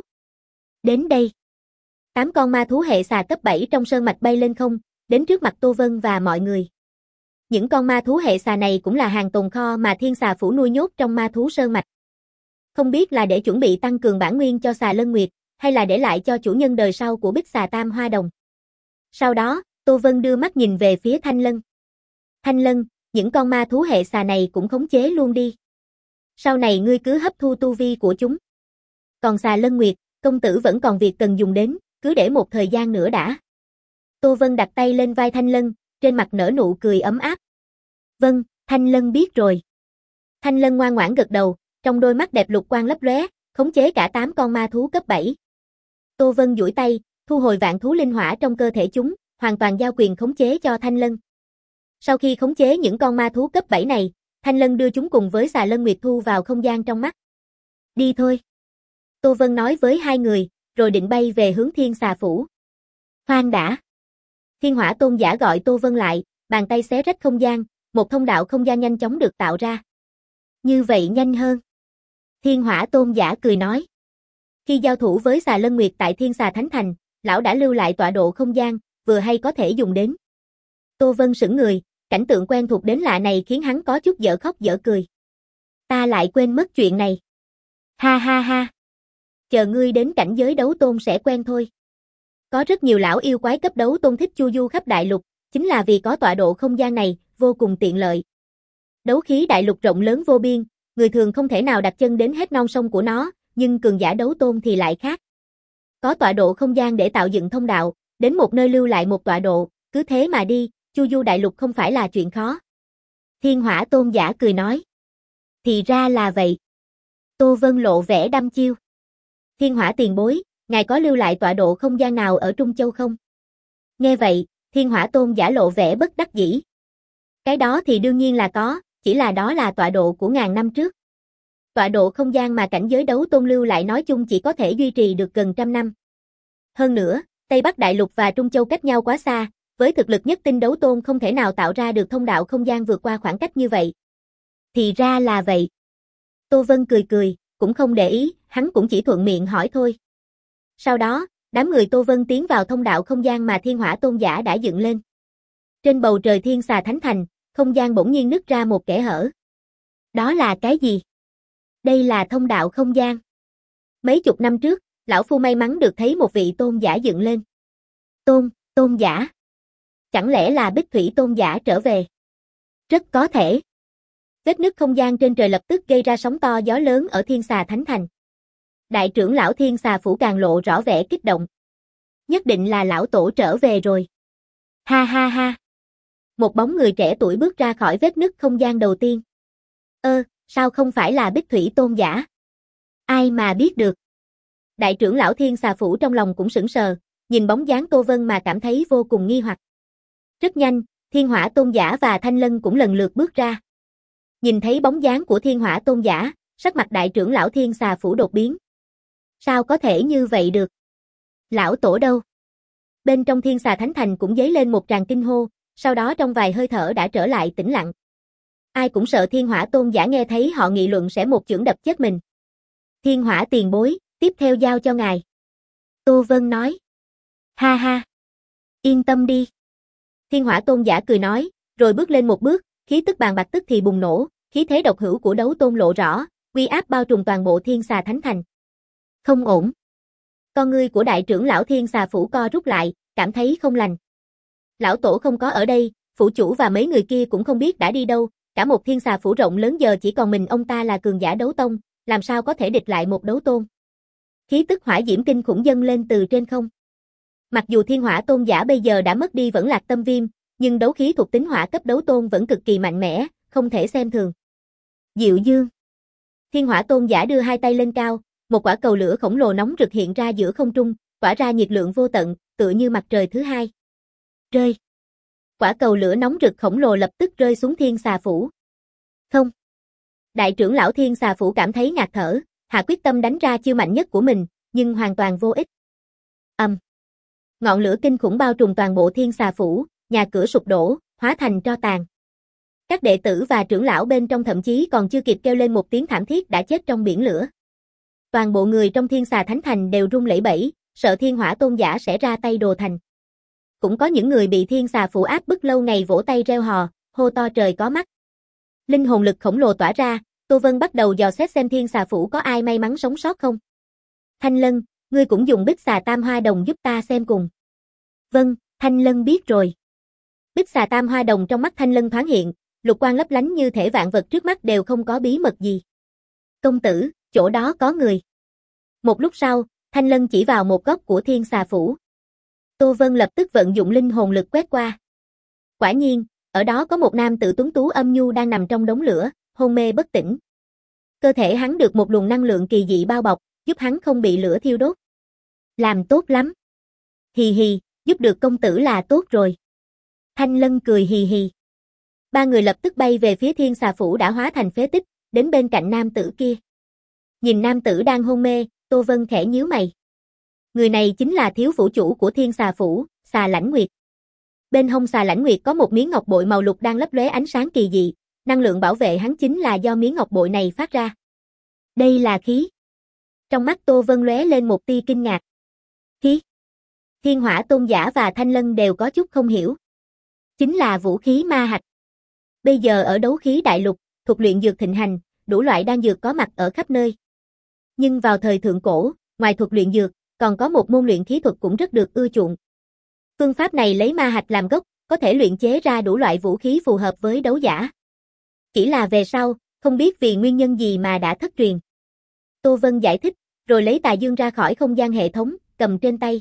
Speaker 1: Đến đây. Tám con ma thú hệ xà cấp bảy trong sơn mạch bay lên không, đến trước mặt Tô Vân và mọi người. Những con ma thú hệ xà này cũng là hàng tồn kho mà Thiên Xà Phủ nuôi nhốt trong ma thú sơn mạch. Không biết là để chuẩn bị tăng cường bản nguyên cho xà Lân Nguyệt, hay là để lại cho chủ nhân đời sau của Bích Xà Tam Hoa Đồng. Sau đó, Tô Vân đưa mắt nhìn về phía Thanh Lân. Thanh Lân, những con ma thú hệ xà này cũng khống chế luôn đi. Sau này ngươi cứ hấp thu tu vi của chúng. Còn xà Lân Nguyệt, công tử vẫn còn việc cần dùng đến, cứ để một thời gian nữa đã. Tô Vân đặt tay lên vai Thanh Lân, trên mặt nở nụ cười ấm áp. Vâng, Thanh Lân biết rồi. Thanh Lân ngoan ngoãn gật đầu, trong đôi mắt đẹp lục quang lấp lóe, khống chế cả tám con ma thú cấp bảy. Tô Vân duỗi tay, thu hồi vạn thú linh hỏa trong cơ thể chúng, hoàn toàn giao quyền khống chế cho Thanh Lân. Sau khi khống chế những con ma thú cấp bảy này, Thanh Lân đưa chúng cùng với xà Lân Nguyệt thu vào không gian trong mắt. Đi thôi. Tô Vân nói với hai người, rồi định bay về hướng Thiên Xà Phủ. Khoan đã. Thiên Hỏa Tôn giả gọi Tô Vân lại, bàn tay xé rách không gian, một thông đạo không gian nhanh chóng được tạo ra. Như vậy nhanh hơn. Thiên Hỏa Tôn giả cười nói. Khi giao thủ với Xà Lân Nguyệt tại Thiên Xà Thánh Thành, lão đã lưu lại tọa độ không gian, vừa hay có thể dùng đến. Tô Vân sững người, cảnh tượng quen thuộc đến lạ này khiến hắn có chút dở khóc dở cười. Ta lại quên mất chuyện này. Ha ha ha. Chờ ngươi đến cảnh giới đấu tôn sẽ quen thôi. Có rất nhiều lão yêu quái cấp đấu tôn thích chu du khắp đại lục, chính là vì có tọa độ không gian này, vô cùng tiện lợi. Đấu khí đại lục rộng lớn vô biên, người thường không thể nào đặt chân đến hết non sông của nó, nhưng cường giả đấu tôn thì lại khác. Có tọa độ không gian để tạo dựng thông đạo, đến một nơi lưu lại một tọa độ, cứ thế mà đi, chu du đại lục không phải là chuyện khó. Thiên Hỏa Tôn giả cười nói. Thì ra là vậy. Tô Vân lộ vẻ đăm chiêu. Thiên Hỏa tiền bối, ngài có lưu lại tọa độ không gian nào ở Trung Châu không? Nghe vậy, Thiên Hỏa Tôn giả lộ vẻ bất đắc dĩ. Cái đó thì đương nhiên là có, chỉ là đó là tọa độ của ngàn năm trước. Tọa độ không gian mà cảnh giới đấu tôn lưu lại nói chung chỉ có thể duy trì được gần trăm năm. Hơn nữa, Tây Bắc Đại Lục và Trung Châu cách nhau quá xa, với thực lực nhất tinh đấu tôn không thể nào tạo ra được thông đạo không gian vượt qua khoảng cách như vậy. Thì ra là vậy. Tô Vân cười cười, cũng không để ý, hắn cũng chỉ thuận miệng hỏi thôi. Sau đó, đám người Tô Vân tiến vào thông đạo không gian mà Thiên Hỏa Tôn giả đã dựng lên. Trên bầu trời Thiên Xà Thánh Thành, không gian bỗng nhiên nứt ra một kẽ hở. Đó là cái gì? Đây là thông đạo không gian. Mấy chục năm trước, lão phu may mắn được thấy một vị tôn giả dựng lên. Tôn, tôn giả. Chẳng lẽ là Bích Thủy Tôn giả trở về? Rất có thể. Vết nứt không gian trên trời lập tức gây ra sóng to gió lớn ở Thiên Xà Thánh Thành. Đại trưởng lão Thiên Xà Phủ càng lộ rõ vẻ kích động. Nhất định là lão tổ trở về rồi. Ha ha ha. Một bóng người trẻ tuổi bước ra khỏi vết nứt không gian đầu tiên. Ơ, sao không phải là Bích Thủy Tôn giả? Ai mà biết được. Đại trưởng lão Thiên Xà Phủ trong lòng cũng sững sờ, nhìn bóng dáng Tô Vân mà cảm thấy vô cùng nghi hoặc. Rất nhanh, Thiên Hỏa Tôn giả và Thanh Lân cũng lần lượt bước ra. Nhìn thấy bóng dáng của Thiên Hỏa Tôn giả, sắc mặt đại trưởng lão Thiên Xà Phủ đột biến. Sao có thể như vậy được? Lão tổ đâu? Bên trong Thiên Xà Thánh Thành cũng dấy lên một tràng kinh hô, sau đó trong vài hơi thở đã trở lại tĩnh lặng. Ai cũng sợ Thiên Hỏa Tôn giả nghe thấy họ nghị luận sẽ một chưởng đập chết mình. Thiên Hỏa tiền bối, tiếp theo giao cho ngài. Tô Vân nói. Ha ha. Yên tâm đi. Thiên Hỏa Tôn giả cười nói, rồi bước lên một bước, khí tức bàn bạc tức thì bùng nổ, khí thế độc hữu của đấu tôn lộ rõ, uy áp bao trùm toàn bộ Thiên Xà Thánh Thành. Không ổn. Con ngươi của đại trưởng lão Thiên Xà Phủ co rút lại, cảm thấy không lành. Lão tổ không có ở đây, phủ chủ và mấy người kia cũng không biết đã đi đâu, cả một Thiên Xà Phủ rộng lớn giờ chỉ còn mình ông ta là cường giả đấu tông, làm sao có thể địch lại một đấu tôn. Khí tức hỏa diễm kinh khủng dâng lên từ trên không. Mặc dù Thiên Hỏa Tôn giả bây giờ đã mất đi Vẫn Lạc Tâm Viêm, nhưng đấu khí thuộc tính hỏa cấp đấu tôn vẫn cực kỳ mạnh mẽ, không thể xem thường. Diệu Dương. Thiên Hỏa Tôn giả đưa hai tay lên cao, một quả cầu lửa khổng lồ nóng rực hiện ra giữa không trung, tỏa ra nhiệt lượng vô tận, tựa như mặt trời thứ hai. Rơi. Quả cầu lửa nóng rực khổng lồ lập tức rơi xuống Thiên Xà Phủ. Không. Đại trưởng lão Thiên Xà Phủ cảm thấy ngạt thở, hạ quyết tâm đánh ra chiêu mạnh nhất của mình, nhưng hoàn toàn vô ích. Ầm. Um. Ngọn lửa kinh khủng bao trùm toàn bộ Thiên Xà Phủ, nhà cửa sụp đổ, hóa thành tro tàn. Các đệ tử và trưởng lão bên trong thậm chí còn chưa kịp kêu lên một tiếng thảm thiết đã chết trong biển lửa. Toàn bộ người trong Thiên Xà Thánh Thành đều run lẩy bẩy, sợ Thiên Hỏa Tôn giả sẽ ra tay đồ thành. Cũng có những người bị Thiên Xà Phủ áp bức lâu ngày vỗ tay reo hò, hô to trời có mắt. Linh hồn lực khổng lồ tỏa ra, Tô Vân bắt đầu dò xét xem Thiên Xà Phủ có ai may mắn sống sót không. Thanh Lân, ngươi cũng dùng Bích Xà Tam Hoa Đồng giúp ta xem cùng. Vâng, Thanh Lân biết rồi. Bích Xà Tam Hoa Đồng trong mắt Thanh Lân thoáng hiện, lục quang lấp lánh như thể vạn vật trước mắt đều không có bí mật gì. Công tử, chỗ đó có người. Một lúc sau, Thanh Lân chỉ vào một góc của Thiên Xà Phủ. Tô Vân lập tức vận dụng linh hồn lực quét qua. Quả nhiên, ở đó có một nam tử tuấn tú âm nhu đang nằm trong đống lửa, hôn mê bất tỉnh. Cơ thể hắn được một luồng năng lượng kỳ dị bao bọc, giúp hắn không bị lửa thiêu đốt. Làm tốt lắm. Hì hì, giúp được công tử là tốt rồi. Thanh Lân cười hì hì. Ba người lập tức bay về phía Thiên Xà Phủ đã hóa thành phế tích, đến bên cạnh nam tử kia. Nhìn nam tử đang hôn mê, Tô Vân khẽ nhíu mày. Người này chính là thiếu phủ chủ của Thiên Xà Phủ, Xà Lãnh Nguyệt. Bên hông Xà Lãnh Nguyệt có một miếng ngọc bội màu lục đang lấp lóe ánh sáng kỳ dị, năng lượng bảo vệ hắn chính là do miếng ngọc bội này phát ra. Đây là khí. Trong mắt Tô Vân lóe lên một tia kinh ngạc. Khí? Thiên Hỏa Tôn giả và Thanh Lân đều có chút không hiểu. Chính là vũ khí ma hạch. Bây giờ ở đấu khí đại lục, thuật luyện dược thịnh hành, đủ loại đan dược có mặt ở khắp nơi. Nhưng vào thời thượng cổ, ngoài thuật luyện dược, còn có một môn luyện khí thuật cũng rất được ưa chuộng. Phương pháp này lấy ma hạch làm gốc, có thể luyện chế ra đủ loại vũ khí phù hợp với đấu giả. Chỉ là về sau, không biết vì nguyên nhân gì mà đã thất truyền. Tô Vân giải thích, rồi lấy tà dương ra khỏi không gian hệ thống, cầm trên tay.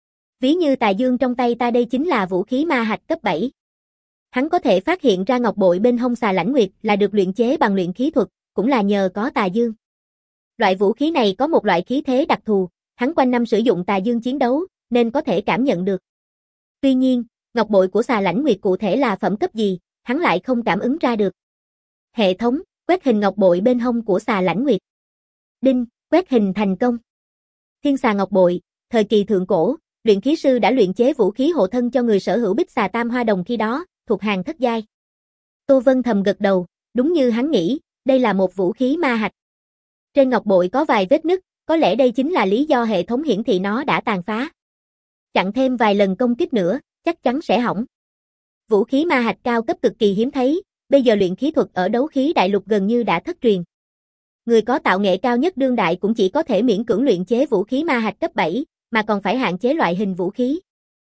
Speaker 1: Ví như tà dương trong tay ta đây chính là vũ khí ma hạch cấp bảy. Hắn có thể phát hiện ra ngọc bội bên hông Xà Lãnh Nguyệt là được luyện chế bằng luyện khí thuật, cũng là nhờ có tà dương. Loại vũ khí này có một loại khí thế đặc thù, hắn quanh năm sử dụng tà dương chiến đấu, nên có thể cảm nhận được. Tuy nhiên, ngọc bội của Xà Lãnh Nguyệt cụ thể là phẩm cấp gì, hắn lại không cảm ứng ra được. Hệ thống, quét hình ngọc bội bên hông của Xà Lãnh Nguyệt. Đinh, quét hình thành công. Thiên xà ngọc bội, thời kỳ thượng cổ, luyện khí sư đã luyện chế vũ khí hộ thân cho người sở hữu bích xà tam hoa đồng khi đó, thuộc hàng thất giai. Tô Vân thầm gật đầu, đúng như hắn nghĩ, đây là một vũ khí ma hạch. Trên ngọc bội có vài vết nứt, có lẽ đây chính là lý do hệ thống hiển thị nó đã tàn phá. Chặn thêm vài lần công kích nữa, chắc chắn sẽ hỏng. Vũ khí ma hạch cao cấp cực kỳ hiếm thấy, bây giờ luyện khí thuật ở đấu khí đại lục gần như đã thất truyền. Người có tạo nghệ cao nhất đương đại cũng chỉ có thể miễn cưỡng luyện chế vũ khí ma hạch cấp bảy, mà còn phải hạn chế loại hình vũ khí.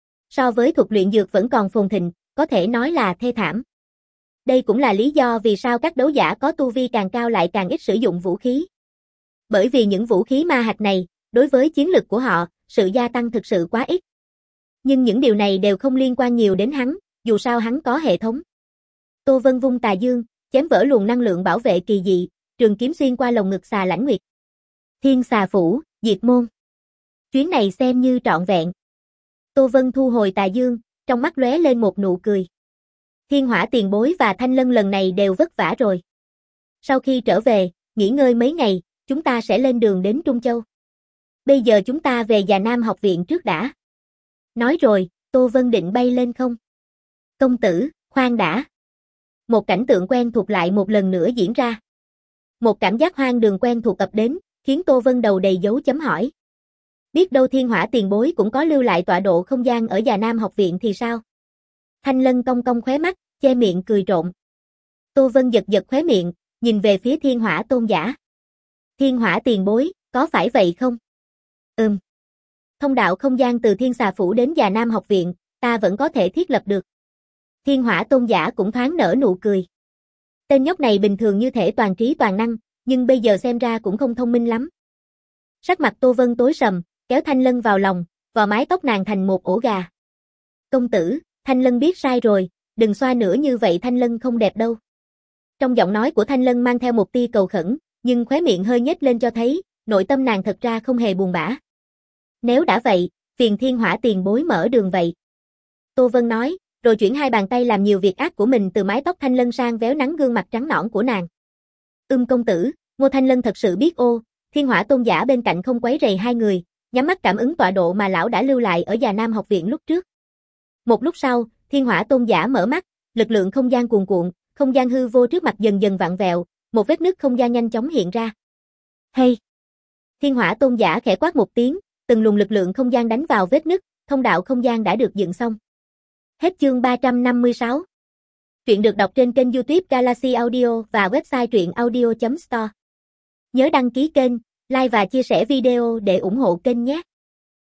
Speaker 1: So với thuật luyện dược vẫn còn phồn thịnh, có thể nói là thê thảm. Đây cũng là lý do vì sao các đấu giả có tu vi càng cao lại càng ít sử dụng vũ khí. Bởi vì những vũ khí ma hạch này, đối với chiến lực của họ, sự gia tăng thực sự quá ít. Nhưng những điều này đều không liên quan nhiều đến hắn, dù sao hắn có hệ thống. Tô Vân vung tà dương, chém vỡ luồng năng lượng bảo vệ kỳ dị, trường kiếm xuyên qua lồng ngực Xà Lãnh Nguyệt. Thiên xà phủ, diệt môn. Chuyến này xem như trọn vẹn. Tô Vân thu hồi tà dương, trong mắt lóe lên một nụ cười. Thiên Hỏa tiền bối và Thanh Lân lần này đều vất vả rồi. Sau khi trở về, nghỉ ngơi mấy ngày, chúng ta sẽ lên đường đến Trung Châu. Bây giờ chúng ta về Già Nam học viện trước đã. Nói rồi, Tô Vân định bay lên không. Công tử, khoan đã. Một cảnh tượng quen thuộc lại một lần nữa diễn ra. Một cảm giác hoang đường quen thuộc ập đến, khiến Tô Vân đầu đầy dấu chấm hỏi. Biết đâu Thiên Hỏa tiền bối cũng có lưu lại tọa độ không gian ở Già Nam học viện thì sao? Thanh Lân cong cong khóe mắt, che miệng cười trộm. Tô Vân giật giật khóe miệng, nhìn về phía Thiên Hỏa tôn giả. Thiên Hỏa tiền bối, có phải vậy không? Ừm. Thông đạo không gian từ Thiên Xà Phủ đến Già Nam học viện, ta vẫn có thể thiết lập được. Thiên Hỏa tôn giả cũng thoáng nở nụ cười. Tên nhóc này bình thường như thể toàn trí toàn năng, nhưng bây giờ xem ra cũng không thông minh lắm. Sắc mặt Tô Vân tối sầm, kéo Thanh Lân vào lòng, vò mái tóc nàng thành một ổ gà. Công tử, Thanh Lân biết sai rồi, đừng xoa nữa như vậy Thanh Lân không đẹp đâu. Trong giọng nói của Thanh Lân mang theo một tia cầu khẩn, nhưng khóe miệng hơi nhếch lên cho thấy, nội tâm nàng thật ra không hề buồn bã. Nếu đã vậy, phiền Thiên Hỏa tiền bối mở đường vậy. Tô Vân nói, rồi chuyển hai bàn tay làm nhiều việc ác của mình từ mái tóc Thanh Lân sang véo nắng gương mặt trắng nõn của nàng. Ưm công tử, Ngô Thanh Lân thật sự biết ô, Thiên Hỏa tôn giả bên cạnh không quấy rầy hai người, nhắm mắt cảm ứng tọa độ mà lão đã lưu lại ở Già Nam học viện lúc trước. Một lúc sau, Thiên Hỏa tôn giả mở mắt, lực lượng không gian cuồn cuộn, không gian hư vô trước mặt dần dần vặn vẹo, một vết nứt không gian nhanh chóng hiện ra. Hey! Thiên Hỏa tôn giả khẽ quát một tiếng, từng luồng lực lượng không gian đánh vào vết nứt, thông đạo không gian đã được dựng xong. Hết chương ba trăm năm mươi sáu. Truyện được đọc trên kênh YouTube Galaxy Audio và website truyện audio chấm store. Nhớ đăng ký kênh, like và chia sẻ video để ủng hộ kênh nhé.